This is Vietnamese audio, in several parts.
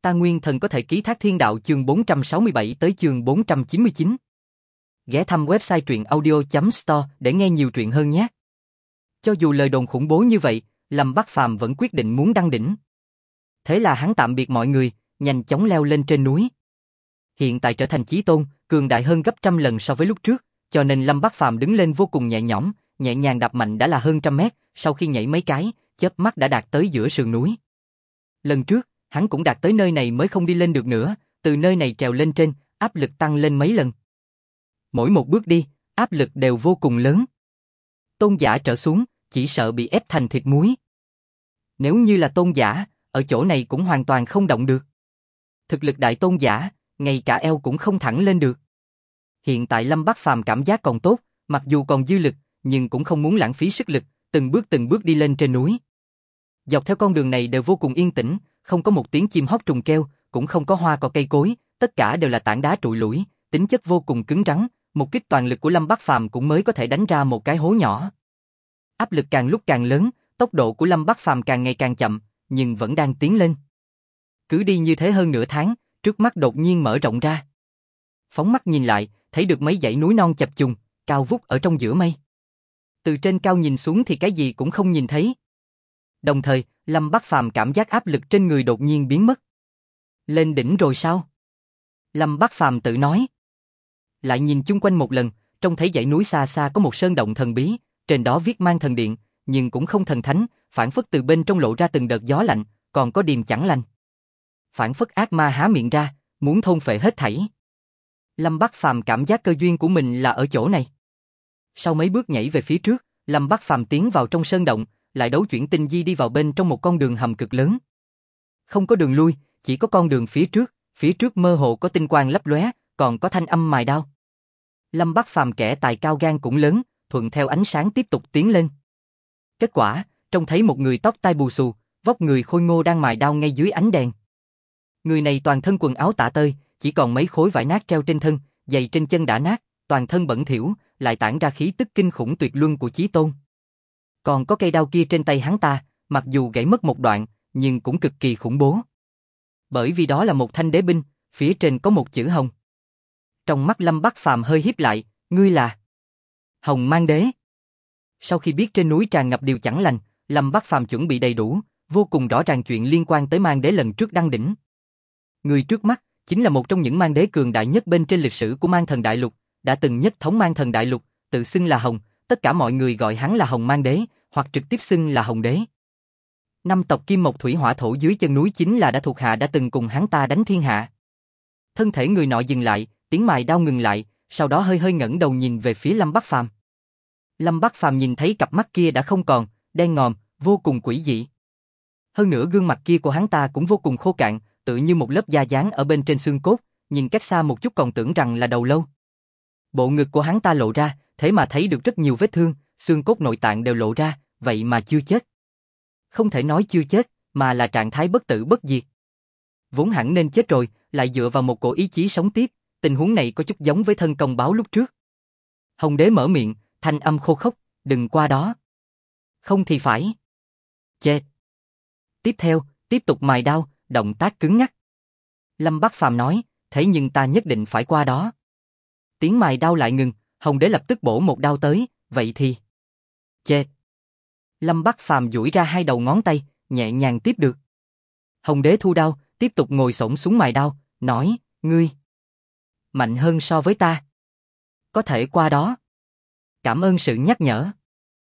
Ta Nguyên Thần có thể ký thác thiên đạo chương 467 tới chương 499. Ghé thăm website truyện audio.store để nghe nhiều truyện hơn nhé. Cho dù lời đồn khủng bố như vậy, Lâm Bắc Phàm vẫn quyết định muốn đăng đỉnh. Thế là hắn tạm biệt mọi người, nhanh chóng leo lên trên núi. Hiện tại trở thành chí tôn, cường đại hơn gấp trăm lần so với lúc trước, cho nên Lâm Bắc Phàm đứng lên vô cùng nhẹ nhõm, nhẹ nhàng đạp mạnh đã là hơn trăm mét, sau khi nhảy mấy cái, chớp mắt đã đạt tới giữa sườn núi. Lần trước, hắn cũng đạt tới nơi này mới không đi lên được nữa, từ nơi này trèo lên trên, áp lực tăng lên mấy lần. Mỗi một bước đi, áp lực đều vô cùng lớn. Tôn giả trở xuống, chỉ sợ bị ép thành thịt muối. Nếu như là tôn giả, ở chỗ này cũng hoàn toàn không động được. Thực lực đại tôn giả, ngay cả eo cũng không thẳng lên được. Hiện tại Lâm Bắc Phàm cảm giác còn tốt, mặc dù còn dư lực, nhưng cũng không muốn lãng phí sức lực, từng bước đi lên trên núi. Dọc theo con đường này đều vô cùng yên tĩnh, không có một tiếng chim hót trùng kêu, cũng không có hoa cỏ cây cối, tất cả đều là tảng đá trụi lủi, tính chất vô cùng cứng rắn, một kích toàn lực của Lâm Bắc Phàm cũng mới có thể đánh ra một cái hố nhỏ. Áp lực càng lúc càng lớn, tốc độ của Lâm Bắc Phàm càng ngày càng chậm, nhưng vẫn đang tiến lên. Cứ đi như thế hơn nửa tháng, trước mắt đột nhiên mở rộng ra. Phóng mắt nhìn lại, thấy được mấy dãy núi non chập trùng, cao vút ở trong giữa mây. Từ trên cao nhìn xuống thì cái gì cũng không nhìn thấy. Đồng thời, Lâm Bắc Phàm cảm giác áp lực trên người đột nhiên biến mất. Lên đỉnh rồi sao? Lâm Bắc Phàm tự nói. Lại nhìn chung quanh một lần, trông thấy dãy núi xa xa có một sơn động thần bí, trên đó viết Mang Thần Điện, nhưng cũng không thần thánh, phảng phất từ bên trong lộ ra từng đợt gió lạnh, còn có điềm chẳng lành. Phảng phất ác ma há miệng ra, muốn thôn phệ hết thảy. Lâm Bắc Phàm cảm giác cơ duyên của mình là ở chỗ này. Sau mấy bước nhảy về phía trước, Lâm Bắc Phàm tiến vào trong sơn động, lại đấu chuyển tinh di đi vào bên trong một con đường hầm cực lớn. Không có đường lui, chỉ có con đường phía trước mơ hồ có tinh quang lấp lóe, còn có thanh âm mài đao. Lâm Bắc Phàm kẻ tài cao gan cũng lớn, thuận theo ánh sáng tiếp tục tiến lên. Kết quả, trông thấy một người tóc tai bù xù, vóc người khôi ngô đang mài đao ngay dưới ánh đèn. Người này toàn thân quần áo tả tơi, chỉ còn mấy khối vải nát treo trên thân, giày trên chân đã nát, toàn thân bẩn thỉu, lại tản ra khí tức kinh khủng tuyệt luân của chí tôn. Còn có cây đao kia trên tay hắn ta, mặc dù gãy mất một đoạn, nhưng cũng cực kỳ khủng bố. Bởi vì đó là một thanh đế binh, phía trên có một chữ Hồng. Trong mắt Lâm Bắc Phàm hơi híp lại, ngươi là Hồng Mang Đế. Sau khi biết trên núi tràn ngập điều chẳng lành, Lâm Bắc Phàm chuẩn bị đầy đủ, vô cùng rõ ràng chuyện liên quan tới Mang Đế lần trước đăng đỉnh. Người trước mắt chính là một trong những Mang Đế cường đại nhất bên trên lịch sử của Mang Thần Đại Lục, đã từng nhất thống Mang Thần Đại Lục, tự xưng là Hồng, tất cả mọi người gọi hắn là Hồng Mang Đế, hoặc trực tiếp xưng là Hồng Đế. Năm tộc Kim Mộc Thủy Hỏa Thổ dưới chân núi chính là đã thuộc hạ đã từng cùng hắn ta đánh thiên hạ. Thân thể người nọ dừng lại, tiếng mài đao ngừng lại, sau đó hơi ngẩng đầu nhìn về phía Lâm Bắc Phàm. Lâm Bắc Phàm nhìn thấy cặp mắt kia đã không còn, đen ngòm, vô cùng quỷ dị. Hơn nữa gương mặt kia của hắn ta cũng vô cùng khô cạn, tựa như một lớp da dán ở bên trên xương cốt, nhìn cách xa một chút còn tưởng rằng là đầu lâu. Bộ ngực của hắn ta lộ ra, thế mà thấy được rất nhiều vết thương, xương cốt nội tạng đều lộ ra, vậy mà chưa chết. Không thể nói chưa chết, mà là trạng thái bất tử bất diệt. Vốn hẳn nên chết rồi, lại dựa vào một cổ ý chí sống tiếp, tình huống này có chút giống với thân công báo lúc trước. Hồng Đế mở miệng, thanh âm khô khốc, đừng qua đó. Không thì phải. Chết. Tiếp theo, tiếp tục mài đao, động tác cứng ngắc. Lâm Bắc Phàm nói, thế nhưng ta nhất định phải qua đó. Tiếng mài đao lại ngừng, Hồng Đế lập tức bổ một đao tới, vậy thì. Chết. Lâm Bắc Phàm duỗi ra hai đầu ngón tay, nhẹ nhàng tiếp được. Hồng Đế thu đao, tiếp tục ngồi xổm xuống mài đao, nói, ngươi mạnh hơn so với ta. Có thể qua đó. Cảm ơn sự nhắc nhở.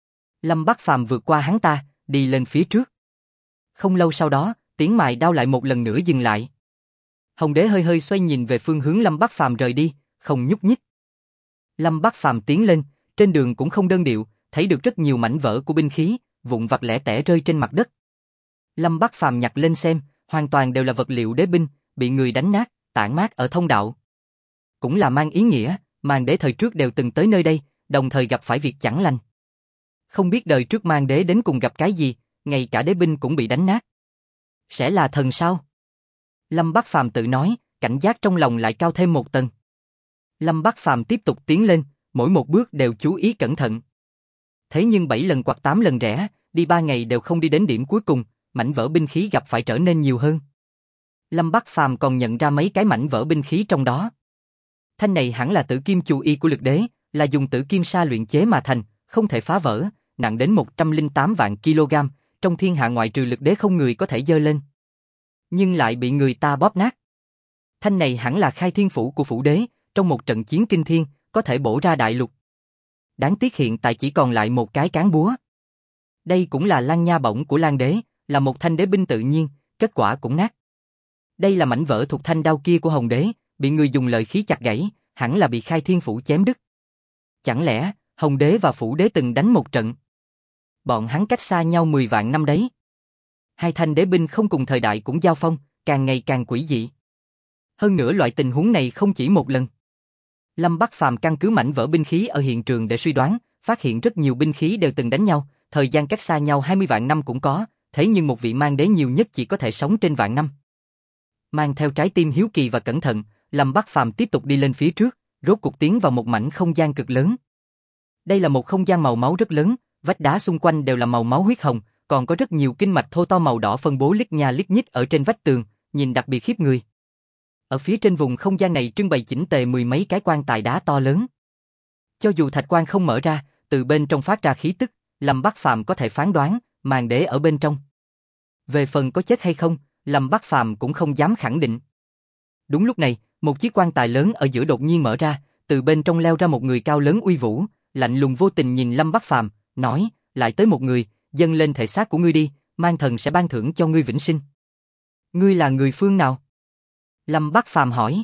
Lâm Bắc Phàm vượt qua hắn ta, đi lên phía trước. Không lâu sau đó, tiếng mài đao lại một lần nữa dừng lại. Hồng Đế hơi xoay nhìn về phương hướng Lâm Bắc Phàm rời đi, không nhúc nhích. Lâm Bắc Phàm tiến lên, trên đường cũng không đơn điệu, thấy được rất nhiều mảnh vỡ của binh khí, vụn vặt lẻ tẻ rơi trên mặt đất. Lâm Bắc Phàm nhặt lên xem, hoàn toàn đều là vật liệu đế binh, bị người đánh nát, tản mát ở thông đạo. Cũng là mang ý nghĩa, Mang Đế thời trước đều từng tới nơi đây, đồng thời gặp phải việc chẳng lành. Không biết đời trước Mang Đế đến cùng gặp cái gì, ngay cả đế binh cũng bị đánh nát. Sẽ là thần sao? Lâm Bắc Phàm tự nói, cảnh giác trong lòng lại cao thêm một tầng. Lâm Bắc Phàm tiếp tục tiến lên, mỗi một bước đều chú ý cẩn thận. Thế nhưng 7 lần hoặc 8 lần rẽ, đi 3 ngày đều không đi đến điểm cuối cùng, mảnh vỡ binh khí gặp phải trở nên nhiều hơn. Lâm Bắc Phàm còn nhận ra mấy cái mảnh vỡ binh khí trong đó. Thanh này hẳn là tử kim chu y của Lực Đế, là dùng tử kim sa luyện chế mà thành, không thể phá vỡ, nặng đến 108 vạn kg, trong thiên hạ ngoại trừ Lực Đế không người có thể giơ lên. Nhưng lại bị người ta bóp nát. Thanh này hẳn là khai thiên phủ của phủ đế, trong một trận chiến kinh thiên, có thể bổ ra đại lục. Đáng tiếc hiện tại chỉ còn lại một cái cán búa. Đây cũng là Lan Nha bổng của Lan Đế, là một thanh đế binh tự nhiên, kết quả cũng nát. Đây là mảnh vỡ thuộc thanh đao kia của Hồng Đế, bị người dùng lợi khí chặt gãy, hẳn là bị khai thiên phủ chém đứt. Chẳng lẽ, Hồng Đế và phủ đế từng đánh một trận? Bọn hắn cách xa nhau 10 vạn năm đấy. Hai thanh đế binh không cùng thời đại cũng giao phong, càng ngày càng quỷ dị. Hơn nữa loại tình huống này không chỉ một lần. Lâm Bắc Phàm căn cứ mảnh vỡ binh khí ở hiện trường để suy đoán, phát hiện rất nhiều binh khí đều từng đánh nhau, thời gian cách xa nhau 20 vạn năm cũng có, thế nhưng một vị mang đế nhiều nhất chỉ có thể sống trên vạn năm. Mang theo trái tim hiếu kỳ và cẩn thận, Lâm Bắc Phàm tiếp tục đi lên phía trước, rốt cuộc tiến vào một mảnh không gian cực lớn. Đây là một không gian màu máu rất lớn, vách đá xung quanh đều là màu máu huyết hồng, còn có rất nhiều kinh mạch thô to màu đỏ phân bố lít nha lít nhít ở trên vách tường, nhìn đặc biệt khiếp người. Ở phía trên vùng không gian này trưng bày chỉnh tề mười mấy cái quan tài đá to lớn. Cho dù thạch quan không mở ra, từ bên trong phát ra khí tức, Lâm Bắc Phàm có thể phán đoán, màn đế ở bên trong. Về phần có chết hay không, Lâm Bắc Phàm cũng không dám khẳng định. Đúng lúc này, một chiếc quan tài lớn ở giữa đột nhiên mở ra, từ bên trong leo ra một người cao lớn uy vũ, lạnh lùng vô tình nhìn Lâm Bắc Phàm, nói, lại tới một người, dâng lên thể xác của ngươi đi, mang thần sẽ ban thưởng cho ngươi vĩnh sinh. Ngươi là người phương nào? Lâm Bắc Phàm hỏi.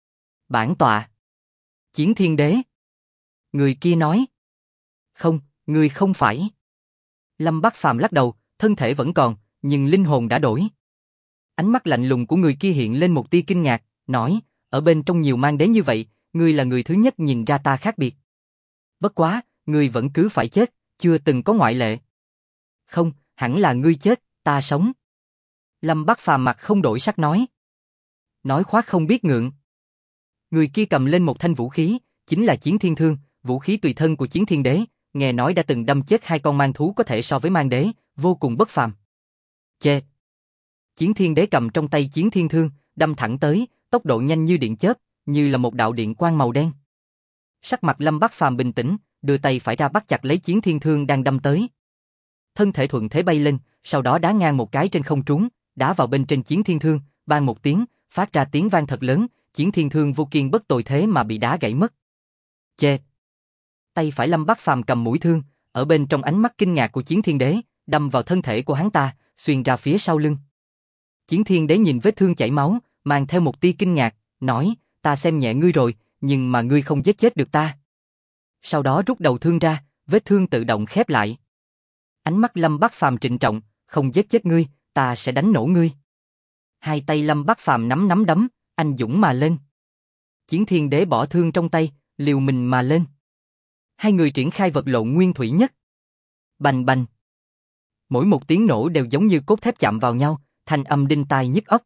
Bản tọa. Chiến Thiên Đế. Người kia nói. Không, ngươi không phải. Lâm Bắc Phàm lắc đầu, thân thể vẫn còn, nhưng linh hồn đã đổi. Ánh mắt lạnh lùng của người kia hiện lên một tia kinh ngạc, nói, ở bên trong nhiều mang đế như vậy, ngươi là người thứ nhất nhìn ra ta khác biệt. Bất quá, ngươi vẫn cứ phải chết, chưa từng có ngoại lệ. Không, hẳn là ngươi chết, ta sống. Lâm Bắc Phàm mặt không đổi sắc nói. Nói khoác không biết ngượng. Người kia cầm lên một thanh vũ khí, chính là Chiến Thiên Thương, vũ khí tùy thân của Chiến Thiên Đế, nghe nói đã từng đâm chết hai con mang thú có thể so với mang đế, vô cùng bất phàm. Chê! Chiến Thiên Đế cầm trong tay Chiến Thiên Thương, đâm thẳng tới, tốc độ nhanh như điện chớp, như là một đạo điện quang màu đen. Sắc mặt Lâm Bắc Phàm bình tĩnh, đưa tay phải ra bắt chặt lấy Chiến Thiên Thương đang đâm tới. Thân thể thuận thế bay lên, sau đó đá ngang một cái trên không trung, đá vào bên trên Chiến Thiên Thương, bang một tiếng, phát ra tiếng vang thật lớn, Chiến Thiên Thương vô kiên bất tồi thế mà bị đá gãy mất. Chê! Tay phải Lâm Bắc Phàm cầm mũi thương, ở bên trong ánh mắt kinh ngạc của Chiến Thiên Đế, đâm vào thân thể của hắn ta, xuyên ra phía sau lưng. Chiến Thiên Đế nhìn vết thương chảy máu, mang theo một tia kinh ngạc, nói, ta xem nhẹ ngươi rồi, nhưng mà ngươi không giết chết được ta. Sau đó rút đầu thương ra, vết thương tự động khép lại. Ánh mắt Lâm Bắc Phàm trịnh trọng, không giết chết ngươi, ta sẽ đánh nổ ngươi. Hai tay Lâm Bắc Phàm nắm nắm đấm, anh dũng mà lên. Chiến Thiên Đế bỏ thương trong tay, liều mình mà lên. Hai người triển khai vật lộn nguyên thủy nhất. Bành bành. Mỗi một tiếng nổ đều giống như cốt thép chạm vào nhau, thanh âm đinh tai nhức óc.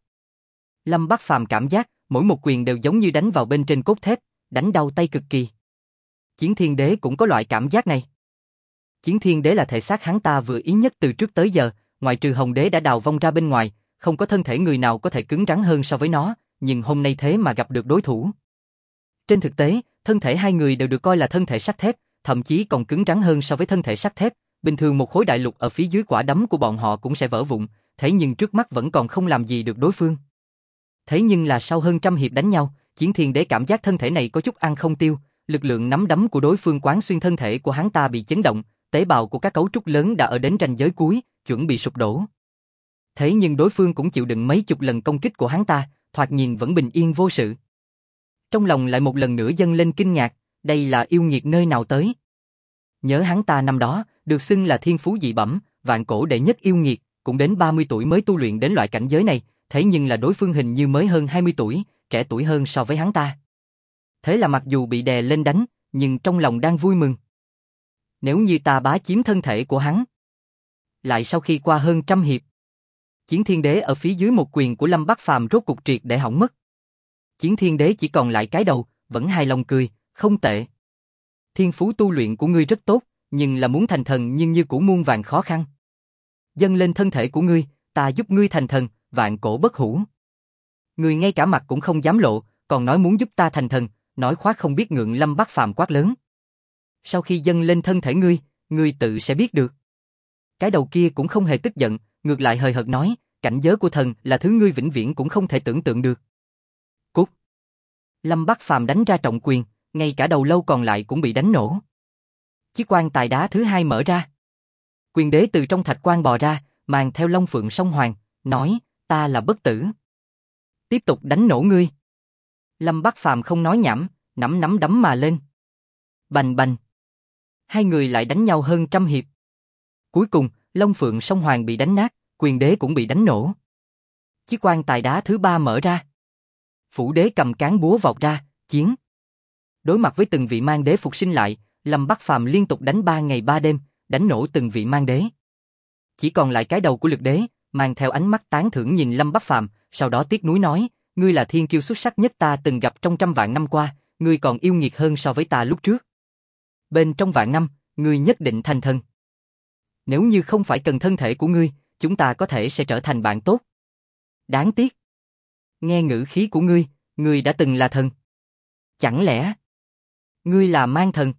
Lâm Bắc Phàm cảm giác, mỗi một quyền đều giống như đánh vào bên trên cốt thép, đánh đau tay cực kỳ. Chiến Thiên Đế cũng có loại cảm giác này. Chiến Thiên Đế là thể xác hắn ta vừa ý nhất từ trước tới giờ, ngoại trừ Hồng Đế đã đào vong ra bên ngoài, không có thân thể người nào có thể cứng rắn hơn so với nó, nhưng hôm nay thế mà gặp được đối thủ. Trên thực tế, thân thể hai người đều được coi là thân thể sắt thép, thậm chí còn cứng rắn hơn so với thân thể sắt thép, bình thường một khối đại lục ở phía dưới quả đấm của bọn họ cũng sẽ vỡ vụn, thế nhưng trước mắt vẫn còn không làm gì được đối phương. Thế nhưng là sau hơn trăm hiệp đánh nhau, Chiến Thiên Đế cảm giác thân thể này có chút ăn không tiêu, lực lượng nắm đấm của đối phương quán xuyên thân thể của hắn ta bị chấn động, tế bào của các cấu trúc lớn đã ở đến ranh giới cuối, chuẩn bị sụp đổ. Thế nhưng đối phương cũng chịu đựng mấy chục lần công kích của hắn ta, thoạt nhìn vẫn bình yên vô sự. Trong lòng lại một lần nữa dâng lên kinh ngạc, đây là yêu nghiệt nơi nào tới. Nhớ hắn ta năm đó, được xưng là thiên phú dị bẩm, vạn cổ đệ nhất yêu nghiệt, cũng đến 30 tuổi mới tu luyện đến loại cảnh giới này, thế nhưng là đối phương hình như mới hơn 20 tuổi, trẻ tuổi hơn so với hắn ta. Thế là mặc dù bị đè lên đánh, nhưng trong lòng đang vui mừng. Nếu như ta bá chiếm thân thể của hắn. Lại sau khi qua hơn trăm hiệp, Chiến Thiên Đế ở phía dưới một quyền của Lâm Bắc Phàm rốt cục triệt để hỏng mất. Chiến Thiên Đế chỉ còn lại cái đầu, vẫn hài lòng cười, không tệ. Thiên phú tu luyện của ngươi rất tốt, nhưng là muốn thành thần nhưng như cũ muôn vàn khó khăn. Dâng lên thân thể của ngươi, ta giúp ngươi thành thần, vạn cổ bất hủ. Ngươi ngay cả mặt cũng không dám lộ, còn nói muốn giúp ta thành thần, nói khoác không biết ngượng. Lâm Bắc Phàm quát lớn. Sau khi dâng lên thân thể ngươi tự sẽ biết được. Cái đầu kia cũng không hề tức giận, ngược lại hời hợt nói, cảnh giới của thần là thứ ngươi vĩnh viễn cũng không thể tưởng tượng được. Cút. Lâm Bắc Phàm đánh ra trọng quyền, ngay cả đầu lâu còn lại cũng bị đánh nổ. Chiếc quan tài đá thứ hai mở ra. Quyền đế từ trong thạch quan bò ra, mang theo Long Phượng Song Hoàng, nói, ta là bất tử. Tiếp tục đánh nổ ngươi. Lâm Bắc Phàm không nói nhảm, nắm đấm mà lên. Bành bành. Hai người lại đánh nhau hơn 100 hiệp. Cuối cùng, Long Phượng Song Hoàng bị đánh nát, quyền đế cũng bị đánh nổ. Chiếc quan tài đá thứ ba mở ra. Phủ đế cầm cán búa vọt ra, chiến. Đối mặt với từng vị mang đế phục sinh lại, Lâm Bắc Phàm liên tục đánh 3 ngày 3 đêm, đánh nổ từng vị mang đế. Chỉ còn lại cái đầu của Lực đế, mang theo ánh mắt tán thưởng nhìn Lâm Bắc Phàm, sau đó tiếc nuối nói, ngươi là thiên kiêu xuất sắc nhất ta từng gặp trong 100 vạn năm qua, ngươi còn yêu nghiệt hơn so với ta lúc trước. Bên trong vạn năm, ngươi nhất định thành thần. Nếu như không phải cần thân thể của ngươi, chúng ta có thể sẽ trở thành bạn tốt. Đáng tiếc. Nghe ngữ khí của ngươi đã từng là thần. Chẳng lẽ ngươi là mang thần?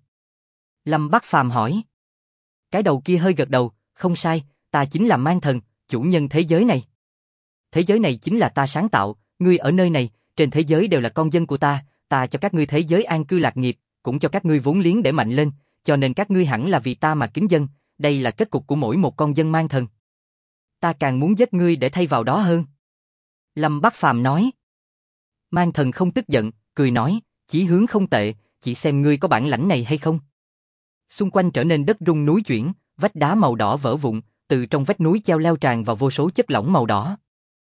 Lâm Bắc Phàm hỏi. Cái đầu kia hơi gật đầu, không sai, ta chính là mang thần, chủ nhân thế giới này. Thế giới này chính là ta sáng tạo, ngươi ở nơi này, trên thế giới đều là con dân của ta cho các ngươi thế giới an cư lạc nghiệp, cũng cho các ngươi vốn liếng để mạnh lên, cho nên các ngươi hẳn là vì ta mà kính dân, đây là kết cục của mỗi một con dân mang thần. Ta càng muốn giết ngươi để thay vào đó hơn. Lâm Bắc Phàm nói. Mang thần không tức giận, cười nói, chí hướng không tệ, chỉ xem ngươi có bản lãnh này hay không. Xung quanh trở nên đất rung núi chuyển, vách đá màu đỏ vỡ vụn, từ trong vách núi treo leo tràn vào vô số chất lỏng màu đỏ.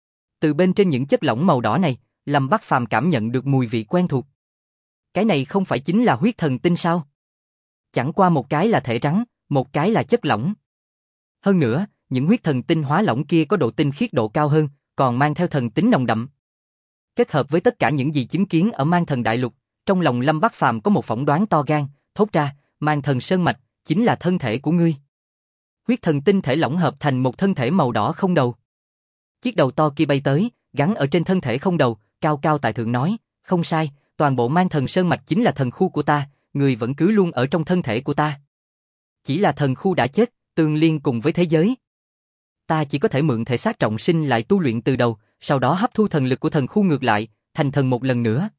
Từ bên trên những chất lỏng màu đỏ này, Lâm Bắc Phàm cảm nhận được mùi vị quen thuộc. Cái này không phải chính là huyết thần tinh sao? Chẳng qua một cái là thể rắn, một cái là chất lỏng. Hơn nữa, những huyết thần tinh hóa lỏng kia có độ tinh khiết độ cao hơn, còn mang theo thần tính nồng đậm. Kết hợp với tất cả những gì chứng kiến ở Mang Thần Đại Lục, trong lòng Lâm Bắc Phàm có một phỏng đoán to gan, thốt ra, Mang Thần Sơn Mạch chính là thân thể của ngươi. Huyết thần tinh thể lỏng hợp thành một thân thể màu đỏ không đầu. Chiếc đầu to kia bay tới, gắn ở trên thân thể không đầu, cao cao tại thượng nói, không sai, toàn bộ Mang Thần Sơn Mạch chính là thần khu của ta, ngươi vẫn cứ luôn ở trong thân thể của ta. Chỉ là thần khu đã chết, tương liên cùng với thế giới. Ta chỉ có thể mượn thể xác trọng sinh lại tu luyện từ đầu, sau đó hấp thu thần lực của thần khu ngược lại, thành thần một lần nữa.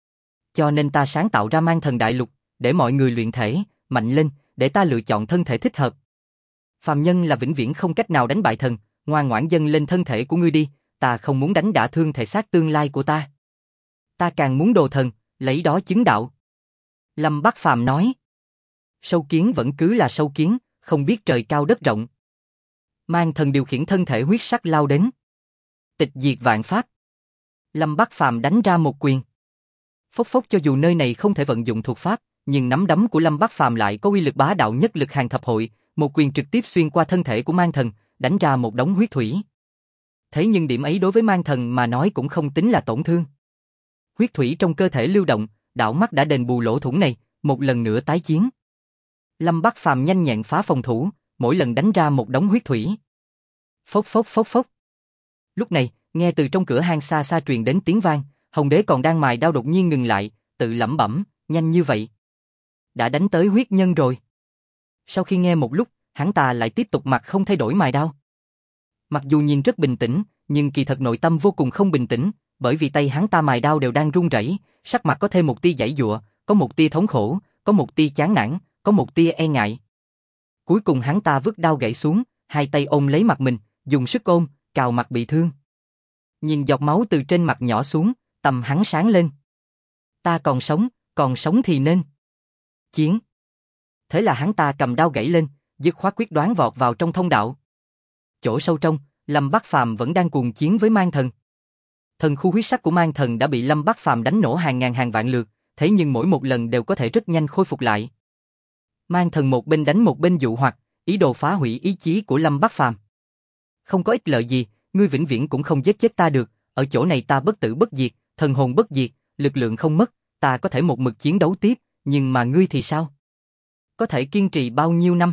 Cho nên ta sáng tạo ra Mang Thần Đại Lục, để mọi người luyện thể, mạnh lên, để ta lựa chọn thân thể thích hợp. Phàm nhân là vĩnh viễn không cách nào đánh bại thần, ngoan ngoãn dâng lên thân thể của ngươi đi, ta không muốn đánh đả thương thể xác tương lai của ta. Ta càng muốn đồ thần, lấy đó chứng đạo. Lâm Bắc Phàm nói. Sâu kiến vẫn cứ là sâu kiến, không biết trời cao đất rộng. Mang thần điều khiển thân thể huyết sắc lao đến. Tịch diệt vạn pháp. Lâm Bắc Phàm đánh ra một quyền. Phốc phốc, cho dù nơi này không thể vận dụng thuật pháp, nhưng nắm đấm của Lâm Bắc Phàm lại có uy lực bá đạo nhất lực hàng thập hội, một quyền trực tiếp xuyên qua thân thể của mang thần, đánh ra một đống huyết thủy. Thế nhưng điểm ấy đối với mang thần mà nói cũng không tính là tổn thương. Huyết thủy trong cơ thể lưu động, đảo mắt đã đền bù lỗ thủng này, một lần nữa tái chiến. Lâm Bắc Phàm nhanh nhẹn phá phòng thủ, mỗi lần đánh ra một đống huyết thủy. Phốc phốc phốc phốc. Lúc này, nghe từ trong cửa hang xa xa truyền đến tiếng vang, Hồng Đế còn đang mài đao đột nhiên ngừng lại, tự lẩm bẩm, nhanh như vậy. Đã đánh tới huyết nhân rồi. Sau khi nghe một lúc, hắn ta lại tiếp tục mặt không thay đổi mài đao. Mặc dù nhìn rất bình tĩnh, nhưng kỳ thật nội tâm vô cùng không bình tĩnh, bởi vì tay hắn ta mài đao đều đang run rẩy, sắc mặt có thêm một tia giãy giụa, có một tia thống khổ, có một tia chán nản, có một tia e ngại. Cuối cùng hắn ta vứt đao gãy xuống, hai tay ôm lấy mặt mình, dùng sức ôm, cào mặt bị thương. Nhìn giọt máu từ trên mặt nhỏ xuống, tầm hắn sáng lên. Ta còn sống thì nên chiến. Thế là hắn ta cầm đao gãy lên, dứt khoát quyết đoán vọt vào trong thông đạo. Chỗ sâu trong, Lâm Bắc Phàm vẫn đang cuồng chiến với mang thần. Thần khu huyết sắc của mang thần đã bị Lâm Bắc Phàm đánh nổ hàng ngàn hàng vạn lượt, thế nhưng mỗi một lần đều có thể rất nhanh khôi phục lại. Mang thần một bên đánh một bên dụ hoặc, ý đồ phá hủy ý chí của Lâm Bắc Phàm. Không có ích lợi gì, ngươi vĩnh viễn cũng không giết chết ta được, ở chỗ này ta bất tử bất diệt, thần hồn bất diệt, lực lượng không mất, ta có thể một mực chiến đấu tiếp, nhưng mà ngươi thì sao? Có thể kiên trì bao nhiêu năm?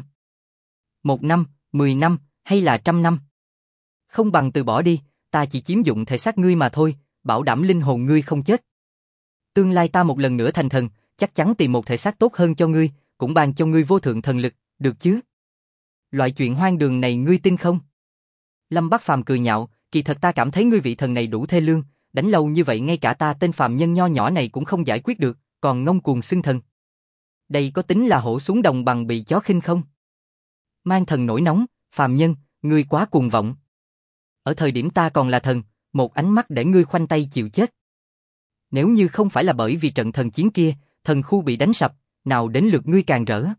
1 năm, 10 năm, hay là 100 năm? Không bằng từ bỏ đi, ta chỉ chiếm dụng thể xác ngươi mà thôi, bảo đảm linh hồn ngươi không chết. Tương lai ta một lần nữa thành thần, chắc chắn tìm một thể xác tốt hơn cho ngươi, cũng ban cho ngươi vô thượng thần lực, được chứ? Loại chuyện hoang đường này ngươi tin không? Lâm Bắc Phàm cười nhạo, kỳ thật ta cảm thấy ngươi vị thần này đủ thê lương, đánh lâu như vậy ngay cả ta tên phàm nhân nho nhỏ này cũng không giải quyết được, còn ngông cuồng xưng thần. Đây có tính là hổ xuống đồng bằng bị chó khinh không? Mang thần nổi nóng, phàm nhân, ngươi quá cuồng vọng. Ở thời điểm ta còn là thần, một ánh mắt để ngươi khoanh tay chịu chết. Nếu như không phải là bởi vì trận thần chiến kia, thần khu bị đánh sập, nào đến lượt ngươi càng rỡ.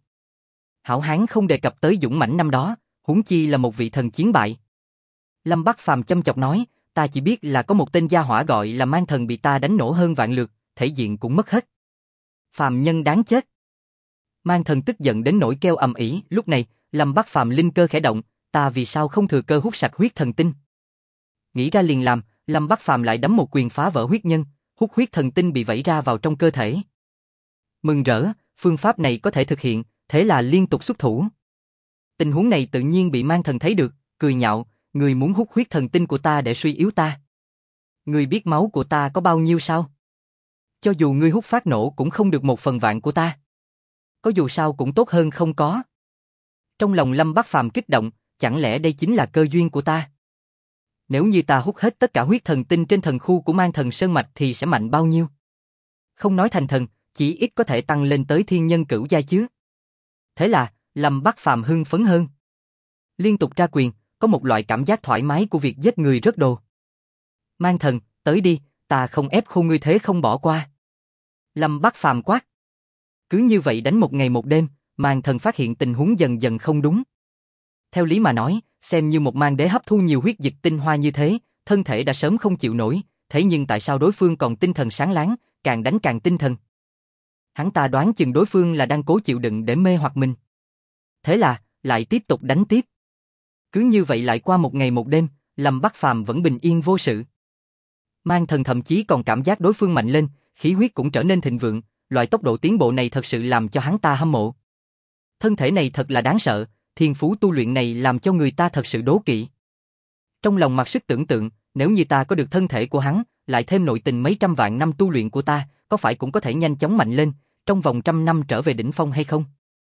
Hảo Hán không đề cập tới dũng mãnh năm đó, huống chi là một vị thần chiến bại. Lâm Bắc Phàm châm chọc nói, ta chỉ biết là có một tên gia hỏa gọi là Mang Thần bị ta đánh nổ hơn vạn lượt, thể diện cũng mất hết. Phàm nhân đáng chết. Mang Thần tức giận đến nỗi kêu ầm ĩ, lúc này, Lâm Bắc Phàm linh cơ khẽ động, ta vì sao không thừa cơ hút sạch huyết thần tinh? Nghĩ ra liền làm, Lâm Bắc Phàm lại đấm một quyền phá vỡ huyết nhân, hút huyết thần tinh bị vẩy ra vào trong cơ thể. Mừng rỡ, phương pháp này có thể thực hiện, thế là liên tục xuất thủ. Tình huống này tự nhiên bị Mang Thần thấy được, cười nhạo, người muốn hút huyết thần tinh của ta để suy yếu ta. Người biết máu của ta có bao nhiêu sao? Cho dù ngươi hút phát nổ cũng không được 1/1000 của ta. Có dù sao cũng tốt hơn không có. Trong lòng Lâm Bắc Phàm kích động, chẳng lẽ đây chính là cơ duyên của ta? Nếu như ta hút hết tất cả huyết thần tinh trên thần khu của Mang Thần Sơn Mạch thì sẽ mạnh bao nhiêu? Không nói thành thần, chỉ ít có thể tăng lên tới thiên nhân cửu giai chứ. Thế là, Lâm Bắc Phàm hưng phấn hơn. Liên tục ra quyền, có một loại cảm giác thoải mái của việc giết người rất đồ. Mang Thần, tới đi, ta không ép khô ngươi thế không bỏ qua. Lâm Bắc Phàm quát. Cứ như vậy đánh một ngày một đêm, Mang Thần phát hiện tình huống dần dần không đúng. Theo lý mà nói, xem như một mang đế hấp thu nhiều huyết dịch tinh hoa như thế, thân thể đã sớm không chịu nổi, thế nhưng tại sao đối phương còn tinh thần sáng láng, càng đánh càng tinh thần? Hắn ta đoán chừng đối phương là đang cố chịu đựng để mê hoặc mình. Thế là, lại tiếp tục đánh tiếp. Cứ như vậy lại qua một ngày một đêm, Lâm Bắc Phàm vẫn bình yên vô sự. Mang Thần thậm chí còn cảm giác đối phương mạnh lên, khí huyết cũng trở nên thịnh vượng, loại tốc độ tiến bộ này thật sự làm cho hắn ta hâm mộ. Thân thể này thật là đáng sợ, thiên phú tu luyện này làm cho người ta thật sự đố kỵ. Trong lòng mặc sức tưởng tượng, nếu như ta có được thân thể của hắn, lại thêm nội tình mấy trăm vạn năm tu luyện của ta, có phải cũng có thể nhanh chóng mạnh lên, trong vòng 100 năm trở về đỉnh phong hay không?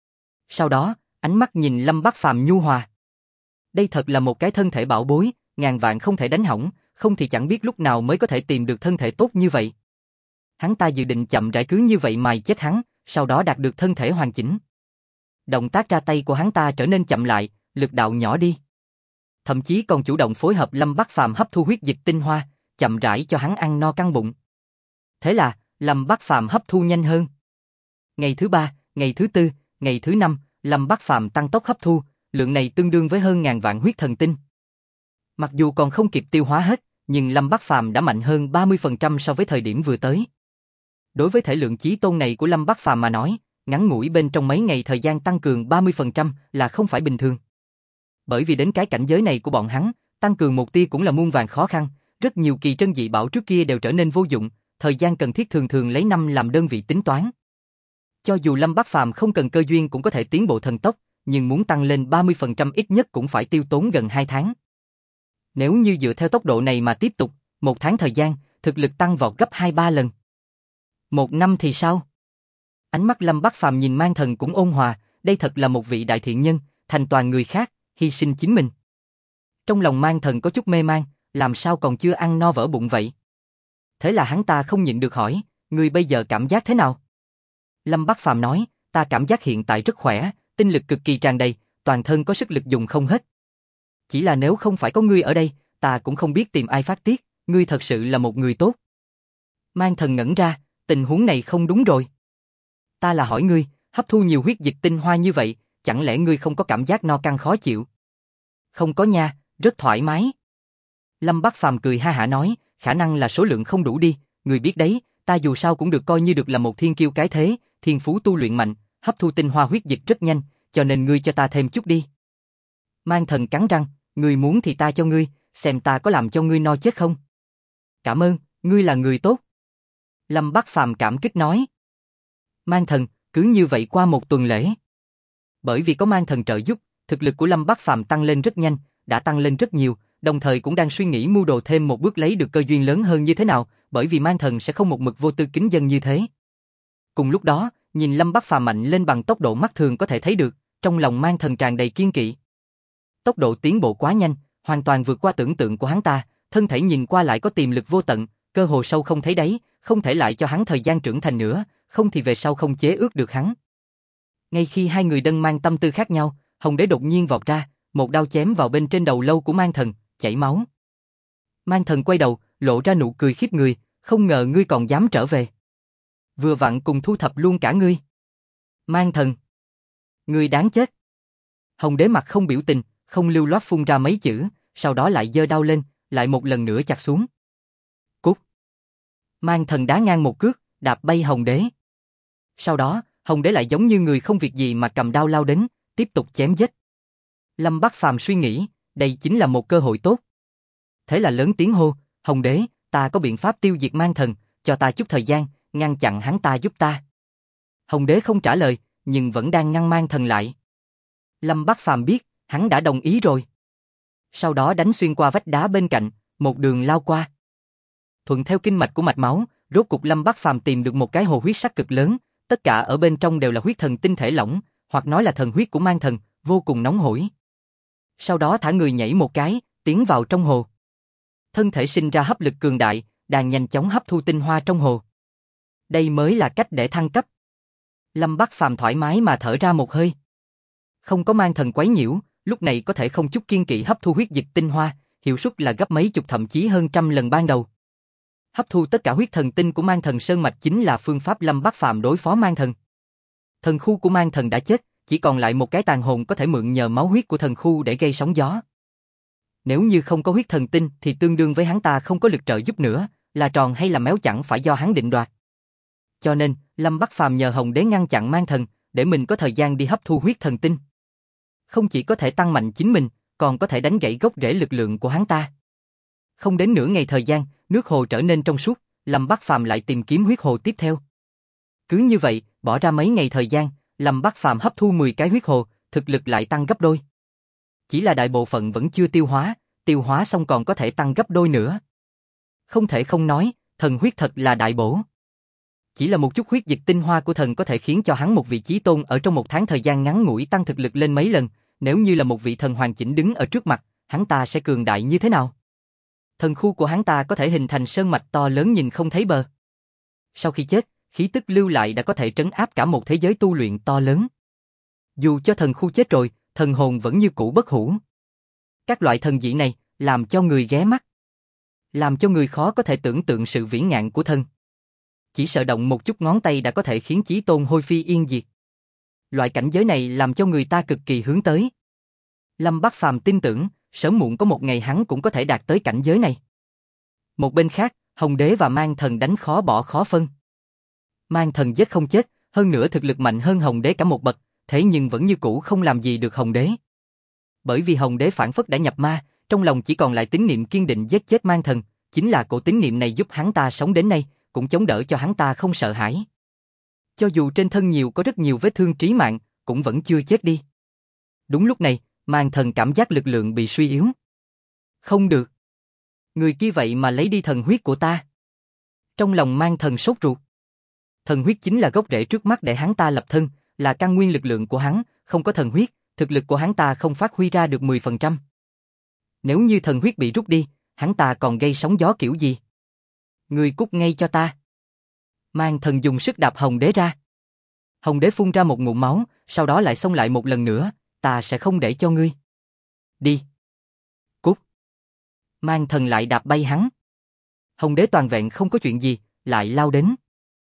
Sau đó, ánh mắt nhìn Lâm Bắc Phàm nhu hòa. Đây thật là một cái thân thể bảo bối, ngàn vạn không thể đánh hỏng, không thì chẳng biết lúc nào mới có thể tìm được thân thể tốt như vậy. Hắn ta dự định chậm rãi cứ như vậy mài chết hắn, sau đó đạt được thân thể hoàn chỉnh. Động tác ra tay của hắn ta trở nên chậm lại, lực đạo nhỏ đi. Thậm chí còn chủ động phối hợp Lâm Bắc Phàm hấp thu huyết dịch tinh hoa, chậm rãi cho hắn ăn no căng bụng. Thế là, Lâm Bắc Phàm hấp thu nhanh hơn. Ngày thứ 3, ngày thứ 4, ngày thứ 5, Lâm Bắc Phàm tăng tốc hấp thu, lượng này tương đương với hơn ngàn vạn huyết thần tinh. Mặc dù còn không kịp tiêu hóa hết, nhưng Lâm Bắc Phàm đã mạnh hơn 30% so với thời điểm vừa tới. Đối với thể lượng chí tôn này của Lâm Bắc Phàm mà nói, ngắn ngủi bên trong mấy ngày thời gian tăng cường 30% là không phải bình thường. Bởi vì đến cái cảnh giới này của bọn hắn, tăng cường một tia cũng là muôn vàn khó khăn, rất nhiều kỳ trân dị bảo trước kia đều trở nên vô dụng, thời gian cần thiết thường thường lấy năm làm đơn vị tính toán. Cho dù Lâm Bắc Phàm không cần cơ duyên cũng có thể tiến bộ thần tốc, nhưng muốn tăng lên 30% ít nhất cũng phải tiêu tốn gần 2 tháng. Nếu như dựa theo tốc độ này mà tiếp tục, 1 tháng thời gian, thực lực tăng vọt gấp 2-3 lần. 1 năm thì sao? Ánh mắt Lâm Bắc Phàm nhìn Mang Thần cũng ôn hòa, đây thật là một vị đại thiện nhân, thành toàn người khác, hy sinh chính mình. Trong lòng Mang Thần có chút mê man, làm sao còn chưa ăn no vỡ bụng vậy? Thế là hắn ta không nhịn được hỏi, ngươi bây giờ cảm giác thế nào? Lâm Bắc Phàm nói, ta cảm giác hiện tại rất khỏe, tinh lực cực kỳ tràn đầy, toàn thân có sức lực dùng không hết. Chỉ là nếu không phải có ngươi ở đây, ta cũng không biết tìm ai phát tiết, ngươi thật sự là một người tốt. Mang Thần ngẩn ra, tình huống này không đúng rồi. Ta là hỏi ngươi, hấp thu nhiều huyết dịch tinh hoa như vậy, chẳng lẽ ngươi không có cảm giác no căng khó chịu? Không có nha, rất thoải mái. Lâm Bắc Phàm cười ha hả nói, khả năng là số lượng không đủ đi, ngươi biết đấy, ta dù sao cũng được coi như được là một thiên kiêu cái thế, thiên phú tu luyện mạnh, hấp thu tinh hoa huyết dịch rất nhanh, cho nên ngươi cho ta thêm chút đi. Mang Thần cắn răng, ngươi muốn thì ta cho ngươi, xem ta có làm cho ngươi no chết không? Cảm ơn, ngươi là người tốt. Lâm Bắc Phàm cảm kích nói. Mang Thần, cứ như vậy qua 1 tuần lễ. Bởi vì có Mang Thần trợ giúp, thực lực của Lâm Bắc Phàm tăng lên rất nhanh, đã tăng lên rất nhiều, đồng thời cũng đang suy nghĩ mưu đồ thêm một bước lấy được cơ duyên lớn hơn như thế nào, bởi vì Mang Thần sẽ không một mực vô tư kính dân như thế. Cùng lúc đó, nhìn Lâm Bắc Phàm mạnh lên bằng tốc độ mắt thường có thể thấy được, trong lòng Mang Thần tràn đầy kiên kỵ. Tốc độ tiến bộ quá nhanh, hoàn toàn vượt qua tưởng tượng của hắn ta, thân thể nhìn qua lại có tiềm lực vô tận, cơ hồ sâu không thấy đáy, không thể lại cho hắn thời gian trưởng thành nữa, không thì về sau không chế ước được hắn. Ngay khi hai người đang mang tâm tư khác nhau, Hồng Đế đột nhiên vọt ra, một đao chém vào bên trên đầu lâu của Mang Thần, chảy máu. Mang Thần quay đầu, lộ ra nụ cười khiếp người, không ngờ ngươi còn dám trở về. Vừa vặn cùng thu thập luôn cả ngươi. Mang Thần, ngươi đáng chết. Hồng Đế mặt không biểu tình, không lưu loát phun ra mấy chữ, sau đó lại giơ đao lên, lại một lần nữa chặt xuống. Cút. Mang Thần đá ngang một cước, đạp bay Hồng Đế. Sau đó, Hồng Đế lại giống như người không việc gì mà cầm đao lao đến, tiếp tục chém giết. Lâm Bắc Phàm suy nghĩ, đây chính là một cơ hội tốt. Thế là lớn tiếng hô, Hồng Đế, ta có biện pháp tiêu diệt Mang Thần, cho ta chút thời gian, ngăn chặn hắn ta giúp ta. Hồng Đế không trả lời, nhưng vẫn đang ngăn Mang Thần lại. Lâm Bắc Phàm biết, hắn đã đồng ý rồi. Sau đó đánh xuyên qua vách đá bên cạnh, một đường lao qua. Thuận theo kinh mạch của mạch máu, rốt cục Lâm Bắc Phàm tìm được một cái hồ huyết sắc cực lớn, tất cả ở bên trong đều là huyết thần tinh thể lỏng, hoặc nói là thần huyết của Mang Thần, vô cùng nóng hổi. Sau đó thả người nhảy một cái, tiến vào trong hồ. Thân thể sinh ra hấp lực cường đại, đang nhanh chóng hấp thu tinh hoa trong hồ. Đây mới là cách để thăng cấp. Lâm Bắc Phàm thoải mái mà thở ra một hơi. Không có Mang Thần quấy nhiễu, lúc này có thể không chút kiêng kỵ hấp thu huyết dịch tinh hoa, hiệu suất là gấp mấy chục thậm chí hơn trăm lần ban đầu. Hấp thu tất cả huyết thần tinh của Mang Thần Sơn Mạch chính là phương pháp Lâm Bắc Phàm đối phó Mang Thần. Thần khu của Mang Thần đã chết, chỉ còn lại một cái tàn hồn có thể mượn nhờ máu huyết của thần khu để gây sóng gió. Nếu như không có huyết thần tinh thì tương đương với hắn ta không có lực trợ giúp nữa, là tròn hay là méo chẳng phải do hắn định đoạt. Cho nên, Lâm Bắc Phàm nhờ Hồng Đế ngăn chặn Mang Thần, để mình có thời gian đi hấp thu huyết thần tinh. Không chỉ có thể tăng mạnh chính mình, còn có thể đánh gãy gốc rễ lực lượng của hắn ta. Không đến nửa ngày thời gian, nước hồ trở nên trong suốt, Lâm Bắc Phàm lại tìm kiếm huyết hồ tiếp theo. Cứ như vậy, bỏ ra mấy ngày thời gian, Lâm Bắc Phàm hấp thu 10 cái huyết hồ, thực lực lại tăng gấp đôi. Chỉ là đại bộ phận vẫn chưa tiêu hóa xong còn có thể tăng gấp đôi nữa. Không thể không nói, thần huyết thật là đại bổ. Chỉ là một chút huyết dịch tinh hoa của thần có thể khiến cho hắn một vị chí tôn ở trong một tháng thời gian ngắn ngủi tăng thực lực lên mấy lần, nếu như là một vị thần hoàn chỉnh đứng ở trước mặt, hắn ta sẽ cường đại như thế nào? Thần khu của hắn ta có thể hình thành sơn mạch to lớn nhìn không thấy bờ. Sau khi chết, khí tức lưu lại đã có thể trấn áp cả một thế giới tu luyện to lớn. Dù cho thần khu chết rồi, thần hồn vẫn như cũ bất hủ. Các loại thần dị này làm cho người ghé mắt, làm cho người khó có thể tưởng tượng sự vĩ ngạn của thần. Chỉ sợ động một chút ngón tay đã có thể khiến chí tôn hôi phi yên diệt. Loại cảnh giới này làm cho người ta cực kỳ hướng tới. Lâm Bắc Phàm tin tưởng, sớm muộn có một ngày hắn cũng có thể đạt tới cảnh giới này. Một bên khác, Hồng Đế và Mang Thần đánh khó bỏ khó phân. Mang Thần giết không chết, hơn nữa thực lực mạnh hơn Hồng Đế cả một bậc, thế nhưng vẫn như cũ không làm gì được Hồng Đế. Bởi vì Hồng Đế phản phất đã nhập ma, trong lòng chỉ còn lại tín niệm kiên định giết chết Mang Thần, chính là cổ tín niệm này giúp hắn ta sống đến nay, cũng chống đỡ cho hắn ta không sợ hãi. Cho dù trên thân có rất nhiều vết thương trí mạng, cũng vẫn chưa chết đi. Đúng lúc này, Mang Thần cảm giác lực lượng bị suy yếu. Không được. Người kia vậy mà lấy đi thần huyết của ta. Trong lòng Mang Thần sốt ruột. Thần huyết chính là gốc rễ trước mắt để hắn ta lập thân, là căn nguyên lực lượng của hắn, không có thần huyết, thực lực của hắn ta không phát huy ra được 10%. Nếu như thần huyết bị rút đi, hắn ta còn gây sóng gió kiểu gì? Ngươi cút ngay cho ta. Mang Thần dùng sức đạp Hồng Đế ra. Hồng Đế phun ra một ngụm máu, sau đó lại xông lại một lần nữa, ta sẽ không để cho ngươi. Đi. Cút. Mang Thần lại đạp bay hắn. Hồng Đế toàn vẹn không có chuyện gì, lại lao đến.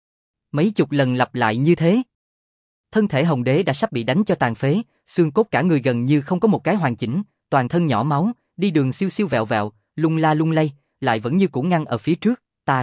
Mấy chục lần lặp lại như thế. Thân thể Hồng Đế đã sắp bị đánh cho tàn phế, xương cốt cả người gần như không có một cái hoàn chỉnh, toàn thân nhỏ máu, đi đường siêu siêu vẹo vẹo, lung la lung lay, lại vẫn như cũ ngăn ở phía trước, ta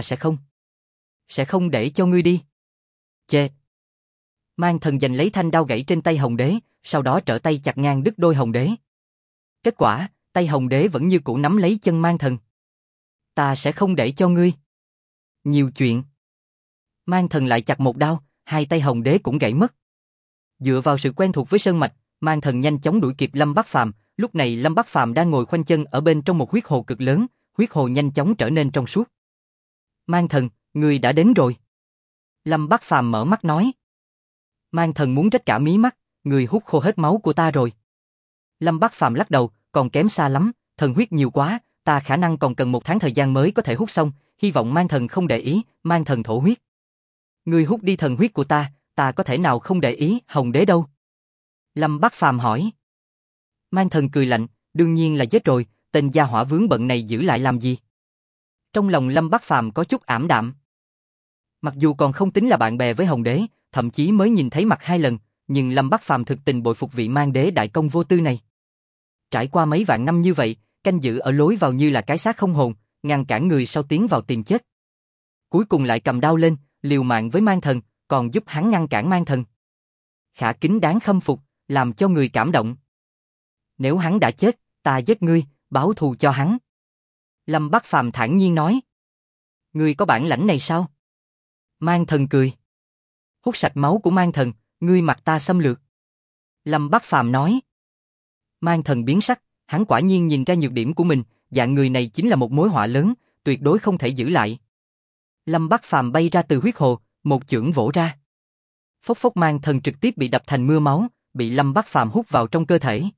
sẽ không để cho ngươi đi. Chê. Mang Thần giành lấy thanh đao gãy trên tay Hồng Đế, sau đó trở tay chặt ngang đứt đôi Hồng Đế. Kết quả, tay Hồng Đế vẫn như cũ nắm lấy chân Mang Thần. Ta sẽ không để cho ngươi. Nhiều chuyện. Mang Thần lại chặt một đao, hai tay Hồng Đế cũng gãy mất. Dựa vào sự quen thuộc với sơn mạch, Mang Thần nhanh chóng đuổi kịp Lâm Bắc Phàm. Lúc này Lâm Bắc Phàm đang ngồi khoanh chân ở bên trong một huyết hồ cực lớn, huyết hồ nhanh chóng trở nên trong suốt. Mang Thần, người đã đến rồi. Lâm Bắc Phàm mở mắt nói. Mang Thần muốn rách cả mí mắt, người hút khô hết máu của ta rồi. Lâm Bắc Phàm lắc đầu, còn kém xa lắm, thần huyết nhiều quá, ta khả năng còn cần 1 tháng thời gian mới có thể hút xong, hy vọng Mang Thần không để ý, Mang Thần thổ huyết. Ngươi hút đi thần huyết của ta có thể nào không để ý, Hồng Đế đâu? Lâm Bắc Phàm hỏi. Mang Thần cười lạnh, đương nhiên là chết rồi, tên gia hỏa vướng bận này giữ lại làm gì? Trong lòng Lâm Bắc Phàm có chút ảm đạm. Mặc dù còn không tính là bạn bè với Hồng Đế, thậm chí mới nhìn thấy mặt 2 lần, nhưng Lâm Bắc Phàm thực tình bội phục vị Mang Đế đại công vô tư này. Trải qua mấy vạn năm như vậy, canh giữ ở lối vào như là cái xác không hồn, ngăn cản người sau tiến vào tìm chết. Cuối cùng lại cầm đao lên, liều mạng với Mang Thần, còn giúp hắn ngăn cản Mang Thần. Khả kính đáng khâm phục, làm cho người cảm động. Nếu hắn đã chết, ta giết ngươi, báo thù cho hắn. Lâm Bắc Phàm thản nhiên nói. Ngươi có bản lãnh này sao? Mang Thần cười. Hút sạch máu của Mang Thần, ngươi mặc ta xâm lược. Lâm Bắc Phàm nói. Mang Thần biến sắc, hắn quả nhiên nhìn ra nhược điểm của mình, dạng người này chính là một mối họa lớn, tuyệt đối không thể giữ lại. Lâm Bắc Phàm bay ra từ huyết hồ, một chưởng vỗ ra. Phốc phốc, Mang Thần trực tiếp bị đập thành mưa máu, bị Lâm Bắc Phàm hút vào trong cơ thể.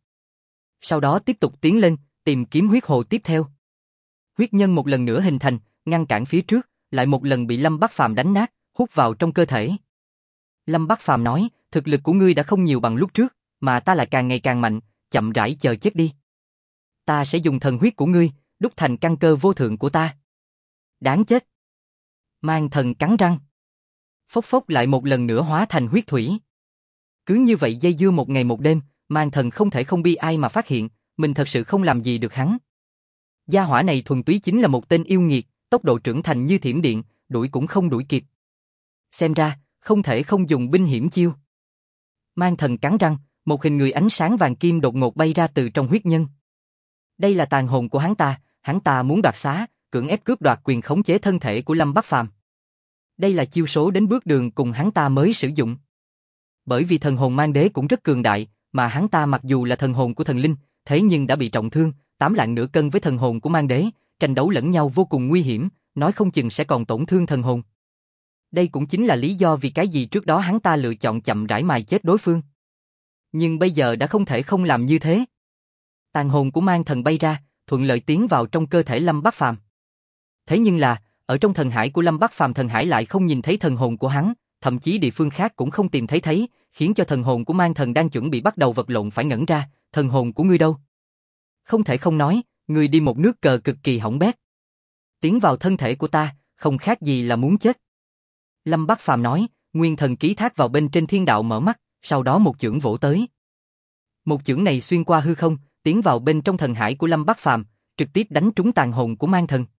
Sau đó tiếp tục tiến lên, tìm kiếm huyết hồ tiếp theo. Huyết nhân một lần nữa hình thành, ngăn cản phía trước, lại một lần bị Lâm Bắc Phàm đánh nát, hút vào trong cơ thể. Lâm Bắc Phàm nói, thực lực của ngươi đã không nhiều bằng lúc trước, mà ta lại càng ngày càng mạnh, chậm rãi chờ chết đi. Ta sẽ dùng thần huyết của ngươi, đúc thành căn cơ vô thượng của ta. Đáng chết. Mang Thần cắn răng. Phốc phốc lại một lần nữa hóa thành huyết thủy. Cứ như vậy dây dưa 1 ngày 1 đêm, Mang Thần không thể không bi ai mà phát hiện, mình thật sự không làm gì được hắn. Gia hỏa này thuần túy chính là một tên yêu nghiệt, tốc độ trưởng thành như thiểm điện, đuổi cũng không đuổi kịp. Xem ra, không thể không dùng binh hiểm chiêu. Mang Thần cắn răng, một hình người ánh sáng vàng kim đột ngột bay ra từ trong huyết nhân. Đây là tàn hồn của hắn ta muốn đoạt xá, cưỡng ép cướp đoạt quyền khống chế thân thể của Lâm Bắc Phàm. Đây là chiêu số đến bước đường cùng hắn ta mới sử dụng. Bởi vì thần hồn Mang Đế cũng rất cường đại, mà hắn ta mặc dù là thần hồn của thần linh, thế nhưng đã bị trọng thương, 8 lạng nửa cân với thần hồn của Mang Đế, tranh đấu lẫn nhau vô cùng nguy hiểm, nói không chừng sẽ còn tổn thương thần hồn. Đây cũng chính là lý do vì cái gì trước đó hắn ta lựa chọn chậm rãi mài chết đối phương. Nhưng bây giờ đã không thể không làm như thế. Tàn hồn của Mang Thần bay ra, thuận lợi tiến vào trong cơ thể Lâm Bắc Phàm. Thế nhưng là, ở trong thần hải của Lâm Bắc Phàm, thần hải lại không nhìn thấy thần hồn của hắn, thậm chí địa phương khác cũng không tìm thấy, khiến cho thần hồn của Mang Thần đang chuẩn bị bắt đầu vật lộn phải ngẩn ra, thần hồn của ngươi đâu? Không thể không nói, ngươi đi một nước cờ cực kỳ hỏng bét. Tiến vào thân thể của ta, không khác gì là muốn chết. Lâm Bắc Phàm nói, nguyên thần ký thác vào bên trên thiên đạo mở mắt, sau đó một chưởng vỗ tới. Một chưởng này xuyên qua hư không, tiến vào bên trong thần hải của Lâm Bắc Phàm, trực tiếp đánh trúng tàn hồn của Mang Thần.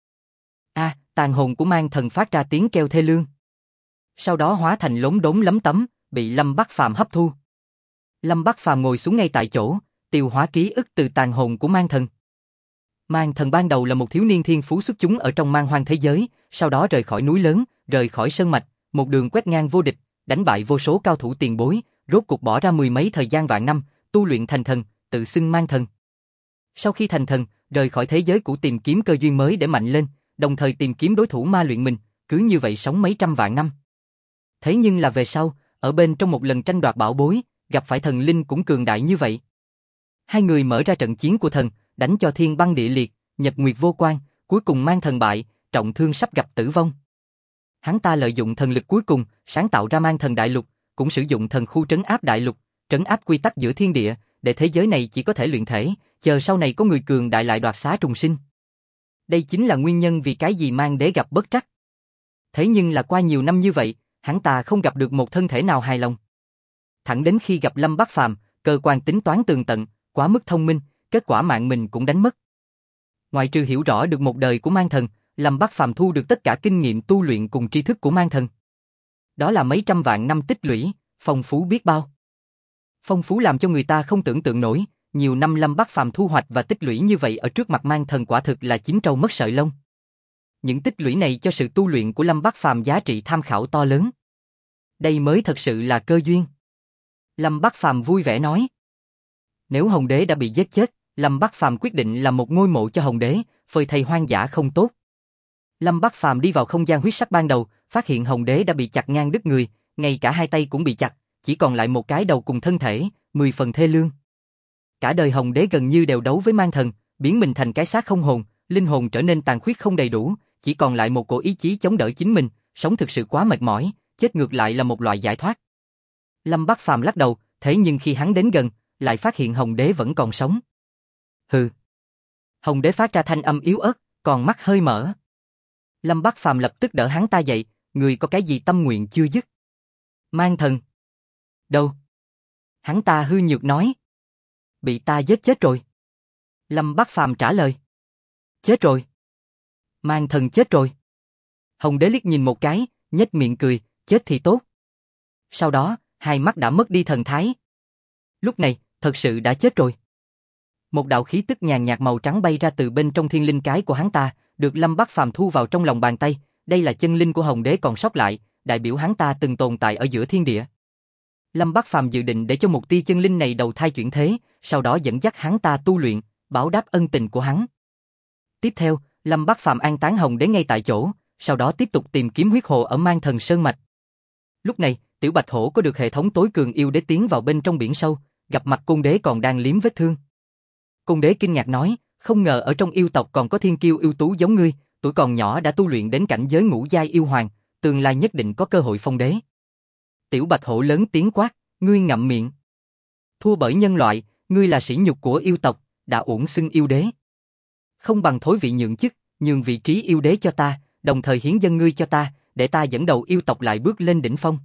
Tàn hồn của Mang Thần phát ra tiếng kêu thê lương. Sau đó hóa thành lốm đốm lấm tấm, bị Lâm Bắc Phàm hấp thu. Lâm Bắc Phàm ngồi xuống ngay tại chỗ, tiêu hóa ký ức từ tàn hồn của Mang Thần. Mang Thần ban đầu là một thiếu niên thiên phú xuất chúng ở trong man hoang thế giới, sau đó rời khỏi núi lớn, rời khỏi sơn mạch, một đường quét ngang vô địch, đánh bại vô số cao thủ tiền bối, rốt cục bỏ ra 10 mấy thời gian vạn năm, tu luyện thành thần, tự xưng Mang Thần. Sau khi thành thần, rời khỏi thế giới cũ tìm kiếm cơ duyên mới để mạnh lên, đồng thời tìm kiếm đối thủ ma luyện mình, cứ như vậy sống mấy trăm vạn năm. Thế nhưng là về sau, ở bên trong một lần tranh đoạt bảo bối, gặp phải thần linh cũng cường đại như vậy. Hai người mở ra trận chiến của thần, đánh cho thiên băng địa liệt, nhật nguyệt vô quan, cuối cùng Mang Thần bại, trọng thương sắp gặp tử vong. Hắn ta lợi dụng thần lực cuối cùng, sáng tạo ra Mang Thần đại lục, cũng sử dụng thần khu trấn áp đại lục, trấn áp quy tắc giữa thiên địa, để thế giới này chỉ có thể luyện thể, chờ sau này có người cường đại lại đoạt xá trùng sinh. Đây chính là nguyên nhân vì cái gì Mang Đế gặp bất trắc. Thế nhưng là qua nhiều năm như vậy, hắn ta không gặp được một thân thể nào hài lòng. Thẳng đến khi gặp Lâm Bắc Phàm, cơ quan tính toán tường tận, quá mức thông minh, kết quả mạng mình cũng đánh mất. Ngoài trừ hiểu rõ được một đời của Mang Thần, Lâm Bắc Phàm thu được tất cả kinh nghiệm tu luyện cùng tri thức của Mang Thần. Đó là mấy trăm vạn năm tích lũy, phong phú biết bao. Phong phú làm cho người ta không tưởng tượng nổi, nhiều năm Lâm Bắc Phàm thu hoạch và tích lũy như vậy ở trước mặt Mang Thần quả thực là chín trâu mất sợi lông. Những tích lũy này cho sự tu luyện của Lâm Bắc Phàm giá trị tham khảo to lớn. Đây mới thật sự là cơ duyên. Lâm Bắc Phàm vui vẻ nói. Nếu Hồng Đế đã bị giết chết, Lâm Bắc Phàm quyết định làm một ngôi mộ cho Hồng Đế, phơi thây hoang dã không tốt. Lâm Bắc Phàm đi vào không gian huyết sắc ban đầu, phát hiện Hồng Đế đã bị chặt ngang đứt người, ngay cả hai tay cũng bị chặt, chỉ còn lại một cái đầu cùng thân thể, 10 phần thê lương. Cả đời Hồng Đế gần như đều đấu với man thần, biến mình thành cái xác không hồn, linh hồn trở nên tàn khuyết không đầy đủ, chỉ còn lại một cổ ý chí chống đỡ chính mình, sống thực sự quá mệt mỏi, chết ngược lại là một loại giải thoát. Lâm Bắc Phàm lắc đầu, thế nhưng khi hắn đến gần, lại phát hiện Hồng Đế vẫn còn sống. Hừ. Hồng Đế phát ra thanh âm yếu ớt, còn mắt hơi mở. Lâm Bắc Phàm lập tức đỡ hắn ta dậy, người có cái gì tâm nguyện chưa dứt? Man thần. Đâu? Hắn ta hư nhược nói. Bị ta giết chết rồi. Lâm Bắc Phàm trả lời. Chết rồi. Man thần chết rồi. Hồng Đế liếc nhìn một cái, nhếch miệng cười, chết thì tốt. Sau đó, hai mắt đã mất đi thần thái. Lúc này, thật sự đã chết rồi. Một đạo khí tức nhàn nhạt màu trắng bay ra từ bên trong thiên linh cái của hắn ta, được Lâm Bắc Phàm thu vào trong lòng bàn tay. Đây là chân linh của Hồng Đế còn sót lại, đại biểu hắn ta từng tồn tại ở giữa thiên địa. Lâm Bắc Phàm dự định để cho một tia chân linh này đầu thai chuyển thế, sau đó dẫn dắt hắn ta tu luyện, báo đáp ân tình của hắn. Tiếp theo, Lâm Bắc Phàm an táng Hồng Đế ngay tại chỗ, sau đó tiếp tục tìm kiếm huyết hồ ở Man Thần Sơn mạch. Lúc này, Tiểu Bạch Hổ có được hệ thống tối cường yêu đế tiến vào bên trong biển sâu, gặp mặt Côn Đế còn đang liếm vết thương. Côn Đế kinh ngạc nói, không ngờ ở trong yêu tộc còn có thiên kiêu ưu tú giống ngươi, tuổi còn nhỏ đã tu luyện đến cảnh giới ngũ giai yêu hoàng, tương lai nhất định có cơ hội phong đế. Tiểu Bạch Hổ lớn tiếng quát, ngươi ngậm miệng. Thua bởi nhân loại, ngươi là sỉ nhục của yêu tộc, đã uổng xưng yêu đế. Không bằng thối vị nhượng chức, nhường vị trí yêu đế cho ta, đồng thời hiến dân ngươi cho ta, để ta dẫn đầu yêu tộc lại bước lên đỉnh phong.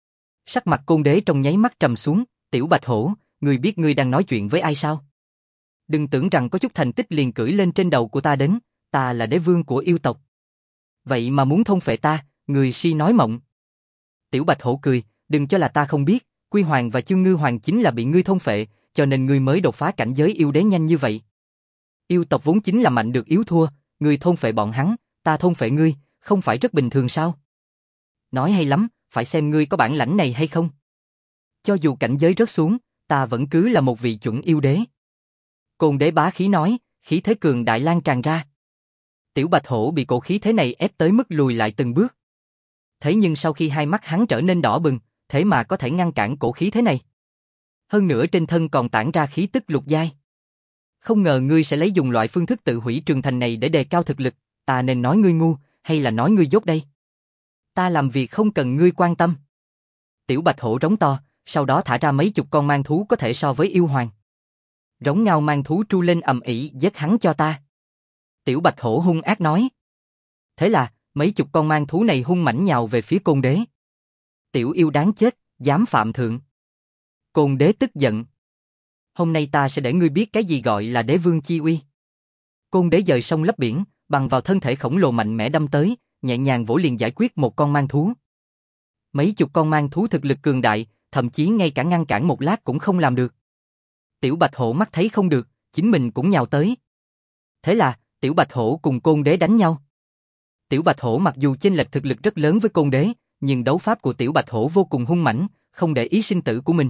Sắc mặt Côn Đế trong nháy mắt trầm xuống, Tiểu Bạch Hổ, ngươi biết ngươi đang nói chuyện với ai sao? Đừng tưởng rằng có chút thành tích liền cưỡi lên trên đầu của ta đến, ta là đế vương của yêu tộc. Vậy mà muốn thôn phệ ta, người si nói mộng. Tiểu Bạch Hổ cười, đừng cho là ta không biết, Quy Hoàng và Chương Ngư Hoàng chính là bị ngươi thôn phệ, cho nên ngươi mới đột phá cảnh giới yêu đế nhanh như vậy. Yêu tộc vốn chính là mạnh được yếu thua, ngươi thôn phệ bọn hắn, ta thôn phệ ngươi, không phải rất bình thường sao? Nói hay lắm, phải xem ngươi có bản lãnh này hay không. Cho dù cảnh giới rớt xuống, ta vẫn cứ là một vị chuẩn yêu đế. Côn Đế bá khí nói, khí thế cường đại lan tràn ra. Tiểu Bạch Hổ bị cổ khí thế này ép tới mức lùi lại từng bước. Thế nhưng sau khi hai mắt hắn trở nên đỏ bừng, thế mà có thể ngăn cản cổ khí thế này. Hơn nữa trên thân còn tản ra khí tức lục giai. Không ngờ ngươi sẽ lấy dùng loại phương thức tự hủy trường thành này để đề cao thực lực, ta nên nói ngươi ngu, hay là nói ngươi dốt đây? Ta làm việc không cần ngươi quan tâm. Tiểu Bạch Hổ rống to, sau đó thả ra mấy chục con mang thú có thể so với yêu hoàng. Rống ngao mang thú tru lên ầm ĩ, giết hắn cho ta. Tiểu Bạch Hổ hung ác nói. Thế là, mấy chục con mang thú này hung mãnh nhào về phía Côn Đế. Tiểu yêu đáng chết, dám phạm thượng. Côn Đế tức giận. Hôm nay ta sẽ để ngươi biết cái gì gọi là đế vương chi uy. Côn Đế dời sông lấp biển, bằng vào thân thể khổng lồ mạnh mẽ đâm tới, nhẹ nhàng vỗ liền giải quyết một con mang thú. Mấy chục con mang thú thực lực cường đại, thậm chí ngay cả ngăn cản một lát cũng không làm được. Tiểu Bạch Hổ mắt thấy không được, chính mình cũng nhào tới. Thế là, Tiểu Bạch Hổ cùng Côn Đế đánh nhau. Tiểu Bạch Hổ mặc dù chênh lệch thực lực rất lớn với Côn Đế, nhưng đấu pháp của Tiểu Bạch Hổ vô cùng hung mãnh, không để ý sinh tử của mình.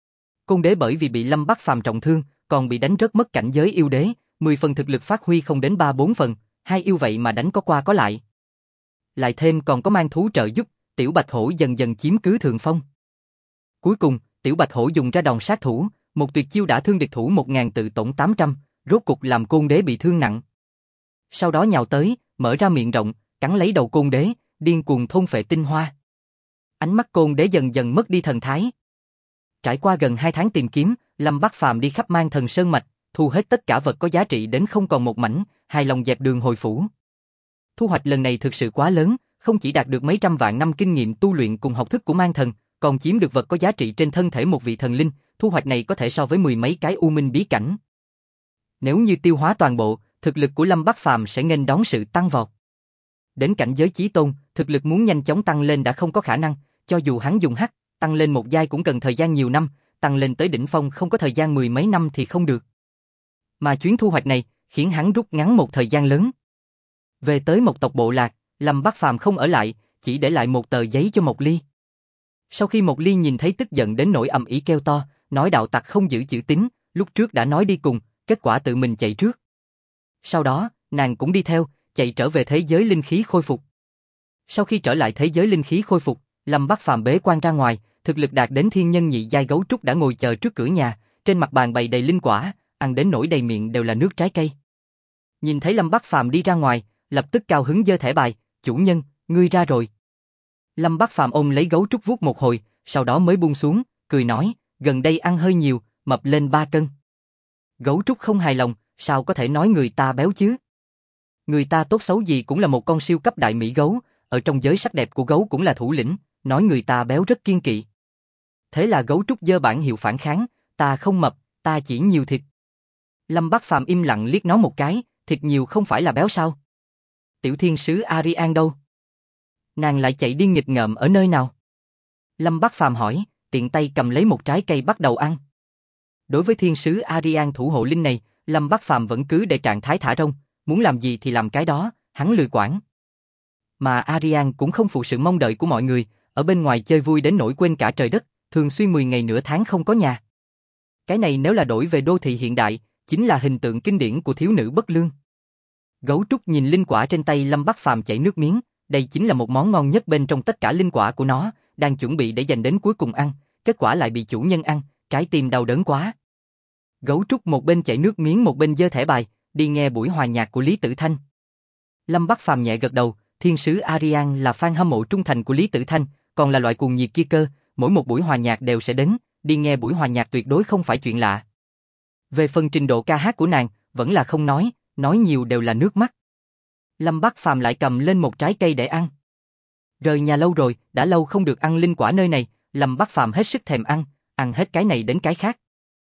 Côn Đế bởi vì bị Lâm Bắc Phàm trọng thương, còn bị đánh rớt mất cảnh giới yêu đế, 10 phần thực lực phát huy không đến 3-4 phần, hai yêu vậy mà đánh có qua có lại. Lại thêm còn có mang thú trợ giúp, Tiểu Bạch Hổ dần dần chiếm cứ thượng phong. Cuối cùng, Tiểu Bạch Hổ dùng ra đòn sát thủ, một tuyệt chiêu đã thương địch thủ 1000 tự tổn 800, rốt cục làm Côn Đế bị thương nặng. Sau đó nhào tới, mở ra miệng rộng, cắn lấy đầu Côn Đế, điên cuồng thôn phệ tinh hoa. Ánh mắt Côn Đế dần dần mất đi thần thái. Trải qua gần 2 tháng tìm kiếm, Lâm Bắc Phàm đi khắp Man Thần Sơn mạch, thu hết tất cả vật có giá trị đến không còn một mảnh, hài lòng dẹp đường hồi phủ. Thu hoạch lần này thực sự quá lớn, không chỉ đạt được mấy trăm vạn năm kinh nghiệm tu luyện cùng học thức của Man Thần, còn chiếm được vật có giá trị trên thân thể một vị thần linh, thu hoạch này có thể so với 10 mấy cái U Minh bí cảnh. Nếu như tiêu hóa toàn bộ, thực lực của Lâm Bắc Phàm sẽ nghênh đón sự tăng vọt. Đến cảnh giới chí tôn, thực lực muốn nhanh chóng tăng lên đã không có khả năng, cho dù hắn dùng hắc, tăng lên một giai cũng cần thời gian nhiều năm, tăng lên tới đỉnh phong không có thời gian 10 mấy năm thì không được. Mà chuyến thu hoạch này, khiến hắn rút ngắn một thời gian lớn. Về tới một tộc bộ lạc, Lâm Bắc Phàm không ở lại, chỉ để lại một tờ giấy cho Mộc Ly. Sau khi Mộc Ly nhìn thấy tức giận đến nỗi ầm ĩ kêu to, nói đạo tặc không giữ chữ tín, lúc trước đã nói đi cùng, kết quả tự mình chạy trước. Sau đó, nàng cũng đi theo, chạy trở về thế giới linh khí khôi phục. Sau khi trở lại thế giới linh khí khôi phục, Lâm Bắc Phàm bế quan ra ngoài, thực lực đạt đến thiên nhân nhị giai gấu trúc đã ngồi chờ trước cửa nhà, trên mặt bàn bày đầy linh quả, ăn đến nỗi đầy miệng đều là nước trái cây. Nhìn thấy Lâm Bắc Phàm đi ra ngoài, lập tức cao hứng giơ thẻ bài, "Chủ nhân, ngươi ra rồi." Lâm Bắc Phàm ôm lấy gấu trúc vuốt một hồi, sau đó mới buông xuống, cười nói, "Gần đây ăn hơi nhiều, mập lên 3 cân." Gấu trúc không hài lòng, sao có thể nói người ta béo chứ? Người ta tốt xấu gì cũng là một con siêu cấp đại mỹ gấu, ở trong giới sắc đẹp của gấu cũng là thủ lĩnh, nói người ta béo rất kiêng kỵ. Thế là gấu trúc giơ bản hiệu phản kháng, "Ta không mập, ta chỉ nhiều thịt." Lâm Bắc Phàm im lặng liếc nó một cái, "Thịt nhiều không phải là béo sao? Tiểu thiên sứ Arian đâu? Nàng lại chạy điên nghịch ngợm ở nơi nào?" Lâm Bắc Phàm hỏi, tiện tay cầm lấy một trái cây bắt đầu ăn. Đối với thiên sứ Arian thủ hộ linh này, Lâm Bắc Phàm vẫn cứ để trạng thái thả rông, muốn làm gì thì làm cái đó, hắn lười quản. Mà Arian cũng không phụ sự mong đợi của mọi người, ở bên ngoài chơi vui đến nỗi quên cả trời đất, thường xuyên 10 ngày nửa tháng không có nhà. Cái này nếu là đổi về đô thị hiện đại, chính là hình tượng kinh điển của thiếu nữ bất lương. Gấu trúc nhìn linh quả trên tay Lâm Bắc Phàm chảy nước miếng, đây chính là một món ngon nhất bên trong tất cả linh quả của nó, đang chuẩn bị để dành đến cuối cùng ăn, kết quả lại bị chủ nhân ăn, trái tim đau đớn quá. Gấu trúc một bên chảy nước miếng một bên giơ thẻ bài, đi nghe buổi hòa nhạc của Lý Tử Thanh. Lâm Bắc Phàm nhẹ gật đầu, thiên sứ Arian là fan hâm mộ trung thành của Lý Tử Thanh, còn là loại cuồng nhiệt kia cơ, mỗi một buổi hòa nhạc đều sẽ đến, đi nghe buổi hòa nhạc tuyệt đối không phải chuyện lạ. Về phần trình độ ca hát của nàng, vẫn là không nói nhiều đều là nước mắt. Lâm Bắc Phàm lại cầm lên một trái cây để ăn. Rời nhà lâu rồi, đã lâu không được ăn linh quả nơi này, Lâm Bắc Phàm hết sức thèm ăn hết cái này đến cái khác.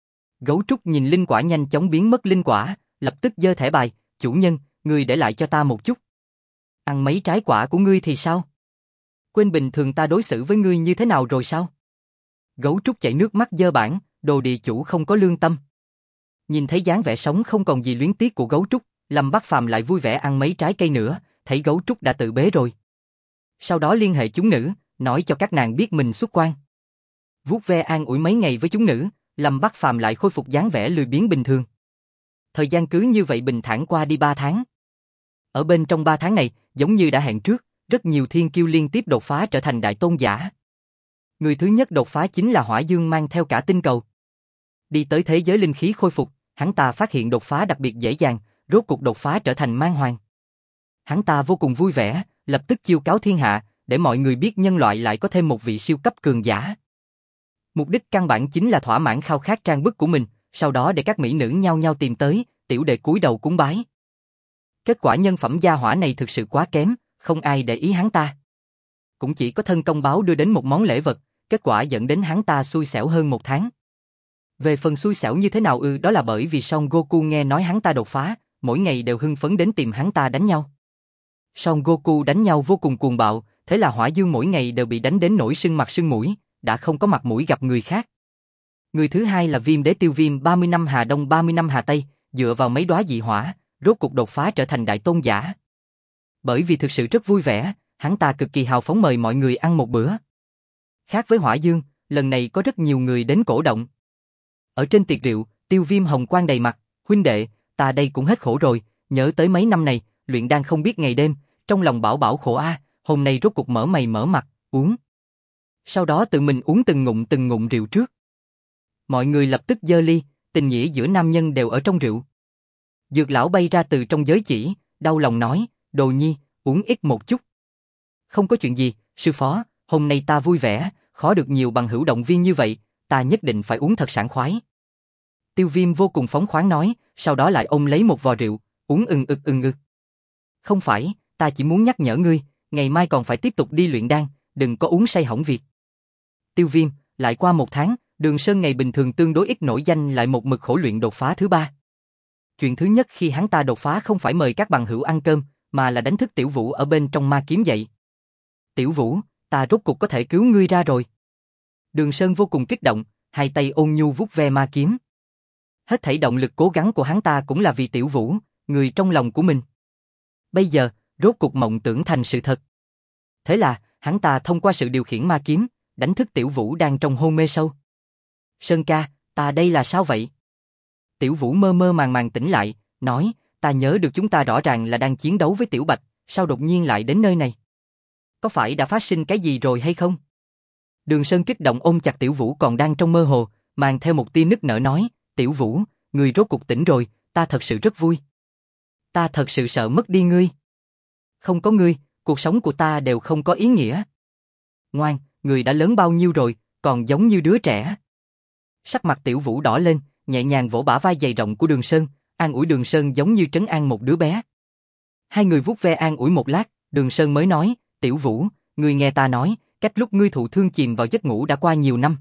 Gấu trúc nhìn linh quả nhanh chóng biến mất linh quả, lập tức giơ thẻ bài, "Chủ nhân, ngươi để lại cho ta một chút." "Ăn mấy trái quả của ngươi thì sao? Quên bình thường ta đối xử với ngươi như thế nào rồi sao?" Gấu trúc chảy nước mắt giơ bản, "Đồ địa chủ không có lương tâm." Nhìn thấy dáng vẻ sống không còn gì luyến tiếc của gấu trúc, Lâm Bắc Phàm lại vui vẻ ăn mấy trái cây nữa, thấy gấu trúc đã tự bế rồi. Sau đó liên hệ chúng nữ, nói cho các nàng biết mình xuất quan. Vuốt ve an ủi mấy ngày với chúng nữ, Lâm Bắc Phàm lại khôi phục dáng vẻ lười biếng bình thường. Thời gian cứ như vậy bình thản qua đi 3 tháng. Ở bên trong 3 tháng này, giống như đã hẹn trước, rất nhiều thiên kiêu liên tiếp đột phá trở thành đại tôn giả. Người thứ nhất đột phá chính là Hỏa Dương mang theo cả tinh cầu. Đi tới thế giới linh khí khôi phục, hắn ta phát hiện đột phá đặc biệt dễ dàng, rốt cuộc đột phá trở thành mang hoàng. Hắn ta vô cùng vui vẻ, lập tức chiêu cáo thiên hạ, để mọi người biết nhân loại lại có thêm một vị siêu cấp cường giả. Mục đích căn bản chính là thỏa mãn khao khát trang bức của mình, sau đó để các mỹ nữ nhao nhao tìm tới, tiểu đệ cúi đầu cúng bái. Kết quả nhân phẩm gia hỏa này thực sự quá kém, không ai để ý hắn ta. Cũng chỉ có thân công báo đưa đến một món lễ vật, kết quả dẫn đến hắn ta xui xẻo hơn 1 tháng. Về phần xui xẻo như thế nào đó là bởi vì Son Goku nghe nói hắn ta đột phá, mỗi ngày đều hưng phấn đến tìm hắn ta đánh nhau. Son Goku đánh nhau vô cùng cuồng bạo, thế là Hỏa Dương mỗi ngày đều bị đánh đến nỗi sưng mặt sưng mũi, đã không có mặt mũi gặp người khác. Người thứ hai là Viêm Đế Tiêu Viêm 30 năm Hà Đông 30 năm Hà Tây, dựa vào mấy đóa dị hỏa, rốt cuộc đột phá trở thành đại tôn giả. Bởi vì thực sự rất vui vẻ, hắn ta cực kỳ hào phóng mời mọi người ăn một bữa. Khác với Hỏa Dương, lần này có rất nhiều người đến cổ động. Ở trên tiệc rượu, Tiêu Viêm hồng quang đầy mặt, "Huynh đệ, ta đây cũng hết khổ rồi, nhớ tới mấy năm này, luyện đan không biết ngày đêm, trong lòng bảo bảo khổ a, hôm nay rốt cuộc mở mày mở mặt, uống." Sau đó tự mình uống từng ngụm rượu trước. Mọi người lập tức giơ ly, tình nghĩa giữa nam nhân đều ở trong rượu. Dược lão bay ra từ trong giới chỉ, đau lòng nói, "Đồ nhi, uống ít một chút." "Không có chuyện gì, sư phó, hôm nay ta vui vẻ, khó được nhiều bằng hữu động viên như vậy, ta nhất định phải uống thật sảng khoái." Tiêu Viêm vô cùng phóng khoáng nói, sau đó lại ôm lấy một vò rượu, uống ừng ực. "Không phải, ta chỉ muốn nhắc nhở ngươi, ngày mai còn phải tiếp tục đi luyện đan, đừng có uống say hỏng việc." Tiêu Viêm, lại qua 1 tháng, Đường Sơn ngày bình thường tương đối ít nổi danh lại một mực khổ luyện đột phá thứ 3. Chuyện thứ nhất khi hắn ta đột phá không phải mời các bằng hữu ăn cơm, mà là đánh thức Tiểu Vũ ở bên trong ma kiếm dậy. "Tiểu Vũ, ta rốt cuộc có thể cứu ngươi ra rồi." Đường Sơn vô cùng kích động, hai tay ôn nhu vuốt ve ma kiếm. Hết thảy động lực cố gắng của hắn ta cũng là vì Tiểu Vũ, người trong lòng của mình. Bây giờ, rốt cuộc mộng tưởng thành sự thật. Thế là, hắn ta thông qua sự điều khiển ma kiếm, đánh thức Tiểu Vũ đang trong hôn mê sâu. "Sơn ca, ta đây là sao vậy?" Tiểu Vũ mơ mơ màng màng tỉnh lại, nói, ta nhớ được chúng ta rõ ràng là đang chiến đấu với Tiểu Bạch, sao đột nhiên lại đến nơi này? Có phải đã phát sinh cái gì rồi hay không? Đường Sơn kích động ôm chặt Tiểu Vũ còn đang trong mơ hồ, mang theo một tia nức nở nói, Tiểu Vũ, ngươi rốt cuộc tỉnh rồi, ta thật sự rất vui. Ta thật sự sợ mất đi ngươi. Không có ngươi, cuộc sống của ta đều không có ý nghĩa. Ngoan, ngươi đã lớn bao nhiêu rồi, còn giống như đứa trẻ. Sắc mặt Tiểu Vũ đỏ lên, nhẹ nhàng vỗ bả vai dày rộng của Đường Sơn, an ủi Đường Sơn giống như trấn an một đứa bé. Hai người vuốt ve an ủi một lát, Đường Sơn mới nói, Tiểu Vũ, ngươi nghe ta nói, cách lúc ngươi thụ thương chìm vào giấc ngủ đã qua nhiều năm.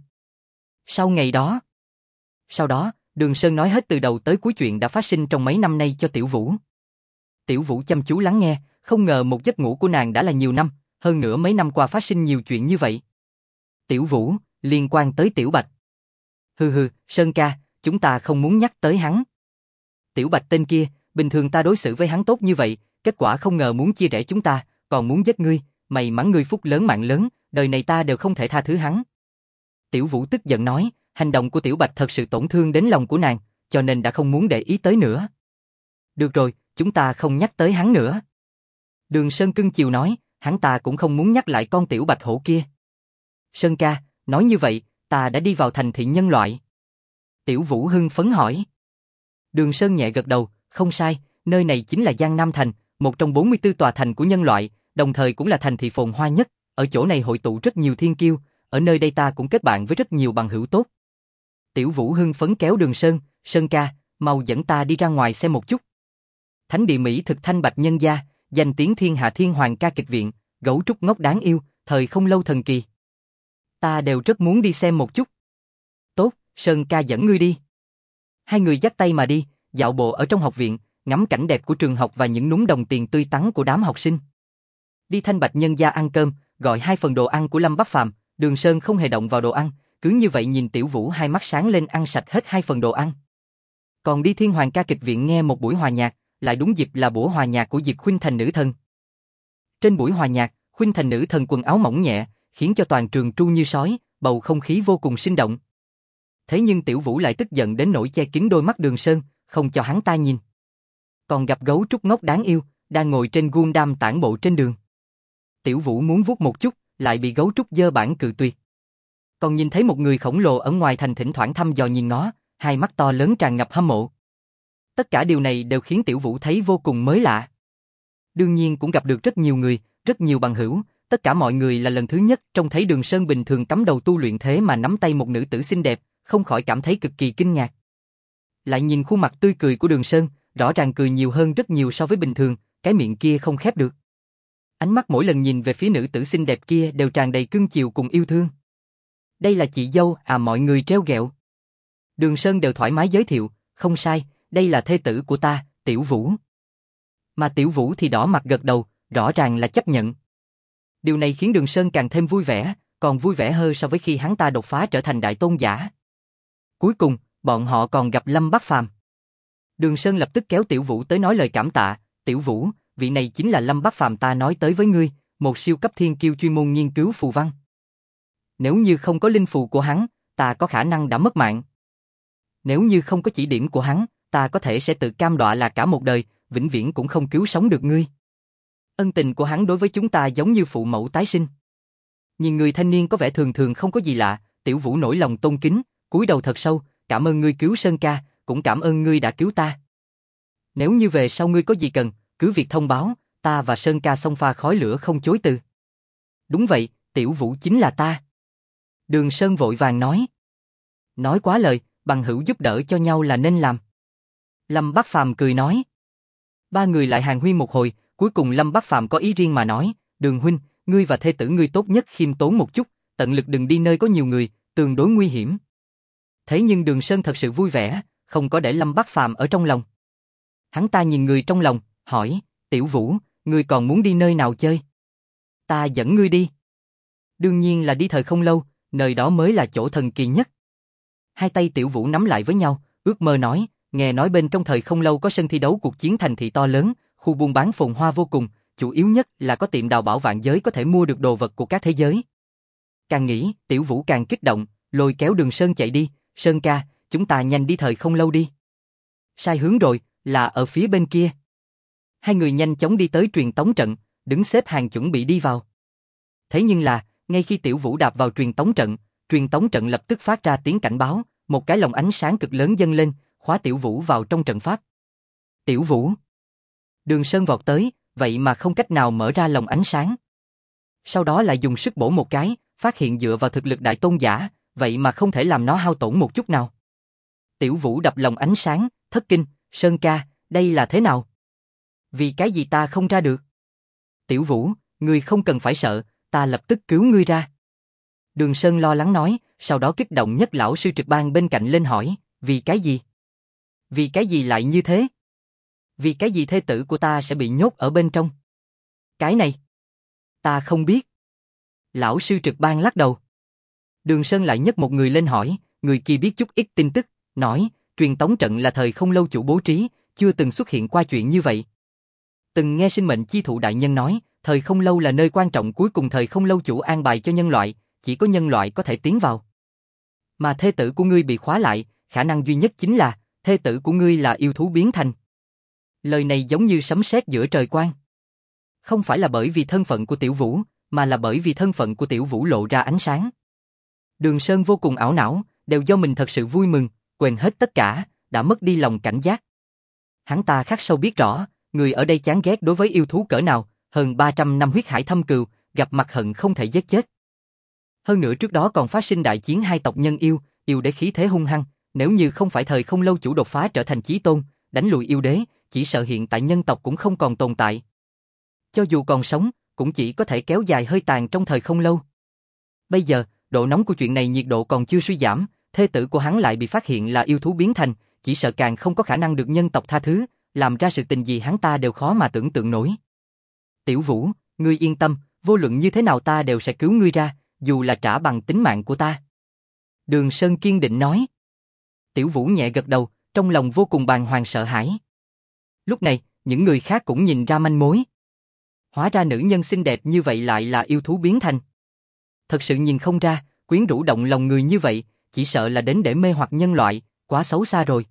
Sau đó, Đường Sơn nói hết từ đầu tới cuối chuyện đã phát sinh trong mấy năm nay cho Tiểu Vũ. Tiểu Vũ chăm chú lắng nghe, không ngờ một giấc ngủ của nàng đã là nhiều năm, hơn nữa mấy năm qua phát sinh nhiều chuyện như vậy. Tiểu Vũ, liên quan tới Tiểu Bạch. Hừ, Sơn ca, chúng ta không muốn nhắc tới hắn. Tiểu Bạch tên kia, bình thường ta đối xử với hắn tốt như vậy, kết quả không ngờ muốn chia rẽ chúng ta, còn muốn giết ngươi, may mắn ngươi phúc lớn mạng lớn, đời này ta đều không thể tha thứ hắn. Tiểu Vũ tức giận nói, hành động của Tiểu Bạch thật sự tổn thương đến lòng của nàng, cho nên đã không muốn để ý tới nữa. Được rồi, chúng ta không nhắc tới hắn nữa. Đường Sơn cưng chiều nói, hắn ta cũng không muốn nhắc lại con Tiểu Bạch hổ kia. Sơn ca, nói như vậy, ta đã đi vào thành thị nhân loại. Tiểu Vũ hưng phấn hỏi. Đường Sơn nhẹ gật đầu, không sai, nơi này chính là Giang Nam Thành, một trong 44 tòa thành của nhân loại, đồng thời cũng là thành thị phồn hoa nhất, ở chỗ này hội tụ rất nhiều thiên kiêu, ở nơi đây ta cũng kết bạn với rất nhiều bằng hữu tốt. Tiểu Vũ hưng phấn kéo Đường Sơn, Sơn ca, mau dẫn ta đi ra ngoài xem một chút. Thánh địa Mỹ thực thanh bạch nhân gia, danh tiếng thiên hạ thiên hoàng ca kịch viện, gấu trúc ngốc đáng yêu, thời không lâu thần kỳ. Ta đều rất muốn đi xem một chút. Tốt, Sơn ca dẫn ngươi đi. Hai người dắt tay mà đi, dạo bộ ở trong học viện, ngắm cảnh đẹp của trường học và những núm đồng tiền tươi tắn của đám học sinh. Đi thanh bạch nhân gia ăn cơm, gọi 2 phần đồ ăn của Lâm Bắc Phàm, Đường Sơn không hề động vào đồ ăn, cứ như vậy nhìn Tiểu Vũ hai mắt sáng lên ăn sạch hết 2 phần đồ ăn. Còn đi thiên hoàng ca kịch viện nghe một buổi hòa nhạc, lại đúng dịp là buổi hòa nhạc của Diệp Khuynh Thành nữ thần. Trên buổi hòa nhạc, Khuynh Thành nữ thần quần áo mỏng nhẹ, khiến cho toàn trường tru như sói, bầu không khí vô cùng sinh động. Thế nhưng Tiểu Vũ lại tức giận đến nỗi che kín đôi mắt Đường Sơn, không cho hắn ta nhìn. Còn gặp gấu trúc ngốc đáng yêu, đang ngồi trên Gundam tản bộ trên đường. Tiểu Vũ muốn vuốt một chút, lại bị gấu trúc dơ bản cự tuyệt. Còn nhìn thấy một người khổng lồ ở ngoài thành thỉnh thoảng thăm dò nhìn ngó, hai mắt to lớn tràn ngập hâm mộ. Tất cả điều này đều khiến Tiểu Vũ thấy vô cùng mới lạ. Đương nhiên cũng gặp được rất nhiều người, rất nhiều bằng hữu, tất cả mọi người là lần thứ nhất trông thấy Đường Sơn bình thường cắm đầu tu luyện thế mà nắm tay một nữ tử xinh đẹp, không khỏi cảm thấy cực kỳ kinh ngạc. Lại nhìn khuôn mặt tươi cười của Đường Sơn, rõ ràng cười nhiều hơn rất nhiều so với bình thường, cái miệng kia không khép được. Ánh mắt mỗi lần nhìn về phía nữ tử xinh đẹp kia đều tràn đầy cưng chiều cùng yêu thương. Đây là chị dâu à, mọi người trêu ghẹo. Đường Sơn đều thoải mái giới thiệu, không sai, đây là thê tử của ta, Tiểu Vũ. Mà Tiểu Vũ thì đỏ mặt gật đầu, rõ ràng là chấp nhận. Điều này khiến Đường Sơn càng thêm vui vẻ, còn vui vẻ hơn so với khi hắn ta đột phá trở thành đại tôn giả. Cuối cùng, bọn họ còn gặp Lâm Bắc Phàm. Đường Sơn lập tức kéo Tiểu Vũ tới nói lời cảm tạ, Tiểu Vũ, vị này chính là Lâm Bắc Phàm ta nói tới với ngươi, một siêu cấp thiên kiêu chuyên môn nghiên cứu phù văn. Nếu như không có linh phù của hắn, ta có khả năng đã mất mạng. Nếu như không có chỉ điểm của hắn, ta có thể sẽ tự cam đoạ là cả một đời, vĩnh viễn cũng không cứu sống được ngươi. Ân tình của hắn đối với chúng ta giống như phụ mẫu tái sinh. Nhìn người thanh niên có vẻ thường thường không có gì lạ, Tiểu Vũ nổi lòng tôn kính, cúi đầu thật sâu, cảm ơn ngươi cứu Sơn ca, cũng cảm ơn ngươi đã cứu ta. Nếu như về sau ngươi có gì cần, cứ việc thông báo, ta và Sơn ca xông pha khói lửa không chối từ. Đúng vậy, Tiểu Vũ chính là ta. Đường Sơn vội vàng nói. Nói quá lời, bằng hữu giúp đỡ cho nhau là nên làm. Lâm Bắc Phàm cười nói. Ba người lại hàn huyên một hồi, cuối cùng Lâm Bắc Phàm có ý riêng mà nói, Đường huynh, ngươi và thê tử ngươi tốt nhất khiêm tốn một chút, tận lực đừng đi nơi có nhiều người, tương đối nguy hiểm. Thế nhưng Đường Sơn thật sự vui vẻ, không có để Lâm Bắc Phàm ở trong lòng. Hắn ta nhìn người trong lòng, hỏi, Tiểu Vũ, ngươi còn muốn đi nơi nào chơi? Ta dẫn ngươi đi. Đương nhiên là đi thời không lâu, nơi đó mới là chỗ thần kỳ nhất. Hai tay Tiểu Vũ nắm lại với nhau, ước mơ nói, nghe nói bên trong thời không lâu có sân thi đấu cuộc chiến thành thị to lớn, khu buôn bán phồn hoa vô cùng, chủ yếu nhất là có tiệm đào bảo vạn giới có thể mua được đồ vật của các thế giới. Càng nghĩ, Tiểu Vũ càng kích động, lôi kéo Đường Sơn chạy đi, Sơn ca, chúng ta nhanh đi thời không lâu đi. Sai hướng rồi, là ở phía bên kia. Hai người nhanh chóng đi tới truyền tống trận, đứng xếp hàng chuẩn bị đi vào. Thế nhưng là, ngay khi Tiểu Vũ đạp vào truyền tống trận lập tức phát ra tiếng cảnh báo, một cái lồng ánh sáng cực lớn dâng lên, khóa Tiểu Vũ vào trong trận pháp. Tiểu Vũ! Đường Sơn vọt tới, vậy mà không cách nào mở ra lồng ánh sáng. Sau đó lại dùng sức bổ một cái, phát hiện dựa vào thực lực đại tôn giả, vậy mà không thể làm nó hao tổn một chút nào. Tiểu Vũ đập lồng ánh sáng, thất kinh, Sơn ca, đây là thế nào? Vì cái gì ta không ra được? Tiểu Vũ, ngươi không cần phải sợ, ta lập tức cứu ngươi ra. Đường Sơn lo lắng nói, sau đó kích động nhất lão sư trực ban bên cạnh lên hỏi, vì cái gì? Vì cái gì lại như thế? Vì cái gì thê tử của ta sẽ bị nhốt ở bên trong? Cái này, ta không biết. Lão sư trực ban lắc đầu. Đường Sơn lại nhấc một người lên hỏi, người kia biết chút ít tin tức, nói, truyền tống trận là thời không lâu chủ bố trí, chưa từng xuất hiện qua chuyện như vậy. Từng nghe sinh mệnh chi thụ đại nhân nói, thời không lâu là nơi quan trọng cuối cùng thời không lâu chủ an bài cho nhân loại, chỉ có nhân loại có thể tiến vào. Mà thê tử của ngươi bị khóa lại, khả năng duy nhất chính là, thê tử của ngươi là yêu thú biến thành. Lời này giống như sấm sét giữa trời quang. Không phải là bởi vì thân phận của Tiểu Vũ, mà là bởi vì thân phận của Tiểu Vũ lộ ra ánh sáng. Đường Sơn vô cùng ảo não, đều do mình thật sự vui mừng, quên hết tất cả, đã mất đi lòng cảnh giác. Hắn ta khắc sâu biết rõ, người ở đây chán ghét đối với yêu thú cỡ nào, hơn 300 năm huyết hải thâm cừu, gặp mặt hận không thể giết chết. Hơn nữa trước đó còn phát sinh đại chiến hai tộc nhân yêu đế khí thế hung hăng, nếu như không phải thời không lâu chủ đột phá trở thành chí tôn, đánh lùi yêu đế, chỉ sợ hiện tại nhân tộc cũng không còn tồn tại. Cho dù còn sống, cũng chỉ có thể kéo dài hơi tàn trong thời không lâu. Bây giờ, độ nóng của chuyện này nhiệt độ còn chưa suy giảm, thê tử của hắn lại bị phát hiện là yêu thú biến thành, chỉ sợ càng không có khả năng được nhân tộc tha thứ, làm ra sự tình gì hắn ta đều khó mà tưởng tượng nổi. Tiểu Vũ, ngươi yên tâm, vô luận như thế nào ta đều sẽ cứu ngươi ra, dù là trả bằng tính mạng của ta. Đường Sơn kiên định nói. Tiểu Vũ nhẹ gật đầu, trong lòng vô cùng bàng hoàng sợ hãi. Lúc này, những người khác cũng nhìn ra manh mối. Hóa ra nữ nhân xinh đẹp như vậy lại là yêu thú biến thành. Thật sự nhìn không ra, quyến rũ động lòng người như vậy, chỉ sợ là đến để mê hoặc nhân loại, quá xấu xa rồi.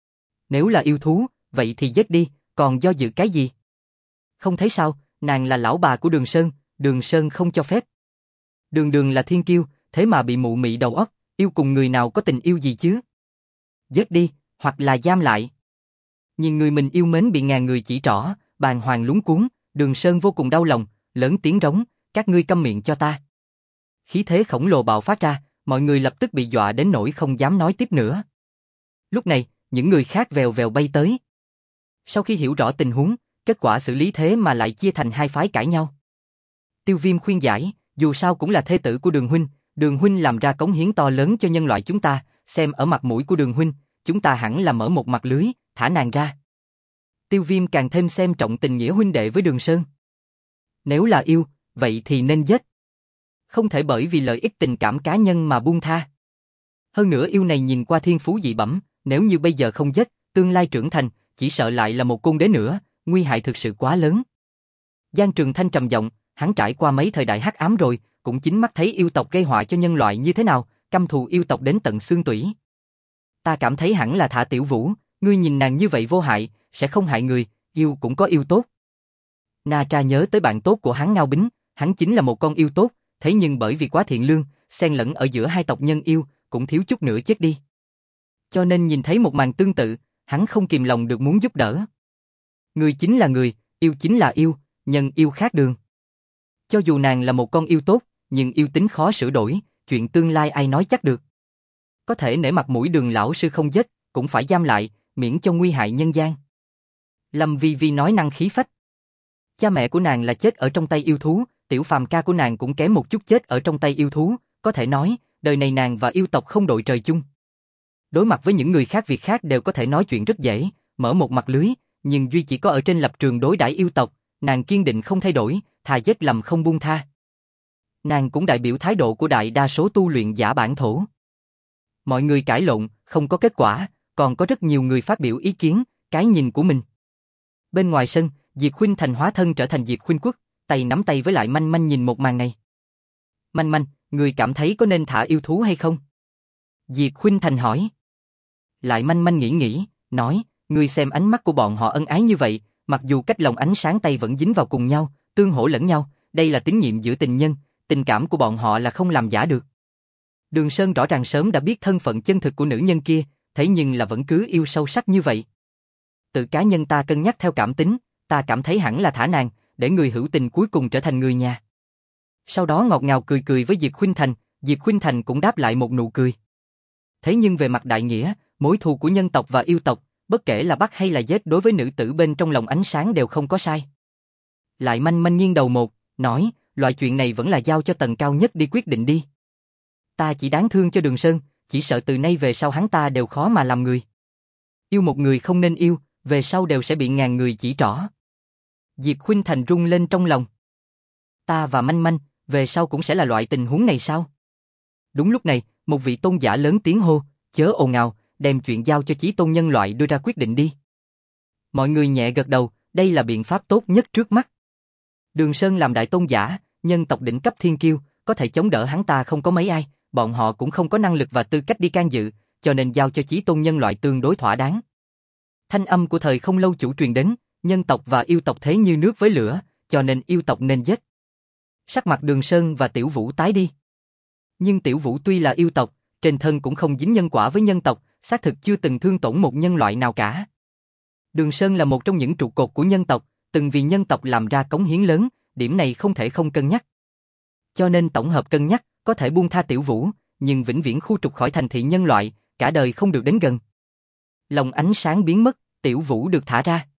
Nếu là yêu thú, vậy thì giết đi, còn do dự cái gì? Không thấy sao, nàng là lão bà của Đường Sơn không cho phép. Đường là thiên kiêu, thế mà bị mụ mị đầu óc, yêu cùng người nào có tình yêu gì chứ? Giết đi, hoặc là giam lại. Nhìn người mình yêu mến bị ngàn người chỉ trỏ, bàng hoàng lúng cuống, Đường Sơn vô cùng đau lòng, lớn tiếng rống, các ngươi câm miệng cho ta. Khí thế khổng lồ bạo phát ra, mọi người lập tức bị dọa đến nỗi không dám nói tiếp nữa. Lúc này, những người khác vèo vèo bay tới. Sau khi hiểu rõ tình huống, kết quả xử lý thế mà lại chia thành hai phái cãi nhau. Tiêu Viêm khuyên giải, dù sao cũng là thê tử của Đường huynh làm ra cống hiến to lớn cho nhân loại chúng ta, xem ở mặt mũi của Đường huynh, chúng ta hẳn là mở một mặt lưới, thả nàng ra. Tiêu Viêm càng thêm xem trọng tình nghĩa huynh đệ với Đường Sơn. Nếu là yêu, vậy thì nên giết. Không thể bởi vì lợi ích tình cảm cá nhân mà buông tha. Hơn nữa yêu này nhìn qua thiên phú dị bẩm, nếu như bây giờ không giết, tương lai trưởng thành, chỉ sợ lại là một côn đế nữa, nguy hại thực sự quá lớn. Giang Trường Thanh trầm giọng, hắn trải qua mấy thời đại hắc ám rồi, cũng chính mắt thấy yêu tộc gây họa cho nhân loại như thế nào, căm thù yêu tộc đến tận xương tủy. Ta cảm thấy hẳn là thả Tiểu Vũ, ngươi nhìn nàng như vậy vô hại, sẽ không hại người, yêu cũng có yêu tốt. Na Tra nhớ tới bạn tốt của hắn Ngao Bính, hắn chính là một con yêu tốt, thế nhưng bởi vì quá thiện lương, xen lẫn ở giữa hai tộc nhân yêu, cũng thiếu chút nữa chết đi. Cho nên nhìn thấy một màn tương tự, hắn không kìm lòng được muốn giúp đỡ. Người chính là người, yêu chính là yêu, nhân yêu khác đường. Cho dù nàng là một con yêu tốt, nhưng yêu tính khó sửa đổi, chuyện tương lai ai nói chắc được. Có thể nể mặt mũi Đường lão sư không giết, cũng phải giam lại, miễn cho nguy hại nhân gian. Lâm Vi Vi nói năng khí phách. Cha mẹ của nàng là chết ở trong tay yêu thú, tiểu phàm ca của nàng cũng kém một chút chết ở trong tay yêu thú, có thể nói, đời này nàng và yêu tộc không đội trời chung. Đối mặt với những người khác việc khác đều có thể nói chuyện rất dễ, mở một mặt lưới, nhưng duy chỉ có ở trên lập trường đối đãi yêu tộc, nàng kiên định không thay đổi, thà giết lầm không buông tha. Nàng cũng đại biểu thái độ của đại đa số tu luyện giả bản thổ. Mọi người cãi lộn, không có kết quả, còn có rất nhiều người phát biểu ý kiến, cái nhìn của mình. Bên ngoài sân, Diệp Khuynh Thành hóa thân trở thành Diệp Khuynh Quốc, tay nắm tay với lại Manh Manh nhìn một màn này. Manh Manh, người cảm thấy có nên thả yêu thú hay không? Diệp Khuynh Thành hỏi. Lại Manh Manh nghĩ, nói, Ngươi xem ánh mắt của bọn họ ân ái như vậy, mặc dù cách lòng ánh sáng tay vẫn dính vào cùng nhau, tương hỗ lẫn nhau, đây là tín nhiệm giữa tình nhân, tình cảm của bọn họ là không làm giả được. Đường Sơn rõ ràng sớm đã biết thân phận chân thực của nữ nhân kia, thế nhưng là vẫn cứ yêu sâu sắc như vậy. Tự cá nhân ta cân nhắc theo cảm tính, ta cảm thấy hẳn là thả nàng, để người hữu tình cuối cùng trở thành người nhà. Sau đó ngọt ngào cười cười với Diệp Khuynh Thành, Diệp Khuynh Thành cũng đáp lại một nụ cười. Thế nhưng về mặt đại nghĩa, mối thù của nhân tộc và yêu tộc, bất kể là bắt hay là giết đối với nữ tử bên trong lòng ánh sáng đều không có sai. Lại manh manh nghiêng đầu một, nói, loại chuyện này vẫn là giao cho tầng cao nhất đi quyết định đi. Ta chỉ đáng thương cho Đường Sơn, chỉ sợ từ nay về sau hắn ta đều khó mà làm người. Yêu một người không nên yêu, về sau đều sẽ bị ngàn người chỉ trỏ. Diệp Khuynh Thành rung lên trong lòng. Ta và manh manh, về sau cũng sẽ là loại tình huống này sao? Đúng lúc này, một vị tôn giả lớn tiếng hô, chớ ồn ào, đem chuyện giao cho chí tôn nhân loại đưa ra quyết định đi. Mọi người nhẹ gật đầu, đây là biện pháp tốt nhất trước mắt. Đường Sơn làm đại tôn giả, nhân tộc đỉnh cấp thiên kiêu, có thể chống đỡ hắn ta không có mấy ai, bọn họ cũng không có năng lực và tư cách đi can dự, cho nên giao cho chí tôn nhân loại tương đối thỏa đáng. Thanh âm của thời không lâu chủ truyền đến, nhân tộc và yêu tộc thế như nước với lửa, cho nên yêu tộc nên giết. Sắc mặt Đường Sơn và Tiểu Vũ tái đi. Nhưng Tiểu Vũ tuy là yêu tộc, trên thân cũng không dính nhân quả với nhân tộc, xác thực chưa từng thương tổn một nhân loại nào cả. Đường Sơn là một trong những trụ cột của nhân tộc, từng vì nhân tộc làm ra cống hiến lớn, điểm này không thể không cân nhắc. Cho nên tổng hợp cân nhắc, có thể buông tha Tiểu Vũ, nhưng vĩnh viễn khu trục khỏi thành thị nhân loại, cả đời không được đến gần. Lòng ánh sáng biến mất, Tiểu Vũ được thả ra.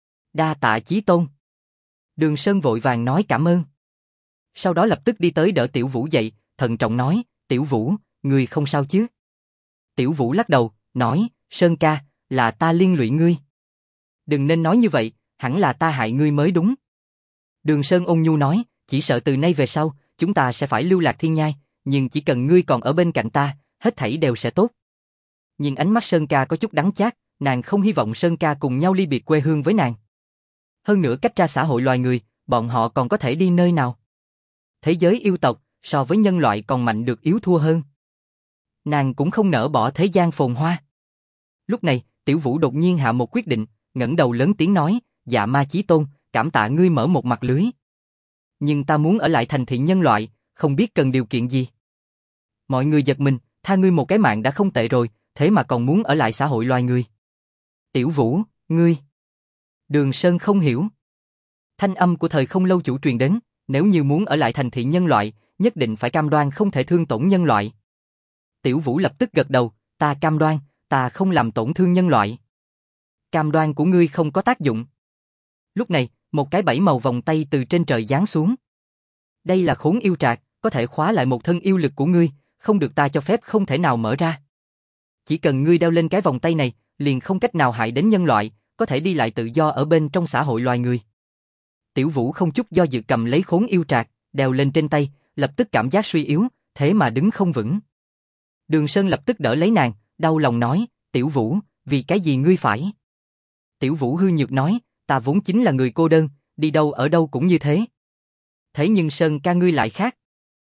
Đa tạ chí tôn. Đường Sơn vội vàng nói cảm ơn. Sau đó lập tức đi tới đỡ Tiểu Vũ dậy, thận trọng nói, Tiểu Vũ, ngươi không sao chứ? Tiểu Vũ lắc đầu, nói, Sơn ca, là ta liên lụy ngươi. Đừng nên nói như vậy, hẳn là ta hại ngươi mới đúng. Đường Sơn ôn nhu nói, chỉ sợ từ nay về sau, chúng ta sẽ phải lưu lạc thiên nhai, nhưng chỉ cần ngươi còn ở bên cạnh ta, hết thảy đều sẽ tốt. Nhìn ánh mắt Sơn ca có chút đắng chát, nàng không hy vọng Sơn ca cùng nhau ly biệt quê hương với nàng. Hơn nữa cách ra xã hội loài người, bọn họ còn có thể đi nơi nào? Thế giới yêu tộc, so với nhân loại còn mạnh được yếu thua hơn. Nàng cũng không nỡ bỏ thế gian phồn hoa. Lúc này, Tiểu Vũ đột nhiên hạ một quyết định, ngẩng đầu lớn tiếng nói, dạ ma chí tôn, cảm tạ ngươi mở một mặt lưới. Nhưng ta muốn ở lại thành thị nhân loại, không biết cần điều kiện gì. Mọi người giật mình, tha ngươi một cái mạng đã không tệ rồi, thế mà còn muốn ở lại xã hội loài người. Tiểu Vũ, ngươi... Đường Sơn không hiểu. Thanh âm của thời không lâu chủ truyền đến, nếu như muốn ở lại thành thị nhân loại, nhất định phải cam đoan không thể thương tổn nhân loại. Tiểu Vũ lập tức gật đầu, ta cam đoan, ta không làm tổn thương nhân loại. Cam đoan của ngươi không có tác dụng. Lúc này, một cái bảy màu vòng tay từ trên trời giáng xuống. Đây là khốn yêu trạc, có thể khóa lại một thân yêu lực của ngươi, không được ta cho phép không thể nào mở ra. Chỉ cần ngươi đeo lên cái vòng tay này, liền không cách nào hại đến nhân loại, có thể đi lại tự do ở bên trong xã hội loài người. Tiểu Vũ không chút do dự cầm lấy khốn yêu trạc, đeo lên trên tay, lập tức cảm giác suy yếu, thế mà đứng không vững. Đường Sơn lập tức đỡ lấy nàng, đau lòng nói, Tiểu Vũ, vì cái gì ngươi phải? Tiểu Vũ hư nhược nói, ta vốn chính là người cô đơn, đi đâu ở đâu cũng như thế. Thế nhưng Sơn ca ngươi lại khác.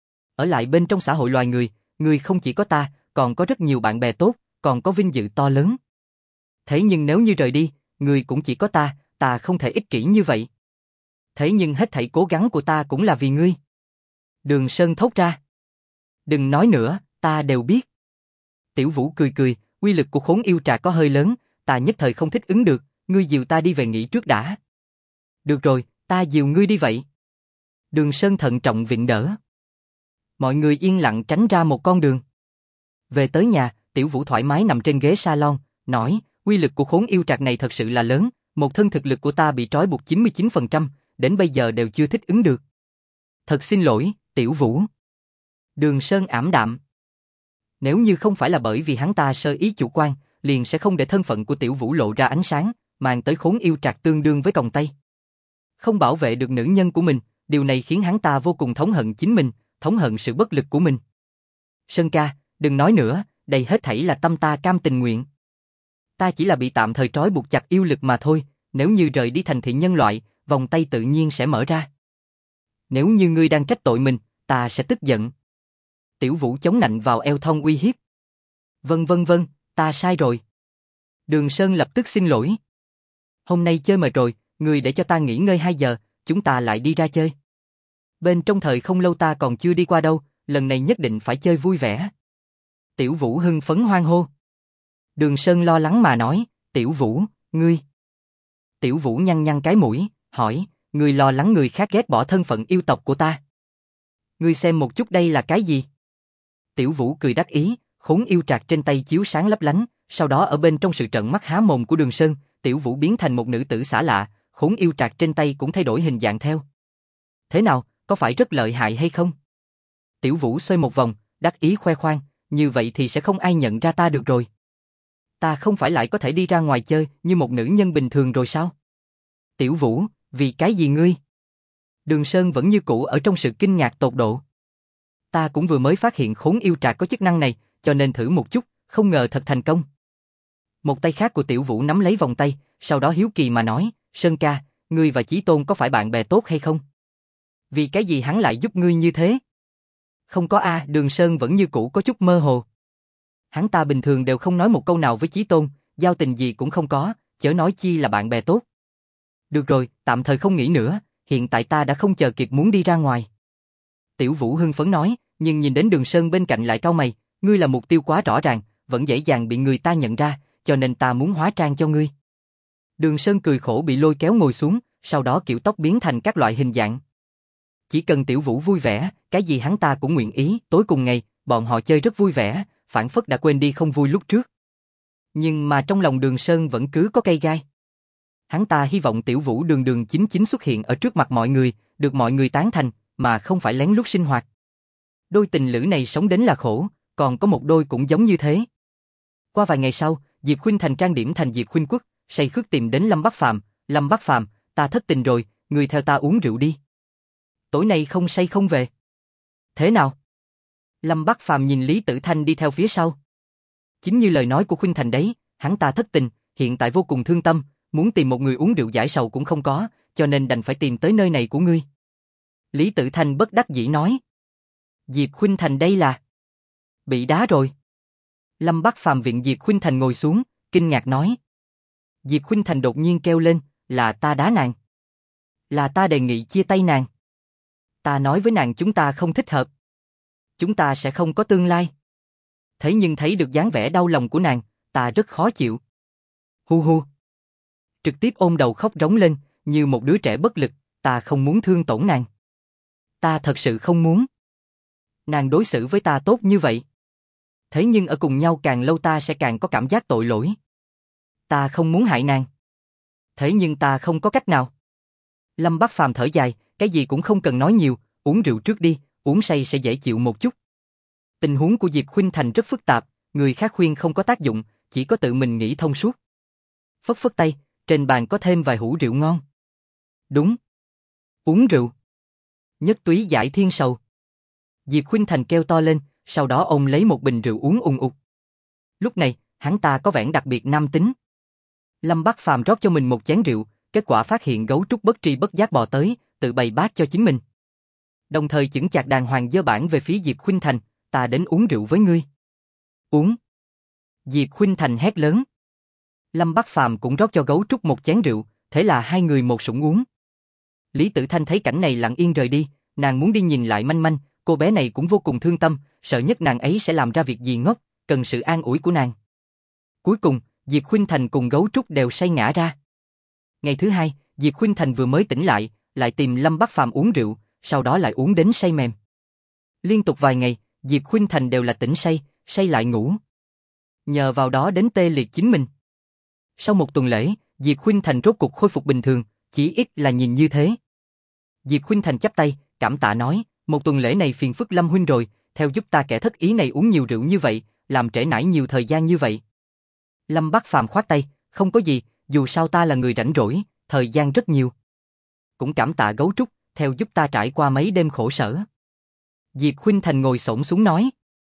Ở lại bên trong xã hội loài người, ngươi không chỉ có ta, còn có rất nhiều bạn bè tốt, còn có vinh dự to lớn. Thế nhưng nếu như rời đi, ngươi cũng chỉ có ta không thể ích kỷ như vậy. Thế nhưng hết thảy cố gắng của ta cũng là vì ngươi. Đường Sơn thốt ra. Đừng nói nữa, ta đều biết. Tiểu Vũ cười cười, uy lực của khốn yêu trà có hơi lớn, ta nhất thời không thích ứng được, ngươi dìu ta đi về nghỉ trước đã. Được rồi, ta dìu ngươi đi vậy. Đường Sơn thận trọng vịn đỡ. Mọi người yên lặng tránh ra một con đường. Về tới nhà, Tiểu Vũ thoải mái nằm trên ghế salon, nói, uy lực của khốn yêu trạc này thật sự là lớn, một thân thực lực của ta bị trói buộc 99%, đến bây giờ đều chưa thích ứng được. Thật xin lỗi, Tiểu Vũ. Đường Sơn ảm đạm. Nếu như không phải là bởi vì hắn ta sơ ý chủ quan, liền sẽ không để thân phận của Tiểu Vũ lộ ra ánh sáng, mang tới khốn yêu trạc tương đương với còng tay. Không bảo vệ được nữ nhân của mình, điều này khiến hắn ta vô cùng thống hận chính mình, thống hận sự bất lực của mình. Sơn ca, đừng nói nữa, đây hết thảy là tâm ta cam tình nguyện. Ta chỉ là bị tạm thời trói buộc chặt yêu lực mà thôi, nếu như rời đi thành thị nhân loại, vòng tay tự nhiên sẽ mở ra. Nếu như ngươi đang trách tội mình, ta sẽ tức giận. Tiểu Vũ chống nạnh vào eo thon uy hiếp. Vâng, ta sai rồi. Đường Sơn lập tức xin lỗi. Hôm nay chơi mệt rồi, người để cho ta nghỉ ngơi 2 giờ, chúng ta lại đi ra chơi. Bên trong thời không lâu ta còn chưa đi qua đâu, lần này nhất định phải chơi vui vẻ. Tiểu Vũ hưng phấn hoan hô. Đường Sơn lo lắng mà nói, Tiểu Vũ, ngươi. Tiểu Vũ nhăn nhăn cái mũi, hỏi, ngươi lo lắng người khác ghét bỏ thân phận yêu tộc của ta. Ngươi xem một chút đây là cái gì? Tiểu Vũ cười đắc ý, khốn yêu trạc trên tay chiếu sáng lấp lánh, sau đó ở bên trong sự trợn mắt há mồm của Đường Sơn, Tiểu Vũ biến thành một nữ tử xả lạ, khốn yêu trạc trên tay cũng thay đổi hình dạng theo. Thế nào, có phải rất lợi hại hay không? Tiểu Vũ xoay một vòng, đắc ý khoe khoang, như vậy thì sẽ không ai nhận ra ta được rồi. Ta không phải lại có thể đi ra ngoài chơi như một nữ nhân bình thường rồi sao? Tiểu Vũ, vì cái gì ngươi? Đường Sơn vẫn như cũ ở trong sự kinh ngạc tột độ. Ta cũng vừa mới phát hiện khốn yêu trạc có chức năng này, cho nên thử một chút, không ngờ thật thành công. Một tay khác của Tiểu Vũ nắm lấy vòng tay, sau đó hiếu kỳ mà nói, Sơn ca, ngươi và Chí Tôn có phải bạn bè tốt hay không? Vì cái gì hắn lại giúp ngươi như thế? Không có a, Đường Sơn vẫn như cũ có chút mơ hồ. Hắn ta bình thường đều không nói một câu nào với Chí Tôn, giao tình gì cũng không có, chớ nói chi là bạn bè tốt. Được rồi, tạm thời không nghĩ nữa, hiện tại ta đã không chờ kịp muốn đi ra ngoài. Tiểu Vũ hưng phấn nói, nhưng nhìn đến Đường Sơn bên cạnh lại cau mày, ngươi là mục tiêu quá rõ ràng, vẫn dễ dàng bị người ta nhận ra, cho nên ta muốn hóa trang cho ngươi. Đường Sơn cười khổ bị lôi kéo ngồi xuống, sau đó kiểu tóc biến thành các loại hình dạng. Chỉ cần Tiểu Vũ vui vẻ, cái gì hắn ta cũng nguyện ý, tối cùng ngày, bọn họ chơi rất vui vẻ, phảng phất đã quên đi không vui lúc trước. Nhưng mà trong lòng Đường Sơn vẫn cứ có cây gai. Hắn ta hy vọng Tiểu Vũ đường đường chính chính xuất hiện ở trước mặt mọi người, được mọi người tán thành, mà không phải lén lút sinh hoạt. Đôi tình lữ này sống đến là khổ, còn có một đôi cũng giống như thế. Qua vài ngày sau, Diệp Khuynh Thành trang điểm thành Diệp Khuynh Quốc, say khướt tìm đến Lâm Bắc Phàm, Lâm Bắc Phàm, ta thất tình rồi, người theo ta uống rượu đi. Tối nay không say không về. Thế nào? Lâm Bắc Phàm nhìn Lý Tử Thanh đi theo phía sau. Chính như lời nói của Khuynh Thành đấy, hắn ta thất tình, hiện tại vô cùng thương tâm, muốn tìm một người uống rượu giải sầu cũng không có, cho nên đành phải tìm tới nơi này của ngươi. Lý Tử Thanh bất đắc dĩ nói. Diệp Khuynh Thành đây là... bị đá rồi. Lâm Bắc Phàm viện Diệp Khuynh Thành ngồi xuống, kinh ngạc nói. Diệp Khuynh Thành đột nhiên kêu lên, là ta đá nàng. Là ta đề nghị chia tay nàng. Ta nói với nàng chúng ta không thích hợp. Chúng ta sẽ không có tương lai. Thế nhưng thấy được dáng vẻ đau lòng của nàng, ta rất khó chịu. Hu hu. Trực tiếp ôm đầu khóc rống lên, như một đứa trẻ bất lực, ta không muốn thương tổn nàng. Ta thật sự không muốn. Nàng đối xử với ta tốt như vậy. Thế nhưng ở cùng nhau càng lâu ta sẽ càng có cảm giác tội lỗi. Ta không muốn hại nàng. Thế nhưng ta không có cách nào. Lâm Bắc Phàm thở dài, cái gì cũng không cần nói nhiều, uống rượu trước đi, uống say sẽ dễ chịu một chút. Tình huống của Diệp Khuynh Thành rất phức tạp, người khác khuyên không có tác dụng, chỉ có tự mình nghĩ thông suốt. Phất phất tay, trên bàn có thêm vài hũ rượu ngon. Đúng. Uống rượu. Nhất túy giải thiên sầu. Diệp Khuynh Thành kêu to lên, sau đó ông lấy một bình rượu uống ùng ục. Lúc này, hắn ta có vẻ đặc biệt nam tính. Lâm Bắc Phàm rót cho mình một chén rượu, kết quả phát hiện gấu trúc bất tri bất giác bò tới, tự bày bát cho chính mình. Đồng thời chững chạc đàng hoàng giơ bảng về phía Diệp Khuynh Thành, ta đến uống rượu với ngươi. Uống. Diệp Khuynh Thành hét lớn. Lâm Bắc Phàm cũng rót cho gấu trúc một chén rượu, thế là hai người một sủng uống. Lý Tử Thanh thấy cảnh này lặng yên rời đi, nàng muốn đi nhìn lại manh manh, cô bé này cũng vô cùng thương tâm, sợ nhất nàng ấy sẽ làm ra việc gì ngốc, cần sự an ủi của nàng. Cuối cùng, Diệp Khuynh Thành cùng gấu trúc đều say ngã ra. Ngày thứ hai, Diệp Khuynh Thành vừa mới tỉnh lại tìm Lâm Bắc Phàm uống rượu, sau đó lại uống đến say mềm. Liên tục vài ngày, Diệp Khuynh Thành đều là tỉnh say lại ngủ. Nhờ vào đó đến tê liệt chính mình. Sau một tuần lễ, Diệp Khuynh Thành rốt cục khôi phục bình thường, chỉ ít là nhìn như thế. Diệp Khuynh Thành chắp tay, cảm tạ nói, một tuần lễ này phiền phức Lâm huynh rồi, theo giúp ta kẻ thất ý này uống nhiều rượu như vậy, làm trễ nải nhiều thời gian như vậy. Lâm Bắc Phàm khoát tay, không có gì, dù sao ta là người rảnh rỗi, thời gian rất nhiều. Cũng cảm tạ gấu trúc, theo giúp ta trải qua mấy đêm khổ sở. Diệp Khuynh Thành ngồi xổm xuống nói.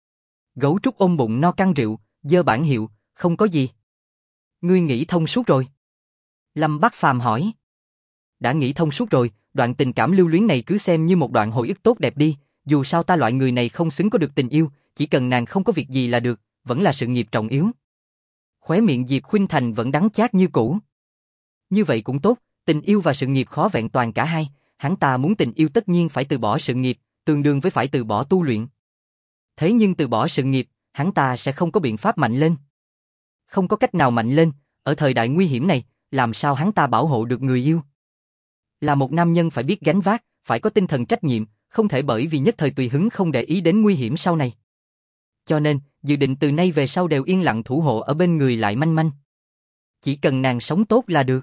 Gấu trúc ôm bụng no căng rượu, giơ bảng hiệu, không có gì. Ngươi nghĩ thông suốt rồi? Lâm Bắc Phàm hỏi. Đã nghĩ thông suốt rồi, đoạn tình cảm lưu luyến này cứ xem như một đoạn hồi ức tốt đẹp đi, dù sao ta loại người này không xứng có được tình yêu, chỉ cần nàng không có việc gì là được, vẫn là sự nghiệp trọng yếu. Khóe miệng Diệp Khuynh Thành vẫn đắng chát như cũ. Như vậy cũng tốt, tình yêu và sự nghiệp khó vẹn toàn cả hai, hắn ta muốn tình yêu tất nhiên phải từ bỏ sự nghiệp, tương đương với phải từ bỏ tu luyện. Thế nhưng từ bỏ sự nghiệp, hắn ta sẽ không có biện pháp mạnh lên. Không có cách nào mạnh lên, ở thời đại nguy hiểm này, làm sao hắn ta bảo hộ được người yêu? Là một nam nhân phải biết gánh vác, phải có tinh thần trách nhiệm, không thể bởi vì nhất thời tùy hứng không để ý đến nguy hiểm sau này. Cho nên, dự định từ nay về sau đều yên lặng thủ hộ ở bên người Lại Manh Manh. Chỉ cần nàng sống tốt là được.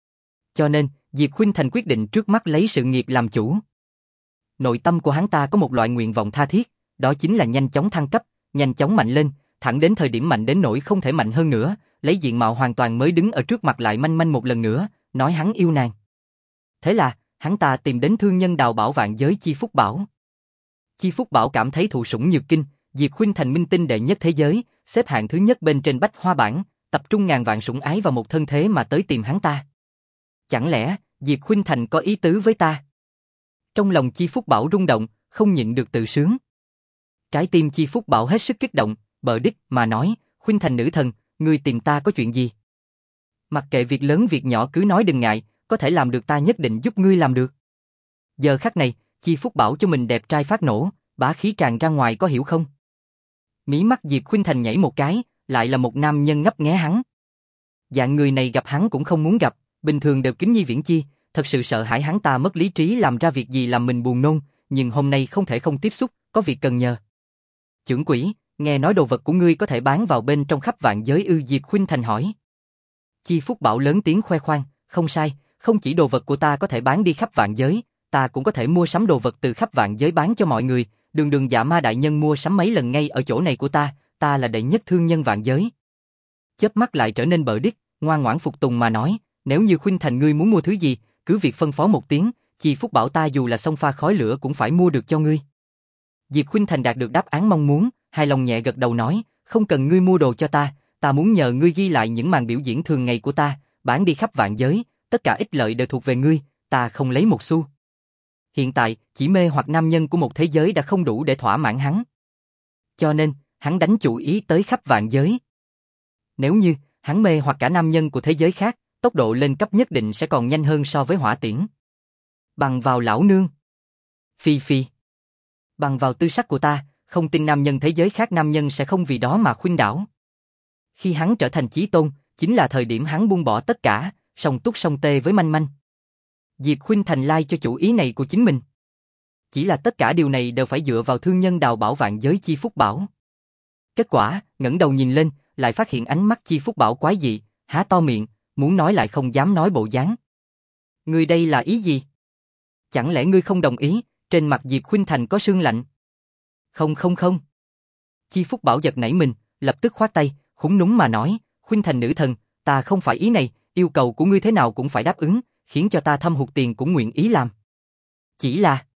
Cho nên, Diệp Khuynh Thành quyết định trước mắt lấy sự nghiệp làm chủ. Nội tâm của hắn ta có một loại nguyện vọng tha thiết, đó chính là nhanh chóng thăng cấp, nhanh chóng mạnh lên, thẳng đến thời điểm mạnh đến nỗi không thể mạnh hơn nữa, lấy diện mạo hoàn toàn mới đứng ở trước mặt Lại Manh Manh một lần nữa, nói hắn yêu nàng. Thế là, hắn ta tìm đến thương nhân đào bảo vạn giới Chi Phúc Bảo. Chi Phúc Bảo cảm thấy thụ sủng nhược kinh, Diệp Khuynh Thành minh tinh đệ nhất thế giới, xếp hạng thứ nhất bên trên bách hoa bảng, tập trung ngàn vạn sủng ái vào một thân thế mà tới tìm hắn ta. Chẳng lẽ, Diệp Khuynh Thành có ý tứ với ta? Trong lòng Chi Phúc Bảo rung động, không nhịn được tự sướng. Trái tim Chi Phúc Bảo hết sức kích động, bờ đích mà nói, Khuynh Thành nữ thần, ngươi tìm ta có chuyện gì? Mặc kệ việc lớn việc nhỏ cứ nói đừng ngại, có thể làm được ta nhất định giúp ngươi làm được. Giờ khắc này, Chi Phúc Bảo cho mình đẹp trai phát nổ, bá khí tràn ra ngoài có hiểu không? Mí mắt Diệp Khuynh Thành nhảy một cái, lại là một nam nhân ngấp nghé hắn. Dạng người này gặp hắn cũng không muốn gặp, bình thường đều kính nhi viễn chi, thật sự sợ hãi hắn ta mất lý trí làm ra việc gì làm mình buồn nôn, nhưng hôm nay không thể không tiếp xúc, có việc cần nhờ. Chưởng quỷ, nghe nói đồ vật của ngươi có thể bán vào bên trong khắp vạn giới ư? Diệp Khuynh Thành hỏi. Chi Phúc Bảo lớn tiếng khoe khoang, không sai, không chỉ đồ vật của ta có thể bán đi khắp vạn giới, ta cũng có thể mua sắm đồ vật từ khắp vạn giới bán cho mọi người, đường đường Dạ Ma đại nhân mua sắm mấy lần ngay ở chỗ này của ta là đệ nhất thương nhân vạn giới. Chớp mắt lại trở nên bợ điếc, ngoan ngoãn phục tùng mà nói, nếu như Khuynh Thành ngươi muốn mua thứ gì, cứ việc phân phó một tiếng, Chi Phúc Bảo ta dù là xông pha khói lửa cũng phải mua được cho ngươi. Diệp Khuynh Thành đạt được đáp án mong muốn, hài lòng nhẹ gật đầu nói, không cần ngươi mua đồ cho ta muốn nhờ ngươi ghi lại những màn biểu diễn thường ngày của ta, bán đi khắp vạn giới, tất cả ích lợi đều thuộc về ngươi, ta không lấy một xu. Hiện tại, chỉ mê hoặc nam nhân của một thế giới đã không đủ để thỏa mãn hắn. Cho nên, hắn đánh chủ ý tới khắp vạn giới. Nếu như, hắn mê hoặc cả nam nhân của thế giới khác, tốc độ lên cấp nhất định sẽ còn nhanh hơn so với hỏa tiễn. Bằng vào lão nương. Phi phi. Bằng vào tư sắc của ta, không tin nam nhân thế giới khác nam nhân sẽ không vì đó mà khuynh đảo. Khi hắn trở thành chí tôn, chính là thời điểm hắn buông bỏ tất cả, song túc song tê với Manh Manh. Diệp Khuynh Thành lai cho chủ ý này của chính mình. Chỉ là tất cả điều này đều phải dựa vào thương nhân đào bảo vạn giới Chi Phúc Bảo. Kết quả, ngẩng đầu nhìn lên, lại phát hiện ánh mắt Chi Phúc Bảo quái dị, há to miệng, muốn nói lại không dám nói bộ dáng. Ngươi đây là ý gì? Chẳng lẽ ngươi không đồng ý? Trên mặt Diệp Khuynh Thành có sương lạnh. Không. Chi Phúc Bảo giật nảy mình, lập tức khoát tay, khúm núm mà nói, Khuynh Thành nữ thần, ta không phải ý này, yêu cầu của ngươi thế nào cũng phải đáp ứng, khiến cho ta thâm hụt tiền cũng nguyện ý làm. Chỉ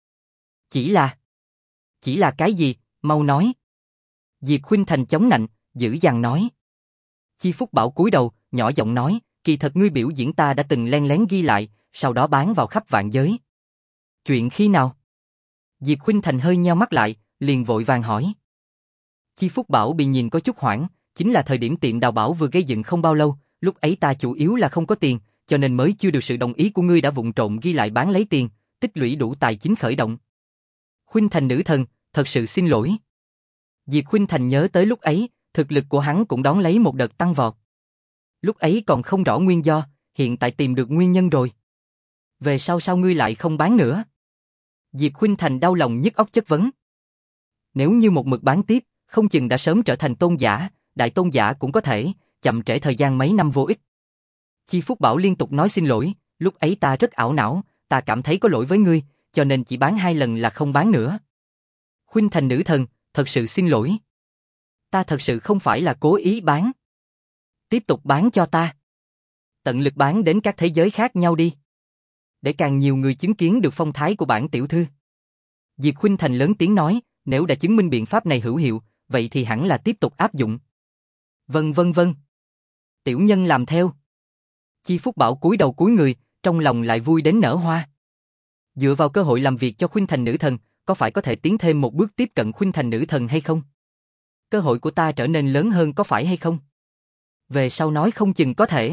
là cái gì, mau nói. Diệp Khuynh Thành chống nạnh, dữ dằn nói. Chi Phúc Bảo cúi đầu, nhỏ giọng nói, kỳ thật ngươi biểu diễn ta đã từng len lén ghi lại, sau đó bán vào khắp vạn giới. Chuyện khi nào? Diệp Khuynh Thành hơi nheo mắt lại, liền vội vàng hỏi. Chi Phúc Bảo bị nhìn có chút hoảng, chính là thời điểm tiệm đào bảo vừa gây dựng không bao lâu, lúc ấy ta chủ yếu là không có tiền, cho nên mới chưa được sự đồng ý của ngươi đã vụng trộm ghi lại bán lấy tiền, tích lũy đủ tài chính khởi động. Khuynh Thành nữ thần, thật sự xin lỗi. Diệp Khuynh Thành nhớ tới lúc ấy, thực lực của hắn cũng đón lấy một đợt tăng vọt. Lúc ấy còn không rõ nguyên do, hiện tại tìm được nguyên nhân rồi. Về sau sao ngươi lại không bán nữa? Diệp Khuynh Thành đau lòng nhức óc chất vấn. Nếu như một mực bán tiếp, không chừng đã sớm trở thành tôn giả, đại tôn giả cũng có thể, chậm trễ thời gian mấy năm vô ích. Chi Phúc Bảo liên tục nói xin lỗi, lúc ấy ta rất ảo não, ta cảm thấy có lỗi với ngươi, cho nên chỉ bán 2 lần là không bán nữa. Khuynh Thành nữ thần, thật sự xin lỗi. Ta thật sự không phải là cố ý bán. Tiếp tục bán cho ta. Tận lực bán đến các thế giới khác nhau đi. Để càng nhiều người chứng kiến được phong thái của bản tiểu thư. Diệp Khuynh Thành lớn tiếng nói, nếu đã chứng minh biện pháp này hữu hiệu, vậy thì hẳn là tiếp tục áp dụng. Vâng. Tiểu nhân làm theo. Chi Phúc Bảo cúi đầu cúi người, trong lòng lại vui đến nở hoa. Dựa vào cơ hội làm việc cho Khuynh Thành nữ thần, có phải có thể tiến thêm một bước tiếp cận Khuynh Thành nữ thần hay không? Cơ hội của ta trở nên lớn hơn có phải hay không? Về sau nói không chừng có thể.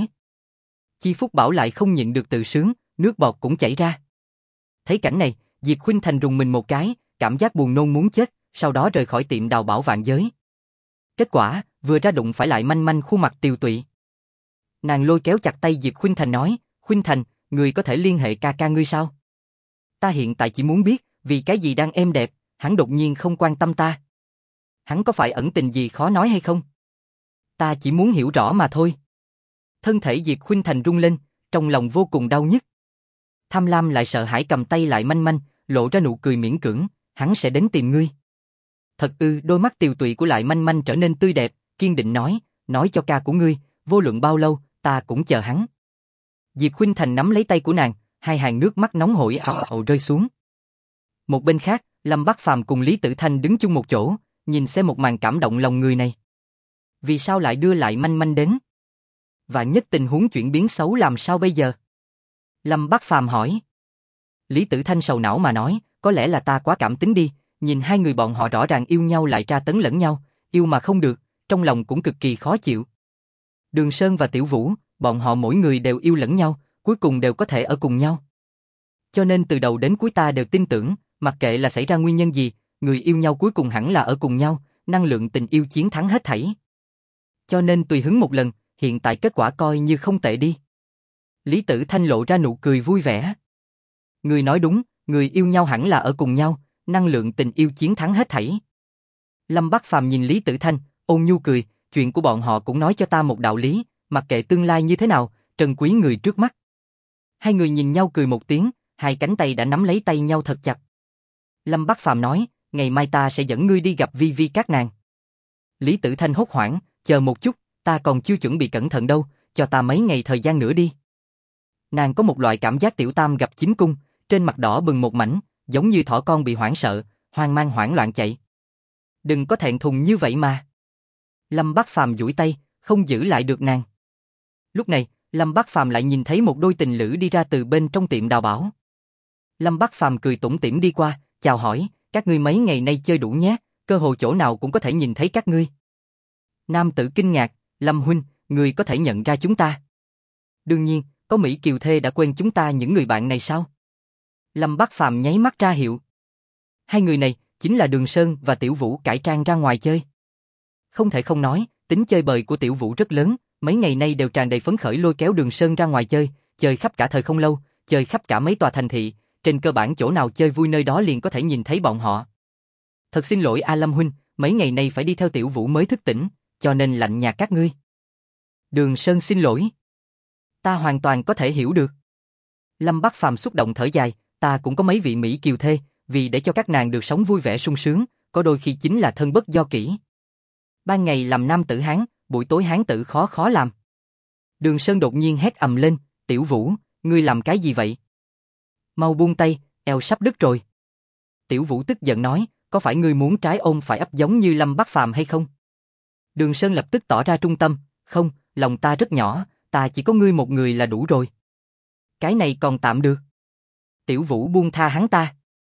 Chi Phúc Bảo lại không nhịn được tự sướng, nước bọt cũng chảy ra. Thấy cảnh này, Diệp Khuynh Thành rùng mình một cái, cảm giác buồn nôn muốn chết, sau đó rời khỏi tiệm đào bảo vạn giới. Kết quả, vừa ra đụng phải lại manh manh khuôn mặt tiều tụy. Nàng lôi kéo chặt tay Diệp Khuynh Thành nói, Khuynh Thành, người có thể liên hệ ca ca ngươi sao? Ta hiện tại chỉ muốn biết, vì cái gì đang êm đẹp, hắn đột nhiên không quan tâm ta. Hắn có phải ẩn tình gì khó nói hay không? Ta chỉ muốn hiểu rõ mà thôi. Thân thể Diệp Khuynh Thành rung lên, trong lòng vô cùng đau nhức. Tham lam lại sợ hãi cầm tay lại manh manh, lộ ra nụ cười miễn cưỡng, hắn sẽ đến tìm ngươi. Thật ư, đôi mắt tiều tụy của lại manh manh trở nên tươi đẹp, kiên định nói cho ca của ngươi, vô luận bao lâu, ta cũng chờ hắn. Diệp Khuynh Thành nắm lấy tay của nàng, hai hàng nước mắt nóng hổi ào ào rơi xuống. Một bên khác, Lâm Bắc Phàm cùng Lý Tử Thanh đứng chung một chỗ, nhìn xem một màn cảm động lòng người này. Vì sao lại đưa lại manh manh đến? Và nhất tình huống chuyển biến xấu làm sao bây giờ? Lâm Bắc Phàm hỏi. Lý Tử Thanh sầu não mà nói, có lẽ là ta quá cảm tính đi, nhìn hai người bọn họ rõ ràng yêu nhau lại tra tấn lẫn nhau, yêu mà không được, trong lòng cũng cực kỳ khó chịu. Đường Sơn và Tiểu Vũ, bọn họ mỗi người đều yêu lẫn nhau, cuối cùng đều có thể ở cùng nhau. Cho nên từ đầu đến cuối ta đều tin tưởng, mặc kệ là xảy ra nguyên nhân gì, người yêu nhau cuối cùng hẳn là ở cùng nhau, năng lượng tình yêu chiến thắng hết thảy. Cho nên tùy hứng một lần, hiện tại kết quả coi như không tệ đi. Lý Tử Thanh lộ ra nụ cười vui vẻ. Người nói đúng, người yêu nhau hẳn là ở cùng nhau, năng lượng tình yêu chiến thắng hết thảy. Lâm Bắc Phàm nhìn Lý Tử Thanh, ôn nhu cười, chuyện của bọn họ cũng nói cho ta một đạo lý, mặc kệ tương lai như thế nào, trân quý người trước mắt. Hai người nhìn nhau cười một tiếng, hai cánh tay đã nắm lấy tay nhau thật chặt. Lâm Bắc Phàm nói, ngày mai ta sẽ dẫn ngươi đi gặp Vi Vi các nàng. Lý Tử Thanh hốt hoảng, chờ một chút, ta còn chưa chuẩn bị cẩn thận đâu, cho ta mấy ngày thời gian nữa đi. Nàng có một loại cảm giác tiểu tam gặp chính cung, trên mặt đỏ bừng một mảnh, giống như thỏ con bị hoảng sợ, hoang mang hoảng loạn chạy. Đừng có thẹn thùng như vậy mà. Lâm Bắc Phàm duỗi tay, không giữ lại được nàng. Lúc này, Lâm Bắc Phàm lại nhìn thấy một đôi tình lữ đi ra từ bên trong tiệm đào bảo. Lâm Bắc Phàm cười tủm tỉm đi qua, chào hỏi, các ngươi mấy ngày nay chơi đủ nhé, cơ hồ chỗ nào cũng có thể nhìn thấy các ngươi. Nam tử kinh ngạc, Lâm huynh, ngươi có thể nhận ra chúng ta. Đương nhiên, có Mỹ Kiều Thê đã quên chúng ta những người bạn này sao? Lâm Bắc Phàm nháy mắt ra hiệu. Hai người này chính là Đường Sơn và Tiểu Vũ cải trang ra ngoài chơi. Không thể không nói, tính chơi bời của Tiểu Vũ rất lớn, mấy ngày nay đều tràn đầy phấn khởi lôi kéo Đường Sơn ra ngoài chơi, chơi khắp cả thời không lâu, chơi khắp cả mấy tòa thành thị, trên cơ bản chỗ nào chơi vui nơi đó liền có thể nhìn thấy bọn họ. Thật xin lỗi A Lâm huynh, mấy ngày nay phải đi theo Tiểu Vũ mới thức tỉnh, cho nên lạnh nhạt các ngươi. Đường Sơn xin lỗi. Ta hoàn toàn có thể hiểu được. Lâm Bắc Phàm xúc động thở dài, ta cũng có mấy vị Mỹ Kiều Thê, vì để cho các nàng được sống vui vẻ sung sướng, có đôi khi chính là thân bất do kỷ. Ban ngày làm nam tử Hán, buổi tối Hán tử khó làm. Đường Sơn đột nhiên hét ầm lên, Tiểu Vũ, ngươi làm cái gì vậy? Mau buông tay, eo sắp đứt rồi. Tiểu Vũ tức giận nói, có phải ngươi muốn trái ôm phải ấp giống như Lâm Bắc Phàm hay không? Đường Sơn lập tức tỏ ra trung tâm, không, lòng ta rất nhỏ, ta chỉ có ngươi một người là đủ rồi. Cái này còn tạm được. Tiểu Vũ buông tha hắn ta.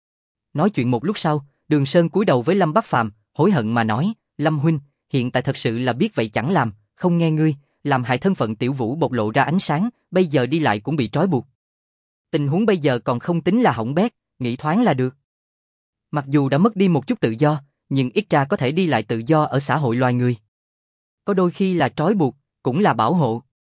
Nói chuyện một lúc sau, Đường Sơn cúi đầu với Lâm Bắc Phàm, hối hận mà nói, Lâm huynh, hiện tại thật sự là biết vậy chẳng làm, không nghe ngươi, làm hại thân phận Tiểu Vũ bộc lộ ra ánh sáng, bây giờ đi lại cũng bị trói buộc. Tình huống bây giờ còn không tính là hỏng bét, nghĩ thoáng là được. Mặc dù đã mất đi một chút tự do, nhưng ít ra có thể đi lại tự do ở xã hội loài người. Có đôi khi là trói buộc, cũng là bảo hộ.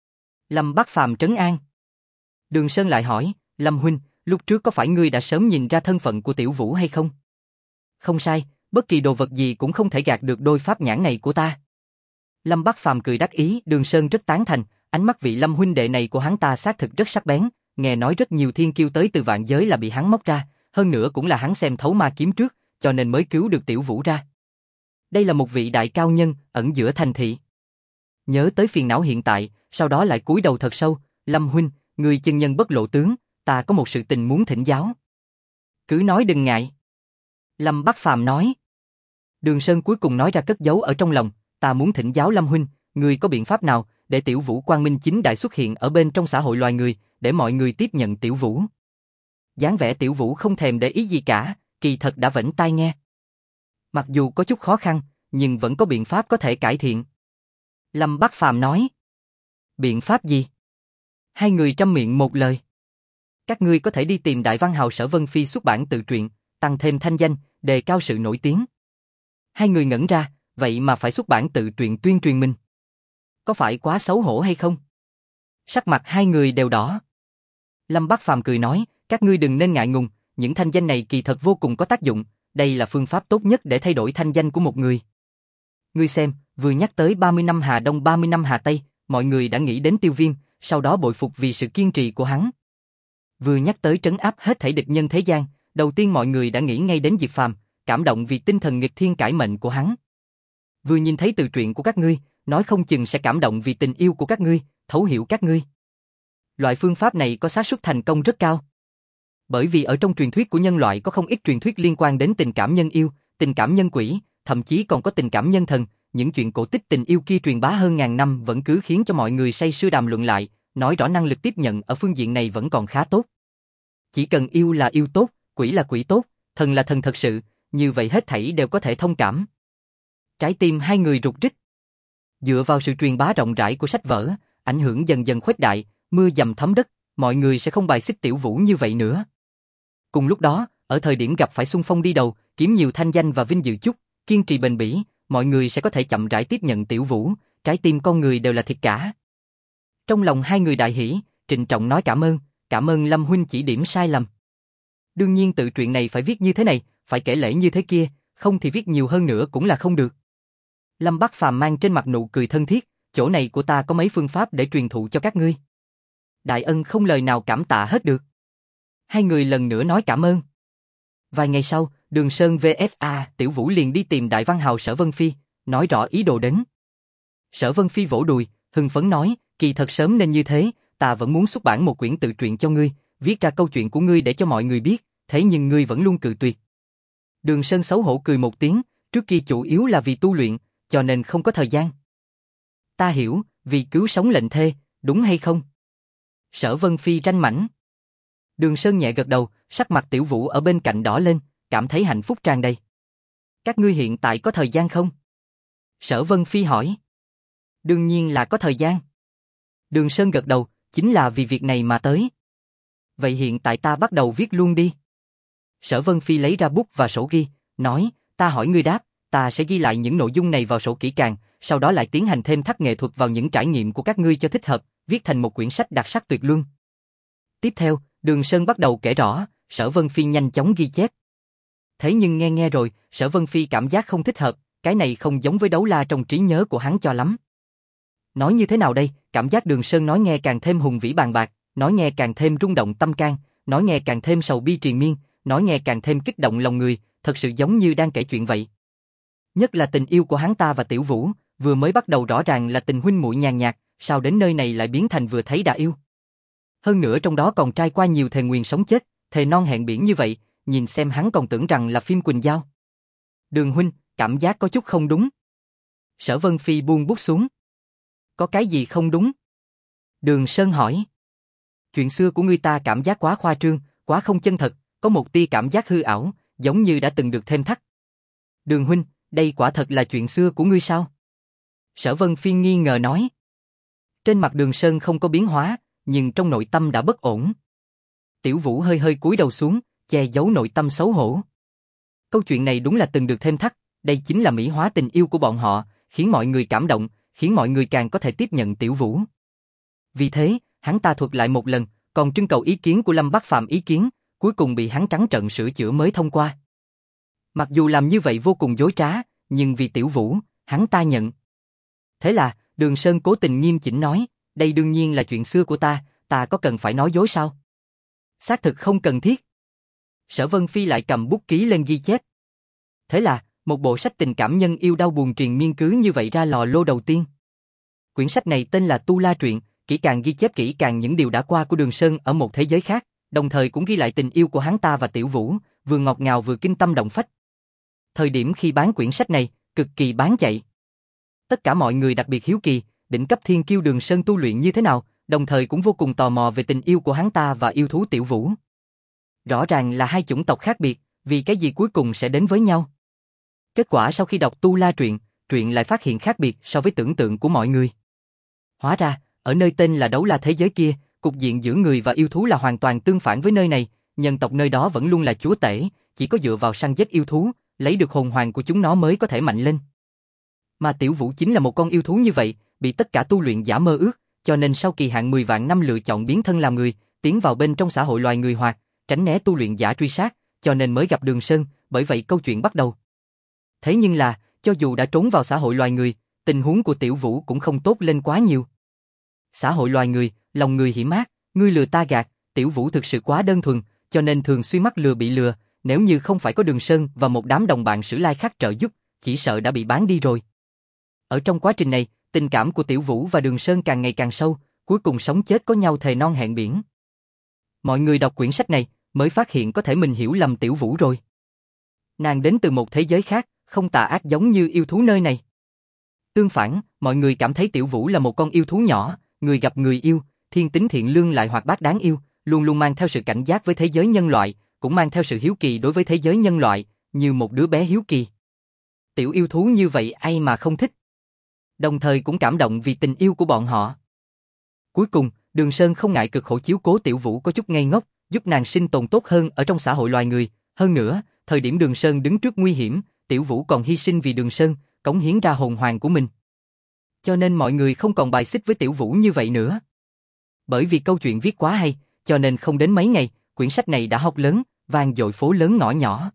Lâm Bắc Phàm trấn an. Đường Sơn lại hỏi, Lâm huynh, lúc trước có phải ngươi đã sớm nhìn ra thân phận của Tiểu Vũ hay không? Không sai, bất kỳ đồ vật gì cũng không thể gạt được đôi pháp nhãn này của ta. Lâm Bắc Phàm cười đắc ý, Đường Sơn rất tán thành, ánh mắt vị Lâm huynh đệ này của hắn ta xác thực rất sắc bén, nghe nói rất nhiều thiên kiêu tới từ vạn giới là bị hắn móc ra, hơn nữa cũng là hắn xem thấu ma kiếm trước, cho nên mới cứu được Tiểu Vũ ra. Đây là một vị đại cao nhân, ẩn giữa thành thị. Nhớ tới phiền não hiện tại, sau đó lại cúi đầu thật sâu, Lâm huynh, người chân nhân bất lộ tướng, ta có một sự tình muốn thỉnh giáo. Cứ nói đừng ngại. Lâm Bắc Phàm nói. Đường Sơn cuối cùng nói ra cất giấu ở trong lòng, ta muốn thỉnh giáo Lâm huynh, người có biện pháp nào để Tiểu Vũ quang minh chính đại xuất hiện ở bên trong xã hội loài người, để mọi người tiếp nhận Tiểu Vũ. Dáng vẻ Tiểu Vũ không thèm để ý gì cả, kỳ thật đã vểnh tai nghe. Mặc dù có chút khó khăn, nhưng vẫn có biện pháp có thể cải thiện. Lâm Bắc Phàm nói. Biện pháp gì? Hai người trăm miệng một lời. Các ngươi có thể đi tìm đại văn hào Sở Vân Phi xuất bản tự truyện, tăng thêm thanh danh, đề cao sự nổi tiếng. Hai người ngẩn ra, vậy mà phải xuất bản tự truyện tuyên truyền mình. Có phải quá xấu hổ hay không? Sắc mặt hai người đều đỏ. Lâm Bắc Phàm cười nói, các ngươi đừng nên ngại ngùng, những thanh danh này kỳ thật vô cùng có tác dụng, đây là phương pháp tốt nhất để thay đổi thanh danh của một người. Ngươi xem, vừa nhắc tới 30 năm Hà Đông 30 năm Hà Tây, mọi người đã nghĩ đến Tiêu Viêm, sau đó bội phục vì sự kiên trì của hắn. Vừa nhắc tới trấn áp hết thảy địch nhân thế gian, đầu tiên mọi người đã nghĩ ngay đến Diệp Phàm, cảm động vì tinh thần nghịch thiên cải mệnh của hắn. Vừa nhìn thấy từ truyện của các ngươi, nói không chừng sẽ cảm động vì tình yêu của các ngươi, thấu hiểu các ngươi. Loại phương pháp này có xác suất thành công rất cao. Bởi vì ở trong truyền thuyết của nhân loại có không ít truyền thuyết liên quan đến tình cảm nhân yêu, tình cảm nhân quỷ, thậm chí còn có tình cảm nhân thần, những chuyện cổ tích tình yêu kia truyền bá hơn ngàn năm vẫn cứ khiến cho mọi người say sưa đàm luận lại, nói rõ năng lực tiếp nhận ở phương diện này vẫn còn khá tốt. Chỉ cần yêu là yêu tốt, quỷ là quỷ tốt, thần là thần thật sự, như vậy hết thảy đều có thể thông cảm. Trái tim hai người rục rích. Dựa vào sự truyền bá rộng rãi của sách vở, ảnh hưởng dần dần khuếch đại, mưa dầm thấm đất, mọi người sẽ không bài xích Tiểu Vũ như vậy nữa. Cùng lúc đó, ở thời điểm gặp phải xung phong đi đầu, kiếm nhiều thanh danh và vinh dự chút, kiên trì bền bỉ, mọi người sẽ có thể chậm rãi tiếp nhận Tiểu Vũ, trái tim con người đều là thịt cả. Trong lòng hai người đại hỉ, trịnh trọng nói cảm ơn Lâm huynh chỉ điểm sai lầm. Đương nhiên tự truyện này phải viết như thế này, phải kể lể như thế kia, không thì viết nhiều hơn nữa cũng là không được. Lâm Bắc Phàm mang trên mặt nụ cười thân thiết, chỗ này của ta có mấy phương pháp để truyền thụ cho các ngươi. Đại ân không lời nào cảm tạ hết được. Hai người lần nữa nói cảm ơn. Vài ngày sau, Đường Sơn VFA Tiểu Vũ liền đi tìm đại văn hào Sở Vân Phi, nói rõ ý đồ đến. Sở Vân Phi vỗ đùi, hưng phấn nói, kỳ thật sớm nên như thế, ta vẫn muốn xuất bản một quyển tự truyện cho ngươi, viết ra câu chuyện của ngươi để cho mọi người biết, thế nhưng ngươi vẫn luôn cự tuyệt. Đường Sơn xấu hổ cười một tiếng, trước kia chủ yếu là vì tu luyện, cho nên không có thời gian. Ta hiểu, vì cứu sống lệnh thê, đúng hay không? Sở Vân Phi tranh mảnh. Đường Sơn nhẹ gật đầu, sắc mặt Tiểu Vũ ở bên cạnh đỏ lên, cảm thấy hạnh phúc tràn đầy. Các ngươi hiện tại có thời gian không? Sở Vân Phi hỏi. Đương nhiên là có thời gian. Đường Sơn gật đầu, chính là vì việc này mà tới. Vậy hiện tại ta bắt đầu viết luôn đi. Sở Vân Phi lấy ra bút và sổ ghi, nói, ta hỏi ngươi đáp, ta sẽ ghi lại những nội dung này vào sổ kỹ càng, sau đó lại tiến hành thêm thắt nghệ thuật vào những trải nghiệm của các ngươi cho thích hợp, viết thành một quyển sách đặc sắc tuyệt luân. Tiếp theo, Đường Sơn bắt đầu kể rõ, Sở Vân Phi nhanh chóng ghi chép. Thế nhưng nghe rồi, Sở Vân Phi cảm giác không thích hợp, cái này không giống với Đấu La trong trí nhớ của hắn cho lắm. Nói như thế nào đây, cảm giác Đường Sơn nói nghe càng thêm hùng vĩ bàn bạc, nói nghe càng thêm rung động tâm can, nói nghe càng thêm sầu bi triền miên, nói nghe càng thêm kích động lòng người, thật sự giống như đang kể chuyện vậy. Nhất là tình yêu của hắn ta và Tiểu Vũ, vừa mới bắt đầu rõ ràng là tình huynh muội nhàn nhạt, sao đến nơi này lại biến thành vừa thấy đã yêu. Hơn nữa trong đó còn trải qua nhiều thề nguyền sống chết, thề non hẹn biển như vậy, nhìn xem hắn còn tưởng rằng là phim Quỳnh Giao. Đường huynh, cảm giác có chút không đúng. Sở Vân Phi buông bút xuống. Có cái gì không đúng? Đường Sơn hỏi. Chuyện xưa của ngươi ta cảm giác quá khoa trương, quá không chân thật, có một tia cảm giác hư ảo, giống như đã từng được thêm thắt. Đường huynh, đây quả thật là chuyện xưa của ngươi sao? Sở Vân Phi nghi ngờ nói. Trên mặt Đường Sơn không có biến hóa, nhưng trong nội tâm đã bất ổn. Tiểu Vũ hơi hơi cúi đầu xuống, che giấu nội tâm xấu hổ. Câu chuyện này đúng là từng được thêm thắt, đây chính là mỹ hóa tình yêu của bọn họ, khiến mọi người cảm động, khiến mọi người càng có thể tiếp nhận Tiểu Vũ. Vì thế, hắn ta thuật lại một lần, còn trưng cầu ý kiến của Lâm Bắc Phàm ý kiến, cuối cùng bị hắn trắng trợn sửa chữa mới thông qua. Mặc dù làm như vậy vô cùng dối trá, nhưng vì Tiểu Vũ, hắn ta nhận. Thế là, Đường Sơn cố tình nghiêm chỉnh nói, đây đương nhiên là chuyện xưa của ta có cần phải nói dối sao? Xác thực không cần thiết. Sở Vân Phi lại cầm bút ký lên ghi chép. Thế là, một bộ sách tình cảm nhân yêu đau buồn triền miên cứ như vậy ra lò lô đầu tiên. Quyển sách này tên là Tu La Truyện, kỹ càng ghi chép kỹ càng những điều đã qua của Đường Sơn ở một thế giới khác, đồng thời cũng ghi lại tình yêu của hắn ta và Tiểu Vũ, vừa ngọt ngào vừa kinh tâm động phách. Thời điểm khi bán quyển sách này, cực kỳ bán chạy. Tất cả mọi người đặc biệt hiếu kỳ, đỉnh cấp thiên kiêu Đường Sơn tu luyện như thế nào, đồng thời cũng vô cùng tò mò về tình yêu của hắn ta và yêu thú Tiểu Vũ. Rõ ràng là hai chủng tộc khác biệt, vì cái gì cuối cùng sẽ đến với nhau. Kết quả sau khi đọc Tu La Truyện, truyện lại phát hiện khác biệt so với tưởng tượng của mọi người. Hóa ra, ở nơi tên là Đấu La thế giới kia, cục diện giữa người và yêu thú là hoàn toàn tương phản với nơi này, nhân tộc nơi đó vẫn luôn là chúa tể, chỉ có dựa vào săn giết yêu thú, lấy được hồn hoàng của chúng nó mới có thể mạnh lên. Mà Tiểu Vũ chính là một con yêu thú như vậy, bị tất cả tu luyện giả mơ ước, cho nên sau kỳ hạn 10 vạn năm lựa chọn biến thân làm người, tiến vào bên trong xã hội loài người hoặc tránh né tu luyện giả truy sát, cho nên mới gặp Đường Sơn, bởi vậy câu chuyện bắt đầu. Thế nhưng là, cho dù đã trốn vào xã hội loài người, tình huống của Tiểu Vũ cũng không tốt lên quá nhiều. Xã hội loài người, lòng người hiểm ác, ngươi lừa ta gạt, Tiểu Vũ thực sự quá đơn thuần, cho nên thường xuyên mắc lừa bị lừa, nếu như không phải có Đường Sơn và một đám đồng bạn Sử Lai khác trợ giúp, chỉ sợ đã bị bán đi rồi. Ở trong quá trình này, tình cảm của Tiểu Vũ và Đường Sơn càng ngày càng sâu, cuối cùng sống chết có nhau thề non hẹn biển. Mọi người đọc quyển sách này, mới phát hiện có thể mình hiểu lầm Tiểu Vũ rồi. Nàng đến từ một thế giới khác, không tà ác giống như yêu thú nơi này. Tương phản, mọi người cảm thấy Tiểu Vũ là một con yêu thú nhỏ, người gặp người yêu, thiên tính thiện lương lại hoạt bát đáng yêu, luôn luôn mang theo sự cảnh giác với thế giới nhân loại, cũng mang theo sự hiếu kỳ đối với thế giới nhân loại, như một đứa bé hiếu kỳ. Tiểu yêu thú như vậy ai mà không thích. Đồng thời cũng cảm động vì tình yêu của bọn họ. Cuối cùng, Đường Sơn không ngại cực khổ chiếu cố Tiểu Vũ có chút ngây ngốc, giúp nàng sinh tồn tốt hơn ở trong xã hội loài người. Hơn nữa, thời điểm Đường Sơn đứng trước nguy hiểm, Tiểu Vũ còn hy sinh vì Đường Sơn, cống hiến ra hồn hoàng của mình. Cho nên mọi người không còn bài xích với Tiểu Vũ như vậy nữa. Bởi vì câu chuyện viết quá hay, cho nên không đến mấy ngày, quyển sách này đã hot lớn, vang dội phố lớn ngõ nhỏ.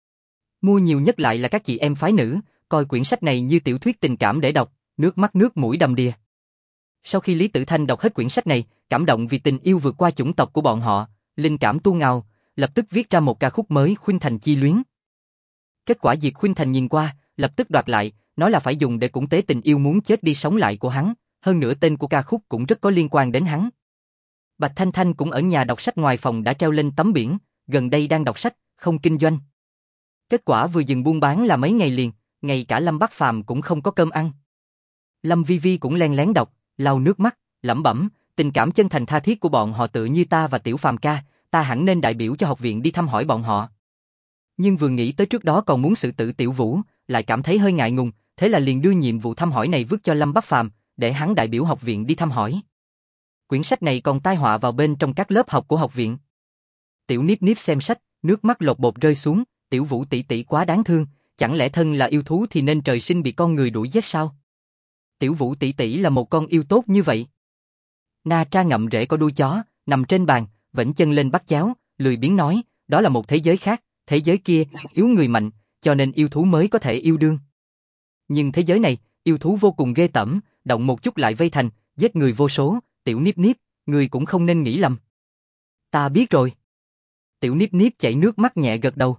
Mua nhiều nhất lại là các chị em phái nữ, coi quyển sách này như tiểu thuyết tình cảm để đọc, nước mắt nước mũi đầm đìa. Sau khi Lý Tử Thanh đọc hết quyển sách này, cảm động vì tình yêu vượt qua chủng tộc của bọn họ, linh cảm tuôn ngào, lập tức viết ra một ca khúc mới Khuynh Thành Chi Luyến. Kết quả Diệp Khuynh Thành nhìn qua, lập tức đoạt lại, nói là phải dùng để củng tế tình yêu muốn chết đi sống lại của hắn, hơn nữa tên của ca khúc cũng rất có liên quan đến hắn. Bạch Thanh Thanh cũng ở nhà đọc sách ngoài phòng đã treo lên tấm biển, gần đây đang đọc sách, không kinh doanh. Kết quả vừa dừng buôn bán là mấy ngày liền, ngay cả Lâm Bắc Phàm cũng không có cơm ăn. Lâm Vi Vi cũng len lén đọc, lau nước mắt, lẩm bẩm, tình cảm chân thành tha thiết của bọn họ tự như ta và Tiểu Phàm ca, ta hẳn nên đại biểu cho học viện đi thăm hỏi bọn họ. Nhưng vừa nghĩ tới trước đó còn muốn xử tử Tiểu Vũ, lại cảm thấy hơi ngại ngùng, thế là liền đưa nhiệm vụ thăm hỏi này vứt cho Lâm Bắc Phàm, để hắn đại biểu học viện đi thăm hỏi. Quyển sách này còn tai họa vào bên trong các lớp học của học viện. Tiểu Niếp Niếp xem sách, nước mắt lột bột rơi xuống, Tiểu Vũ tỷ tỷ quá đáng thương, chẳng lẽ thân là yêu thú thì nên trời sinh bị con người đuổi giết sao? Tiểu Vũ tỷ tỷ là một con yêu tốt như vậy. Na Tra ngậm rễ có đuôi chó, nằm trên bàn, vểnh chân lên bắt cháo, lười biếng nói, đó là một thế giới khác, thế giới kia yếu người mạnh, cho nên yêu thú mới có thể yêu đương. Nhưng thế giới này, yêu thú vô cùng ghê tởm, động một chút lại vây thành, giết người vô số, Tiểu Niếp Niếp, người cũng không nên nghĩ lầm. Ta biết rồi. Tiểu Niếp Niếp chảy nước mắt nhẹ gật đầu.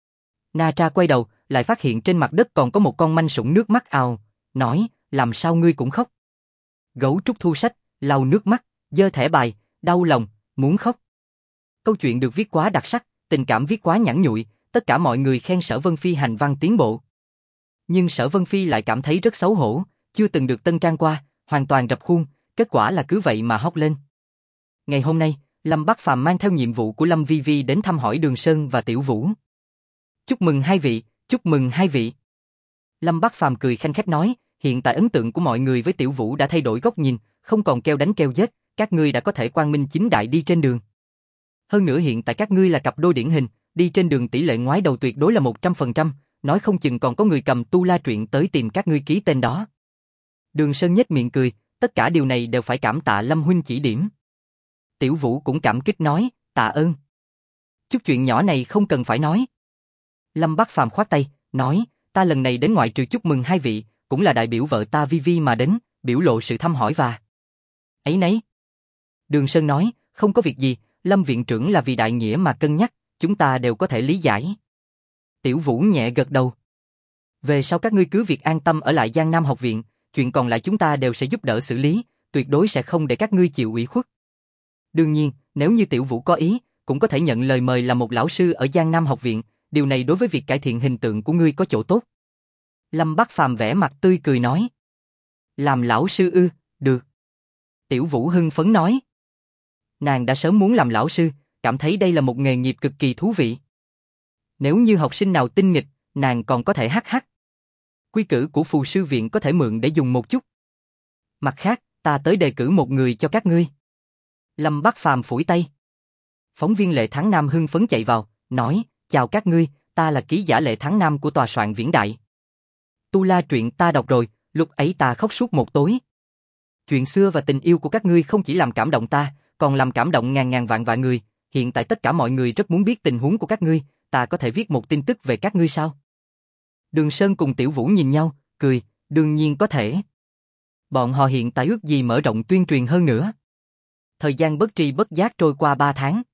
Na Tra quay đầu, lại phát hiện trên mặt đất còn có một con manh sủng nước mắt ào, nói, làm sao ngươi cũng khóc? Gấu trúc thu sách, lau nước mắt, giơ thẻ bài, đau lòng, muốn khóc. Câu chuyện được viết quá đặc sắc, tình cảm viết quá nhẵn nhụi, tất cả mọi người khen Sở Vân Phi hành văn tiến bộ. Nhưng Sở Vân Phi lại cảm thấy rất xấu hổ, chưa từng được tân trang qua, hoàn toàn rập khuôn, kết quả là cứ vậy mà hóc lên. Ngày hôm nay, Lâm Bắc Phàm mang theo nhiệm vụ của Lâm Vi Vi đến thăm hỏi Đường Sơn và Tiểu Vũ. Chúc mừng hai vị, chúc mừng hai vị. Lâm Bắc Phàm cười khanh khách nói, hiện tại ấn tượng của mọi người với Tiểu Vũ đã thay đổi góc nhìn, không còn kêu đánh kêu giết, các ngươi đã có thể quang minh chính đại đi trên đường. Hơn nữa hiện tại các ngươi là cặp đôi điển hình, đi trên đường tỷ lệ ngoái đầu tuyệt đối là 100%, nói không chừng còn có người cầm tu la truyện tới tìm các ngươi ký tên đó. Đường Sơn nhếch miệng cười, tất cả điều này đều phải cảm tạ Lâm huynh chỉ điểm. Tiểu Vũ cũng cảm kích nói, tạ ơn. Chút chuyện nhỏ này không cần phải nói. Lâm Bắc Phàm khoát tay, nói, ta lần này đến ngoại trừ chúc mừng hai vị, cũng là đại biểu vợ ta Vi Vi mà đến, biểu lộ sự thăm hỏi và ấy nấy. Đường Sơn nói, không có việc gì, Lâm viện trưởng là vì đại nghĩa mà cân nhắc, chúng ta đều có thể lý giải. Tiểu Vũ nhẹ gật đầu. Về sau các ngươi cứ việc an tâm ở lại Giang Nam học viện, chuyện còn lại chúng ta đều sẽ giúp đỡ xử lý, tuyệt đối sẽ không để các ngươi chịu ủy khuất. Đương nhiên, nếu như Tiểu Vũ có ý, cũng có thể nhận lời mời làm một lão sư ở Giang Nam học viện, điều này đối với việc cải thiện hình tượng của ngươi có chỗ tốt. Lâm Bắc Phàm vẻ mặt tươi cười nói. Làm lão sư ư, được. Tiểu Vũ hưng phấn nói. Nàng đã sớm muốn làm lão sư, cảm thấy đây là một nghề nghiệp cực kỳ thú vị. Nếu như học sinh nào tinh nghịch, nàng còn có thể hắc hắc. Quy cử của phù sư viện có thể mượn để dùng một chút. Mặt khác, ta tới đề cử một người cho các ngươi. Lâm Bắc Phàm phủi tay. Phóng viên Lệ Thắng Nam hưng phấn chạy vào, nói, chào các ngươi, ta là ký giả Lệ Thắng Nam của tòa soạn Viễn Đại. Tu La truyện ta đọc rồi, lúc ấy ta khóc suốt một tối. Chuyện xưa và tình yêu của các ngươi không chỉ làm cảm động ta, còn làm cảm động ngàn ngàn vạn vạn người. Hiện tại tất cả mọi người rất muốn biết tình huống của các ngươi, ta có thể viết một tin tức về các ngươi sao? Đường Sơn cùng Tiểu Vũ nhìn nhau, cười, đương nhiên có thể. Bọn họ hiện tại ước gì mở rộng tuyên truyền hơn nữa. Thời gian bất tri bất giác trôi qua 3 tháng.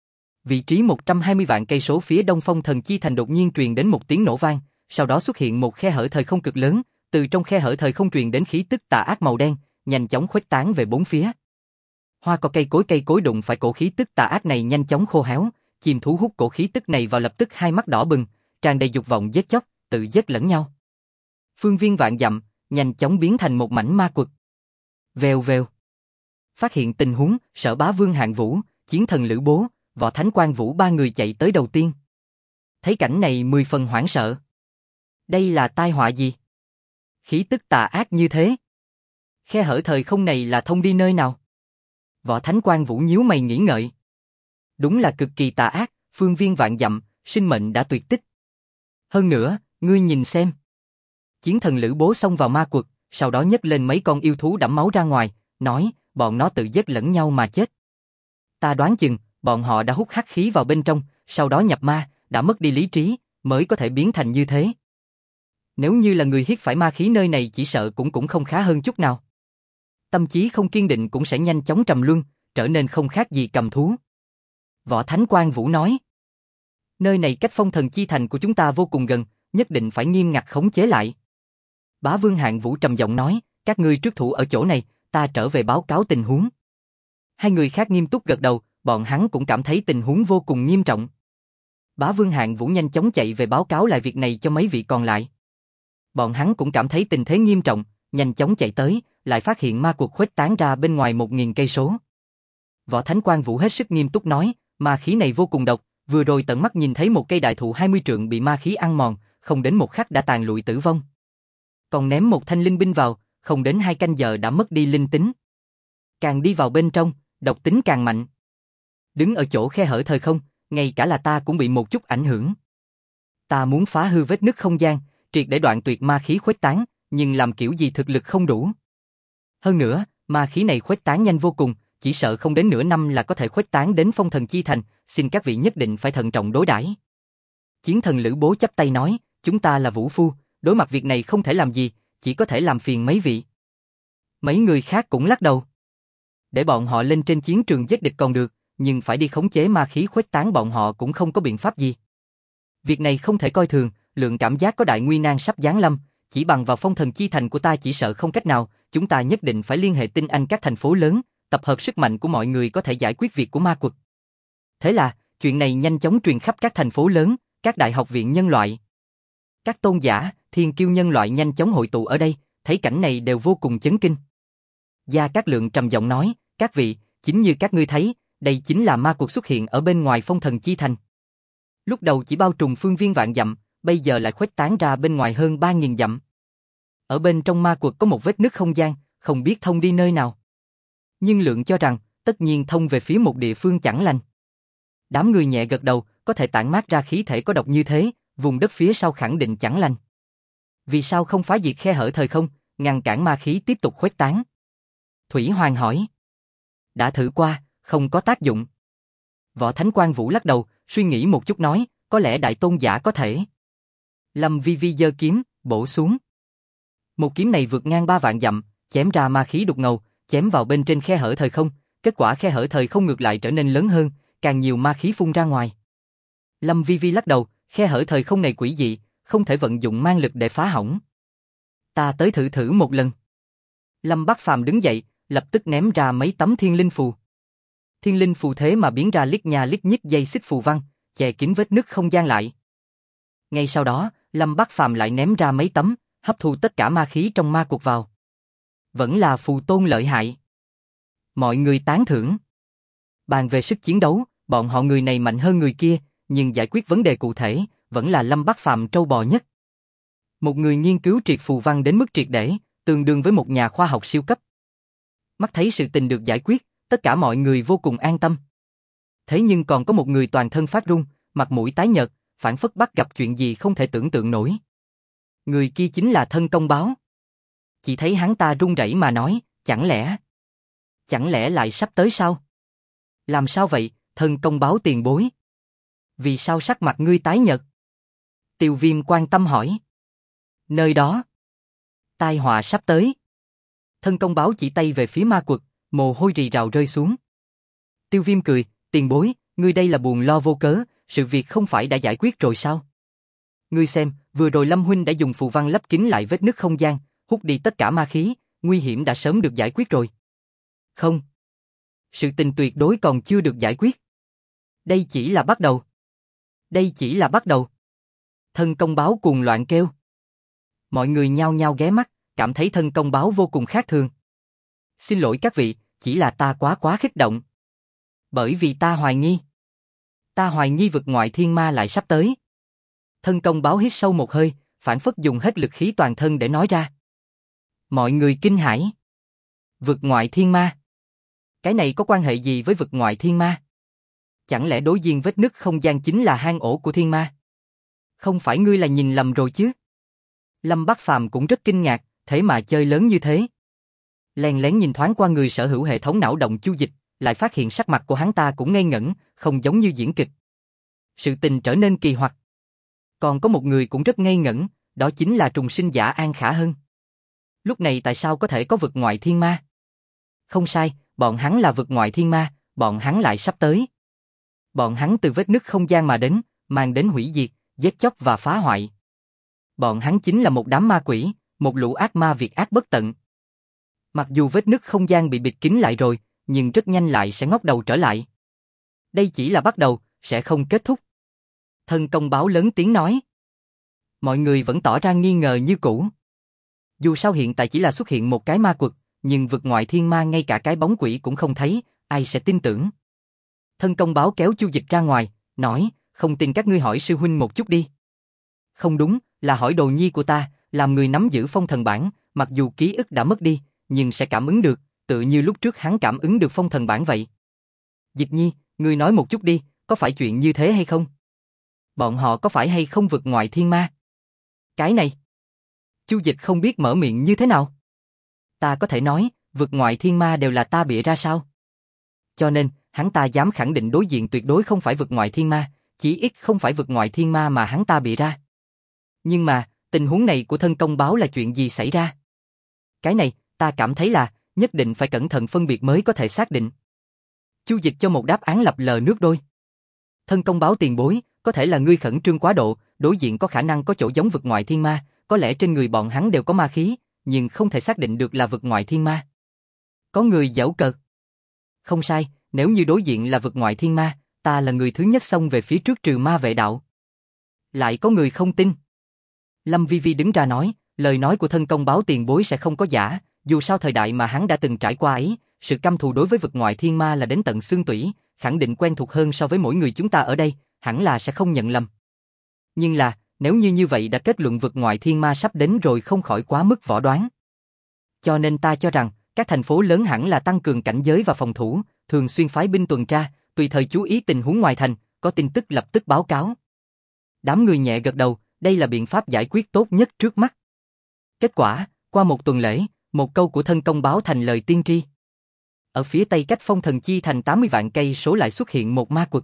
Vị trí 120 vạn cây số phía đông Phong Thần Chi Thành đột nhiên truyền đến một tiếng nổ vang, sau đó xuất hiện một khe hở thời không cực lớn, từ trong khe hở thời không truyền đến khí tức tà ác màu đen, nhanh chóng khuếch tán về bốn phía. Hoa cỏ cây cối đụng phải cổ khí tức tà ác này nhanh chóng khô héo, chim thú hút cổ khí tức này vào lập tức hai mắt đỏ bừng, tràn đầy dục vọng giết chóc, tự giết lẫn nhau. Phương viên vạn dặm, nhanh chóng biến thành một mảnh ma quật. Vèo vèo. Phát hiện tình huống, Sở Bá Vương Hạng Vũ, Chiến Thần Lữ Bố, Võ Thánh Quan Vũ ba người chạy tới đầu tiên. Thấy cảnh này 10 phần hoảng sợ. Đây là tai họa gì? Khí tức tà ác như thế. Khe hở thời không này là thông đi nơi nào? Võ Thánh Quan Vũ nhíu mày nghĩ ngợi. Đúng là cực kỳ tà ác, phương viên vạn dặm, sinh mệnh đã tuyệt tích. Hơn nữa, ngươi nhìn xem. Chiến Thần Lữ Bố xông vào ma quật, sau đó nhấc lên mấy con yêu thú đẫm máu ra ngoài, nói, bọn nó tự giết lẫn nhau mà chết. Ta đoán chừng, bọn họ đã hút hắc khí vào bên trong, sau đó nhập ma, đã mất đi lý trí, mới có thể biến thành như thế. Nếu như là người hít phải ma khí nơi này chỉ sợ cũng không khá hơn chút nào. Tâm trí không kiên định cũng sẽ nhanh chóng trầm luân, trở nên không khác gì cầm thú. Võ Thánh Quan Vũ nói, nơi này cách Phong Thần Chi Thành của chúng ta vô cùng gần, nhất định phải nghiêm ngặt khống chế lại. Bá Vương Hạng Vũ trầm giọng nói, các ngươi trước thủ ở chỗ này, ta trở về báo cáo tình huống. Hai người khác nghiêm túc gật đầu, bọn hắn cũng cảm thấy tình huống vô cùng nghiêm trọng. Bá Vương Hạng Vũ nhanh chóng chạy về báo cáo lại việc này cho mấy vị còn lại. Bọn hắn cũng cảm thấy tình thế nghiêm trọng, nhanh chóng chạy tới, lại phát hiện ma quật khuếch tán ra bên ngoài 1000 cây số. Võ Thánh Quan Vũ hết sức nghiêm túc nói, ma khí này vô cùng độc, vừa rồi tận mắt nhìn thấy một cây đại thụ 20 trượng bị ma khí ăn mòn, không đến một khắc đã tàn lụi tử vong. Còn ném một thanh linh binh vào, không đến 2 canh giờ đã mất đi linh tính. Càng đi vào bên trong, độc tính càng mạnh. Đứng ở chỗ khe hở thời không, ngay cả là ta cũng bị một chút ảnh hưởng. Ta muốn phá hư vết nứt không gian, triệt để đoạn tuyệt ma khí khuếch tán, nhưng làm kiểu gì thực lực không đủ. Hơn nữa, ma khí này khuếch tán nhanh vô cùng, chỉ sợ không đến nửa năm là có thể khuếch tán đến Phong Thần Chi Thành, xin các vị nhất định phải thận trọng đối đãi. Chiến Thần Lữ Bố chắp tay nói, chúng ta là vũ phu, đối mặt việc này không thể làm gì, chỉ có thể làm phiền mấy vị. Mấy người khác cũng lắc đầu. Để bọn họ lên trên chiến trường giết địch còn được, nhưng phải đi khống chế ma khí khuếch tán bọn họ cũng không có biện pháp gì. Việc này không thể coi thường, lượng cảm giác có đại nguy nan sắp giáng lâm, chỉ bằng vào Phong Thần Chi Thành của ta chỉ sợ không cách nào, chúng ta nhất định phải liên hệ tinh anh các thành phố lớn, tập hợp sức mạnh của mọi người có thể giải quyết việc của ma quật. Thế là, chuyện này nhanh chóng truyền khắp các thành phố lớn, các đại học viện nhân loại. Các tôn giả, thiên kiêu nhân loại nhanh chóng hội tụ ở đây, thấy cảnh này đều vô cùng chấn kinh. Gia Cát Lượng trầm giọng nói, các vị, chính như các ngươi thấy, đây chính là ma quật xuất hiện ở bên ngoài Phong Thần Chi Thành. Lúc đầu chỉ bao trùm phương viên vạn dặm, bây giờ lại khuếch tán ra bên ngoài hơn 3000 dặm. Ở bên trong ma quật có một vết nứt không gian, không biết thông đi nơi nào. Nhưng Lượng cho rằng, tất nhiên thông về phía một địa phương chẳng lành. Đám người nhẹ gật đầu, có thể tản mát ra khí thể có độc như thế, vùng đất phía sau khẳng định chẳng lành. Vì sao không phá diệt khe hở thời không, ngăn cản ma khí tiếp tục khuếch tán? Thủy Hoàng hỏi. Đã thử qua, không có tác dụng. Võ Thánh Quan Vũ lắc đầu, suy nghĩ một chút nói, có lẽ đại tôn giả có thể. Lâm Vi Vi giơ kiếm, bổ xuống. Một kiếm này vượt ngang 3 vạn dặm, chém ra ma khí đục ngầu, chém vào bên trên khe hở thời không, kết quả khe hở thời không ngược lại trở nên lớn hơn, càng nhiều ma khí phun ra ngoài. Lâm Vi Vi lắc đầu, khe hở thời không này quỷ dị, không thể vận dụng mang lực để phá hỏng. Ta tới thử một lần. Lâm Bắc Phàm đứng dậy, lập tức ném ra mấy tấm thiên linh phù. Thiên linh phù thế mà biến ra lít nha lít nhít dây xích phù văn, che kín vết nứt không gian lại. Ngay sau đó, Lâm Bắc Phàm lại ném ra mấy tấm, hấp thu tất cả ma khí trong ma quật vào. Vẫn là phù tôn lợi hại. Mọi người tán thưởng. Bàn về sức chiến đấu, bọn họ người này mạnh hơn người kia, nhưng giải quyết vấn đề cụ thể, vẫn là Lâm Bắc Phàm trâu bò nhất. Một người nghiên cứu triệt phù văn đến mức triệt để, tương đương với một nhà khoa học siêu cấp. Mắt thấy sự tình được giải quyết, tất cả mọi người vô cùng an tâm. Thế nhưng còn có một người toàn thân phát run, mặt mũi tái nhợt, phảng phất bắt gặp chuyện gì không thể tưởng tượng nổi. Người kia chính là Thân Công Báo. Chỉ thấy hắn ta run rẩy mà nói, chẳng lẽ lại sắp tới sao? Làm sao vậy, Thân Công Báo tiền bối? Vì sao sắc mặt ngươi tái nhợt? Tiêu Viêm quan tâm hỏi. Nơi đó, tai họa sắp tới. Thân Công Báo chỉ tay về phía ma quật, mồ hôi rì rào rơi xuống. Tiêu Viêm cười, tiền bối, ngươi đây là buồn lo vô cớ, sự việc không phải đã giải quyết rồi sao? Ngươi xem, vừa rồi Lâm huynh đã dùng phù văn lấp kín lại vết nứt không gian, hút đi tất cả ma khí, nguy hiểm đã sớm được giải quyết rồi. Không. Sự tình tuyệt đối còn chưa được giải quyết. Đây chỉ là bắt đầu. Đây chỉ là bắt đầu. Thân Công Báo cuồng loạn kêu. Mọi người nhao nhao ghé mắt, cảm thấy Thân Công Báo vô cùng khác thường. Xin lỗi các vị, chỉ là ta quá kích động. Bởi vì ta hoài nghi vực ngoại thiên ma lại sắp tới. Thân Công Báo hít sâu một hơi, phản phất dùng hết lực khí toàn thân để nói ra. Mọi người kinh hãi. Vực ngoại thiên ma? Cái này có quan hệ gì với vực ngoại thiên ma? Chẳng lẽ đối diện vết nứt không gian chính là hang ổ của thiên ma? Không phải ngươi là nhìn lầm rồi chứ? Lâm Bắc Phàm cũng rất kinh ngạc, thế mà chơi lớn như thế. Lén lén nhìn thoáng qua người sở hữu hệ thống não động Chu Dịch, lại phát hiện sắc mặt của hắn ta cũng ngây ngẩn, không giống như diễn kịch. Sự tình trở nên kỳ hoặc. Còn có một người cũng rất ngây ngẩn, đó chính là trùng sinh giả An Khả Hân. Lúc này tại sao có thể có vực ngoại thiên ma? Không sai, bọn hắn là vực ngoại thiên ma, bọn hắn lại sắp tới. Bọn hắn từ vết nứt không gian mà đến, mang đến hủy diệt, giết chóc và phá hoại. Bọn hắn chính là một đám ma quỷ, một lũ ác ma việc ác bất tận. Mặc dù vết nứt không gian bị bịt kín lại rồi, nhưng rất nhanh lại sẽ ngóc đầu trở lại. Đây chỉ là bắt đầu, sẽ không kết thúc. Thân Công Báo lớn tiếng nói. Mọi người vẫn tỏ ra nghi ngờ như cũ. Dù sao hiện tại chỉ là xuất hiện một cái ma quật, nhưng vực ngoại thiên ma ngay cả cái bóng quỷ cũng không thấy, ai sẽ tin tưởng. Thân Công Báo kéo Chu Dịch ra ngoài, nói, không tin các ngươi hỏi sư huynh một chút đi. Không đúng, là hỏi đồ nhi của ta, làm người nắm giữ phong thần bản, mặc dù ký ức đã mất đi, nhưng sẽ cảm ứng được, tự như lúc trước hắn cảm ứng được phong thần bản vậy. Dịch nhi, ngươi nói một chút đi, có phải chuyện như thế hay không? Bọn họ có phải hay không vực ngoại thiên ma? Cái này, Chu Dịch không biết mở miệng như thế nào. Ta có thể nói, vực ngoại thiên ma đều là ta bịa ra sao? Cho nên, hắn ta dám khẳng định đối diện tuyệt đối không phải vực ngoại thiên ma, chỉ ít không phải vực ngoại thiên ma mà hắn ta bịa ra. Nhưng mà, tình huống này của Thân Công Báo là chuyện gì xảy ra? Cái này, ta cảm thấy là, nhất định phải cẩn thận phân biệt mới có thể xác định. Chu Dịch cho một đáp án lập lờ nước đôi. Thân Công Báo tiền bối, có thể là ngươi khẩn trương quá độ, đối diện có khả năng có chỗ giống vực ngoại thiên ma, có lẽ trên người bọn hắn đều có ma khí, nhưng không thể xác định được là vực ngoại thiên ma. Có người giễu cợt. Không sai, nếu như đối diện là vực ngoại thiên ma, ta là người thứ nhất xông về phía trước trừ ma vệ đạo. Lại có người không tin. Lâm Vi Vi đứng ra nói, lời nói của Thân Công Báo tiền bối sẽ không có giả, dù sao thời đại mà hắn đã từng trải qua ấy, sự căm thù đối với vực ngoại thiên ma là đến tận xương tủy, khẳng định quen thuộc hơn so với mỗi người chúng ta ở đây, hẳn là sẽ không nhận lầm. Nhưng là, nếu như vậy đã kết luận vực ngoại thiên ma sắp đến rồi không khỏi quá mức võ đoán. Cho nên ta cho rằng, các thành phố lớn hẳn là tăng cường cảnh giới và phòng thủ, thường xuyên phái binh tuần tra, tùy thời chú ý tình huống ngoài thành, có tin tức lập tức báo cáo. Đám người nhẹ gật đầu, đây là biện pháp giải quyết tốt nhất trước mắt. Kết quả, qua một tuần lễ, một câu của Thân Công Báo thành lời tiên tri. Ở phía tây cách Phong Thần Chi thành 80 vạn cây số lại xuất hiện một ma quật.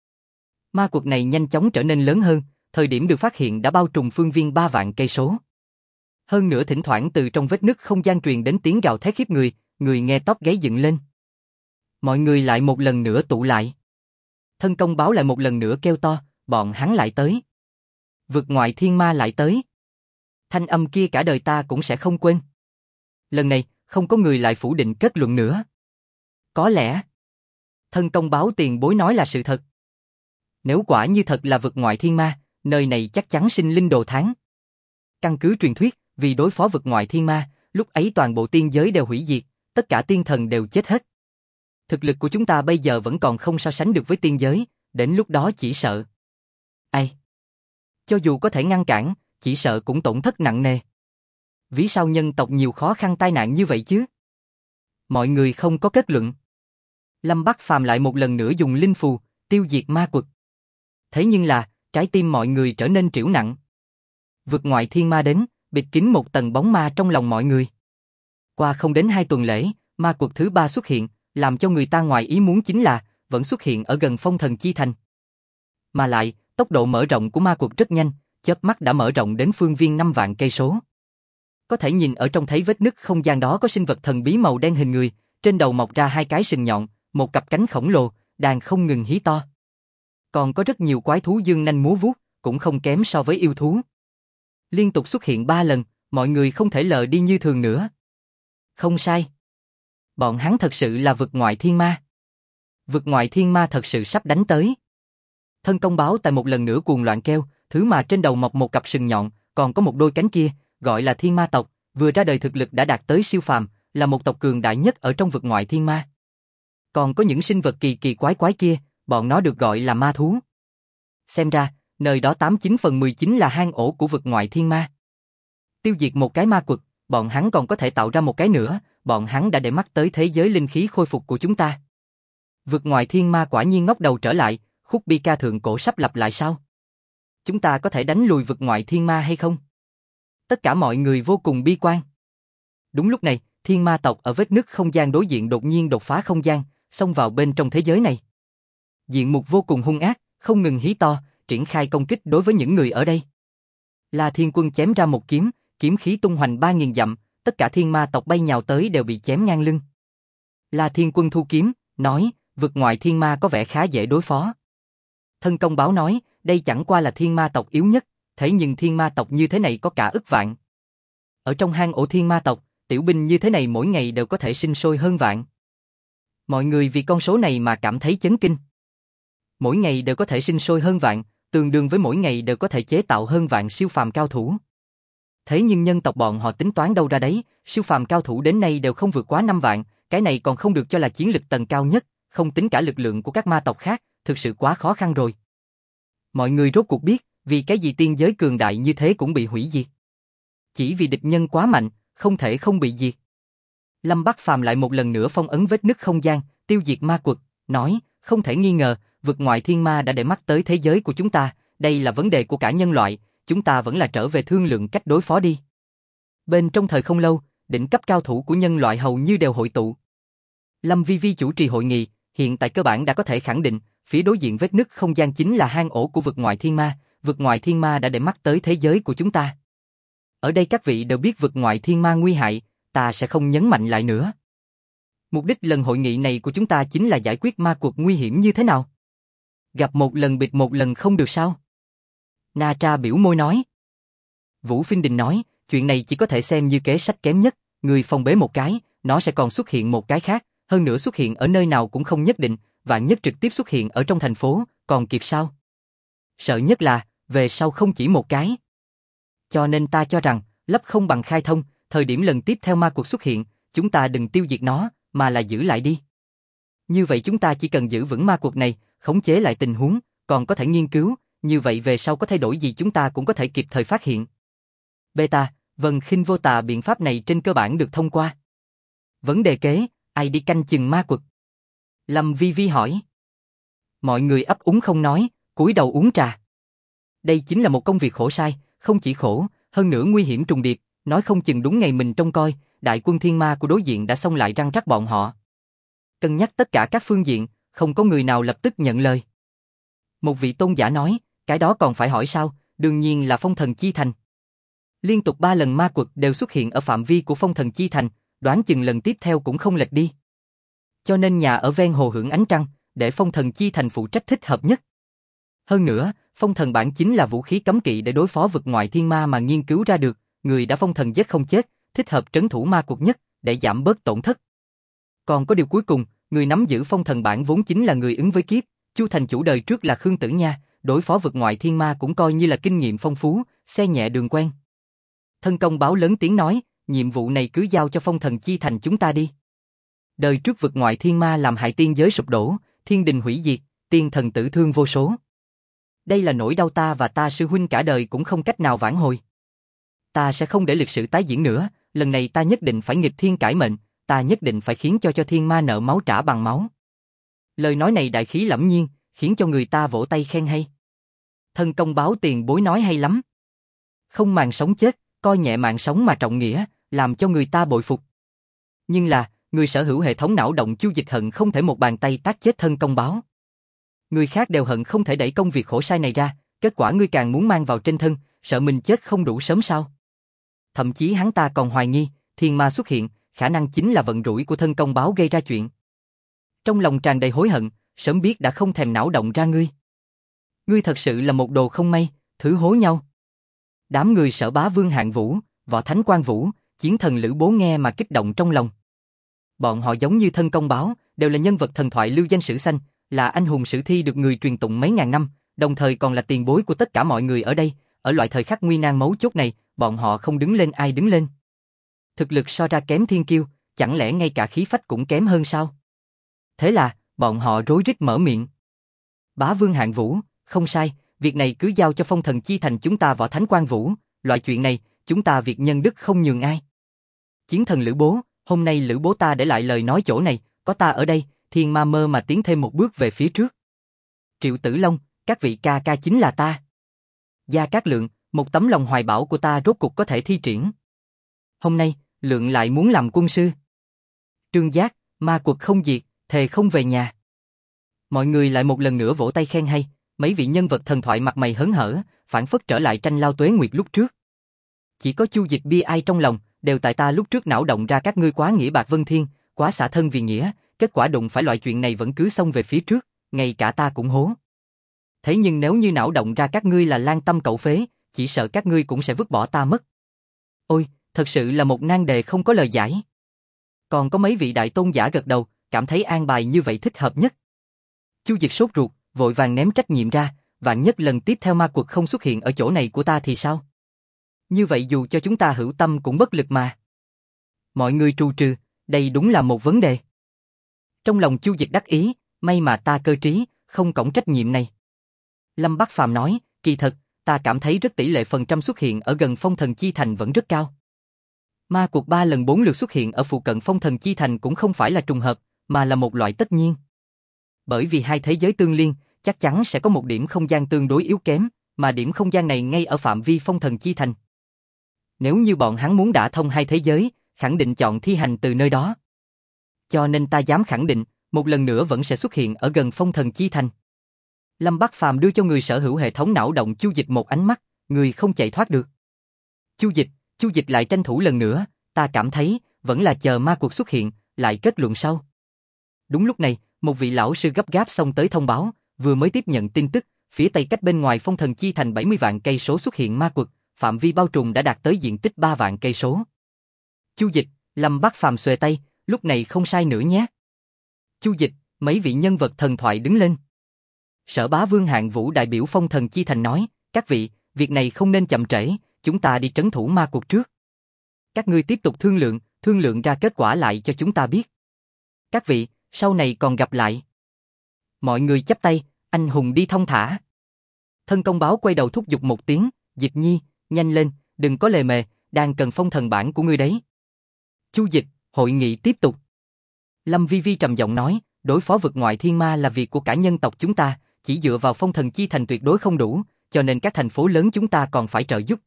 Ma quật này nhanh chóng trở nên lớn hơn, thời điểm được phát hiện đã bao trùm phương viên 3 vạn cây số. Hơn nữa thỉnh thoảng từ trong vết nứt không gian truyền đến tiếng gào thét khiếp người, người nghe tóc gáy dựng lên. Mọi người lại một lần nữa tụ lại. Thân Công Báo lại một lần nữa kêu to, bọn hắn lại tới. Vực ngoại thiên ma lại tới. Thanh âm kia cả đời ta cũng sẽ không quên. Lần này, không có người lại phủ định kết luận nữa. Có lẽ, Thân Công Báo tiền bối nói là sự thật. Nếu quả như thật là vực ngoại thiên ma, nơi này chắc chắn sinh linh đồ thán. Căn cứ truyền thuyết, vì đối phó vực ngoại thiên ma, lúc ấy toàn bộ tiên giới đều hủy diệt, tất cả tiên thần đều chết hết. Thực lực của chúng ta bây giờ vẫn còn không so sánh được với tiên giới, đến lúc đó chỉ sợ. Ai? Cho dù có thể ngăn cản, chỉ sợ cũng tổn thất nặng nề. Vì sao nhân tộc nhiều khó khăn tai nạn như vậy chứ? Mọi người không có kết luận. Lâm Bắc Phàm lại một lần nữa dùng linh phù, tiêu diệt ma quật. Thế nhưng là, trái tim mọi người trở nên trĩu nặng. Vực ngoại thiên ma đến, bịt kín một tầng bóng ma trong lòng mọi người. Qua không đến 2 tuần lễ, ma quật thứ 3 xuất hiện, làm cho người ta ngoài ý muốn chính là, vẫn xuất hiện ở gần Phong Thần Chi Thành. Mà lại, tốc độ mở rộng của ma quật rất nhanh, chớp mắt đã mở rộng đến phương viên 5 vạn cây số. Có thể nhìn ở trong thấy vết nứt không gian đó có sinh vật thần bí màu đen hình người, trên đầu mọc ra 2 cái sừng nhọn, một cặp cánh khổng lồ, đang không ngừng hí to. Còn có rất nhiều quái thú dương nanh múa vuốt, cũng không kém so với yêu thú. Liên tục xuất hiện 3 lần, mọi người không thể lờ đi như thường nữa. Không sai. Bọn hắn thật sự là vực ngoại thiên ma. Vực ngoại thiên ma thật sự sắp đánh tới. Thân công báo tại một lần nữa cuồng loạn kêu, thứ mà trên đầu mọc một cặp sừng nhọn, còn có một đôi cánh kia, gọi là thiên ma tộc, vừa ra đời thực lực đã đạt tới siêu phàm, là một tộc cường đại nhất ở trong vực ngoại thiên ma. Còn có những sinh vật kỳ kỳ quái quái kia, bọn nó được gọi là ma thú. Xem ra, nơi đó 89/19 là hang ổ của vực ngoại thiên ma. Tiêu diệt một cái ma quật, bọn hắn còn có thể tạo ra một cái nữa, bọn hắn đã để mắt tới thế giới linh khí khôi phục của chúng ta. Vực ngoại thiên ma quả nhiên ngóc đầu trở lại, khúc bi ca thượng cổ sắp lặp lại sao? Chúng ta có thể đánh lùi vực ngoại thiên ma hay không? Tất cả mọi người vô cùng bi quan. Đúng lúc này, thiên ma tộc ở vết nứt không gian đối diện đột nhiên đột phá không gian, xông vào bên trong thế giới này. Diện mục vô cùng hung ác, không ngừng hí to, triển khai công kích đối với những người ở đây. La Thiên Quân chém ra một kiếm, kiếm khí tung hoành 3000 dặm, tất cả thiên ma tộc bay nhào tới đều bị chém ngang lưng. La Thiên Quân thu kiếm, nói, vực ngoại thiên ma có vẻ khá dễ đối phó. Thân công báo nói, đây chẳng qua là thiên ma tộc yếu nhất, thế nhưng thiên ma tộc như thế này có cả ức vạn. Ở trong hang ổ thiên ma tộc, tiểu binh như thế này mỗi ngày đều có thể sinh sôi hơn vạn. Mọi người vì con số này mà cảm thấy chấn kinh. Mỗi ngày đều có thể sinh sôi hơn vạn, tương đương với mỗi ngày đều có thể chế tạo hơn vạn siêu phàm cao thủ. Thế nhưng nhân tộc bọn họ tính toán đâu ra đấy, siêu phàm cao thủ đến nay đều không vượt quá 5 vạn, cái này còn không được cho là chiến lực tầng cao nhất, không tính cả lực lượng của các ma tộc khác, thực sự quá khó khăn rồi. Mọi người rốt cuộc biết, vì cái gì tiên giới cường đại như thế cũng bị hủy diệt. Chỉ vì địch nhân quá mạnh, không thể không bị diệt. Lâm Bắc Phàm lại một lần nữa phong ấn vết nứt không gian, tiêu diệt ma quật, nói, không thể nghi ngờ, vực ngoại thiên ma đã để mắt tới thế giới của chúng ta, đây là vấn đề của cả nhân loại, chúng ta vẫn là trở về thương lượng cách đối phó đi. Bên trong thời không lâu, đỉnh cấp cao thủ của nhân loại hầu như đều hội tụ. Lâm Vi Vi chủ trì hội nghị, hiện tại cơ bản đã có thể khẳng định, phía đối diện vết nứt không gian chính là hang ổ của vực ngoại thiên ma đã để mắt tới thế giới của chúng ta. Ở đây các vị đều biết vực ngoại thiên ma nguy hại, ta sẽ không nhấn mạnh lại nữa. Mục đích lần hội nghị này của chúng ta chính là giải quyết ma quật nguy hiểm như thế nào. Gặp một lần bịt một lần không được sao? Na Tra biểu môi nói. Vũ Phiên Đình nói, chuyện này chỉ có thể xem như kế sách kém nhất, người phong bế một cái, nó sẽ còn xuất hiện một cái khác, hơn nữa xuất hiện ở nơi nào cũng không nhất định, vạn nhất trực tiếp xuất hiện ở trong thành phố, còn kịp sao? Sợ nhất là, về sau không chỉ một cái. Cho nên ta cho rằng, lấp không bằng khai thông, thời điểm lần tiếp theo ma quật xuất hiện, chúng ta đừng tiêu diệt nó, mà là giữ lại đi. Như vậy chúng ta chỉ cần giữ vững ma quật này, khống chế lại tình huống, còn có thể nghiên cứu, như vậy về sau có thay đổi gì chúng ta cũng có thể kịp thời phát hiện. Beta, Vân Khinh Vô Tà biện pháp này trên cơ bản được thông qua. Vấn đề kế, ai đi canh chừng ma quật? Lâm Vi Vi hỏi. Mọi người ấp úng không nói, cúi đầu uống trà. Đây chính là một công việc khổ sai, không chỉ khổ, hơn nữa nguy hiểm trùng điệp, nói không chừng đúng ngày mình trông coi, đại quân thiên ma của đối diện đã xông lại răng rắc bọn họ. Cân nhắc tất cả các phương diện, không có người nào lập tức nhận lời. Một vị tôn giả nói, cái đó còn phải hỏi sao, đương nhiên là Phong Thần Chi Thành. Liên tục 3 lần ma quật đều xuất hiện ở phạm vi của Phong Thần Chi Thành, đoán chừng lần tiếp theo cũng không lệch đi. Cho nên nhà ở ven hồ hưởng ánh trăng, để Phong Thần Chi Thành phụ trách thích hợp nhất. Hơn nữa, Phong Thần bản chính là vũ khí cấm kỵ để đối phó vực ngoại thiên ma mà nghiên cứu ra được, người đã phong thần giết không chết, thích hợp trấn thủ ma quật nhất, để giảm bớt tổn thất. Còn có điều cuối cùng, người nắm giữ Phong Thần bản vốn chính là người ứng với kiếp, Chu thành chủ đời trước là Khương Tử Nha, đối phó vực ngoại thiên ma cũng coi như là kinh nghiệm phong phú, xe nhẹ đường quen. Thân công báo lớn tiếng nói, nhiệm vụ này cứ giao cho Phong Thần Chi Thành chúng ta đi. Đời trước vực ngoại thiên ma làm hại tiên giới sụp đổ, thiên đình hủy diệt, tiên thần tử thương vô số. Đây là nỗi đau ta và ta sư huynh cả đời cũng không cách nào vãn hồi. Ta sẽ không để lịch sử tái diễn nữa, lần này ta nhất định phải nghịch thiên cải mệnh, ta nhất định phải khiến cho thiên ma nợ máu trả bằng máu. Lời nói này đại khí lẫm nhiên, khiến cho người ta vỗ tay khen hay. Thân công báo tiền bối nói hay lắm. Không màng sống chết, coi nhẹ mạng sống mà trọng nghĩa, làm cho người ta bội phục. Nhưng là, người sở hữu hệ thống não động Chu Dịch hận không thể một bàn tay tát chết thân công báo. Người khác đều hận không thể đẩy công việc khổ sai này ra, kết quả ngươi càng muốn mang vào trên thân, sợ mình chết không đủ sớm sao? Thậm chí hắn ta còn hoài nghi, thiên ma xuất hiện, khả năng chính là vận rủi của thân công báo gây ra chuyện. Trong lòng tràn đầy hối hận, sớm biết đã không thèm não động ra ngươi. Ngươi thật sự là một đồ không may, thứ hố nhau. Đám người Sở Bá Vương Hạng Vũ, Võ Thánh Quan Vũ, Chiến Thần Lữ Bố nghe mà kích động trong lòng. Bọn họ giống như thân công báo, đều là nhân vật thần thoại lưu danh sử xanh, là anh hùng sử thi được người truyền tụng mấy ngàn năm, đồng thời còn là tiền bối của tất cả mọi người ở đây. Ở loại thời khắc nguy nan mấu chốt này, bọn họ không đứng lên ai đứng lên. Thực lực so ra kém thiên kiêu, chẳng lẽ ngay cả khí phách cũng kém hơn sao? Thế là, bọn họ rối rít mở miệng. Bá Vương Hạng Vũ, không sai, việc này cứ giao cho Phong Thần Chi Thành chúng ta Võ Thánh Quan Vũ, loại chuyện này, chúng ta việc nhân đức không nhường ai. Chiến Thần Lữ Bố, hôm nay Lữ Bố ta để lại lời nói chỗ này, có ta ở đây, thiên ma mơ mà tiến thêm một bước về phía trước. Triệu Tử Long, các vị ca ca chính là ta. Gia Cát Lượng, một tấm lòng hoài bão của ta rốt cục có thể thi triển. Hôm nay, Lượng lại muốn làm quân sư. Trương Giác, ma quật không diệt, thề không về nhà. Mọi người lại một lần nữa vỗ tay khen hay, mấy vị nhân vật thần thoại mặt mày hớn hở, phảng phất trở lại tranh lao tuế nguyệt lúc trước. Chỉ có Chu Dịch bi ai trong lòng, đều tại ta lúc trước não động ra các ngươi quá nghĩa bạc vân thiên, quá xả thân vì nghĩa, kết quả đụng phải loại chuyện này vẫn cứ xông về phía trước, ngay cả ta cũng hố. Thế nhưng nếu như não động ra các ngươi là lang tâm cẩu phế, chỉ sợ các ngươi cũng sẽ vứt bỏ ta mất. Ôi, thật sự là một nan đề không có lời giải. Còn có mấy vị đại tôn giả gật đầu, cảm thấy an bài như vậy thích hợp nhất. Chu Dịch sốt ruột, vội vàng ném trách nhiệm ra, vạn nhất lần tiếp theo ma quật không xuất hiện ở chỗ này của ta thì sao? Như vậy dù cho chúng ta hữu tâm cũng bất lực mà. Mọi người trù trừ, đây đúng là một vấn đề. Trong lòng Chu Dịch đắc ý, may mà ta cơ trí, không cõng trách nhiệm này. Lâm Bắc Phàm nói, kỳ thật, ta cảm thấy rất tỷ lệ phần trăm xuất hiện ở gần Phong Thần Chi Thành vẫn rất cao. Ma quật 3 lần 4 lượt xuất hiện ở phụ cận Phong Thần Chi Thành cũng không phải là trùng hợp, mà là một loại tất nhiên. Bởi vì hai thế giới tương liên, chắc chắn sẽ có một điểm không gian tương đối yếu kém, mà điểm không gian này ngay ở phạm vi Phong Thần Chi Thành. Nếu như bọn hắn muốn đả thông hai thế giới, khẳng định chọn thi hành từ nơi đó. Cho nên ta dám khẳng định, một lần nữa vẫn sẽ xuất hiện ở gần Phong Thần Chi Thành. Lâm Bắc Phàm đưa cho người sở hữu hệ thống não động Chu Dịch một ánh mắt, người không chạy thoát được. Chu Dịch lại tranh thủ lần nữa, ta cảm thấy, vẫn là chờ ma quật xuất hiện, lại kết luận sau. Đúng lúc này, một vị lão sư gấp gáp xông tới thông báo, vừa mới tiếp nhận tin tức, phía tây cách bên ngoài Phong Thần Chi Thành 70 vạn cây số xuất hiện ma quật, phạm vi bao trùm đã đạt tới diện tích 3 vạn cây số. Chu Dịch, Lâm Bắc Phàm xuề tay, lúc này không sai nữa nhé. Chu Dịch, mấy vị nhân vật thần thoại đứng lên. Sở Bá Vương Hạng Vũ đại biểu Phong Thần Chi Thành nói, các vị, việc này không nên chậm trễ, chúng ta đi trấn thủ ma quật trước. Các ngươi tiếp tục thương lượng ra kết quả lại cho chúng ta biết. Các vị, sau này còn gặp lại. Mọi người chắp tay, anh hùng đi thong thả. Thân công báo quay đầu thúc giục một tiếng, Dịch Nhi, nhanh lên, đừng có lề mề, đang cần phong thần bản của ngươi đấy. Chu Dịch, hội nghị tiếp tục. Lâm Vi Vi trầm giọng nói, đối phó vực ngoại thiên ma là việc của cả nhân tộc chúng ta, chỉ dựa vào Phong Thần Chi Thành tuyệt đối không đủ, cho nên các thành phố lớn chúng ta còn phải trợ giúp.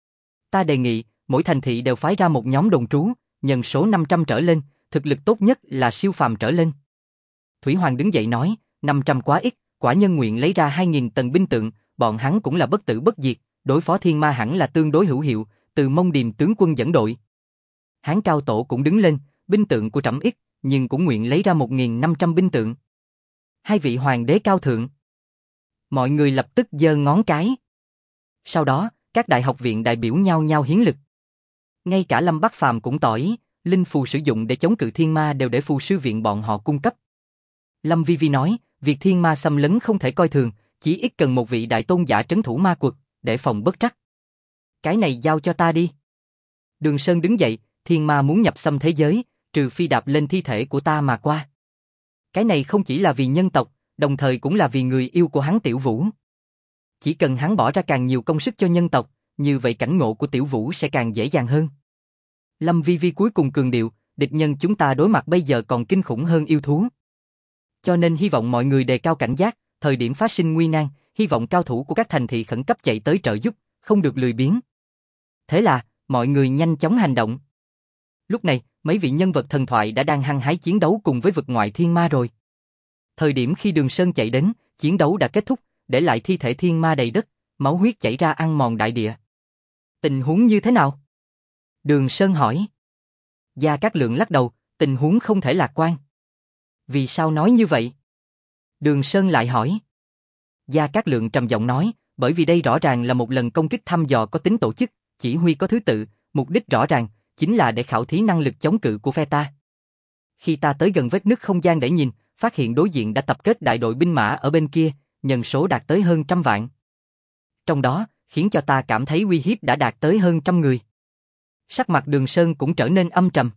Ta đề nghị, mỗi thành thị đều phái ra một nhóm đồn trú, nhân số 500 trở lên, thực lực tốt nhất là siêu phàm trở lên. Thủy Hoàng đứng dậy nói, 500 quá ít, quả nhân nguyện lấy ra 2000 tầng binh tượng, bọn hắn cũng là bất tử bất diệt, đối phó thiên ma hẳn là tương đối hữu hiệu, từ Mông Điềm tướng quân dẫn đội. Hán Cao Tổ cũng đứng lên, binh tượng của trẫm ít, nhưng cũng nguyện lấy ra 1500 binh tượng. Hai vị hoàng đế cao thượng. Mọi người lập tức giơ ngón cái. Sau đó, các đại học viện đại biểu nhau nhau hiến lực. Ngay cả Lâm Bắc Phàm cũng tỏ ý, linh phù sử dụng để chống cự thiên ma đều để phù sư viện bọn họ cung cấp. Lâm Vi Vi nói, việc thiên ma xâm lấn không thể coi thường, chỉ ít cần một vị đại tôn giả trấn thủ ma quật, để phòng bất trắc. Cái này giao cho ta đi. Đường Sơn đứng dậy, thiên ma muốn nhập xâm thế giới, trừ phi đạp lên thi thể của ta mà qua. Cái này không chỉ là vì nhân tộc, đồng thời cũng là vì người yêu của hắn Tiểu Vũ. Chỉ cần hắn bỏ ra càng nhiều công sức cho nhân tộc, như vậy cảnh ngộ của Tiểu Vũ sẽ càng dễ dàng hơn. Lâm Vi Vi cuối cùng cường điệu, địch nhân chúng ta đối mặt bây giờ còn kinh khủng hơn yêu thú. Cho nên hy vọng mọi người đề cao cảnh giác, thời điểm phát sinh nguy nan, hy vọng cao thủ của các thành thị khẩn cấp chạy tới trợ giúp, không được lười biếng. Thế là, mọi người nhanh chóng hành động. Lúc này, mấy vị nhân vật thần thoại đã đang hăng hái chiến đấu cùng với vực ngoại thiên ma rồi. Thời điểm khi Đường Sơn chạy đến, chiến đấu đã kết thúc, để lại thi thể thiên ma đầy đất, máu huyết chảy ra ăn mòn đại địa. Tình huống như thế nào? Đường Sơn hỏi. Gia Cát Lượng lắc đầu, tình huống không thể lạc quan. Vì sao nói như vậy? Đường Sơn lại hỏi. Gia Cát Lượng trầm giọng nói, bởi vì đây rõ ràng là một lần công kích thăm dò có tính tổ chức, chỉ huy có thứ tự, mục đích rõ ràng, chính là để khảo thí năng lực chống cự của phe ta. Khi ta tới gần vết nứt không gian để nhìn, phát hiện đối diện đã tập kết đại đội binh mã ở bên kia, nhân số đạt tới hơn 100 vạn. Trong đó, khiến cho ta cảm thấy uy hiếp đã đạt tới hơn 100 người. Sắc mặt Đường Sơn cũng trở nên âm trầm.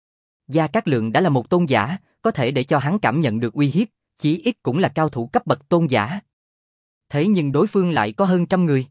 Gia Cát Lượng đã là một tôn giả, có thể để cho hắn cảm nhận được uy hiếp, chí ít cũng là cao thủ cấp bậc tôn giả. Thế nhưng đối phương lại có hơn 100 người.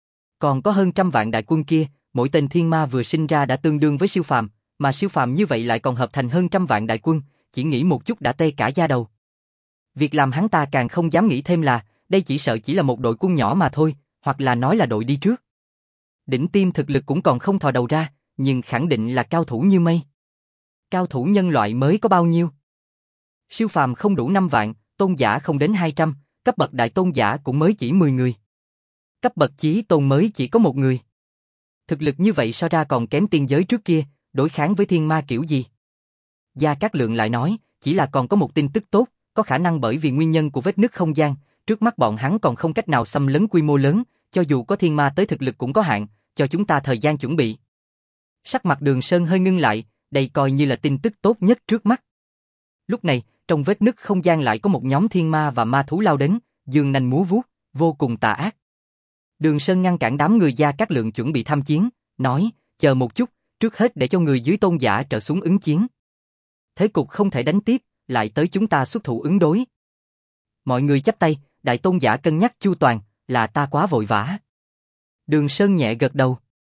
Còn có hơn 100 vạn đại quân kia, mỗi tên thiên ma vừa sinh ra đã tương đương với siêu phàm, mà siêu phàm như vậy lại còn hợp thành hơn 100 vạn đại quân, chỉ nghĩ một chút đã tê cả da đầu. Việc làm hắn ta càng không dám nghĩ thêm là, đây chỉ sợ chỉ là một đội quân nhỏ mà thôi, hoặc là nói là đội đi trước. Đỉnh tiêm thực lực cũng còn không thò đầu ra, nhưng khẳng định là cao thủ như mây. Cao thủ nhân loại mới có bao nhiêu? Siêu phàm không đủ 5 vạn, tôn giả không đến 200, cấp bậc đại tôn giả cũng mới chỉ 10 người. Cấp bậc chí tôn mới chỉ có 1 người. Thực lực như vậy so ra còn kém tiên giới trước kia, đối kháng với thiên ma kiểu gì? Gia Cát Lượng lại nói, chỉ là còn có một tin tức tốt, có khả năng bởi vì nguyên nhân của vết nứt không gian, trước mắt bọn hắn còn không cách nào xâm lấn quy mô lớn, cho dù có thiên ma tới thực lực cũng có hạn, cho chúng ta thời gian chuẩn bị. Sắc mặt Đường Sơn hơi ngưng lại, đây coi như là tin tức tốt nhất trước mắt. Lúc này, trong vết nứt không gian lại có một nhóm thiên ma và ma thú lao đến, giương nanh múa vuốt, vô cùng tà ác. Đường Sơn ngăn cản đám người Gia Cát Lượng chuẩn bị tham chiến, nói, chờ một chút, trước hết để cho người dưới tôn giả trở xuống ứng chiến. Thế cục không thể đánh tiếp, lại tới chúng ta xuất thủ ứng đối. Mọi người chắp tay, đại tôn giả cân nhắc chu toàn, là ta quá vội vã. Đường Sơn nhẹ gật đầu.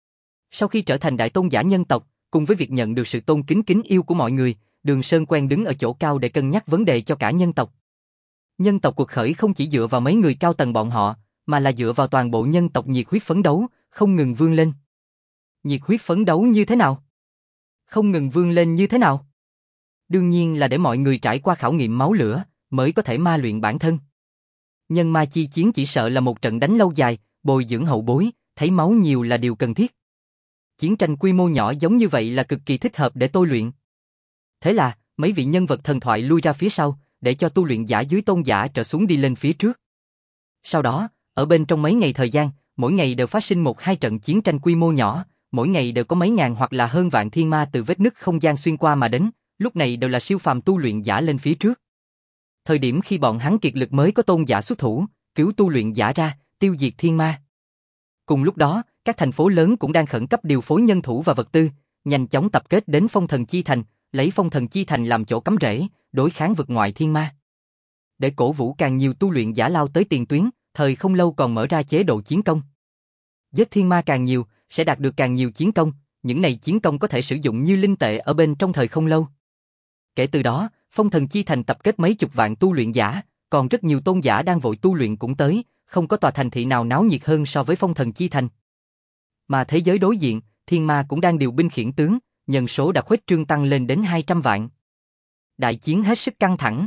Sau khi trở thành đại tôn giả nhân tộc, cùng với việc nhận được sự tôn kính kính yêu của mọi người, Đường Sơn quen đứng ở chỗ cao để cân nhắc vấn đề cho cả nhân tộc. Nhân tộc cuộc khởi không chỉ dựa vào mấy người cao tầng bọn họ, mà là dựa vào toàn bộ nhân tộc nhiệt huyết phấn đấu, không ngừng vươn lên. Nhiệt huyết phấn đấu như thế nào? Không ngừng vươn lên như thế nào? Đương nhiên là để mọi người trải qua khảo nghiệm máu lửa, mới có thể ma luyện bản thân. Nhân ma chi chiến chỉ sợ là một trận đánh lâu dài, bồi dưỡng hậu bối, thấy máu nhiều là điều cần thiết. Chiến tranh quy mô nhỏ giống như vậy là cực kỳ thích hợp để tôi luyện. Thế là, mấy vị nhân vật thần thoại lui ra phía sau, để cho tu luyện giả dưới tôn giả trở xuống đi lên phía trước. Sau đó, ở bên trong mấy ngày thời gian, mỗi ngày đều phát sinh 1-2 trận chiến tranh quy mô nhỏ, mỗi ngày đều có mấy ngàn hoặc là hơn vạn thiên ma từ vết nứt không gian xuyên qua mà đến, lúc này đều là siêu phàm tu luyện giả lên phía trước. Thời điểm khi bọn hắn kiệt lực mới có tôn giả xuất thủ, cứu tu luyện giả ra, tiêu diệt thiên ma. Cùng lúc đó, các thành phố lớn cũng đang khẩn cấp điều phối nhân thủ và vật tư, nhanh chóng tập kết đến Phong Thần Chi Thành, lấy Phong Thần Chi Thành làm chỗ cắm rễ, đối kháng vực ngoại thiên ma. Để cổ vũ càng nhiều tu luyện giả lao tới tiền tuyến, thời không lâu còn mở ra chế độ chiến công. Giết thiên ma càng nhiều, sẽ đạt được càng nhiều chiến công, những này chiến công có thể sử dụng như linh tệ ở bên trong thời không lâu. Kể từ đó, Phong Thần Chi Thành tập kết mấy chục vạn tu luyện giả, còn rất nhiều tôn giả đang vội tu luyện cũng tới, không có tòa thành thị nào náo nhiệt hơn so với Phong Thần Chi Thành. Mà thế giới đối diện, thiên ma cũng đang điều binh khiển tướng, nhân số đã khuếch trương tăng lên đến 200 vạn. Đại chiến hết sức căng thẳng.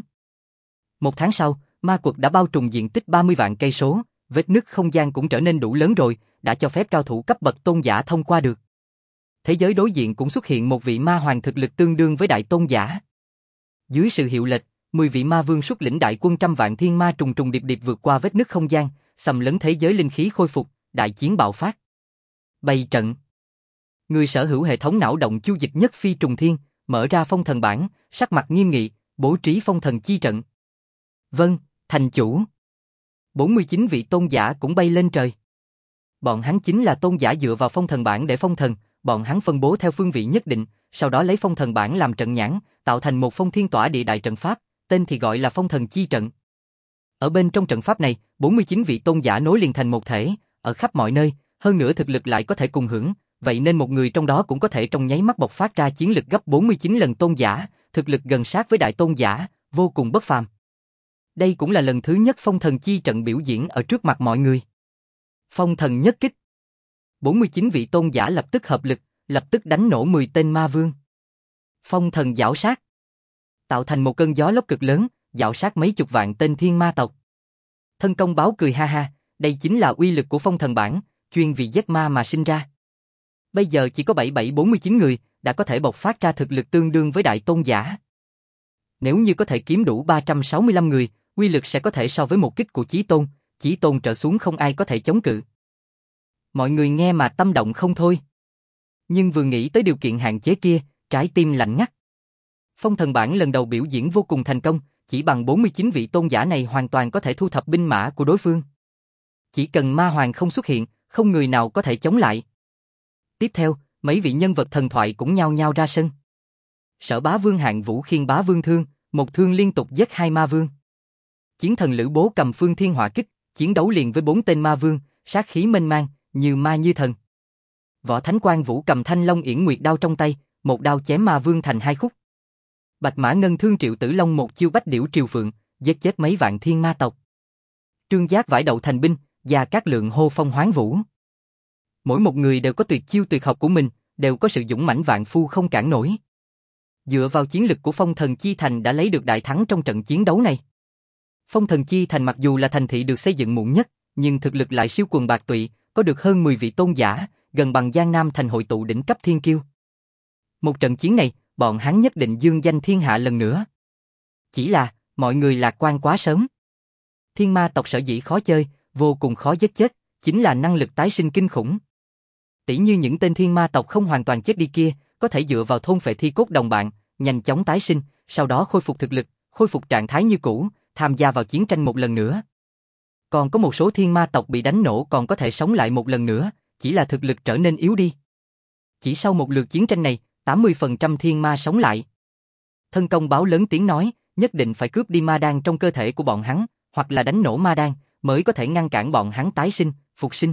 1 tháng sau, ma quật đã bao trùm diện tích 30 vạn cây số, vết nứt không gian cũng trở nên đủ lớn rồi, đã cho phép cao thủ cấp bậc tôn giả thông qua được. Thế giới đối diện cũng xuất hiện một vị ma hoàng thực lực tương đương với đại tôn giả. Dưới sự hiệu lệnh, 10 vị ma vương xuất lĩnh đại quân 100 vạn thiên ma trùng trùng điệp điệp vượt qua vết nứt không gian, xâm lấn thế giới linh khí khôi phục, đại chiến bạo phát. Bày trận. Người sở hữu hệ thống não động chu dịch nhất phi trùng thiên, mở ra phong thần bảng, sắc mặt nghiêm nghị, bố trí phong thần chi trận. Vâng, thành chủ. 49 vị tôn giả cũng bay lên trời. Bọn hắn chính là tôn giả dựa vào phong thần bảng để phong thần, bọn hắn phân bố theo phương vị nhất định, sau đó lấy phong thần bảng làm trận nhãn, tạo thành một phong thiên tỏa địa đại trận pháp, tên thì gọi là phong thần chi trận. Ở bên trong trận pháp này, 49 vị tôn giả nối liền thành một thể, ở khắp mọi nơi, hơn nữa thực lực lại có thể cùng hưởng, vậy nên một người trong đó cũng có thể trong nháy mắt bộc phát ra chiến lực gấp 49 lần tôn giả, thực lực gần sát với đại tôn giả, vô cùng bất phàm. Đây cũng là lần thứ nhất phong thần chi trận biểu diễn ở trước mặt mọi người. Phong thần nhất kích. 49 vị tôn giả lập tức hợp lực, lập tức đánh nổ 10 tên ma vương. Phong thần giảo sát. Tạo thành một cơn gió lốc cực lớn, giảo sát mấy chục vạn tên thiên ma tộc. Thân công báo cười ha ha, đây chính là uy lực của phong thần bản, chuyên vì giết ma mà sinh ra. Bây giờ chỉ có 7749 người, đã có thể bộc phát ra thực lực tương đương với đại tôn giả. Nếu như có thể kiếm đủ 365 người, uy lực sẽ có thể so với một kích của Chí Tôn trở xuống không ai có thể chống cự. Mọi người nghe mà tâm động không thôi. Nhưng vừa nghĩ tới điều kiện hạn chế kia, trái tim lạnh ngắt. Phong thần bản lần đầu biểu diễn vô cùng thành công, chỉ bằng 49 vị tôn giả này hoàn toàn có thể thu thập binh mã của đối phương. Chỉ cần ma hoàng không xuất hiện, không người nào có thể chống lại. Tiếp theo, mấy vị nhân vật thần thoại cũng nhao nhao ra sân. Sở Bá Vương Hạng Vũ khiêng Bá Vương thương, một thương liên tục giết 2 ma vương. Chiến thần Lữ Bố cầm Phương Thiên Hỏa kích, chiến đấu liền với 4 tên ma vương, sát khí mênh mang, như ma như thần. Võ Thánh Quang Vũ cầm Thanh Long Yển Nguyệt đao trong tay, một đao chém ma vương thành 2 khúc. Bạch Mã Ngân thương Triệu Tử Long một chiêu bách điểu triều phượng, giết chết mấy vạn thiên ma tộc. Trương Giác vải đậu thành binh, Gia Cát Lượng hô phong hoán vũ. Mỗi một người đều có tuyệt chiêu tuyệt học của mình, đều có sự dũng mãnh vạn phu không cản nổi. Dựa vào chiến lực của Phong Thần Chi Thành đã lấy được đại thắng trong trận chiến đấu này. Phong Thần Chi Thành mặc dù là thành thị được xây dựng muộn nhất, nhưng thực lực lại siêu quần bạc tụy, có được hơn 10 vị tôn giả, gần bằng Giang Nam thành hội tụ đỉnh cấp thiên kiêu. Một trận chiến này, bọn hắn nhất định dương danh thiên hạ lần nữa. Chỉ là, mọi người lạc quan quá sớm. Thiên ma tộc sở dĩ khó chơi, vô cùng khó giết chết, chính là năng lực tái sinh kinh khủng. Tỉ như những tên thiên ma tộc không hoàn toàn chết đi kia, có thể dựa vào thôn phệ thi cốt đồng bạn, nhanh chóng tái sinh, sau đó khôi phục thực lực, khôi phục trạng thái như cũ, tham gia vào chiến tranh một lần nữa. Còn có một số thiên ma tộc bị đánh nổ còn có thể sống lại một lần nữa, chỉ là thực lực trở nên yếu đi. Chỉ sau một lượt chiến tranh này, 80% thiên ma sống lại. Thân công báo lớn tiếng nói, nhất định phải cướp đi ma đan trong cơ thể của bọn hắn, hoặc là đánh nổ ma đan, mới có thể ngăn cản bọn hắn tái sinh, phục sinh.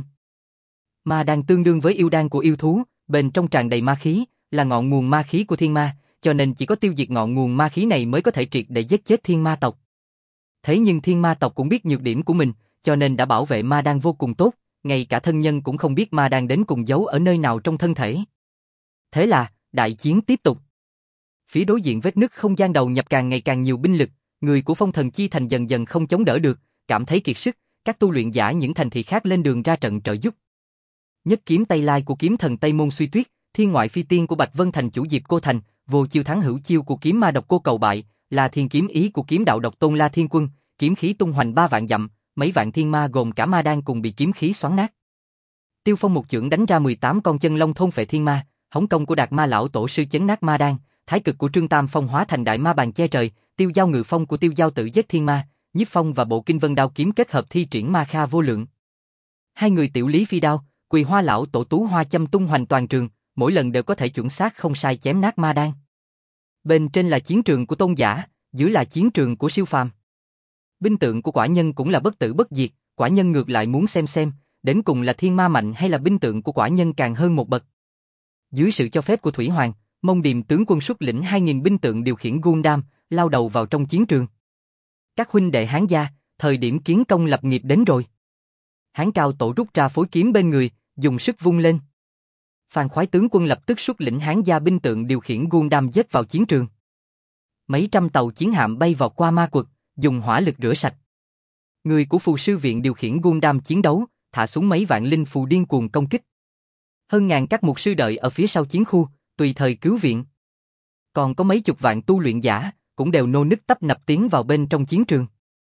Ma đan tương đương với yêu đan của yêu thú, bên trong tràn đầy ma khí, là ngọn nguồn ma khí của thiên ma, cho nên chỉ có tiêu diệt ngọn nguồn ma khí này mới có thể triệt để giết chết thiên ma tộc. Thế nhưng thiên ma tộc cũng biết nhược điểm của mình, cho nên đã bảo vệ ma đan vô cùng tốt, ngay cả thân nhân cũng không biết ma đan đến cùng giấu ở nơi nào trong thân thể. Thế là, đại chiến tiếp tục. Phía đối diện vết nứt không gian đầu nhập càng ngày càng nhiều binh lực, người của Phong Thần Chi Thành dần dần không chống đỡ được, cảm thấy kiệt sức, các tu luyện giả những thành thị khác lên đường ra trận trợ giúp. Nhất kiếm Tây Lai của kiếm thần Tây Môn Suy Tuyết, thiên ngoại phi tiên của Bạch Vân Thành chủ Diệp Cô Thành, vô chiêu thắng hữu chiêu của kiếm ma độc cô cầu bại, là thiên kiếm ý của kiếm đạo độc tôn La Thiên Quân, kiếm khí tung hoành 3 vạn dặm, mấy vạn thiên ma gồm cả ma đan cùng bị kiếm khí xoắn nát. Tiêu Phong một chưởng đánh ra 18 con chân long thôn phệ thiên ma, hống công của Đạt Ma lão tổ sư chấn nát ma đan, thái cực của Trương Tam Phong hóa thành đại ma bàn che trời, tiêu giao ngự phong của tiêu giao tự giết thiên ma, nhiếp phong và bộ kinh vân đao kiếm kết hợp thi triển ma kha vô lượng. Hai người tiểu lý phi đao, Quỳ Hoa lão tổ tú hoa châm tung hoành toàn trường, mỗi lần đều có thể chuẩn xác không sai chém nát ma đan. Bên trên là chiến trường của tôn giả, dưới là chiến trường của siêu phàm. Binh tượng của quả nhân cũng là bất tử bất diệt, quả nhân ngược lại muốn xem, đến cùng là thiên ma mạnh hay là binh tượng của quả nhân càng hơn một bậc. Dưới sự cho phép của Thủy Hoàng, Mông Điềm tướng quân xuất lĩnh 2000 binh tượng điều khiển Gundam, lao đầu vào trong chiến trường. Các huynh đệ Hán gia, thời điểm kiến công lập nghiệp đến rồi. Hán Cao tổ rút ra phối kiếm bên người, dùng sức vung lên. Phan Khoái tướng quân lập tức xuất lĩnh Hán gia binh tượng điều khiển Gundam giết vào chiến trường. Mấy trăm tàu chiến hạm bay vào qua ma quật, dùng hỏa lực rửa sạch. Người của phù sư viện điều khiển Gundam chiến đấu, thả xuống mấy vạn linh phù điên cuồng công kích. Hơn ngàn các mục sư đợi ở phía sau chiến khu, tùy thời cứu viện. Còn có mấy chục vạn tu luyện giả, cũng đều nô nức tấp nập tiến vào bên trong chiến trường.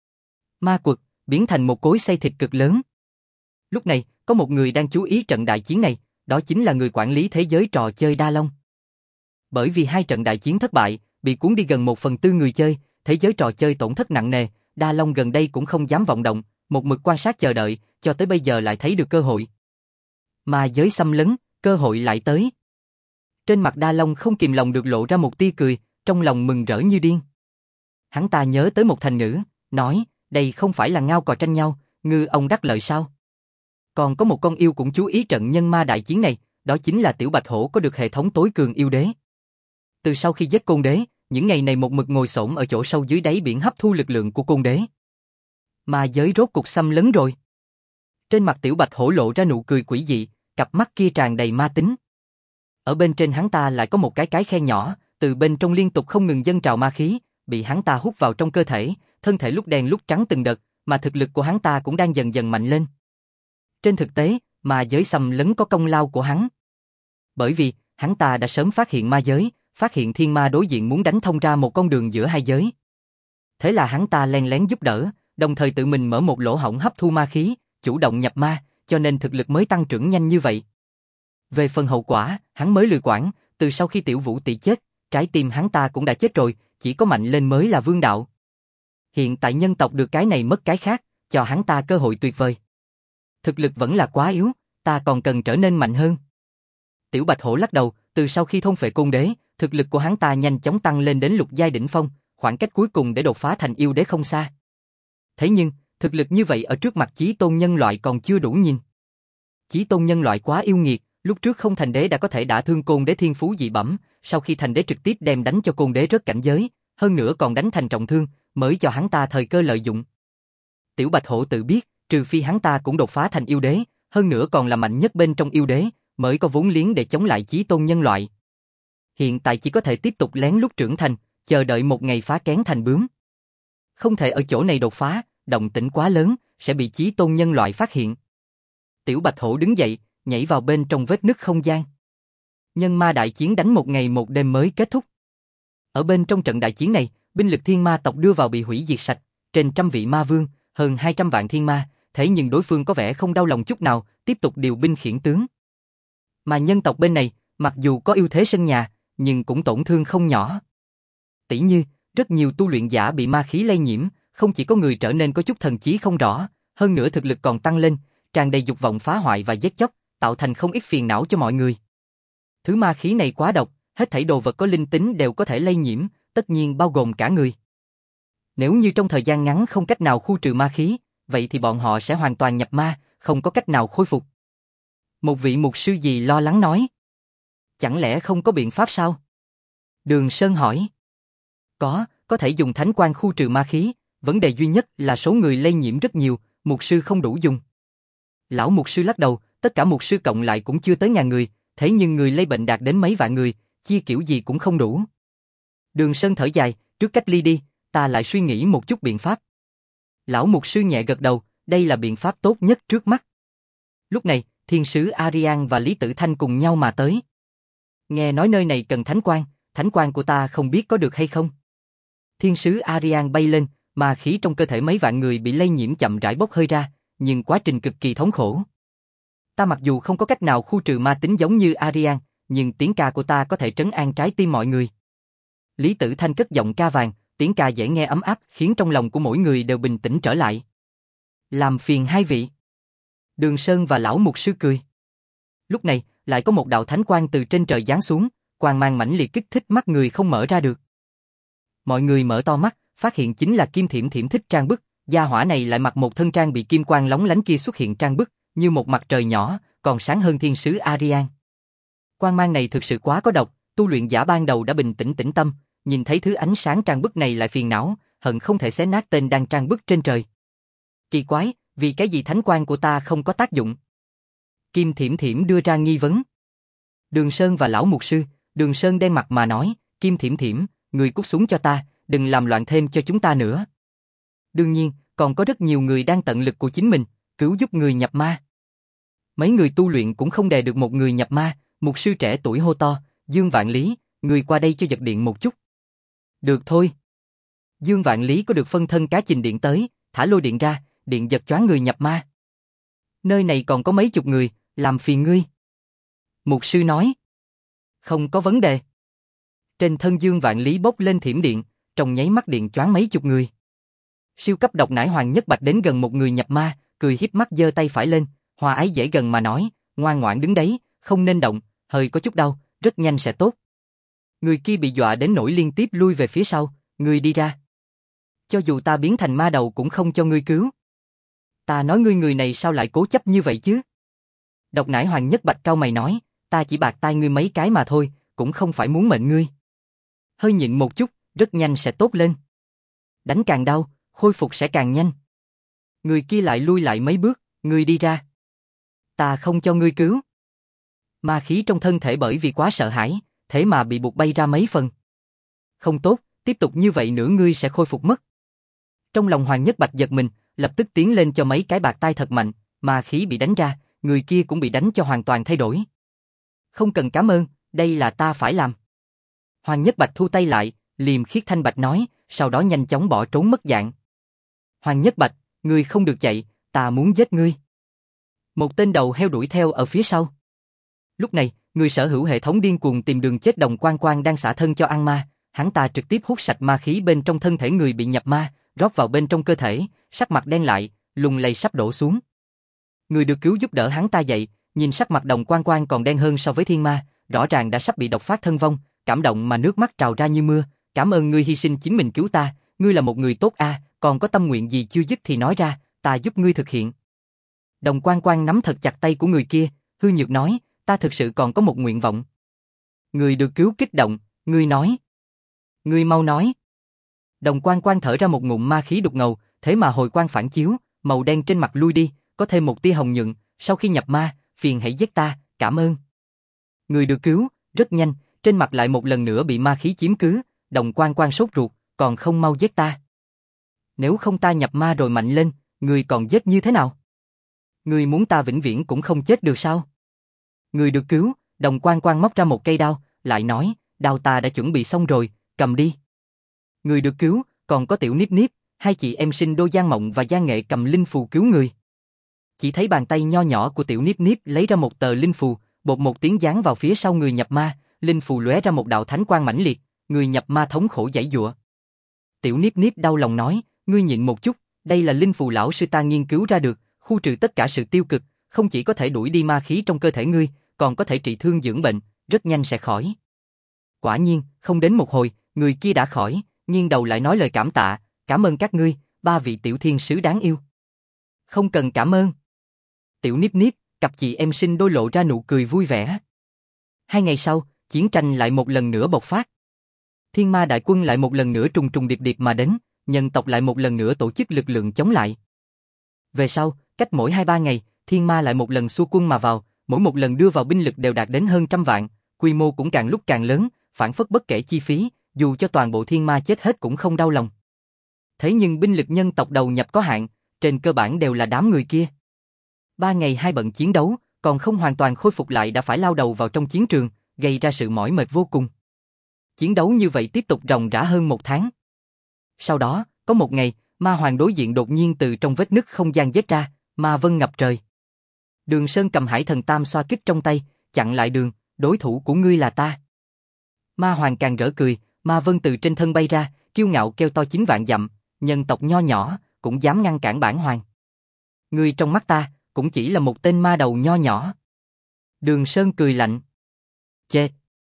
Ma quật biến thành một cối xay thịt cực lớn. Lúc này, có một người đang chú ý trận đại chiến này, đó chính là người quản lý thế giới trò chơi Đa Long. Bởi vì hai trận đại chiến thất bại, bị cuốn đi gần 1/4 người chơi, thế giới trò chơi tổn thất nặng nề, Đa Long gần đây cũng không dám vọng động, một mực quan sát chờ đợi, cho tới bây giờ lại thấy được cơ hội. Ma giới xâm lấn, cơ hội lại tới. Trên mặt Đa Long không kìm lòng được lộ ra một tia cười, trong lòng mừng rỡ như điên. Hắn ta nhớ tới một thành ngữ, nói, đây không phải là ngao cò tranh nhau, ngư ông đắc lợi sao? Còn có một con yêu cũng chú ý trận nhân ma đại chiến này, đó chính là Tiểu Bạch Hổ có được hệ thống tối cường yêu đế. Từ sau khi giết Côn Đế, những ngày này một mực ngồi xổm ở chỗ sâu dưới đáy biển hấp thu lực lượng của Côn Đế. Ma giới rốt cục xâm lấn rồi. Trên mặt Tiểu Bạch Hổ lộ ra nụ cười quỷ dị, cặp mắt kia tràn đầy ma tính. Ở bên trên hắn ta lại có một cái khe nhỏ, từ bên trong liên tục không ngừng dâng trào ma khí, bị hắn ta hút vào trong cơ thể, thân thể lúc đen lúc trắng từng đợt, mà thực lực của hắn ta cũng đang dần dần mạnh lên. Trên thực tế, ma giới xâm lấn có công lao của hắn. Bởi vì, hắn ta đã sớm phát hiện ma giới, phát hiện thiên ma đối diện muốn đánh thông ra một con đường giữa hai giới. Thế là hắn ta len lén giúp đỡ, đồng thời tự mình mở một lỗ hổng hấp thu ma khí, chủ động nhập ma, cho nên thực lực mới tăng trưởng nhanh như vậy. Về phần hậu quả, hắn mới lười quản, từ sau khi Tiểu Vũ Tỷ chết, trái tim hắn ta cũng đã chết rồi, chỉ có mạnh lên mới là vương đạo. Hiện tại nhân tộc được cái này mất cái khác, cho hắn ta cơ hội tuyệt vời. Thực lực vẫn là quá yếu, ta còn cần trở nên mạnh hơn. Tiểu Bạch Hổ lắc đầu, từ sau khi thôn phệ Côn Đế, thực lực của hắn ta nhanh chóng tăng lên đến lục giai đỉnh phong, khoảng cách cuối cùng để đột phá thành yêu đế không xa. Thế nhưng, thực lực như vậy ở trước mặt chí tôn nhân loại còn chưa đủ nhìn. Chí tôn nhân loại quá yêu nghiệt, lúc trước không thành đế đã có thể đả thương Côn Đế thiên phú dị bẩm, sau khi thành đế trực tiếp đem đánh cho Côn Đế rớt cảnh giới, hơn nữa còn đánh thành trọng thương, mới cho hắn ta thời cơ lợi dụng. Tiểu Bạch Hổ tự biết, trừ phi hắn ta cũng đột phá thành yêu đế, hơn nữa còn là mạnh nhất bên trong yêu đế, mới có vốn liếng để chống lại chí tôn nhân loại. Hiện tại chỉ có thể tiếp tục lén lút trưởng thành, chờ đợi một ngày phá kén thành bướm. Không thể ở chỗ này đột phá, động tĩnh quá lớn, sẽ bị chí tôn nhân loại phát hiện. Tiểu Bạch Hổ đứng dậy, nhảy vào bên trong vết nứt không gian. Nhân ma đại chiến đánh một ngày một đêm mới kết thúc. Ở bên trong trận đại chiến này, binh lực thiên ma tộc đưa vào bị hủy diệt sạch, trên 100 vị ma vương, hơn 200 vạn thiên ma, thế nhưng đối phương có vẻ không đau lòng chút nào, tiếp tục điều binh khiển tướng. Mà nhân tộc bên này, mặc dù có ưu thế sân nhà, nhưng cũng tổn thương không nhỏ. Tỷ như, rất nhiều tu luyện giả bị ma khí lây nhiễm, không chỉ có người trở nên có chút thần trí không rõ, hơn nữa thực lực còn tăng lên, tràn đầy dục vọng phá hoại và giết chóc, tạo thành không ít phiền não cho mọi người. Thứ ma khí này quá độc, hết thảy đồ vật có linh tính đều có thể lây nhiễm, tất nhiên bao gồm cả người. Nếu như trong thời gian ngắn không cách nào khu trừ ma khí, vậy thì bọn họ sẽ hoàn toàn nhập ma, không có cách nào khôi phục. Một vị mục sư gì lo lắng nói. Chẳng lẽ không có biện pháp sao? Đường Sơn hỏi. Có thể dùng thánh quang khu trừ ma khí, vấn đề duy nhất là số người lây nhiễm rất nhiều, mục sư không đủ dùng. Lão mục sư lắc đầu, tất cả mục sư cộng lại cũng chưa tới 1000 người, thế nhưng người lây bệnh đạt đến mấy vạn người, chia kiểu gì cũng không đủ. Đường Sơn thở dài, trước cách ly đi, ta lại suy nghĩ một chút biện pháp. Lão mục sư nhẹ gật đầu, đây là biện pháp tốt nhất trước mắt. Lúc này, thiên sứ Arian và Lý Tử Thanh cùng nhau mà tới. Nghe nói nơi này cần thánh quang của ta không biết có được hay không. Thiên sứ Arian bay lên, mà khí trong cơ thể mấy vạn người bị lây nhiễm chậm rãi bốc hơi ra, nhưng quá trình cực kỳ thống khổ. Ta mặc dù không có cách nào khu trừ ma tính giống như Arian, nhưng tiếng ca của ta có thể trấn an trái tim mọi người. Lý Tử Thanh cất giọng ca vàng, tiếng ca dễ nghe ấm áp khiến trong lòng của mỗi người đều bình tĩnh trở lại. Làm phiền hai vị. Đường Sơn và lão mục sư cười. Lúc này, lại có một đạo thánh quang từ trên trời giáng xuống, quang mang mãnh liệt kích thích mắt người không mở ra được. Mọi người mở to mắt, phát hiện chính là Kim Thiểm Thiểm Thích Trang Bức, gia hỏa này lại mặc một thân trang bị kim quang lóng lánh kia xuất hiện trang bức, như một mặt trời nhỏ, còn sáng hơn thiên sứ Arian. Quang mang này thực sự quá có độc, tu luyện giả ban đầu đã bình tĩnh tĩnh tâm, nhìn thấy thứ ánh sáng trang bức này lại phiền não, hận không thể xé nát tên đang trang bức trên trời. Kỳ quái, vì cái gì thánh quang của ta không có tác dụng? Kim Thiểm Thiểm đưa ra nghi vấn. Đường Sơn và lão mục sư, Đường Sơn đen mặt mà nói, Kim Thiểm Thiểm, người cút xuống cho ta, đừng làm loạn thêm cho chúng ta nữa. Đương nhiên, còn có rất nhiều người đang tận lực của chính mình, cứu giúp người nhập ma. Mấy người tu luyện cũng không đè được một người nhập ma, mục sư trẻ tuổi hô to, Dương Vạn Lý, người qua đây cho giật điện một chút. Được thôi. Dương Vạn Lý có được phân thân cá trình điện tới, thả lôi điện ra, điện giật choáng người nhập ma. Nơi này còn có mấy chục người, làm phiền ngươi. Mục sư nói. Không có vấn đề. Trên thân Dương Vạn Lý bốc lên thiểm điện, trong nháy mắt điện choáng mấy chục người. Siêu cấp độc nải Hoàng Nhất Bạch đến gần một người nhập ma, cười híp mắt giơ tay phải lên, hòa ái dễ gần mà nói, ngoan ngoãn đứng đấy, không nên động, hơi có chút đau, rất nhanh sẽ tốt. Người kia bị dọa đến nỗi liên tiếp lui về phía sau, người đi ra. Cho dù ta biến thành ma đầu cũng không cho ngươi cứu. Ta nói ngươi người này sao lại cố chấp như vậy chứ? Độc Nải Hoàng Nhất Bạch cau mày nói, ta chỉ bạc tai ngươi mấy cái mà thôi, cũng không phải muốn mệnh ngươi. Hơi nhịn một chút, rất nhanh sẽ tốt lên. Đánh càng đau, khôi phục sẽ càng nhanh. Người kia lại lui lại mấy bước, ngươi đi ra. Ta không cho ngươi cứu. Ma khí trong thân thể bởi vì quá sợ hãi, thế mà bị buộc bay ra mấy phần. Không tốt, tiếp tục như vậy nữa ngươi sẽ khôi phục mất. Trong lòng Hoàng Nhất Bạch giật mình, lập tức tiến lên cho mấy cái bạc tai thật mạnh, ma khí bị đánh ra, người kia cũng bị đánh cho hoàn toàn thay đổi. Không cần cảm ơn, đây là ta phải làm. Hoàng Nhất Bạch thu tay lại, liềm khiết thanh bạch nói, sau đó nhanh chóng bỏ trốn mất dạng. Hoàng Nhất Bạch, ngươi không được chạy, ta muốn giết ngươi. Một tên đầu heo đuổi theo ở phía sau. Lúc này, người sở hữu hệ thống điên cuồng tìm đường chết Đồng Quan Quan đang xả thân cho ăn ma, hắn ta trực tiếp hút sạch ma khí bên trong thân thể người bị nhập ma, rót vào bên trong cơ thể, sắc mặt đen lại, lùng lầy sắp đổ xuống. Người được cứu giúp đỡ hắn ta dậy, nhìn sắc mặt Đồng Quan Quan còn đen hơn so với thiên ma, rõ ràng đã sắp bị độc phát thân vong, cảm động mà nước mắt trào ra như mưa, cảm ơn ngươi hy sinh chính mình cứu ta, ngươi là một người tốt a, còn có tâm nguyện gì chưa dứt thì nói ra, ta giúp ngươi thực hiện. Đồng Quan Quan nắm thật chặt tay của người kia, hư nhược nói, ta thực sự còn có một nguyện vọng. Người được cứu kích động, ngươi nói. Ngươi mau nói. Đồng Quan Quan thở ra một ngụm ma khí đục ngầu, thế mà hồi quang phản chiếu, màu đen trên mặt lui đi, có thêm một tia hồng nhuận, sau khi nhập ma, phiền hãy giết ta, cảm ơn. Người được cứu, rất nhanh, trên mặt lại một lần nữa bị ma khí chiếm cứ, Đồng Quan Quan sốt ruột, còn không mau giết ta. Nếu không ta nhập ma rồi mạnh lên, người còn giết như thế nào? Người muốn ta vĩnh viễn cũng không chết được sao? Người được cứu, Đồng Quan Quan móc ra một cây đao, lại nói, đao ta đã chuẩn bị xong rồi, cầm đi. Người được cứu, còn có Tiểu Niếp Niếp, hai chị em sinh đôi Giang Mộng và Giang Nghệ cầm linh phù cứu người. Chỉ thấy bàn tay nho nhỏ của Tiểu Niếp Niếp lấy ra một tờ linh phù, bột một tiếng giáng vào phía sau người nhập ma, linh phù lóe ra một đạo thánh quang mãnh liệt, người nhập ma thống khổ giãy giụa. Tiểu Niếp Niếp đau lòng nói, ngươi nhịn một chút, đây là linh phù lão sư ta nghiên cứu ra được, khu trừ tất cả sự tiêu cực, không chỉ có thể đuổi đi ma khí trong cơ thể ngươi, còn có thể trị thương dưỡng bệnh, rất nhanh sẽ khỏi. Quả nhiên, không đến một hồi, người kia đã khỏi, nghiêng đầu lại nói lời cảm tạ, cảm ơn các ngươi, ba vị tiểu thiên sứ đáng yêu. Không cần cảm ơn. Tiểu Niếp Niếp, cặp chị em sinh đôi lộ ra nụ cười vui vẻ. 2 ngày sau, chiến tranh lại một lần nữa bộc phát. Thiên ma đại quân lại một lần nữa trùng trùng điệp điệp mà đến, nhân tộc lại một lần nữa tổ chức lực lượng chống lại. Về sau, cách mỗi 2-3 ngày, thiên ma lại một lần xua quân mà vào, mỗi một lần đưa vào binh lực đều đạt đến hơn 100 vạn, quy mô cũng càng lúc càng lớn, phản phất bất kể chi phí, dù cho toàn bộ thiên ma chết hết cũng không đau lòng. Thế nhưng binh lực nhân tộc đầu nhập có hạn, trên cơ bản đều là đám người kia. 3 ngày 2 bận chiến đấu, còn không hoàn toàn khôi phục lại đã phải lao đầu vào trong chiến trường, gây ra sự mỏi mệt vô cùng. Chiến đấu như vậy tiếp tục ròng rã hơn 1 tháng. Sau đó, có một ngày, ma hoàng đối diện đột nhiên từ trong vết nứt không gian giết ra, ma vân ngập trời. Đường Sơn cầm Hải Thần Tam xoa kích trong tay, chặn lại đường, đối thủ của ngươi là ta. Ma hoàng càng rỡ cười, ma vân từ trên thân bay ra, kiêu ngạo kêu to 9 vạn dặm, nhân tộc nho nhỏ, cũng dám ngăn cản bản hoàng. Ngươi trong mắt ta, cũng chỉ là một tên ma đầu nho nhỏ. Đường Sơn cười lạnh. Chê.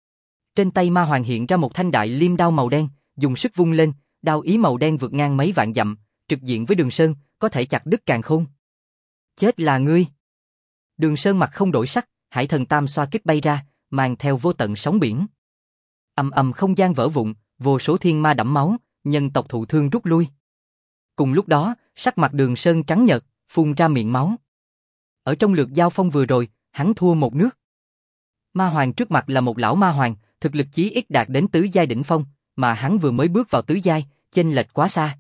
Trên tay ma hoàng hiện ra một thanh đại liêm đao màu đen, dùng sức vung lên, đao ý màu đen vượt ngang mấy vạn dặm, trực diện với Đường Sơn, có thể chặt đứt càn khôn. Chết là ngươi. Đường Sơn mặt không đổi sắc, Hải Thần Tam xoa kích bay ra, mang theo vô tận sóng biển. Ầm ầm không gian vỡ vụn, vô số thiên ma đẫm máu, nhân tộc thụ thương rút lui. Cùng lúc đó, sắc mặt Đường Sơn trắng nhợt, phun ra miệng máu. Ở trong lượt giao phong vừa rồi, hắn thua một nước. Ma hoàng trước mặt là một lão ma hoàng, thực lực chí ít đạt đến tứ giai đỉnh phong, mà hắn vừa mới bước vào tứ giai, chênh lệch quá xa.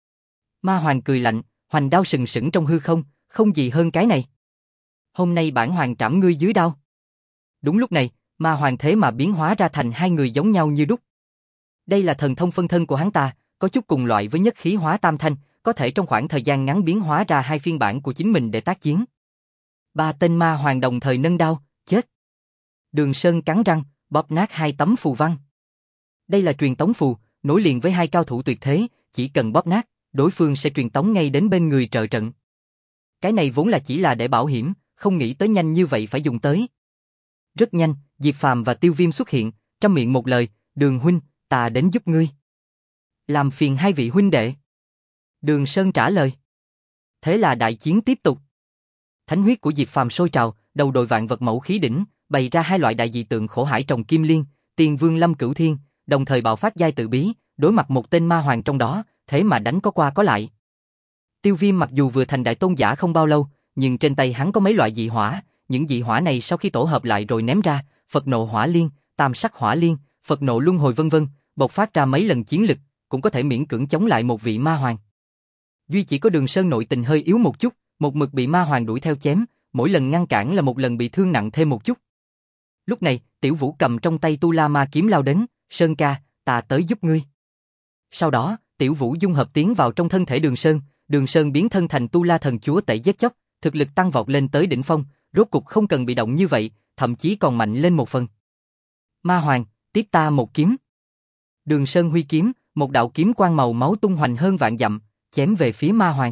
Ma hoàng cười lạnh, hoành đao sừng sững trong hư không, không gì hơn cái này. Hôm nay bản hoàng trảm ngươi dưới đao. Đúng lúc này, ma hoàng thế mà biến hóa ra thành hai người giống nhau như đúc. Đây là thần thông phân thân của hắn ta, có chút cùng loại với nhất khí hóa tam thanh, có thể trong khoảng thời gian ngắn biến hóa ra hai phiên bản của chính mình để tác chiến. 3 tên ma hoàng đồng thời nâng đao, chết. Đường Sơn cắn răng, bóp nát 2 tấm phù văn. Đây là truyền tống phù, nối liền với 2 cao thủ tuyệt thế, chỉ cần bóp nát, đối phương sẽ truyền tống ngay đến bên người trợ trận. Cái này vốn là chỉ là để bảo hiểm, không nghĩ tới nhanh như vậy phải dùng tới. Rất nhanh, Diệp Phàm và Tiêu Viêm xuất hiện, trăm miệng một lời, Đường huynh, ta đến giúp ngươi. Làm phiền hai vị huynh đệ. Đường Sơn trả lời. Thế là đại chiến tiếp tục. Thánh huyết của Diệp Phàm sôi trào, đầu đội vạn vật mẫu khí đỉnh, bày ra hai loại đại dị tượng khổ hải trồng kim liên, Tiên Vương Lâm Cửu Thiên, đồng thời bạo phát giai tự bí, đối mặt một tên ma hoàng trong đó, thế mà đánh có qua có lại. Tiêu Viêm mặc dù vừa thành đại tôn giả không bao lâu, nhưng trên tay hắn có mấy loại dị hỏa, những dị hỏa này sau khi tổ hợp lại rồi ném ra, Phật nộ hỏa liên, tam sắc hỏa liên, Phật nộ luân hồi vân vân, bộc phát ra mấy lần chiến lực, cũng có thể miễn cưỡng chống lại một vị ma hoàng. Duy chỉ có Đường Sơn nội tình hơi yếu một chút, một mực bị ma hoàng đuổi theo chém, mỗi lần ngăn cản là một lần bị thương nặng thêm một chút. Lúc này, Tiểu Vũ cầm trong tay Tu La Ma kiếm lao đến, Sơn ca, ta tới giúp ngươi. Sau đó, Tiểu Vũ dung hợp tiến vào trong thân thể Đường Sơn biến thân thành Tu La thần chúa tể giết chóc, thực lực tăng vọt lên tới đỉnh phong, rốt cục không cần bị động như vậy, thậm chí còn mạnh lên một phần. Ma hoàng, tiếp ta một kiếm. Đường Sơn huy kiếm, một đạo kiếm quang màu máu tung hoành hơn vạn dặm, chém về phía ma hoàng.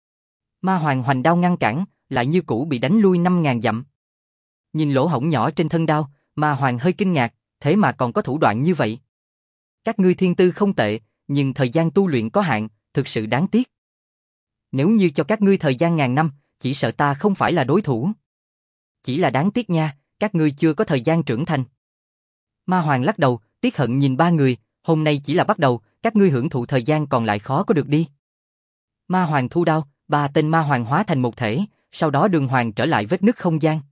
Ma hoàng hoành đao ngăn cản, lại như cũ bị đánh lui 5.000 dặm. Nhìn lỗ hổng nhỏ trên thân đao, ma hoàng hơi kinh ngạc, thế mà còn có thủ đoạn như vậy. Các ngươi thiên tư không tệ, nhưng thời gian tu luyện có hạn, thực sự đáng tiếc. Nếu như cho các ngươi thời gian ngàn năm, chỉ sợ ta không phải là đối thủ. Chỉ là đáng tiếc nha, các ngươi chưa có thời gian trưởng thành. Ma hoàng lắc đầu, tiếc hận nhìn ba người, hôm nay chỉ là bắt đầu, các ngươi hưởng thụ thời gian còn lại khó có được đi. Ma hoàng thu đao, ba tên ma hoàng hóa thành một thể, sau đó đường hoàng trở lại vết nứt không gian.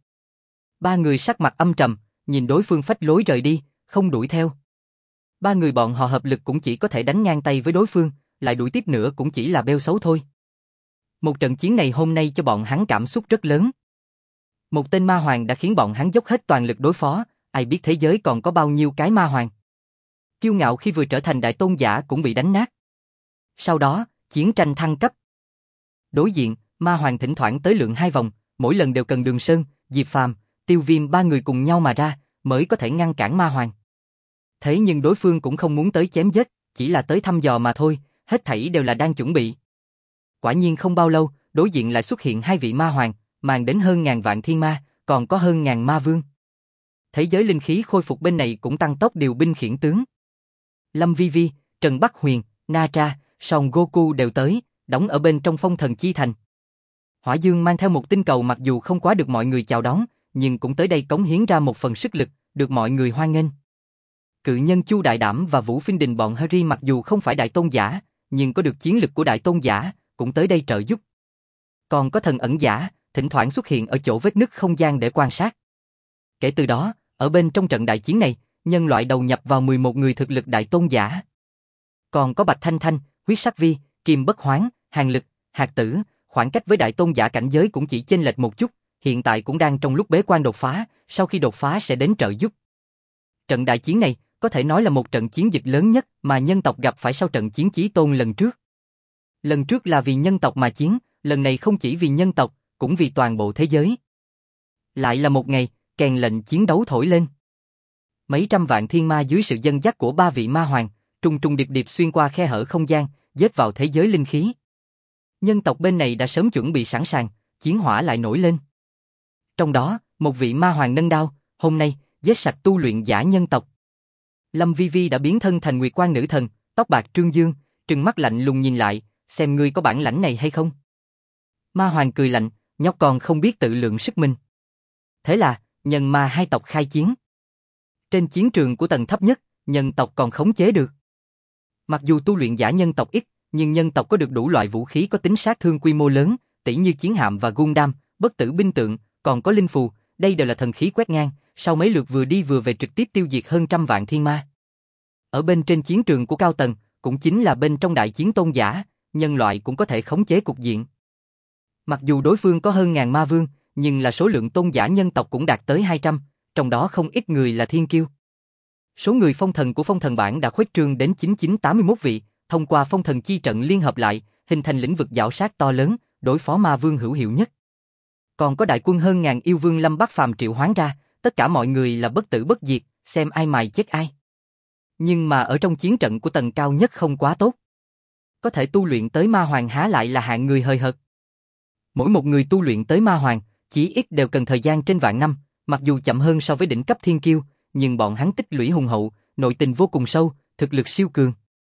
Ba người sắc mặt âm trầm, nhìn đối phương phách lối rời đi, không đuổi theo. Ba người bọn họ hợp lực cũng chỉ có thể đánh ngang tay với đối phương, lại đuổi tiếp nữa cũng chỉ là bêu xấu thôi. Một trận chiến này hôm nay cho bọn hắn cảm xúc rất lớn. Một tên ma hoàng đã khiến bọn hắn dốc hết toàn lực đối phó, ai biết thế giới còn có bao nhiêu cái ma hoàng. Kiêu ngạo khi vừa trở thành đại tôn giả cũng bị đánh nát. Sau đó, chiến tranh thăng cấp. Đối diện, ma hoàng thỉnh thoảng tới lượng 2 vòng, mỗi lần đều cần Đường Sơn, Diệp Phàm, Tiêu Viêm ba người cùng nhau mà ra, mới có thể ngăn cản ma hoàng. Thế nhưng đối phương cũng không muốn tới chém giết, chỉ là tới thăm dò mà thôi, hết thảy đều là đang chuẩn bị. Quả nhiên không bao lâu, đối diện lại xuất hiện 2 vị ma hoàng, mang đến hơn ngàn vạn thiên ma, còn có hơn ngàn ma vương. Thế giới linh khí khôi phục bên này cũng tăng tốc điều binh khiển tướng. Lâm Vi Vi, Trần Bắc Huyền, Na Tra, Son Goku đều tới, đóng ở bên trong Phong Thần Chi Thành. Hỏa Dương mang theo một tinh cầu mặc dù không quá được mọi người chào đón, nhưng cũng tới đây cống hiến ra một phần sức lực, được mọi người hoan nghênh. Cự nhân Chu Đại Đảm và Vũ Phiên Đình bọn Harry mặc dù không phải đại tôn giả, nhưng có được chiến lực của đại tôn giả, cũng tới đây trợ giúp. Còn có thần ẩn giả, thỉnh thoảng xuất hiện ở chỗ vết nứt không gian để quan sát. Kể từ đó, ở bên trong trận đại chiến này, nhân loại đầu nhập vào 11 người thực lực đại tôn giả. Còn có Bạch Thanh Thanh, Huyết Sắc Vi, Kim Bất Hoán, Hàn Lực, Hạt Tử, khoảng cách với đại tôn giả cảnh giới cũng chỉ chênh lệch một chút, hiện tại cũng đang trong lúc bế quan đột phá, sau khi đột phá sẽ đến trợ giúp. Trận đại chiến này có thể nói là một trận chiến dịch lớn nhất mà nhân tộc gặp phải sau trận chiến Chí Tôn lần trước. Lần trước là vì nhân tộc mà chiến, lần này không chỉ vì nhân tộc, cũng vì toàn bộ thế giới. Lại là một ngày, kèn lệnh chiến đấu thổi lên. Mấy trăm vạn thiên ma dưới sự dẫn dắt của 3 vị ma hoàng, trùng trùng điệp điệp xuyên qua khe hở không gian, giết vào thế giới linh khí. Nhân tộc bên này đã sớm chuẩn bị sẵn sàng, chiến hỏa lại nổi lên. Trong đó, một vị ma hoàng nâng đao, hôm nay, giết sạch tu luyện giả nhân tộc. Lâm Vi Vi đã biến thân thành Nguyệt Quan nữ thần, tóc bạc trương dương, trừng mắt lạnh lùng nhìn lại, xem ngươi có bản lãnh này hay không. Ma hoàng cười lạnh, nhóc con không biết tự lượng sức mình. Thế là, nhân ma hai tộc khai chiến. Trên chiến trường của tầng thấp nhất, nhân tộc còn khống chế được. Mặc dù tu luyện giả nhân tộc ít, nhưng nhân tộc có được đủ loại vũ khí có tính sát thương quy mô lớn, tỉ như chiến hạm và Gundam, bất tử binh tượng, còn có linh phù, đây đều là thần khí quét ngang, sau mấy lượt vừa đi vừa về trực tiếp tiêu diệt hơn trăm vạn thiên ma. Ở bên trên chiến trường của cao tầng, cũng chính là bên trong đại chiến tôn giả, nhân loại cũng có thể khống chế cục diện. Mặc dù đối phương có hơn ngàn ma vương, nhưng là số lượng tôn giả nhân tộc cũng đạt tới 200, trong đó không ít người là thiên kiêu. Số người phong thần của phong thần bảng đã khuếch trương đến 9981 vị, thông qua phong thần chi trận liên hợp lại, hình thành lĩnh vực giảo sát to lớn, đối phó ma vương hữu hiệu nhất. Còn có đại quân hơn ngàn yêu vương Lâm Bắc Phàm triệu hoán ra, tất cả mọi người là bất tử bất diệt, xem ai mài chết ai. Nhưng mà ở trong chiến trận của tầng cao nhất không quá tốt. Có thể tu luyện tới ma hoàng há lại là hạng người hời hợt. Mỗi một người tu luyện tới ma hoàng, chỉ ít đều cần thời gian trên vạn năm, mặc dù chậm hơn so với đỉnh cấp thiên kiêu, nhưng bọn hắn tích lũy hùng hậu, nội tình vô cùng sâu, thực lực siêu cường.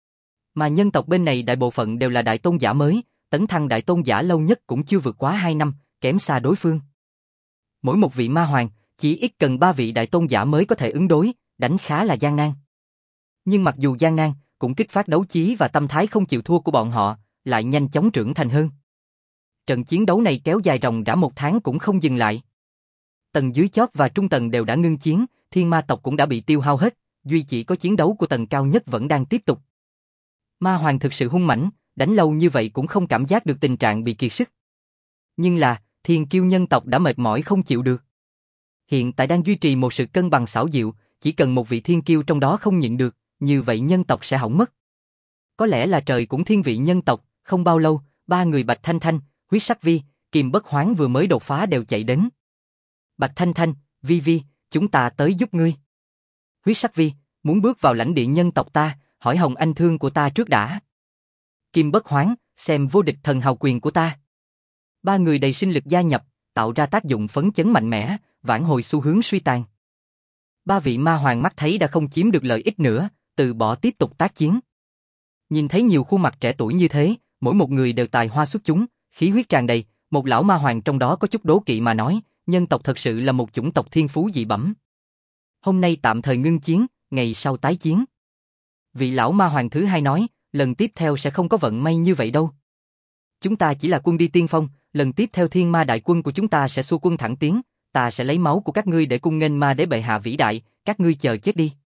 Mà nhân tộc bên này đại bộ phận đều là đại tôn giả mới, tấn thăng đại tôn giả lâu nhất cũng chưa vượt quá 2 năm, kém xa đối phương. Mỗi một vị ma hoàng, chỉ ít cần 3 vị đại tôn giả mới có thể ứng đối, đánh khá là gian nan. Nhưng mặc dù gian nan, cũng kích phát đấu chí và tâm thái không chịu thua của bọn họ, lại nhanh chóng trưởng thành hơn. Trận chiến đấu này kéo dài ròng rã 1 tháng cũng không dừng lại. Tầng dưới chót và trung tầng đều đã ngưng chiến, thiên ma tộc cũng đã bị tiêu hao hết, duy chỉ có chiến đấu của tầng cao nhất vẫn đang tiếp tục. Ma hoàng thực sự hung mãnh, đánh lâu như vậy cũng không cảm giác được tình trạng bị kiệt sức. Nhưng là, thiên kiêu nhân tộc đã mệt mỏi không chịu được. Hiện tại đang duy trì một sự cân bằng xảo diệu, chỉ cần một vị thiên kiêu trong đó không nhịn được, như vậy nhân tộc sẽ hỏng mất. Có lẽ là trời cũng thiên vị nhân tộc, không bao lâu, 3 người Bạch Thanh Thanh, Huyết Sắc Vi, Kim Bất Hoán vừa mới đột phá đều chạy đến. Bạch Thanh Thanh, Vi Vi, chúng ta tới giúp ngươi. Huyết Sắc Vi, muốn bước vào lãnh địa nhân tộc ta, hỏi Hồng Anh Thương của ta trước đã. Kim Bất Hoán, xem vô địch thần hào quyền của ta. 3 người đầy sinh lực gia nhập, tạo ra tác dụng phấn chấn mạnh mẽ, vãn hồi xu hướng suy tàn. 3 vị ma hoàng mắt thấy đã không chiếm được lợi ích nữa, từ bỏ tiếp tục tác chiến. Nhìn thấy nhiều khuôn mặt trẻ tuổi như thế, mỗi một người đều tài hoa xuất chúng, khí huyết tràn đầy, một lão ma hoàng trong đó có chút đố kỵ mà nói, nhân tộc thật sự là một chủng tộc thiên phú dị bẩm. Hôm nay tạm thời ngưng chiến, ngày sau tái chiến. Vị lão ma hoàng thứ hai nói, lần tiếp theo sẽ không có vận may như vậy đâu. Chúng ta chỉ là quân đi tiên phong, lần tiếp theo thiên ma đại quân của chúng ta sẽ xua quân thẳng tiến, ta sẽ lấy máu của các ngươi để cung nghênh ma đế bệ hạ vĩ đại, các ngươi chờ chết đi.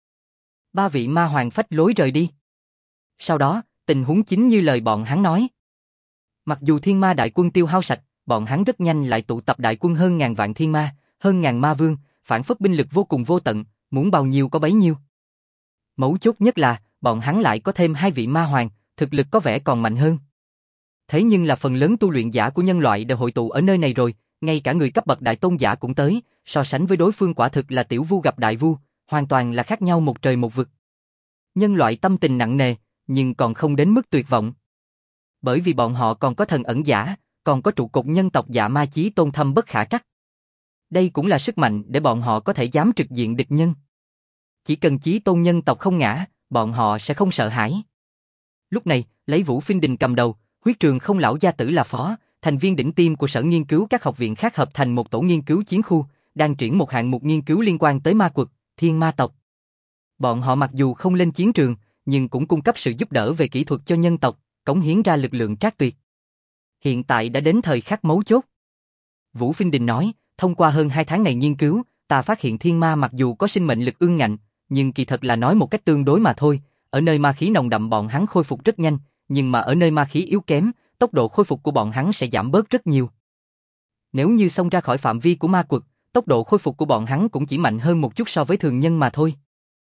3 vị ma hoàng phách lối rời đi. Sau đó, tình huống chính như lời bọn hắn nói. Mặc dù thiên ma đại quân tiêu hao sạch, bọn hắn rất nhanh lại tụ tập đại quân hơn ngàn vạn thiên ma, hơn ngàn ma vương, phản phất binh lực vô cùng vô tận, muốn bao nhiêu có bấy nhiêu. Mấu chốt nhất là, bọn hắn lại có thêm 2 vị ma hoàng, thực lực có vẻ còn mạnh hơn. Thế nhưng là phần lớn tu luyện giả của nhân loại đều hội tụ ở nơi này rồi, ngay cả người cấp bậc đại tôn giả cũng tới, so sánh với đối phương quả thực là tiểu vu gặp đại vu, hoàn toàn là khác nhau một trời một vực. Nhân loại tâm tình nặng nề, nhưng còn không đến mức tuyệt vọng. Bởi vì bọn họ còn có thần ẩn giả, còn có trụ cột nhân tộc Dạ Ma Chí Tôn thâm bất khả trắc. Đây cũng là sức mạnh để bọn họ có thể dám trực diện địch nhân. Chỉ cần Chí Tôn nhân tộc không ngã, bọn họ sẽ không sợ hãi. Lúc này, lấy Vũ Phiên Đình cầm đầu, Huyết Trường Không lão gia tử là phó, thành viên đỉnh tiêm của sở nghiên cứu các học viện khác hợp thành một tổ nghiên cứu chiến khu, đang triển một hạng mục nghiên cứu liên quan tới ma quật, thiên ma tộc. Bọn họ mặc dù không lên chiến trường, nhưng cũng cung cấp sự giúp đỡ về kỹ thuật cho nhân tộc, cống hiến ra lực lượng trác tuyệt. Hiện tại đã đến thời khắc mấu chốt. Vũ Phiên Đình nói, thông qua hơn 2 tháng này nghiên cứu, ta phát hiện thiên ma mặc dù có sinh mệnh lực ương ngạnh, nhưng kỳ thật là nói một cách tương đối mà thôi, ở nơi ma khí nồng đậm bọn hắn khôi phục rất nhanh, nhưng mà ở nơi ma khí yếu kém, tốc độ khôi phục của bọn hắn sẽ giảm bớt rất nhiều. Nếu như xông ra khỏi phạm vi của ma quật, tốc độ khôi phục của bọn hắn cũng chỉ mạnh hơn một chút so với thường nhân mà thôi.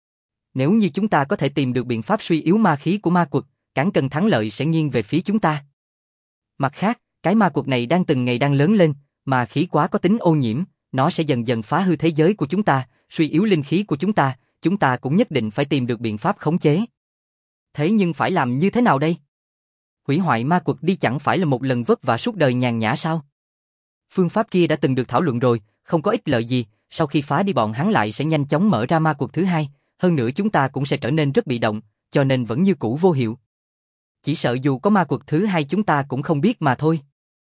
Nếu như chúng ta có thể tìm được biện pháp suy yếu ma khí của ma quật, cán cân thắng lợi sẽ nghiêng về phía chúng ta. Mặt khác, cái ma quật này đang từng ngày đang lớn lên, mà khí quá có tính ô nhiễm, nó sẽ dần dần phá hư thế giới của chúng ta, suy yếu linh khí của chúng ta cũng nhất định phải tìm được biện pháp khống chế. Thế nhưng phải làm như thế nào đây? Hủy hoại ma quật đi chẳng phải là một lần vất vả suốt đời nhàn nhã sao? Phương pháp kia đã từng được thảo luận rồi, không có ích lợi gì, sau khi phá đi bọn hắn lại sẽ nhanh chóng mở ra ma quật thứ hai, hơn nữa chúng ta cũng sẽ trở nên rất bị động, cho nên vẫn như cũ vô hiệu. Chỉ sợ dù có ma quật thứ hai chúng ta cũng không biết mà thôi.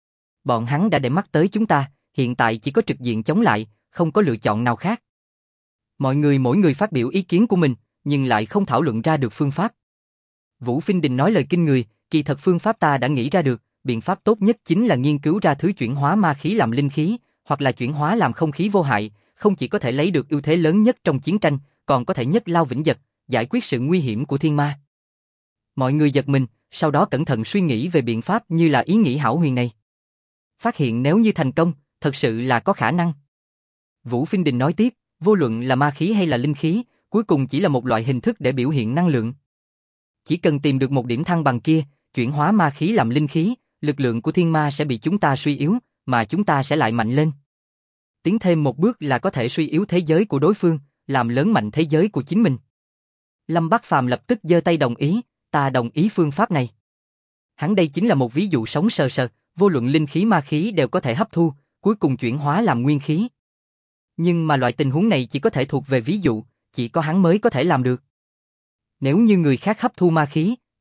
Bọn hắn đã để mắt tới chúng ta, hiện tại chỉ có trực diện chống lại, không có lựa chọn nào khác. Mỗi người phát biểu ý kiến của mình, nhưng lại không thảo luận ra được phương pháp. Vũ Phiên Đình nói lời kinh người, kỳ thật phương pháp ta đã nghĩ ra được, biện pháp tốt nhất chính là nghiên cứu ra thứ chuyển hóa ma khí làm linh khí, hoặc là chuyển hóa làm không khí vô hại, không chỉ có thể lấy được ưu thế lớn nhất trong chiến tranh, còn có thể nhất lao vĩnh giật, giải quyết sự nguy hiểm của thiên ma. Mọi người giật mình, sau đó cẩn thận suy nghĩ về biện pháp như là ý nghĩ hão huyền này. Phát hiện nếu như thành công, thật sự là có khả năng. Vũ Phiên Đình nói tiếp, vô luận là ma khí hay là linh khí, cuối cùng chỉ là một loại hình thức để biểu hiện năng lượng. Chỉ cần tìm được một điểm thăng bằng kia, chuyển hóa ma khí làm linh khí, lực lượng của thiên ma sẽ bị chúng ta suy yếu, mà chúng ta sẽ lại mạnh lên. Tiến thêm một bước là có thể suy yếu thế giới của đối phương, làm lớn mạnh thế giới của chính mình. Lâm Bắc Phàm lập tức giơ tay đồng ý, ta đồng ý phương pháp này. Hắn đây chính là một ví dụ sống sờ sờ, vô luận linh khí ma khí đều có thể hấp thu, cuối cùng chuyển hóa làm nguyên khí. Nhưng mà loại tình huống này chỉ có thể thuộc về ví dụ, chỉ có hắn mới có thể làm được. Nếu như người khác hấp thu ma khí,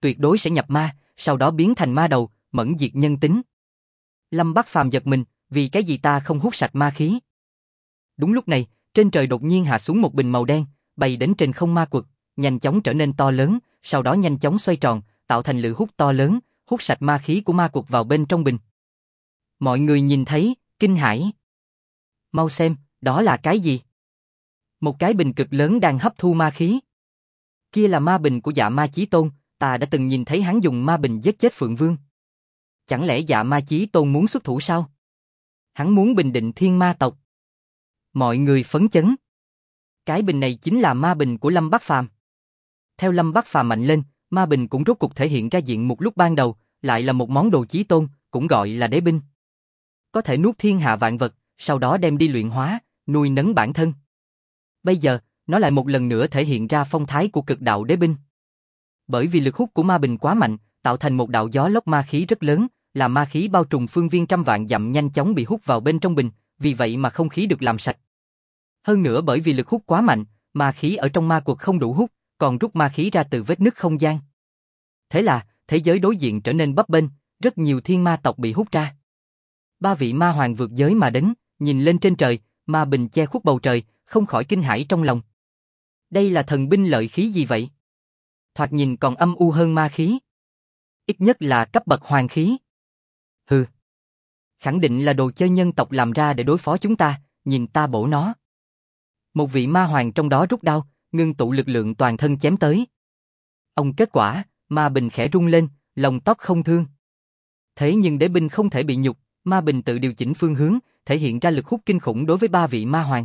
tuyệt đối sẽ nhập ma, sau đó biến thành ma đầu, mẫn diệt nhân tính. Lâm Bắc Phàm giật mình, vì cái gì ta không hút sạch ma khí? Đúng lúc này, trên trời đột nhiên hạ xuống một bình màu đen, bay đến trên không ma quật, nhanh chóng trở nên to lớn, sau đó nhanh chóng xoay tròn, tạo thành lưỡi hút to lớn, hút sạch ma khí của ma quật vào bên trong bình. Mọi người nhìn thấy, kinh hãi. Mau xem, đó là cái gì? Một cái bình cực lớn đang hấp thu ma khí. Kia là ma bình của Dạ Ma Chí Tôn, ta đã từng nhìn thấy hắn dùng ma bình giết chết Phượng Vương. Chẳng lẽ Dạ Ma Chí Tôn muốn xuất thủ sao? Hắn muốn bình định thiên ma tộc. Mọi người phấn chấn. Cái bình này chính là ma bình của Lâm Bắc Phàm. Theo Lâm Bắc Phàm mạnh lên, ma bình cũng rốt cục thể hiện ra diện mục lúc ban đầu, lại là một món đồ chí tôn, cũng gọi là đế binh. Có thể nuốt thiên hạ vạn vật, sau đó đem đi luyện hóa, nuôi nấng bản thân. Bây giờ, nó lại một lần nữa thể hiện ra phong thái của cực đạo đế binh. Bởi vì lực hút của ma bình quá mạnh, tạo thành một đạo gió lốc ma khí rất lớn, làm ma khí bao trùm phương viên trăm vạn dặm nhanh chóng bị hút vào bên trong bình, vì vậy mà không khí được làm sạch. Hơn nữa bởi vì lực hút quá mạnh, ma khí ở trong ma quật không đủ hút, còn rút ma khí ra từ vết nứt không gian. Thế là, thế giới đối diện trở nên bấp bênh, rất nhiều thiên ma tộc bị hút ra. 3 vị ma hoàng vượt giới mà đến, nhìn lên trên trời, ma bình che khuất bầu trời, không khỏi kinh hãi trong lòng. Đây là thần binh lợi khí gì vậy? Thoạt nhìn còn âm u hơn ma khí. Ít nhất là cấp bậc hoàng khí. Hừ. Khẳng định là đồ chơi nhân tộc làm ra để đối phó chúng ta, nhìn ta bổ nó. Một vị ma hoàng trong đó rút đao, ngưng tụ lực lượng toàn thân chém tới. Ông kết quả, ma bình khẽ rung lên, lông tóc không thương. Thế nhưng đế binh không thể bị nhục, ma bình tự điều chỉnh phương hướng, thể hiện ra lực hút kinh khủng đối với 3 vị ma hoàng.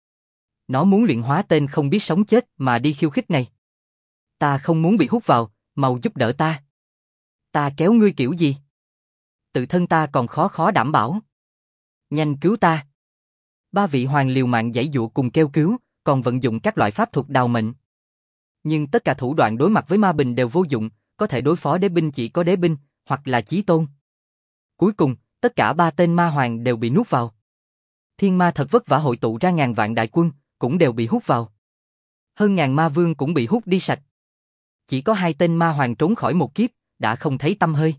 Nó muốn luyện hóa tên không biết sống chết mà đi khiêu khích này. Ta không muốn bị hút vào, mau giúp đỡ ta. Ta kéo ngươi kiểu gì? Tự thân ta còn khó đảm bảo. Nhanh cứu ta. 3 vị hoàng liều mạng giãy giụa cùng kêu cứu, còn vận dụng các loại pháp thuật đào mệnh. Nhưng tất cả thủ đoạn đối mặt với ma bình đều vô dụng, có thể đối phó đế binh chỉ có đế binh, hoặc là chí tôn. Cuối cùng, tất cả 3 tên ma hoàng đều bị nuốt vào. Thiên ma thật vất vả hội tụ ra ngàn vạn đại quân, cũng đều bị hút vào. Hơn ngàn ma vương cũng bị hút đi sạch. Chỉ có 2 tên ma hoàng trốn khỏi một kiếp, đã không thấy tăm hơi.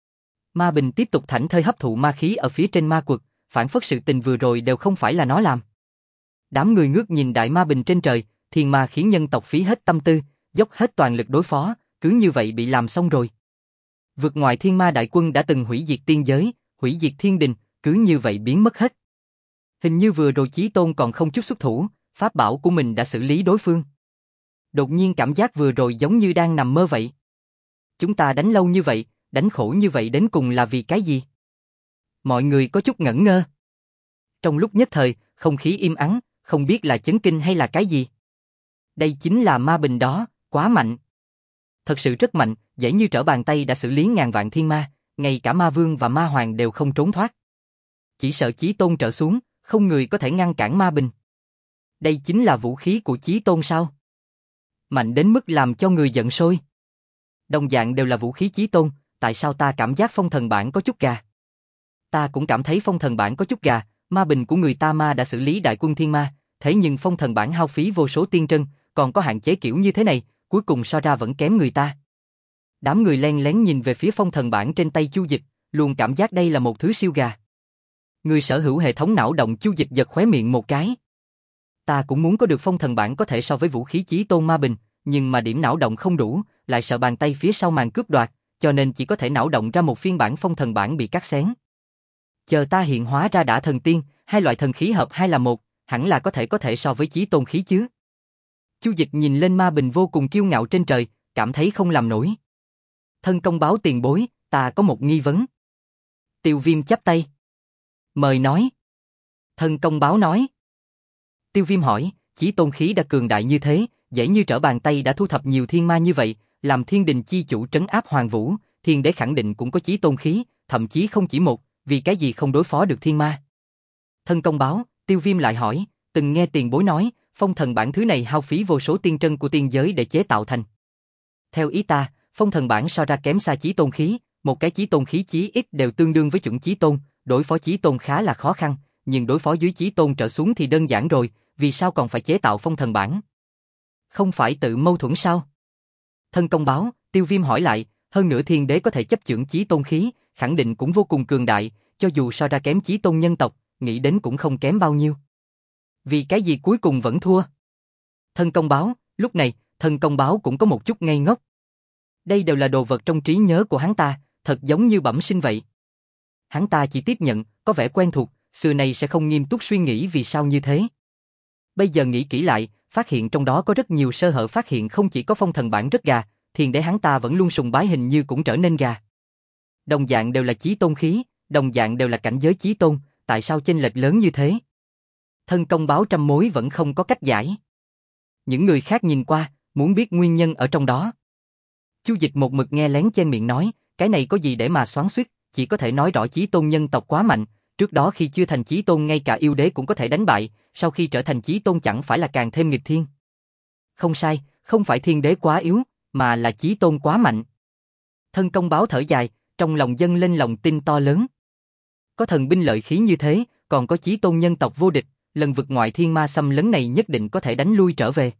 Ma bình tiếp tục thảnh thơi hấp thụ ma khí ở phía trên ma quật, phản phất sự tình vừa rồi đều không phải là nó làm. Đám người ngước nhìn đại ma bình trên trời, thiên ma khiến nhân tộc phí hết tâm tư, dốc hết toàn lực đối phó, cứ như vậy bị làm xong rồi. Vượt ngoài thiên ma đại quân đã từng hủy diệt tiên giới, hủy diệt thiên đình, cứ như vậy biến mất hết. Hình như vừa rồi Chí Tôn còn không chút xuất thủ, pháp bảo của mình đã xử lý đối phương. Đột nhiên cảm giác vừa rồi giống như đang nằm mơ vậy. Chúng ta đánh lâu như vậy, đánh khổ như vậy đến cùng là vì cái gì? Mọi người có chút ngẩn ngơ. Trong lúc nhất thời, không khí im ắng, không biết là chấn kinh hay là cái gì. Đây chính là ma bình đó, quá mạnh. Thật sự rất mạnh, dễ như trở bàn tay đã xử lý ngàn vạn thiên ma, ngay cả ma vương và ma hoàng đều không trốn thoát. Chỉ sợ Chí Tôn trở xuống, không người có thể ngăn cản ma bình. Đây chính là vũ khí của Chí Tôn sao? Mạnh đến mức làm cho người giận sôi. Đồng dạng đều là vũ khí Chí Tôn, tại sao ta cảm giác phong thần bản có chút gà? Ta cũng cảm thấy phong thần bản có chút gà, ma bình của người ta ma đã xử lý đại quân thiên ma, thế nhưng phong thần bản hao phí vô số tiên trân, còn có hạn chế kiểu như thế này, cuối cùng so ra vẫn kém người ta. Đám người len lén nhìn về phía phong thần bản trên tay Chu Dịch, luôn cảm giác đây là một thứ siêu gà. Người sở hữu hệ thống não động Chu Dịch giật khóe miệng một cái. Ta cũng muốn có được phong thần bản có thể so với vũ khí Chí Tôn ma bình, nhưng mà điểm não động không đủ, lại sợ bàn tay phía sau màn cướp đoạt, cho nên chỉ có thể não động ra một phiên bản phong thần bản bị cắt xén. Chờ ta hiện hóa ra đã thần tiên, hai loại thần khí hợp hai là một, hẳn là có thể so với Chí Tôn khí chứ. Chu Dịch nhìn lên ma bình vô cùng kiêu ngạo trên trời, cảm thấy không làm nổi. Thân công báo tiền bối, ta có một nghi vấn. Tiêu Viêm chắp tay. Mời nói. Thân công báo nói. Tiêu Viêm hỏi, Chí Tôn khí đã cường đại như thế, dễ như trở bàn tay đã thu thập nhiều thiên ma như vậy, làm thiên đình chi chủ trấn áp hoàng vũ, thiên đế khẳng định cũng có Chí Tôn khí, thậm chí không chỉ một, vì cái gì không đối phó được thiên ma? Thân công báo, Tiêu Viêm lại hỏi, từng nghe tiền bối nói, phong thần bản thứ này hao phí vô số tiên trân của tiên giới để chế tạo thành. Theo ý ta, phong thần bản so ra kém xa Chí Tôn khí, một cái Chí Tôn khí chí ít đều tương đương với chuẩn Chí Tôn, đối phó Chí Tôn khá là khó khăn, nhưng đối phó dưới Chí Tôn trở xuống thì đơn giản rồi, vì sao còn phải chế tạo phong thần bản? Không phải tự mâu thuẫn sao? Thân công báo, Tiêu Viêm hỏi lại, hơn nữa thiên đế có thể chấp chưởng chí tôn khí, khẳng định cũng vô cùng cường đại, cho dù so ra kém chí tôn nhân tộc, nghĩ đến cũng không kém bao nhiêu. Vì cái gì cuối cùng vẫn thua? Thân công báo, lúc này, thân công báo cũng có một chút ngây ngốc. Đây đều là đồ vật trong trí nhớ của hắn ta, thật giống như bẩm sinh vậy. Hắn ta chỉ tiếp nhận, có vẻ quen thuộc, xưa nay sẽ không nghiêm túc suy nghĩ vì sao như thế. Bây giờ nghĩ kỹ lại, phát hiện trong đó có rất nhiều sơ hở, phát hiện không chỉ có phong thần bản rất gà, thiên đế hắn ta vẫn luôn sùng bái hình như cũng trở nên gà. Đồng dạng đều là chí tôn khí, đồng dạng đều là cảnh giới chí tôn, tại sao chênh lệch lớn như thế? Thân công báo trăm mối vẫn không có cách giải. Những người khác nhìn qua, muốn biết nguyên nhân ở trong đó. Chu Dịch một mực nghe lén chen miệng nói, cái này có gì để mà xoắn xuýt, chỉ có thể nói rõ chí tôn nhân tộc quá mạnh, trước đó khi chưa thành chí tôn ngay cả yêu đế cũng có thể đánh bại, sau khi trở thành chí tôn chẳng phải là càng thêm nghịch thiên. Không sai, không phải thiên đế quá yếu, mà là chí tôn quá mạnh. Thân công báo thở dài, trong lòng dâng lên lòng tin to lớn. Có thần binh lợi khí như thế, còn có chí tôn nhân tộc vô địch, lần vượt ngoại thiên ma xâm lấn này nhất định có thể đánh lui trở về.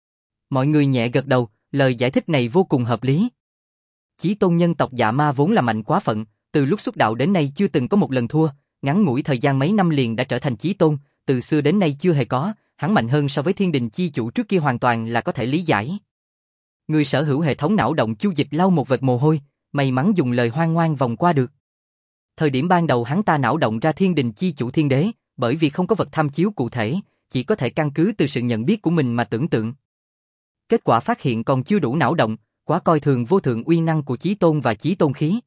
Mọi người nhẹ gật đầu, lời giải thích này vô cùng hợp lý. Chí tôn nhân tộc Dạ Ma vốn là mạnh quá phận, từ lúc xuất đạo đến nay chưa từng có một lần thua, ngắn ngủi thời gian mấy năm liền đã trở thành chí tôn, từ xưa đến nay chưa hề có, hắn mạnh hơn so với Thiên Đình chi chủ trước kia hoàn toàn là có thể lý giải. Người sở hữu hệ thống não động Chu Dịch lau một vệt mồ hôi, may mắn dùng lời hoang ngoan vòng qua được. Thời điểm ban đầu hắn ta não động ra Thiên Đình chi chủ thiên đế, bởi vì không có vật tham chiếu cụ thể, chỉ có thể căn cứ từ sự nhận biết của mình mà tưởng tượng. Kết quả phát hiện còn chưa đủ não động, quá coi thường vô thượng uy năng của chí tôn và chí tôn khí.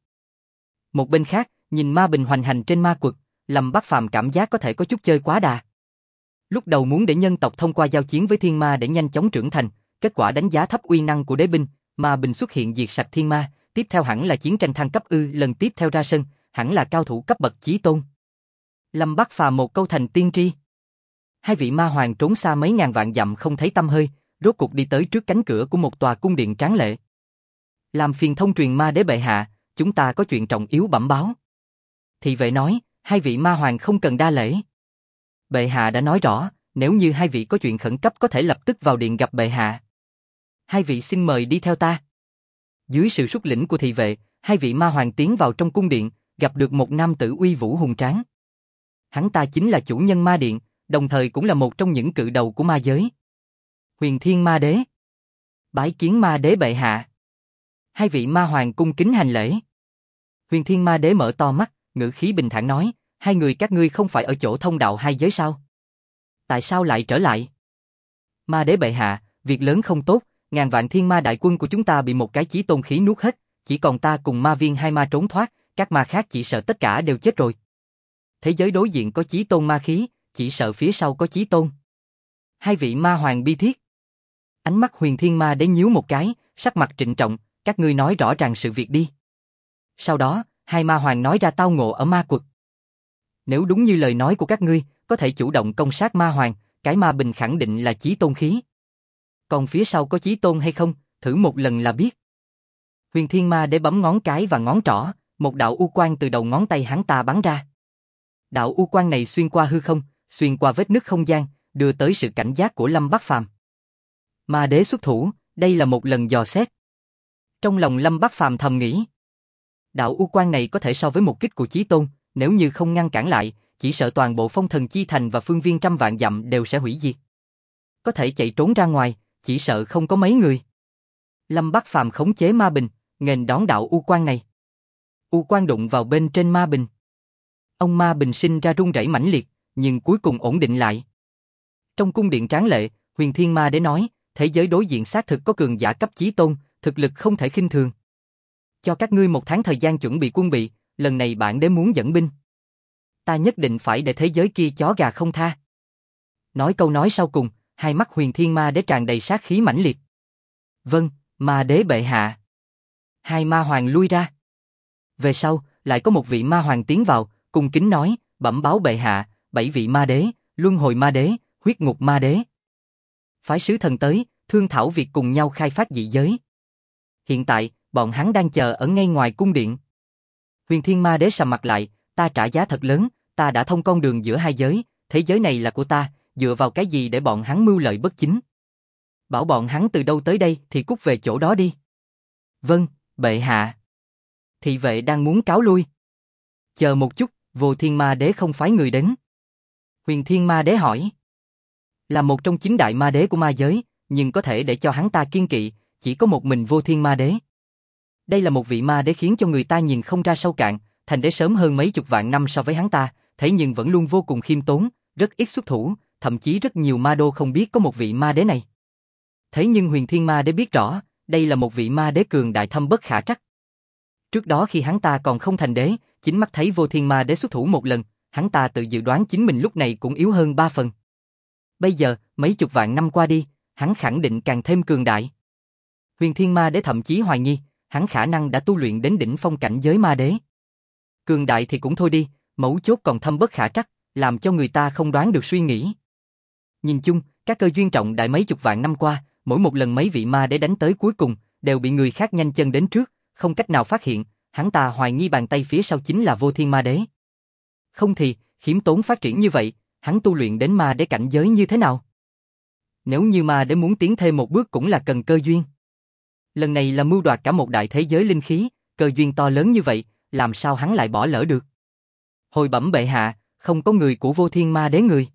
Một bên khác, nhìn ma bình hoành hành trên ma quật, Lâm Bắc Phàm cảm giác có thể có chút chơi quá đà. Lúc đầu muốn để nhân tộc thông qua giao chiến với thiên ma để nhanh chóng trưởng thành, kết quả đánh giá thấp uy năng của đế binh, ma bình xuất hiện diệt sạch thiên ma, tiếp theo hẳn là chiến tranh thăng cấp lần tiếp theo ra sân, hẳn là cao thủ cấp bậc chí tôn. Lâm Bắc Phàm một câu thành tiên tri. Hai vị ma hoàng trốn xa mấy ngàn vạn dặm không thấy tăm hơi, rốt cuộc đi tới trước cánh cửa của một tòa cung điện tráng lệ. Làm phiền thông truyền ma đế bệ hạ, chúng ta có chuyện trọng yếu bẩm báo. Thị vệ nói, hai vị ma hoàng không cần đa lễ. Bệ hạ đã nói rõ, nếu như hai vị có chuyện khẩn cấp có thể lập tức vào điện gặp bệ hạ. Hai vị xin mời đi theo ta. Dưới sự xuất lĩnh của thị vệ, hai vị ma hoàng tiến vào trong cung điện, gặp được một nam tử uy vũ hùng tráng. Hắn ta chính là chủ nhân ma điện, đồng thời cũng là một trong những cự đầu của ma giới. Huyền Thiên Ma Đế. Bái kiến ma đế bệ hạ. Hai vị ma hoàng cung kính hành lễ. Huyền Thiên Ma Đế mở to mắt, ngữ khí bình thản nói, hai người các ngươi không phải ở chỗ thông đạo hai giới sao? Tại sao lại trở lại? Ma đế bệ hạ, việc lớn không tốt, ngàn vạn thiên ma đại quân của chúng ta bị một cái chí tôn khí nuốt hết, chỉ còn ta cùng ma viên hai ma trốn thoát, các ma khác chỉ sợ tất cả đều chết rồi. Thế giới đối diện có chí tôn ma khí, chỉ sợ phía sau có chí tôn. Hai vị ma hoàng bi thiết. Ánh mắt Huyền Thiên Ma Đế nhíu một cái, sắc mặt trịnh trọng, các ngươi nói rõ ràng sự việc đi. Sau đó, hai ma hoàng nói ra tao ngộ ở ma quật. Nếu đúng như lời nói của các ngươi, có thể chủ động công sát ma hoàng, cái ma bình khẳng định là chí tôn khí. Còn phía sau có chí tôn hay không, thử một lần là biết. Huyền Thiên Ma Đế bấm ngón cái và ngón trỏ, một đạo u quang từ đầu ngón tay hắn ta bắn ra. Đạo u quang này xuyên qua hư không, xuyên qua vết nứt không gian, đưa tới sự cảnh giác của Lâm Bắc Phàm. Ma đế xuất thủ, đây là một lần dò xét. Trong lòng Lâm Bắc Phàm thầm nghĩ, đạo u quang này có thể so với một kích của chí tôn, nếu như không ngăn cản lại, chỉ sợ toàn bộ Phong Thần Chi Thành và phương viên trăm vạn dặm đều sẽ hủy diệt. Có thể chạy trốn ra ngoài, chỉ sợ không có mấy người. Lâm Bắc Phàm khống chế ma bình, nghênh đón đạo u quang này. U quang đụng vào bên trên ma bình. Ông ma bình sinh ra rung rẩy mãnh liệt, nhưng cuối cùng ổn định lại. Trong cung điện tráng lệ, Huyền Thiên Ma Đế nói, thế giới đối diện xác thực có cường giả cấp chí tôn, thực lực không thể khinh thường. Cho các ngươi 1 tháng thời gian chuẩn bị quân bị, lần này bản đế muốn dẫn binh. Ta nhất định phải để thế giới kia chó gà không tha. Nói câu nói sau cùng, hai mắt Huyền Thiên Ma Đế tràn đầy sát khí mãnh liệt. Vâng, ma đế bệ hạ. Hai ma hoàng lui ra. Về sau, lại có một vị ma hoàng tiến vào, cung kính nói, bẩm báo bệ hạ, 7 vị ma đế, luân hồi ma đế, huyết ngục ma đế. Phái sứ thần tới, thương thảo việc cùng nhau khai phát dị giới. Hiện tại, bọn hắn đang chờ ở ngay ngoài cung điện. Huyền Thiên Ma Đế sầm mặt lại, ta trả giá thật lớn, ta đã thông con đường giữa hai giới, thế giới này là của ta, dựa vào cái gì để bọn hắn mưu lợi bất chính? Bảo bọn hắn từ đâu tới đây thì cút về chỗ đó đi. Vâng, bệ hạ. Thị vệ đang muốn cáo lui. Chờ một chút, Vô Thiên Ma Đế không phái người đến. Huyền Thiên Ma Đế hỏi. Là một trong 9 đại ma đế của ma giới, nhưng có thể để cho hắn ta kiêng kỵ, chỉ có một mình Vô Thiên Ma Đế. Đây là một vị ma đế khiến cho người ta nhìn không ra sâu cạn, thành đế sớm hơn mấy chục vạn năm so với hắn ta, thế nhưng vẫn luôn vô cùng khiêm tốn, rất ít xuất thủ, thậm chí rất nhiều ma đô không biết có một vị ma đế này. Thế nhưng Huyền Thiên Ma Đế biết rõ, đây là một vị ma đế cường đại thâm bất khả trắc. Trước đó khi hắn ta còn không thành đế, chính mắt thấy Vô Thiên Ma Đế xuất thủ một lần, hắn ta tự dự đoán chính mình lúc này cũng yếu hơn 3 phần. Bây giờ, mấy chục vạn năm qua đi, hắn khẳng định càng thêm cường đại. Huyền Thiên Ma Đế thậm chí hoài nghi, hắn khả năng đã tu luyện đến đỉnh phong cảnh giới ma đế. Cường đại thì cũng thôi đi, mấu chốt còn thâm bất khả trắc, làm cho người ta không đoán được suy nghĩ. Nhìn chung, các cơ duyên trọng đại mấy chục vạn năm qua, mỗi một lần mấy vị ma đế đánh tới cuối cùng, đều bị người khác nhanh chân đến trước, không cách nào phát hiện, hắn ta hoài nghi bàn tay phía sau chính là Vô Thiên Ma Đế. Không thì, khiếm tốn phát triển như vậy, hắn tu luyện đến ma đế cảnh giới như thế nào? Nếu như ma đế muốn tiến thêm một bước cũng là cần cơ duyên. Lần này là mưu đoạt cả một đại thế giới linh khí, cơ duyên to lớn như vậy, làm sao hắn lại bỏ lỡ được? Hồi bẩm bệ hạ, không có người của Vô Thiên Ma Đế người.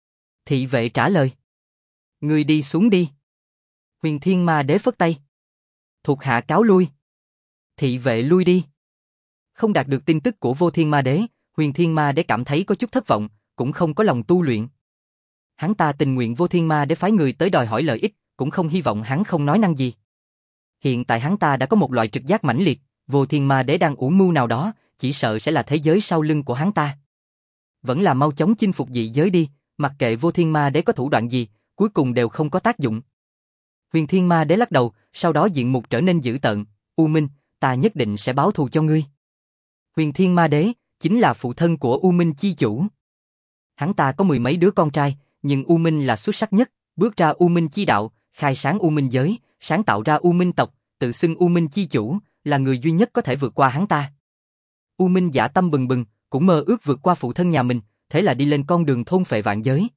Thị vệ trả lời. Người đi xuống đi. Huyền Thiên Ma Đế phất tay. Thuộc hạ cáo lui. Thị vệ lui đi. Không đạt được tin tức của Vô Thiên Ma Đế, Huyền Thiên Ma Đế cảm thấy có chút thất vọng, cũng không có lòng tu luyện. Hắn ta tình nguyện Vô Thiên Ma Đế phái người tới đòi hỏi lợi ích, cũng không hy vọng hắn không nói năng gì. Hiện tại hắn ta đã có một loại trực giác mãnh liệt, Vô Thiên Ma Đế đang ủ mưu nào đó, chỉ sợ sẽ là thế giới sau lưng của hắn ta. Vẫn là mau chóng chinh phục dị giới đi, mặc kệ Vô Thiên Ma Đế có thủ đoạn gì, cuối cùng đều không có tác dụng. Huyền Thiên Ma Đế lắc đầu, sau đó diện mục trở nên dữ tợn, U Minh, ta nhất định sẽ báo thù cho ngươi. Huyền Thiên Ma Đế chính là phụ thân của U Minh chi chủ. Hắn ta có mười mấy đứa con trai, nhưng U Minh là xuất sắc nhất, bước ra U Minh chi đạo, khai sáng U Minh giới, sáng tạo ra U Minh tộc, tự xưng U Minh chi chủ, là người duy nhất có thể vượt qua hắn ta. U Minh dã tâm bừng bừng, cũng mơ ước vượt qua phụ thân nhà mình, thế là đi lên con đường thôn phệ vạn giới.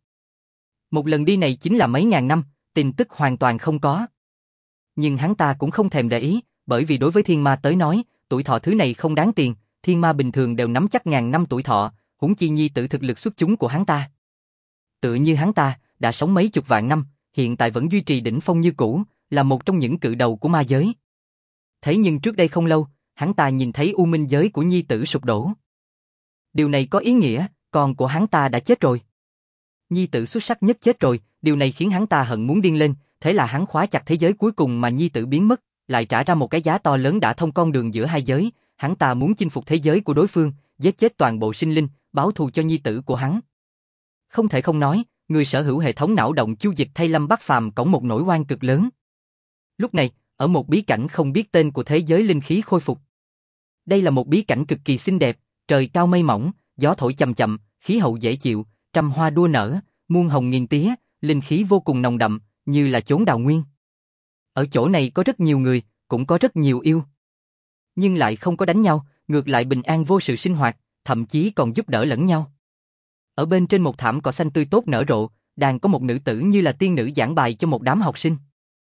Một lần đi này chính là mấy ngàn năm, tin tức hoàn toàn không có. Nhưng hắn ta cũng không thèm để ý, bởi vì đối với thiên ma tới nói, tuổi thọ thứ này không đáng tiền, thiên ma bình thường đều nắm chắc ngàn năm tuổi thọ, huống chi nhi tử thực lực xuất chúng của hắn ta. Tựa như hắn ta, đã sống mấy chục vạn năm, hiện tại vẫn duy trì đỉnh phong như cũ, là một trong những cự đầu của ma giới. Thế nhưng trước đây không lâu, hắn ta nhìn thấy U Minh giới của nhi tử sụp đổ. Điều này có ý nghĩa, con của hắn ta đã chết rồi. Nhi tử xuất sắc nhất chết rồi, điều này khiến hắn ta hận muốn điên lên, thế là hắn khóa chặt thế giới cuối cùng mà nhi tử biến mất, lại trả ra một cái giá to lớn đã thông con đường giữa hai giới, hắn ta muốn chinh phục thế giới của đối phương, giết chết toàn bộ sinh linh, báo thù cho nhi tử của hắn. Không thể không nói, người sở hữu hệ thống não động chu dịch thay Lâm Bắc Phàm cõng một nỗi oan cực lớn. Lúc này, ở một bí cảnh không biết tên của thế giới linh khí khôi phục. Đây là một bí cảnh cực kỳ xinh đẹp, trời cao mây mỏng, gió thổi chậm chậm, khí hậu dễ chịu, trăm hoa đua nở, muôn hồng nghìn tía, linh khí vô cùng nồng đậm, như là chốn đào nguyên. Ở chỗ này có rất nhiều người, cũng có rất nhiều yêu. Nhưng lại không có đánh nhau, ngược lại bình an vô sự sinh hoạt, thậm chí còn giúp đỡ lẫn nhau. Ở bên trên một thảm cỏ xanh tươi tốt nở rộ, đang có một nữ tử như là tiên nữ giảng bài cho một đám học sinh.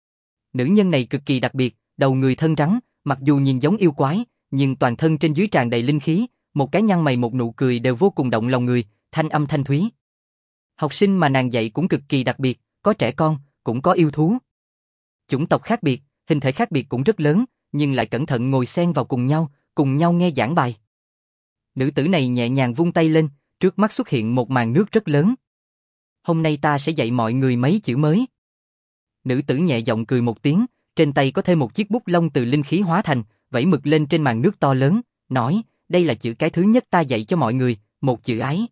Nữ nhân này cực kỳ đặc biệt, đầu người thân rắn, mặc dù nhìn giống yêu quái, nhưng toàn thân trên dưới tràn đầy linh khí, một cái nhăn mày một nụ cười đều vô cùng động lòng người, thanh âm thanh thúy. Học sinh mà nàng dạy cũng cực kỳ đặc biệt, có trẻ con, cũng có yêu thú. Chủng tộc khác biệt, hình thể khác biệt cũng rất lớn, nhưng lại cẩn thận ngồi xen vào cùng nhau nghe giảng bài. Nữ tử này nhẹ nhàng vung tay lên, trước mắt xuất hiện một màn nước rất lớn. Hôm nay ta sẽ dạy mọi người mấy chữ mới. Nữ tử nhẹ giọng cười một tiếng, trên tay có thêm một chiếc bút lông từ linh khí hóa thành, vẫy mực lên trên màn nước to lớn, nói, đây là chữ cái thứ nhất ta dạy cho mọi người, một chữ ái.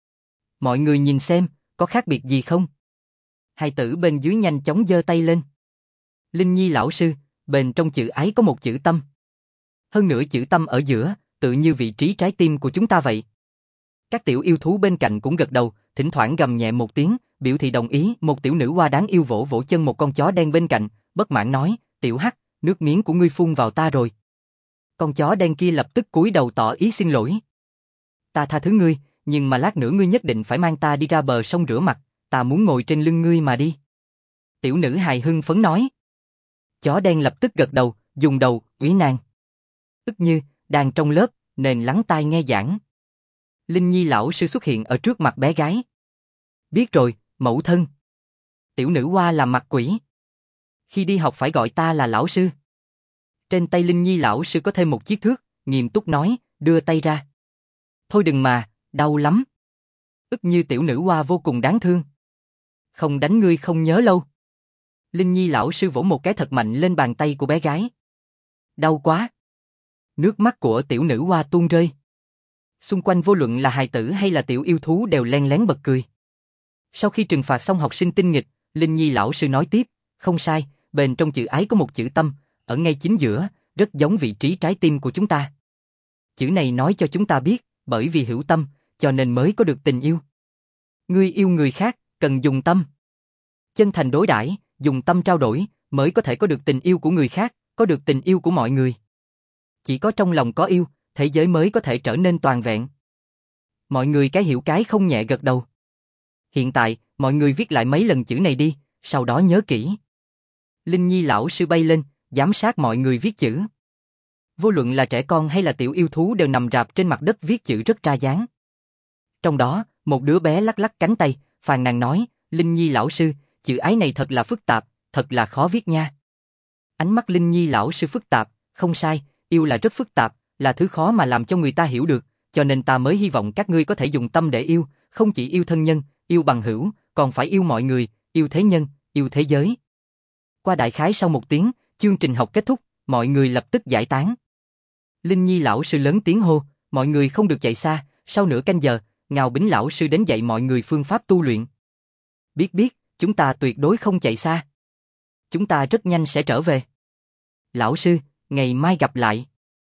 Mọi người nhìn xem, có khác biệt gì không? Hai tử bên dưới nhanh chóng giơ tay lên. Linh Nhi lão sư, bên trong chữ ái có một chữ tâm. Hơn nữa chữ tâm ở giữa, tự như vị trí trái tim của chúng ta vậy. Các tiểu yêu thú bên cạnh cũng gật đầu, thỉnh thoảng gầm nhẹ một tiếng, biểu thị đồng ý. Một tiểu nữ hoa đáng yêu vỗ vỗ chân một con chó đen bên cạnh, bất mãn nói, tiểu hắc, nước miếng của ngươi phun vào ta rồi. Con chó đen kia lập tức cúi đầu tỏ ý xin lỗi. Ta tha thứ ngươi, nhưng mà lát nữa ngươi nhất định phải mang ta đi ra bờ sông rửa mặt, ta muốn ngồi trên lưng ngươi mà đi. Tiểu nữ hài hưng phấn nói. Chó đen lập tức gật đầu, Dùng đầu, úy nàng. Ức Như, đang trong lớp, nên lắng tai nghe giảng. Linh Nhi lão sư xuất hiện ở trước mặt bé gái. Biết rồi, mẫu thân. Tiểu nữ hoa làm mặt quỷ. Khi đi học phải gọi ta là lão sư. Trên tay Linh Nhi lão sư có thêm một chiếc thước, nghiêm túc nói, đưa tay ra. Thôi đừng mà, đau lắm. Ức Như tiểu nữ hoa vô cùng đáng thương. Không đánh ngươi không nhớ lâu. Linh Nhi lão sư vỗ một cái thật mạnh lên bàn tay của bé gái. Đau quá. Nước mắt của tiểu nữ hoa tuôn rơi. Xung quanh vô luận là hài tử hay là tiểu yêu thú đều len lén bật cười. Sau khi trừng phạt xong học sinh tinh nghịch, Linh Nhi lão sư nói tiếp, không sai, bên trong chữ ái có một chữ tâm, ở ngay chính giữa, rất giống vị trí trái tim của chúng ta. Chữ này nói cho chúng ta biết, bởi vì hữu tâm, cho nên mới có được tình yêu. Ngươi yêu người khác, cần dùng tâm. Chân thành đối đãi, dùng tâm trao đổi, mới có thể có được tình yêu của người khác, có được tình yêu của mọi người. Chỉ có trong lòng có yêu, thế giới mới có thể trở nên toàn vẹn. Mọi người cái hiểu cái không nhẹ gật đầu. Hiện tại, mọi người viết lại mấy lần chữ này đi, sau đó nhớ kỹ. Linh Nhi lão sư bay lên, giám sát mọi người viết chữ. Vô luận là trẻ con hay là tiểu yêu thú đều nằm rạp trên mặt đất viết chữ rất ra dáng. Trong đó, một đứa bé lắc lắc cánh tay, phàn nàn nói, Linh Nhi lão sư, chữ ái này thật là phức tạp, thật là khó viết nha. Ánh mắt Linh Nhi lão sư phức tạp, không sai, yêu là rất phức tạp, là thứ khó mà làm cho người ta hiểu được, cho nên ta mới hy vọng các ngươi có thể dùng tâm để yêu, không chỉ yêu thân nhân, yêu bằng hữu, còn phải yêu mọi người, yêu thế nhân, yêu thế giới. Qua đại khái sau một tiếng, chương trình học kết thúc, mọi người lập tức giải tán. Linh Nhi lão sư lớn tiếng hô, mọi người không được chạy xa, sau nửa canh giờ, Ngao Bính lão sư đến dạy mọi người phương pháp tu luyện. Biết, chúng ta tuyệt đối không chạy xa. Chúng ta rất nhanh sẽ trở về. Lão sư, ngày mai gặp lại.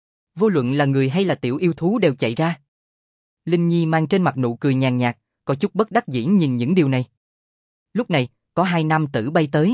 Vô luận là người hay là tiểu yêu thú đều chạy ra. Linh Nhi mang trên mặt nụ cười nhàn nhạt, có chút bất đắc dĩ nhìn những điều này. Lúc này, có hai nam tử bay tới.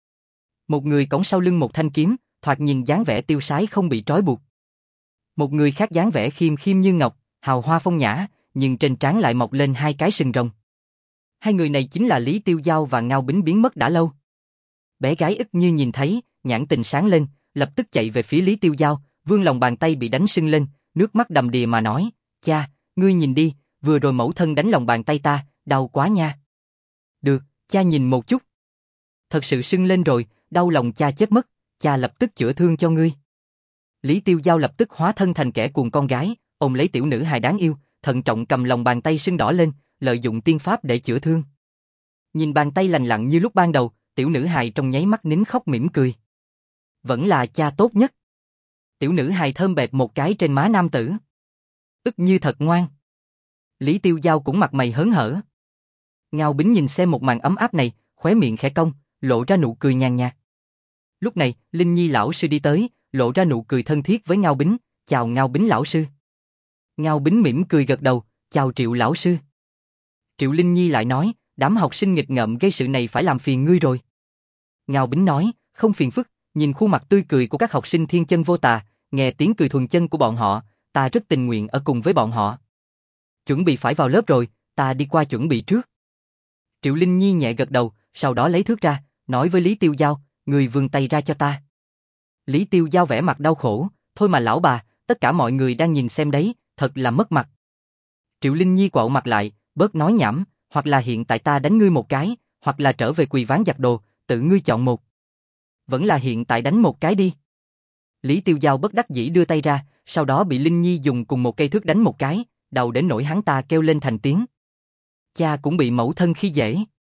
Một người cõng sau lưng một thanh kiếm, thoạt nhìn dáng vẻ tiêu sái không bị trói buộc. Một người khác dáng vẻ khiêm khiêm như ngọc, hào hoa phong nhã, nhưng trên trán lại mọc lên hai cái sừng rồng. Hai người này chính là Lý Tiêu Giao và Ngao Bính biến mất đã lâu. Bé gái Ức Như nhìn thấy, nhãn tình sáng lên, lập tức chạy về phía Lý Tiêu Giao, vươn lòng bàn tay bị đánh sưng lên, nước mắt đầm đìa mà nói, cha, ngươi nhìn đi, vừa rồi mẫu thân đánh lòng bàn tay ta, đau quá nha. Được, cha nhìn một chút. Thật sự sưng lên rồi, đau lòng cha chết mất, cha lập tức chữa thương cho ngươi. Lý Tiêu Giao lập tức hóa thân thành kẻ cuồng con gái, ôm lấy tiểu nữ hài đáng yêu, thận trọng cầm lòng bàn tay sưng đỏ lên, lợi dụng tiên pháp để chữa thương. Nhìn bàn tay lành lặn như lúc ban đầu, tiểu nữ hài trong nháy mắt nín khóc mỉm cười. Vẫn là cha tốt nhất. Tiểu nữ hài thơm bẹp một cái trên má nam tử. Ức Như thật ngoan. Lý Tiêu Giao cũng mặt mày hớn hở. Ngao Bính nhìn xem một màn ấm áp này, khóe miệng khẽ cong, lộ ra nụ cười nhàn nhạt. Lúc này, Linh Nhi lão sư đi tới, lộ ra nụ cười thân thiết với Ngao Bính, chào Ngao Bính lão sư. Ngao Bính mỉm cười gật đầu, chào Triệu lão sư. Triệu Linh Nhi lại nói, đám học sinh nghịch ngợm gây sự này phải làm phiền ngươi rồi. Ngao Bính nói, không phiền phức, nhìn khuôn mặt tươi cười của các học sinh thiên chân vô tà, nghe tiếng cười thuần chân của bọn họ, ta rất tình nguyện ở cùng với bọn họ. Chuẩn bị phải vào lớp rồi, ta đi qua chuẩn bị trước. Triệu Linh Nhi nhẹ gật đầu, sau đó lấy thước ra, nói với Lý Tiêu Giao, người vươn tay ra cho ta. Lý Tiêu Giao vẻ mặt đau khổ, thôi mà lão bà, tất cả mọi người đang nhìn xem đấy, thật là mất mặt. Triệu Linh Nhi quạo mặt lại, bớt nói nhảm, hoặc là hiện tại ta đánh ngươi một cái, hoặc là trở về quỳ ván giặt đồ, tự ngươi chọn một. Vẫn là hiện tại đánh một cái đi. Lý Tiêu Giao bất đắc dĩ đưa tay ra, sau đó bị Linh Nhi dùng cùng một cây thước đánh một cái, đầu đến nỗi hắn ta kêu lên thành tiếng. Cha cũng bị mẫu thân khi dễ.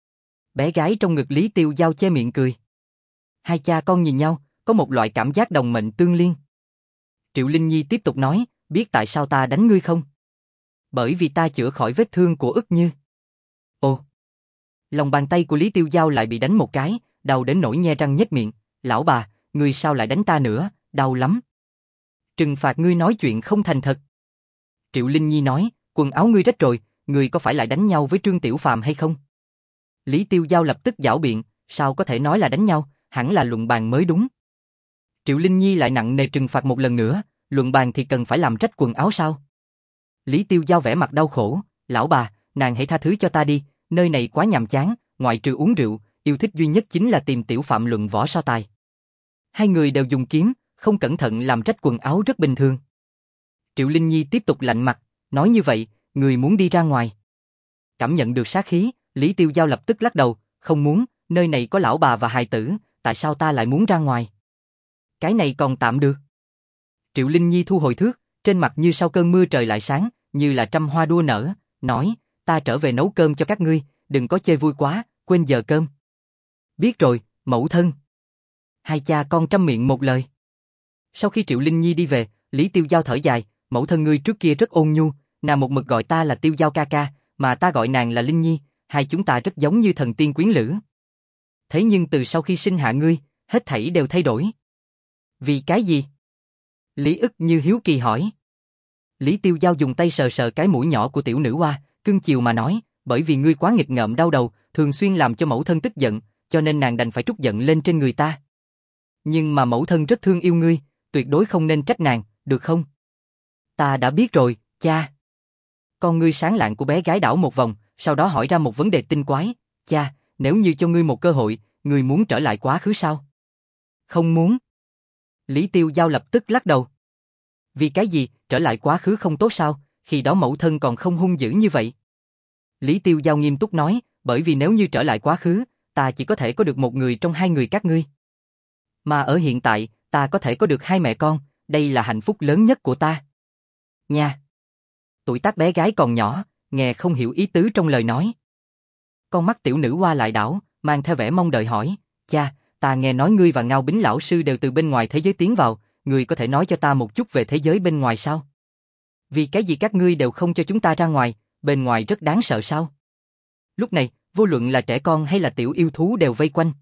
Bé gái trong ngực Lý Tiêu Giao che miệng cười. Hai cha con nhìn nhau, có một loại cảm giác đồng mệnh tương liên. Triệu Linh Nhi tiếp tục nói, biết tại sao ta đánh ngươi không? Bởi vì ta chữa khỏi vết thương của Ức Như. Ồ! Lòng bàn tay của Lý Tiêu Giao lại bị đánh một cái, đau đến nỗi nhe răng nhếch miệng. Lão bà, ngươi sao lại đánh ta nữa, đau lắm. Trừng phạt ngươi nói chuyện không thành thật. Triệu Linh Nhi nói, quần áo ngươi rách rồi, ngươi có phải lại đánh nhau với Trương Tiểu Phàm hay không? Lý Tiêu Giao lập tức giảo biện, sao có thể nói là đánh nhau, hẳn là luận bàn mới đúng. Triệu Linh Nhi lại nặng nề trừng phạt một lần nữa, luận bàn thì cần phải làm rách quần áo sao? Lý Tiêu Giao vẻ mặt đau khổ, lão bà, nàng hãy tha thứ cho ta đi, nơi này quá nhàm chán, ngoại trừ uống rượu, yêu thích duy nhất chính là tìm Tiểu Phạm luận võ so tài. Hai người đều dùng kiếm, không cẩn thận làm rách quần áo rất bình thường. Triệu Linh Nhi tiếp tục lạnh mặt, nói như vậy, người muốn đi ra ngoài. Cảm nhận được sát khí, Lý Tiêu Giao lập tức lắc đầu, không muốn, nơi này có lão bà và hài tử, tại sao ta lại muốn ra ngoài? Cái này còn tạm được. Triệu Linh Nhi thu hồi thước, trên mặt như sau cơn mưa trời lại sáng, như là trăm hoa đua nở, nói, ta trở về nấu cơm cho các ngươi, đừng có chơi vui quá, quên giờ cơm. Biết rồi, mẫu thân. Hai cha con trăm miệng một lời. Sau khi Triệu Linh Nhi đi về, Lý Tiêu Giao thở dài, mẫu thân ngươi trước kia rất ôn nhu, nàng một mực gọi ta là Tiêu Giao ca ca, mà ta gọi nàng là Linh Nhi, hai chúng ta rất giống như thần tiên quyến lữ. Thế nhưng từ sau khi sinh hạ ngươi, hết thảy đều thay đổi. Vì cái gì? Lý ức như hiếu kỳ hỏi. Lý Tiêu Giao dùng tay sờ sờ cái mũi nhỏ của tiểu nữ hoa, cưng chiều mà nói, bởi vì ngươi quá nghịch ngợm đau đầu, thường xuyên làm cho mẫu thân tức giận, cho nên nàng đành phải trút giận lên trên người ta. Nhưng mà mẫu thân rất thương yêu ngươi, tuyệt đối không nên trách nàng, được không? Ta đã biết rồi, cha. Con ngươi sáng lạng của bé gái đảo một vòng, sau đó hỏi ra một vấn đề tinh quái, cha, nếu như cho ngươi một cơ hội, ngươi muốn trở lại quá khứ sao? Không muốn. Lý Tiêu Giao lập tức lắc đầu. Vì cái gì, trở lại quá khứ không tốt sao, khi đó mẫu thân còn không hung dữ như vậy. Lý Tiêu Giao nghiêm túc nói, bởi vì nếu như trở lại quá khứ, ta chỉ có thể có được một người trong hai người các ngươi. Mà ở hiện tại, ta có thể có được hai mẹ con, đây là hạnh phúc lớn nhất của ta. Nha. Tuổi tác bé gái còn nhỏ, nghe không hiểu ý tứ trong lời nói. Con mắt tiểu nữ hoa lại đảo, mang theo vẻ mong đợi hỏi, cha, ta nghe nói ngươi và Ngao Bính lão sư đều từ bên ngoài thế giới tiến vào, ngươi có thể nói cho ta một chút về thế giới bên ngoài sao? Vì cái gì các ngươi đều không cho chúng ta ra ngoài, bên ngoài rất đáng sợ sao? Lúc này, vô luận là trẻ con hay là tiểu yêu thú đều vây quanh.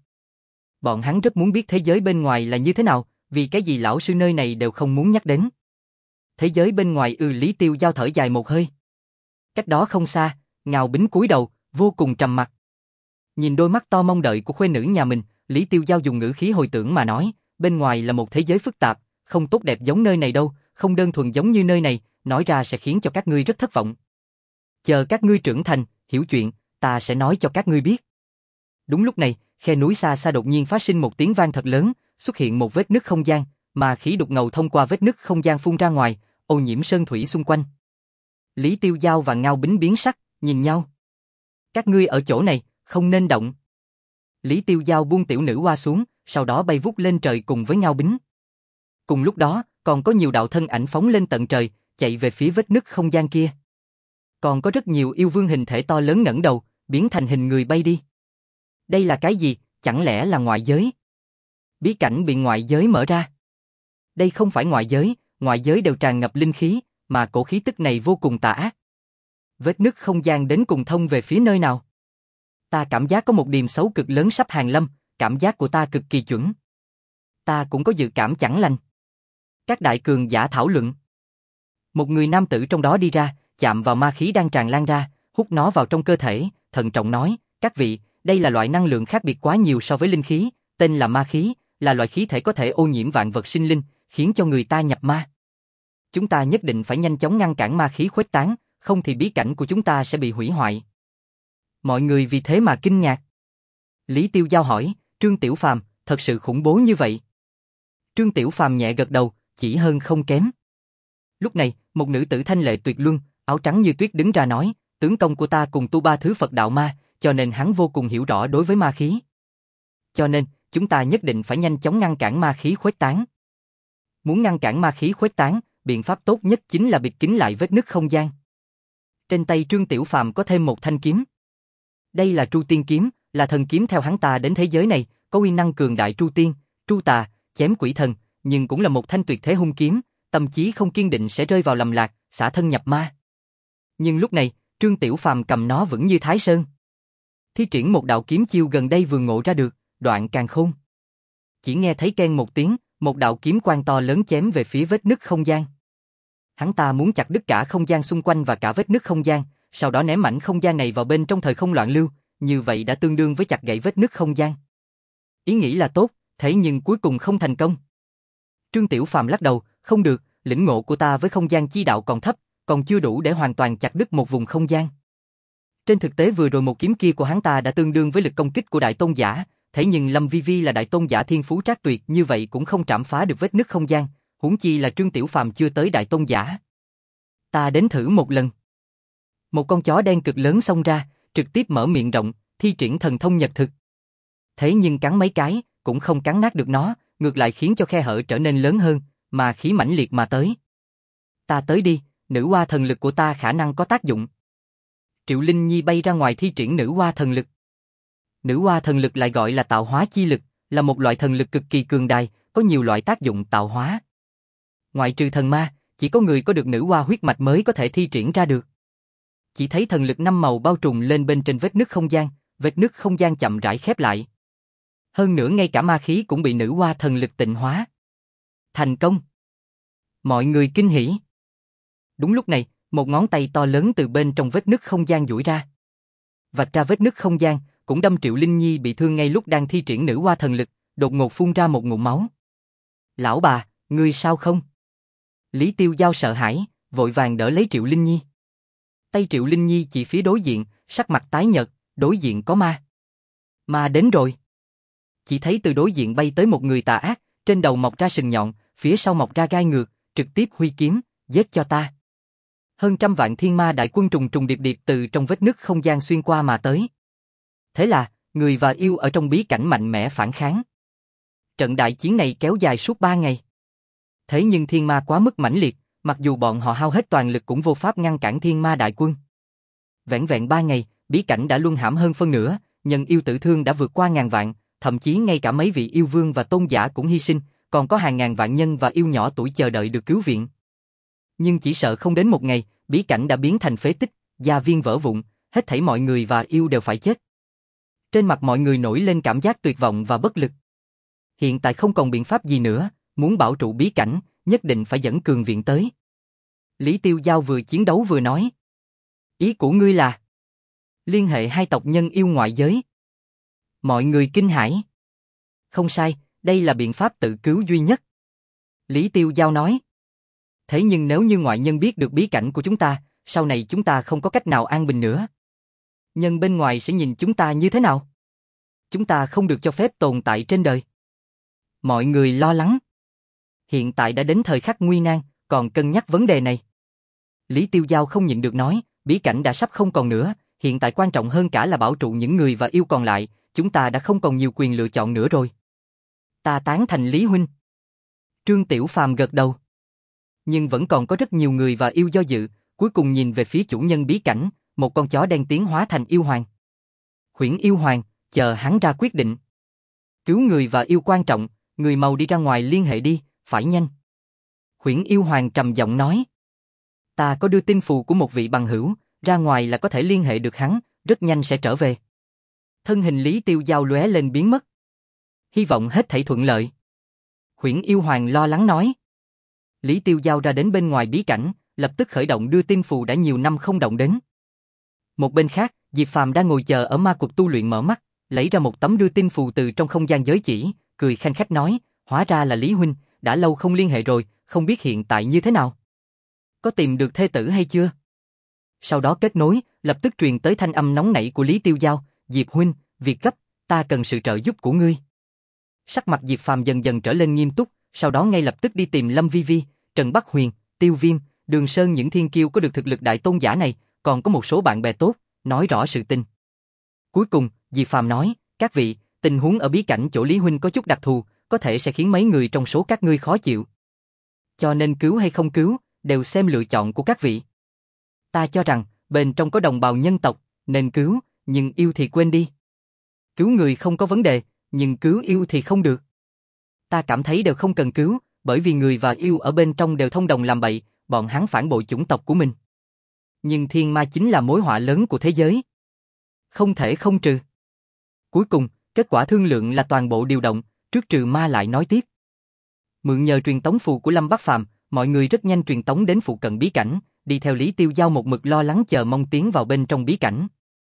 Bọn hắn rất muốn biết thế giới bên ngoài là như thế nào, vì cái gì lão sư nơi này đều không muốn nhắc đến. Thế giới bên ngoài Lý Tiêu Giao thở dài một hơi. Cách đó không xa, Ngao Bính cúi đầu, vô cùng trầm mặc. Nhìn đôi mắt to mong đợi của khuê nữ nhà mình, Lý Tiêu Giao dùng ngữ khí hồi tưởng mà nói, bên ngoài là một thế giới phức tạp, không tốt đẹp giống nơi này đâu, không đơn thuần giống như nơi này, nói ra sẽ khiến cho các ngươi rất thất vọng. Chờ các ngươi trưởng thành, hiểu chuyện, ta sẽ nói cho các ngươi biết. Đúng lúc này, khe núi xa xa đột nhiên phát sinh một tiếng vang thật lớn, xuất hiện một vết nứt không gian, mà khí đục ngầu thông qua vết nứt không gian phun ra ngoài, ô nhiễm sơn thủy xung quanh. Lý Tiêu Giao và Ngao Bính biến sắc, nhìn nhau. Các ngươi ở chỗ này, không nên động. Lý Tiêu Giao buông tiểu nữ hoa xuống, sau đó bay vút lên trời cùng với Ngao Bính. Cùng lúc đó, còn có nhiều đạo thân ảnh phóng lên tận trời, chạy về phía vết nứt không gian kia. Còn có rất nhiều yêu vương hình thể to lớn ngẩng đầu, biến thành hình người bay đi. Đây là cái gì, chẳng lẽ là ngoại giới? Bí cảnh bị ngoại giới mở ra. Đây không phải ngoại giới đều tràn ngập linh khí, mà cổ khí tức này vô cùng tà ác. Vết nứt không gian đến cùng thông về phía nơi nào? Ta cảm giác có một điềm xấu cực lớn sắp hàng lâm, cảm giác của ta cực kỳ chuẩn. Ta cũng có dự cảm chẳng lành. Các đại cường giả thảo luận. Một người nam tử trong đó đi ra, chạm vào ma khí đang tràn lan ra, hút nó vào trong cơ thể, thận trọng nói, các vị, đây là loại năng lượng khác biệt quá nhiều so với linh khí, tên là ma khí, là loại khí thể có thể ô nhiễm vạn vật sinh linh, khiến cho người ta nhập ma. Chúng ta nhất định phải nhanh chóng ngăn cản ma khí khuếch tán, không thì bí cảnh của chúng ta sẽ bị hủy hoại. Mọi người vì thế mà kinh ngạc. Lý Tiêu Giao hỏi, Trương Tiểu Phàm, thật sự khủng bố như vậy? Trương Tiểu Phàm nhẹ gật đầu, chỉ hơn không kém. Lúc này, một nữ tử thanh lệ tuyệt luân, áo trắng như tuyết đứng ra nói, tướng công của ta cùng tu ba thứ Phật đạo ma, cho nên hắn vô cùng hiểu rõ đối với ma khí. Cho nên, chúng ta nhất định phải nhanh chóng ngăn cản ma khí khuếch tán. Muốn ngăn cản ma khí khuếch tán, biện pháp tốt nhất chính là bịt kín lại vết nứt không gian. Trên tay Trương Tiểu Phàm có thêm một thanh kiếm. Đây là Tru Tiên kiếm, là thần kiếm theo hắn ta đến thế giới này, có uy năng cường đại tru tiên, tru tà, chém quỷ thần, nhưng cũng là một thanh tuyệt thế hung kiếm, tâm trí không kiên định sẽ rơi vào lầm lạc, xả thân nhập ma. Nhưng lúc này, Trương Tiểu Phàm cầm nó vững như Thái Sơn. Thi triển một đạo kiếm chiêu gần đây vừa ngộ ra được, Đoạn Càn Khôn. Chỉ nghe thấy keng một tiếng, một đạo kiếm quang to lớn chém về phía vết nứt không gian. Hắn ta muốn chặt đứt cả không gian xung quanh và cả vết nứt không gian, sau đó ném mảnh không gian này vào bên trong thời không loạn lưu, như vậy đã tương đương với chặt gãy vết nứt không gian. Ý nghĩ là tốt, thế nhưng cuối cùng không thành công. Trương Tiểu Phàm lắc đầu, không được, lĩnh ngộ của ta với không gian chi đạo còn thấp, còn chưa đủ để hoàn toàn chặt đứt một vùng không gian. Trên thực tế vừa rồi một kiếm kia của hắn ta đã tương đương với lực công kích của đại tôn giả, thế nhưng Lâm Vi Vi là đại tôn giả thiên phú trác tuyệt như vậy cũng không trảm phá được vết nứt không gian, huống chi là Trương Tiểu Phàm chưa tới đại tôn giả. Ta đến thử một lần. Một con chó đen cực lớn xông ra, trực tiếp mở miệng rộng, thi triển thần thông nhật thực. Thế nhưng cắn mấy cái, cũng không cắn nát được nó, ngược lại khiến cho khe hở trở nên lớn hơn, mà khí mãnh liệt mà tới. Ta tới đi, nữ hoa thần lực của ta khả năng có tác dụng. Triệu Linh Nhi bay ra ngoài thi triển nữ hoa thần lực. Nữ hoa thần lực lại gọi là tạo hóa chi lực, là một loại thần lực cực kỳ cường đại, có nhiều loại tác dụng tạo hóa. Ngoại trừ thần ma, chỉ có người có được nữ hoa huyết mạch mới có thể thi triển ra được. Chỉ thấy thần lực 5 màu bao trùm lên bên trên vết nứt không gian, vết nứt không gian chậm rãi khép lại. Hơn nữa ngay cả ma khí cũng bị nữ hoa thần lực tịnh hóa. Thành công! Mọi người kinh hỉ. Đúng lúc này, một ngón tay to lớn từ bên trong vết nứt không gian duỗi ra. Vạch ra vết nứt không gian, cũng đâm Triệu Linh Nhi bị thương ngay lúc đang thi triển nữ hoa thần lực, đột ngột phun ra một ngụm máu. Lão bà, ngươi sao không? Lý Tiêu Giao sợ hãi, vội vàng đỡ lấy Triệu Linh Nhi. Tay Triệu Linh Nhi chỉ phía đối diện, sắc mặt tái nhợt, đối diện có ma. Ma đến rồi. Chỉ thấy từ đối diện bay tới một người tà ác, trên đầu mọc ra sừng nhọn, phía sau mọc ra gai ngược, trực tiếp huy kiếm, giết cho ta. Hơn trăm vạn thiên ma đại quân trùng trùng điệp điệp từ trong vết nứt không gian xuyên qua mà tới. Thế là, người và yêu ở trong bí cảnh mạnh mẽ phản kháng. Trận đại chiến này kéo dài suốt 3 ngày. Thế nhưng thiên ma quá mức mãnh liệt, mặc dù bọn họ hao hết toàn lực cũng vô pháp ngăn cản thiên ma đại quân. Vẻn vẹn 3 ngày, bí cảnh đã luân hãm hơn phân nửa, nhân yêu tử thương đã vượt qua ngàn vạn, thậm chí ngay cả mấy vị yêu vương và tôn giả cũng hy sinh, còn có hàng ngàn vạn nhân và yêu nhỏ tuổi chờ đợi được cứu viện. Nhưng chỉ sợ không đến một ngày, bí cảnh đã biến thành phế tích, gia viên vỡ vụn, hết thảy mọi người và yêu đều phải chết. Trên mặt mọi người nổi lên cảm giác tuyệt vọng và bất lực. Hiện tại không còn biện pháp gì nữa, muốn bảo trụ bí cảnh, nhất định phải dẫn cường viện tới. Lý Tiêu Giao vừa chiến đấu vừa nói. Ý của ngươi là liên hệ hai tộc nhân yêu ngoại giới. Mọi người kinh hãi. Không sai, đây là biện pháp tự cứu duy nhất. Lý Tiêu Giao nói. Thế nhưng nếu như ngoại nhân biết được bí cảnh của chúng ta, sau này chúng ta không có cách nào an bình nữa. Nhân bên ngoài sẽ nhìn chúng ta như thế nào? Chúng ta không được cho phép tồn tại trên đời. Mọi người lo lắng. Hiện tại đã đến thời khắc nguy nan, còn cân nhắc vấn đề này. Lý Tiêu Giao không nhịn được nói, bí cảnh đã sắp không còn nữa, hiện tại quan trọng hơn cả là bảo trụ những người và yêu còn lại, chúng ta đã không còn nhiều quyền lựa chọn nữa rồi. Ta tán thành Lý huynh. Trương Tiểu Phàm gật đầu. Nhưng vẫn còn có rất nhiều người và yêu do dự, cuối cùng nhìn về phía chủ nhân bí cảnh, một con chó đen tiến hóa thành yêu hoàng. Khuyển yêu hoàng, chờ hắn ra quyết định. Cứu người và yêu quan trọng, người mau đi ra ngoài liên hệ đi, phải nhanh. Khuyển yêu hoàng trầm giọng nói. Ta có đưa tin phù của một vị bằng hữu, ra ngoài là có thể liên hệ được hắn, rất nhanh sẽ trở về. Thân hình Lý Tiêu Giao lóe lên biến mất. Hy vọng hết thảy thuận lợi. Khuyển yêu hoàng lo lắng nói. Lý Tiêu Giao ra đến bên ngoài bí cảnh, lập tức khởi động đưa tin phù đã nhiều năm không động đến. Một bên khác, Diệp Phàm đang ngồi chờ ở ma cục tu luyện mở mắt, lấy ra một tấm đưa tin phù từ trong không gian giới chỉ, cười khanh khách nói, hóa ra là Lý huynh, đã lâu không liên hệ rồi, không biết hiện tại như thế nào. Có tìm được thê tử hay chưa? Sau đó kết nối, lập tức truyền tới thanh âm nóng nảy của Lý Tiêu Giao, Diệp huynh, việc gấp, ta cần sự trợ giúp của ngươi. Sắc mặt Diệp Phàm dần dần trở lên nghiêm túc, sau đó ngay lập tức đi tìm Lâm Vi Vi, Trần Bắc Huyền, Tiêu Viêm, Đường Sơn những thiên kiêu có được thực lực đại tôn giả này, còn có một số bạn bè tốt, nói rõ sự tình. Cuối cùng, Diệp Phàm nói, các vị, tình huống ở bí cảnh chỗ Lý huynh có chút đặc thù, có thể sẽ khiến mấy người trong số các ngươi khó chịu. Cho nên cứu hay không cứu, đều xem lựa chọn của các vị. Ta cho rằng, bên trong có đồng bào nhân tộc, nên cứu, nhưng yêu thì quên đi. Cứu người không có vấn đề, nhưng cứu yêu thì không được. Ta cảm thấy đều không cần cứu, bởi vì người và yêu ở bên trong đều thông đồng làm bậy, bọn hắn phản bội chủng tộc của mình. Nhưng thiên ma chính là mối họa lớn của thế giới. Không thể không trừ. Cuối cùng, kết quả thương lượng là toàn bộ điều động, trước trừ ma lại nói tiếp. Mượn nhờ truyền tống phù của Lâm Bắc Phàm, mọi người rất nhanh truyền tống đến phụ cận bí cảnh, đi theo Lý Tiêu Giao một mực lo lắng chờ mong tiến vào bên trong bí cảnh.